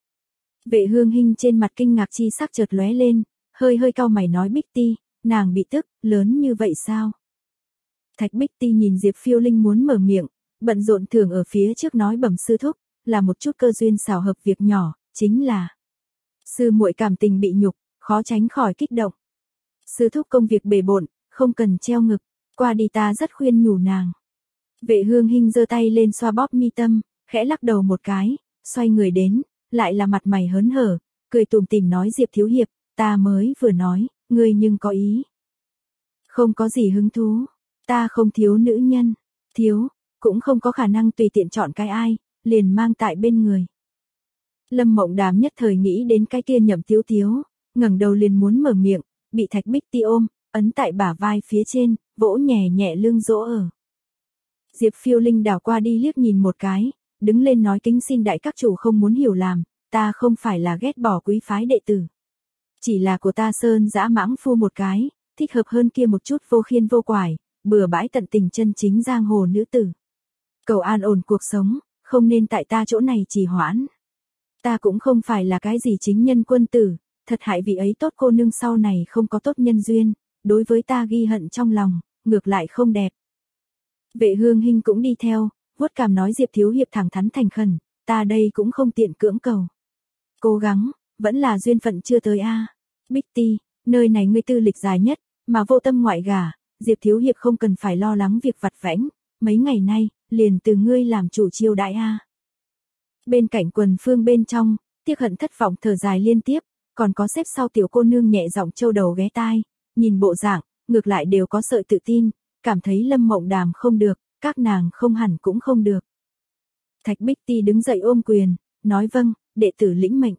Vệ Hương Hinh trên mặt kinh ngạc chi sắc chợt lóe lên, hơi hơi cau mày nói Bích Ti, nàng bị tức, lớn như vậy sao? Thạch Bích Ti nhìn Diệp Phiêu Linh muốn mở miệng, bận rộn thường ở phía trước nói bẩm sư thúc, là một chút cơ duyên xảo hợp việc nhỏ, chính là sư muội cảm tình bị nhục, khó tránh khỏi kích động. Sư thúc công việc bề bộn, không cần treo ngực, qua đi ta rất khuyên nhủ nàng. Vệ Hương Hinh giơ tay lên xoa bóp mi tâm, khẽ lắc đầu một cái, xoay người đến, lại là mặt mày hớn hở, cười tủm tỉm nói Diệp thiếu hiệp, ta mới vừa nói, ngươi nhưng có ý. Không có gì hứng thú, ta không thiếu nữ nhân, thiếu, cũng không có khả năng tùy tiện chọn cái ai, liền mang tại bên người. Lâm Mộng Đàm nhất thời nghĩ đến cái kia Nhậm Tiếu Tiếu, ngẩng đầu liền muốn mở miệng, bị Thạch Bích Ti ôm, ấn tại bả vai phía trên, vỗ nhẹ nhẹ lưng dỗ ở. Diệp Phiêu Linh đảo qua đi liếc nhìn một cái, đứng lên nói kính xin đại các chủ không muốn hiểu làm, ta không phải là ghét bỏ quý phái đệ tử. Chỉ là của ta sơn dã mãng phu một cái, thích hợp hơn kia một chút vô khiên vô quải, bừa bãi tận tình chân chính giang hồ nữ tử. Cầu an ổn cuộc sống, không nên tại ta chỗ này trì hoãn. Ta cũng không phải là cái gì chính nhân quân tử, thật hại vị ấy tốt cô nương sau này không có tốt nhân duyên, đối với ta ghi hận trong lòng, ngược lại không đẹp. Vệ Hương Hinh cũng đi theo, vuốt cằm nói Diệp thiếu hiệp thẳng thắn thành khẩn, ta đây cũng không tiện cưỡng cầu. Cố gắng, vẫn là duyên phận chưa tới a. À. Bích Ti, nơi này ngươi tư lịch dài nhất, mà vô tâm ngoại gả, Diệp thiếu hiệp không cần phải lo lắng việc vặt vãnh, mấy ngày nay, liền từ ngươi làm chủ chiêu đãi a. À. Bên cạnh quần phương bên trong, tiếc hận thất vọng thở dài liên tiếp, còn có xếp sau tiểu cô nương nhẹ giọng châu đầu ghé tai, nhìn bộ dạng, ngược lại đều có sợi tự tin, cảm thấy Lâm Mộng Đàm không được, các nàng không hẳn cũng không được. Thạch Bích Ti đứng dậy ôm quyền, nói vâng, đệ tử lĩnh mệnh.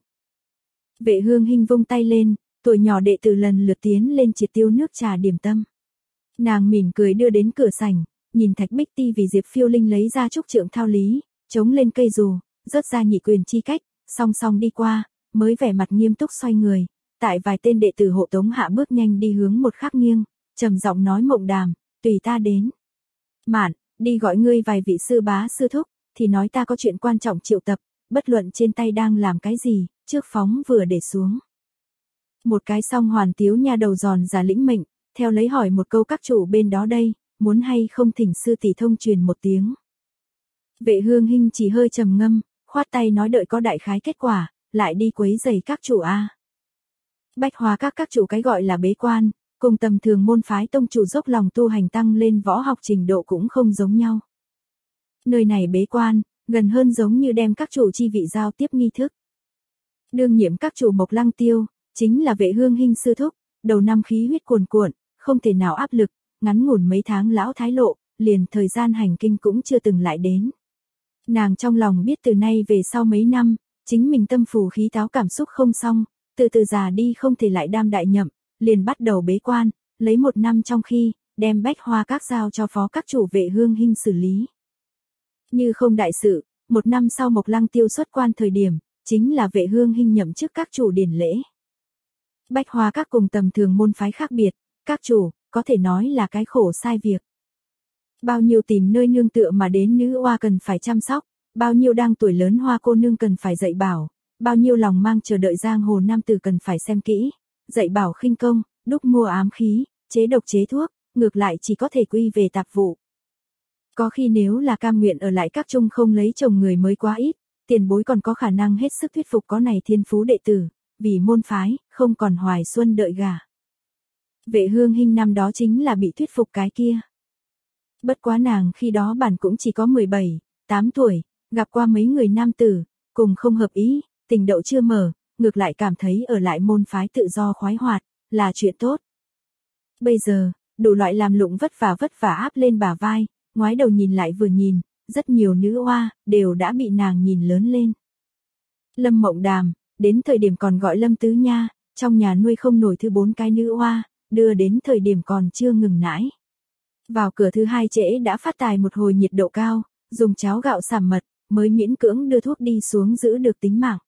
Vệ Hương Hinh vung tay lên, tuổi nhỏ đệ tử lần lượt tiến lên triệt tiêu nước trà điểm tâm. Nàng mỉm cười đưa đến cửa sảnh, nhìn Thạch Bích Ti vì Diệp Phiêu Linh lấy ra trúc trượng thao lý, chống lên cây dù, rớt ra nhị quyền chi cách, song song đi qua, mới vẻ mặt nghiêm túc xoay người, tại vài tên đệ tử hộ tống hạ bước nhanh đi hướng một khắc nghiêng, trầm giọng nói Mộng Đàm, tùy ta đến. Mạn, đi gọi ngươi vài vị sư bá sư thúc, thì nói ta có chuyện quan trọng triệu tập, bất luận trên tay đang làm cái gì, trước phóng vừa để xuống. Một cái song hoàn tiếu nha đầu giòn giả lĩnh mệnh, theo lấy hỏi một câu các chủ bên đó đây, muốn hay không thỉnh sư tỷ thông truyền một tiếng. Vệ Hương Hinh chỉ hơi trầm ngâm, khoát tay nói đợi có đại khái kết quả, lại đi quấy giày các chủ a. Bách Hoa các các chủ cái gọi là bế quan, cùng tầm thường môn phái tông chủ dốc lòng tu hành tăng lên võ học trình độ cũng không giống nhau. Nơi này bế quan, gần hơn giống như đem các chủ chi vị giao tiếp nghi thức. Đương nhiệm các chủ Mộc Lăng Tiêu, chính là Vệ Hương Hinh sư thúc, đầu năm khí huyết cuồn cuộn, không thể nào áp lực, ngắn ngủn mấy tháng lão thái lộ, liền thời gian hành kinh cũng chưa từng lại đến. Nàng trong lòng biết từ nay về sau mấy năm, chính mình tâm phù khí táo cảm xúc không xong, từ từ già đi không thể lại đam đại nhậm, liền bắt đầu bế quan, lấy một năm trong khi, đem Bách Hoa các giao cho phó các chủ Vệ Hương Hinh xử lý. Như không đại sự, một năm sau Mộc Lăng Tiêu xuất quan thời điểm, chính là Vệ Hương Hinh nhậm chức các chủ điển lễ. Bách Hoa các cùng tầm thường môn phái khác biệt, các chủ, có thể nói là cái khổ sai việc. Bao nhiêu tìm nơi nương tựa mà đến nữ oa cần phải chăm sóc, bao nhiêu đang tuổi lớn hoa cô nương cần phải dạy bảo, bao nhiêu lòng mang chờ đợi giang hồ nam tử cần phải xem kỹ, dạy bảo khinh công, đúc mua ám khí, chế độc chế thuốc, ngược lại chỉ có thể quy về tạp vụ. Có khi nếu là cam nguyện ở lại các trung không lấy chồng người mới quá ít, tiền bối còn có khả năng hết sức thuyết phục có này thiên phú đệ tử, vì môn phái, không còn hoài xuân đợi gà. Vệ Hương Hinh năm đó chính là bị thuyết phục cái kia. Bất quá nàng khi đó bản cũng chỉ có mười bảy, tám tuổi, gặp qua mấy người nam tử, cùng không hợp ý, tình đậu chưa mở, ngược lại cảm thấy ở lại môn phái tự do khoái hoạt, là chuyện tốt. Bây giờ, đủ loại làm lụng vất vả vất vả áp lên bả vai, ngoái đầu nhìn lại vừa nhìn, rất nhiều nữ oa, đều đã bị nàng nhìn lớn lên. Lâm Mộng Đàm, đến thời điểm còn gọi Lâm Tứ Nha, trong nhà nuôi không nổi thứ bốn cái nữ oa, đưa đến thời điểm còn chưa ngừng nãi. Vào cửa thứ hai trễ đã phát tài một hồi nhiệt độ cao, dùng cháo gạo sảm mật, mới miễn cưỡng đưa thuốc đi xuống giữ được tính mạng.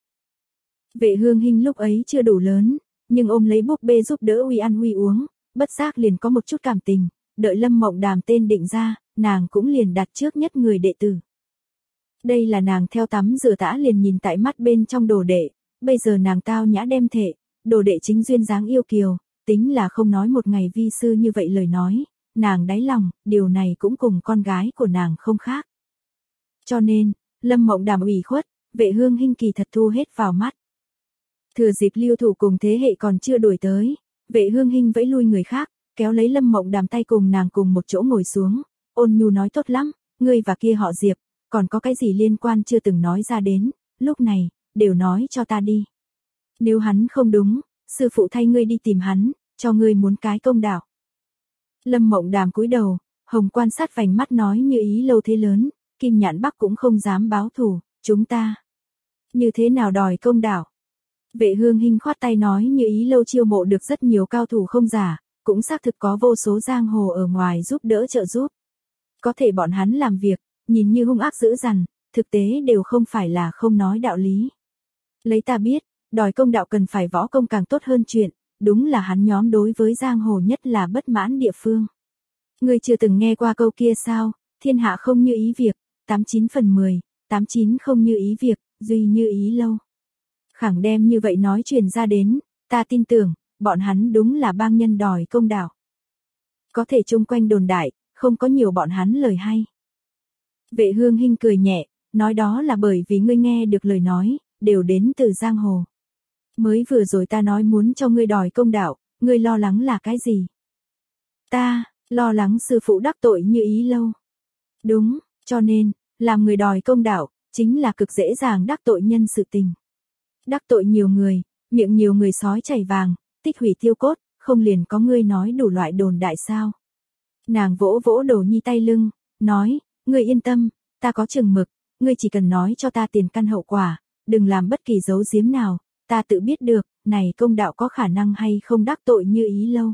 Vệ Hương Hinh lúc ấy chưa đủ lớn, nhưng ôm lấy búp bê giúp đỡ uy ăn uy uống, bất giác liền có một chút cảm tình, đợi Lâm Mộng Đàm tên định ra, nàng cũng liền đặt trước nhất người đệ tử. Đây là nàng theo tắm rửa tã liền nhìn tại mắt bên trong đồ đệ, bây giờ nàng tao nhã đem thể, đồ đệ chính duyên dáng yêu kiều, tính là không nói một ngày vi sư như vậy lời nói, nàng đáy lòng, điều này cũng cùng con gái của nàng không khác. Cho nên, Lâm Mộng Đàm ủy khuất, Vệ Hương Hinh kỳ thật thu hết vào mắt. Thừa dịp lưu thủ cùng thế hệ còn chưa đuổi tới, Vệ Hương Hinh vẫy lui người khác, kéo lấy Lâm Mộng Đàm tay cùng nàng cùng một chỗ ngồi xuống, ôn nhu nói tốt lắm, ngươi và kia họ Diệp, còn có cái gì liên quan chưa từng nói ra đến, lúc này, đều nói cho ta đi. Nếu hắn không đúng, sư phụ thay ngươi đi tìm hắn, cho ngươi muốn cái công đạo. Lâm Mộng Đàm cúi đầu, hồng quan sát vành mắt nói như ý lâu thế lớn, Kim Nhạn Bắc cũng không dám báo thù, chúng ta. Như thế nào đòi công đạo? Vệ Hương Hinh khoát tay nói như ý lâu chiêu mộ được rất nhiều cao thủ không giả, cũng xác thực có vô số giang hồ ở ngoài giúp đỡ trợ giúp. Có thể bọn hắn làm việc, nhìn như hung ác dữ dằn, thực tế đều không phải là không nói đạo lý. Lấy ta biết, đòi công đạo cần phải võ công càng tốt hơn chuyện, đúng là hắn nhóm đối với giang hồ nhất là bất mãn địa phương. Ngươi chưa từng nghe qua câu kia sao, thiên hạ không như ý việc, tám chín phần mười, tám chín không như ý việc, duy như ý lâu. Khẳng đem như vậy nói truyền ra đến, ta tin tưởng, bọn hắn đúng là bang nhân đòi công đạo. Có thể chung quanh đồn đại, không có nhiều bọn hắn lời hay. Vệ Hương Hinh cười nhẹ, nói đó là bởi vì ngươi nghe được lời nói, đều đến từ giang hồ. Mới vừa rồi ta nói muốn cho ngươi đòi công đạo, ngươi lo lắng là cái gì? Ta, lo lắng sư phụ đắc tội như ý lâu. Đúng, cho nên, làm người đòi công đạo, chính là cực dễ dàng đắc tội nhân sự tình. Đắc tội nhiều người, miệng nhiều người sói chảy vàng, tích hủy tiêu cốt, không liền có ngươi nói đủ loại đồn đại sao. Nàng vỗ vỗ Đồ Nhi tay lưng, nói, ngươi yên tâm, ta có chừng mực, ngươi chỉ cần nói cho ta tiền căn hậu quả, đừng làm bất kỳ giấu giếm nào, ta tự biết được, này công đạo có khả năng hay không đắc tội Như Ý lâu.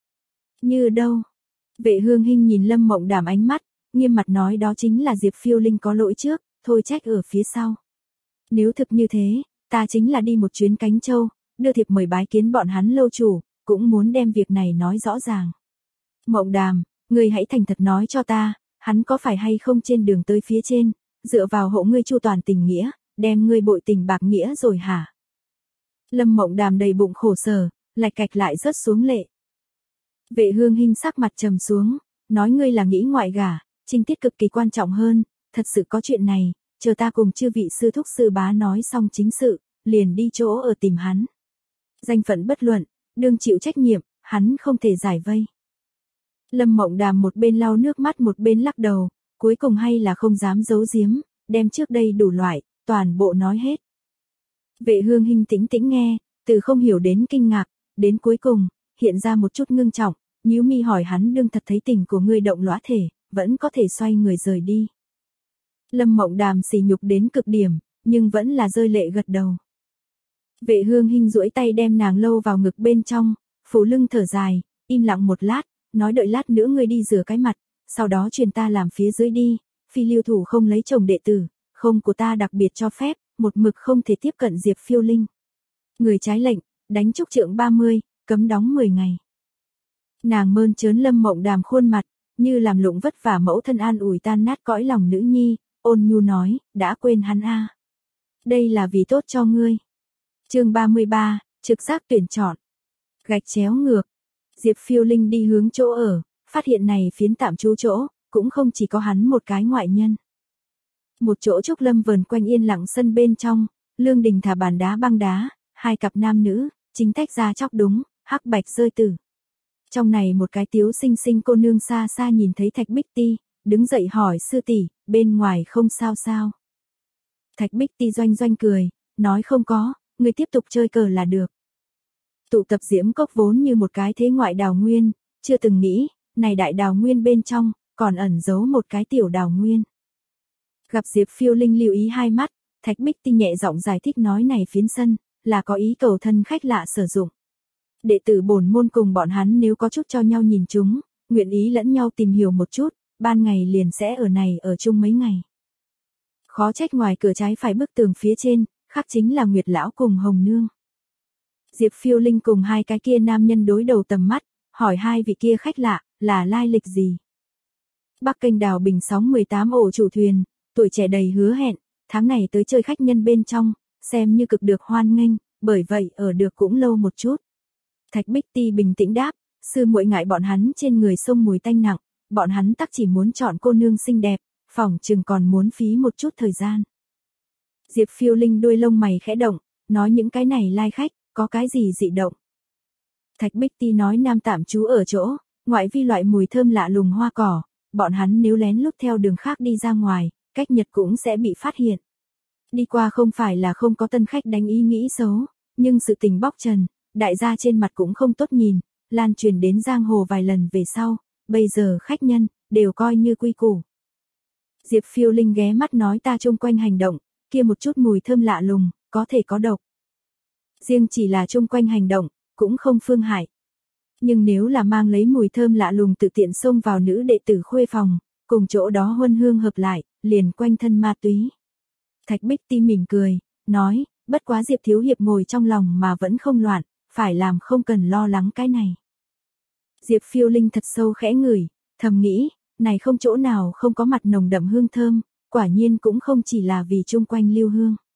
Như đâu? Vệ Hương Hinh nhìn Lâm Mộng Đàm ánh mắt, nghiêm mặt nói đó chính là Diệp Phiêu Linh có lỗi trước, thôi trách ở phía sau. Nếu thực như thế, ta chính là đi một chuyến Cánh Châu, đưa thiệp mời bái kiến bọn hắn lâu chủ, cũng muốn đem việc này nói rõ ràng. Mộng Đàm, ngươi hãy thành thật nói cho ta, hắn có phải hay không trên đường tới phía trên, dựa vào hộ ngươi chu toàn tình nghĩa, đem ngươi bội tình bạc nghĩa rồi hả? Lâm Mộng Đàm đầy bụng khổ sở, lạch cạch lại rớt xuống lệ. Vệ Hương Hinh sắc mặt trầm xuống, nói ngươi là nghĩ ngoại gả, trinh tiết cực kỳ quan trọng hơn, thật sự có chuyện này, chờ ta cùng chư vị sư thúc sư bá nói xong chính sự, liền đi chỗ ở tìm hắn. Danh phận bất luận, đương chịu trách nhiệm, hắn không thể giải vây. Lâm Mộng Đàm một bên lau nước mắt một bên lắc đầu, cuối cùng hay là không dám giấu giếm, đem trước đây đủ loại, toàn bộ nói hết. Vệ Hương Hinh tĩnh tĩnh nghe, từ không hiểu đến kinh ngạc, đến cuối cùng, hiện ra một chút ngưng trọng, nhíu mi hỏi hắn đương thật thấy tình của ngươi động lõa thể, vẫn có thể xoay người rời đi. Lâm Mộng Đàm sỉ nhục đến cực điểm, nhưng vẫn là rơi lệ gật đầu. Vệ Hương Hinh duỗi tay đem nàng lâu vào ngực bên trong, phủ lưng thở dài, im lặng một lát, nói đợi lát nữa ngươi đi rửa cái mặt, sau đó truyền ta làm phía dưới đi, phi lưu thủ không lấy chồng đệ tử, không của ta đặc biệt cho phép, một mực không thể tiếp cận Diệp Phiêu Linh. Người trái lệnh, đánh trúc trượng ba mươi, cấm đóng mười ngày. Nàng mơn trớn Lâm Mộng Đàm khuôn mặt, như làm lụng vất vả mẫu thân an ủi tan nát cõi lòng nữ nhi, ôn nhu nói, đã quên hắn a. Đây là vì tốt cho ngươi. Chương ba mươi ba, trực giác tuyển chọn. Gạch chéo ngược. Diệp Phiêu Linh đi hướng chỗ ở, phát hiện này phiến tạm trú chỗ, cũng không chỉ có hắn một cái ngoại nhân. Một chỗ trúc lâm vờn quanh yên lặng sân bên trong, lương đình thả bàn đá băng đá, hai cặp nam nữ, chính tách ra chóc đúng, hắc bạch rơi tử. Trong này một cái tiếu xinh xinh cô nương xa xa nhìn thấy Thạch Bích Ti, đứng dậy hỏi sư tỷ, bên ngoài không sao sao. Thạch Bích Ti doanh doanh cười, nói không có, người tiếp tục chơi cờ là được. Tụ tập Diễm Cốc vốn như một cái thế ngoại đào nguyên, chưa từng nghĩ, này đại đào nguyên bên trong, còn ẩn giấu một cái tiểu đào nguyên. Gặp Diệp Phiêu Linh lưu ý hai mắt, Thạch Bích Ti nhẹ giọng giải thích nói này phiến sân, là có ý cầu thân khách lạ sử dụng. Đệ tử bổn môn cùng bọn hắn nếu có chút cho nhau nhìn chúng, nguyện ý lẫn nhau tìm hiểu một chút, ban ngày liền sẽ ở này ở chung mấy ngày. Khó trách ngoài cửa trái phải bức tường phía trên, khắc chính là Nguyệt Lão cùng Hồng Nương. Diệp Phiêu Linh cùng hai cái kia nam nhân đối đầu tầm mắt, hỏi hai vị kia khách lạ, là lai lịch gì? Bắc Kênh đào bình sóng mười tám ổ chủ thuyền, tuổi trẻ đầy hứa hẹn, tháng này tới chơi khách nhân bên trong, xem như cực được hoan nghênh, bởi vậy ở được cũng lâu một chút. Thạch Bích Ti bình tĩnh đáp, sư muội ngại bọn hắn trên người sông mùi tanh nặng, bọn hắn tắc chỉ muốn chọn cô nương xinh đẹp, phỏng chừng còn muốn phí một chút thời gian. Diệp Phiêu Linh đuôi lông mày khẽ động, nói những cái này lai khách, có cái gì dị động. Thạch Bích Ti nói nam tạm trú ở chỗ, ngoại vi loại mùi thơm lạ lùng hoa cỏ, bọn hắn nếu lén lút theo đường khác đi ra ngoài, cách nhật cũng sẽ bị phát hiện. Đi qua không phải là không có tân khách đánh ý nghĩ xấu, nhưng sự tình bóc trần, đại gia trên mặt cũng không tốt nhìn, lan truyền đến giang hồ vài lần về sau, bây giờ khách nhân, đều coi như quy củ. Diệp Phiêu Linh ghé mắt nói ta chung quanh hành động, kia một chút mùi thơm lạ lùng, có thể có độc. Riêng chỉ là chung quanh hành động, cũng không phương hại. Nhưng nếu là mang lấy mùi thơm lạ lùng tự tiện xông vào nữ đệ tử khuê phòng, cùng chỗ đó huân hương hợp lại, liền quanh thân ma túy. Thạch Bích Ti mỉm cười, nói, bất quá Diệp thiếu hiệp ngồi trong lòng mà vẫn không loạn, phải làm không cần lo lắng cái này. Diệp Phiêu Linh thật sâu khẽ ngửi, thầm nghĩ, này không chỗ nào không có mặt nồng đậm hương thơm, quả nhiên cũng không chỉ là vì chung quanh lưu hương.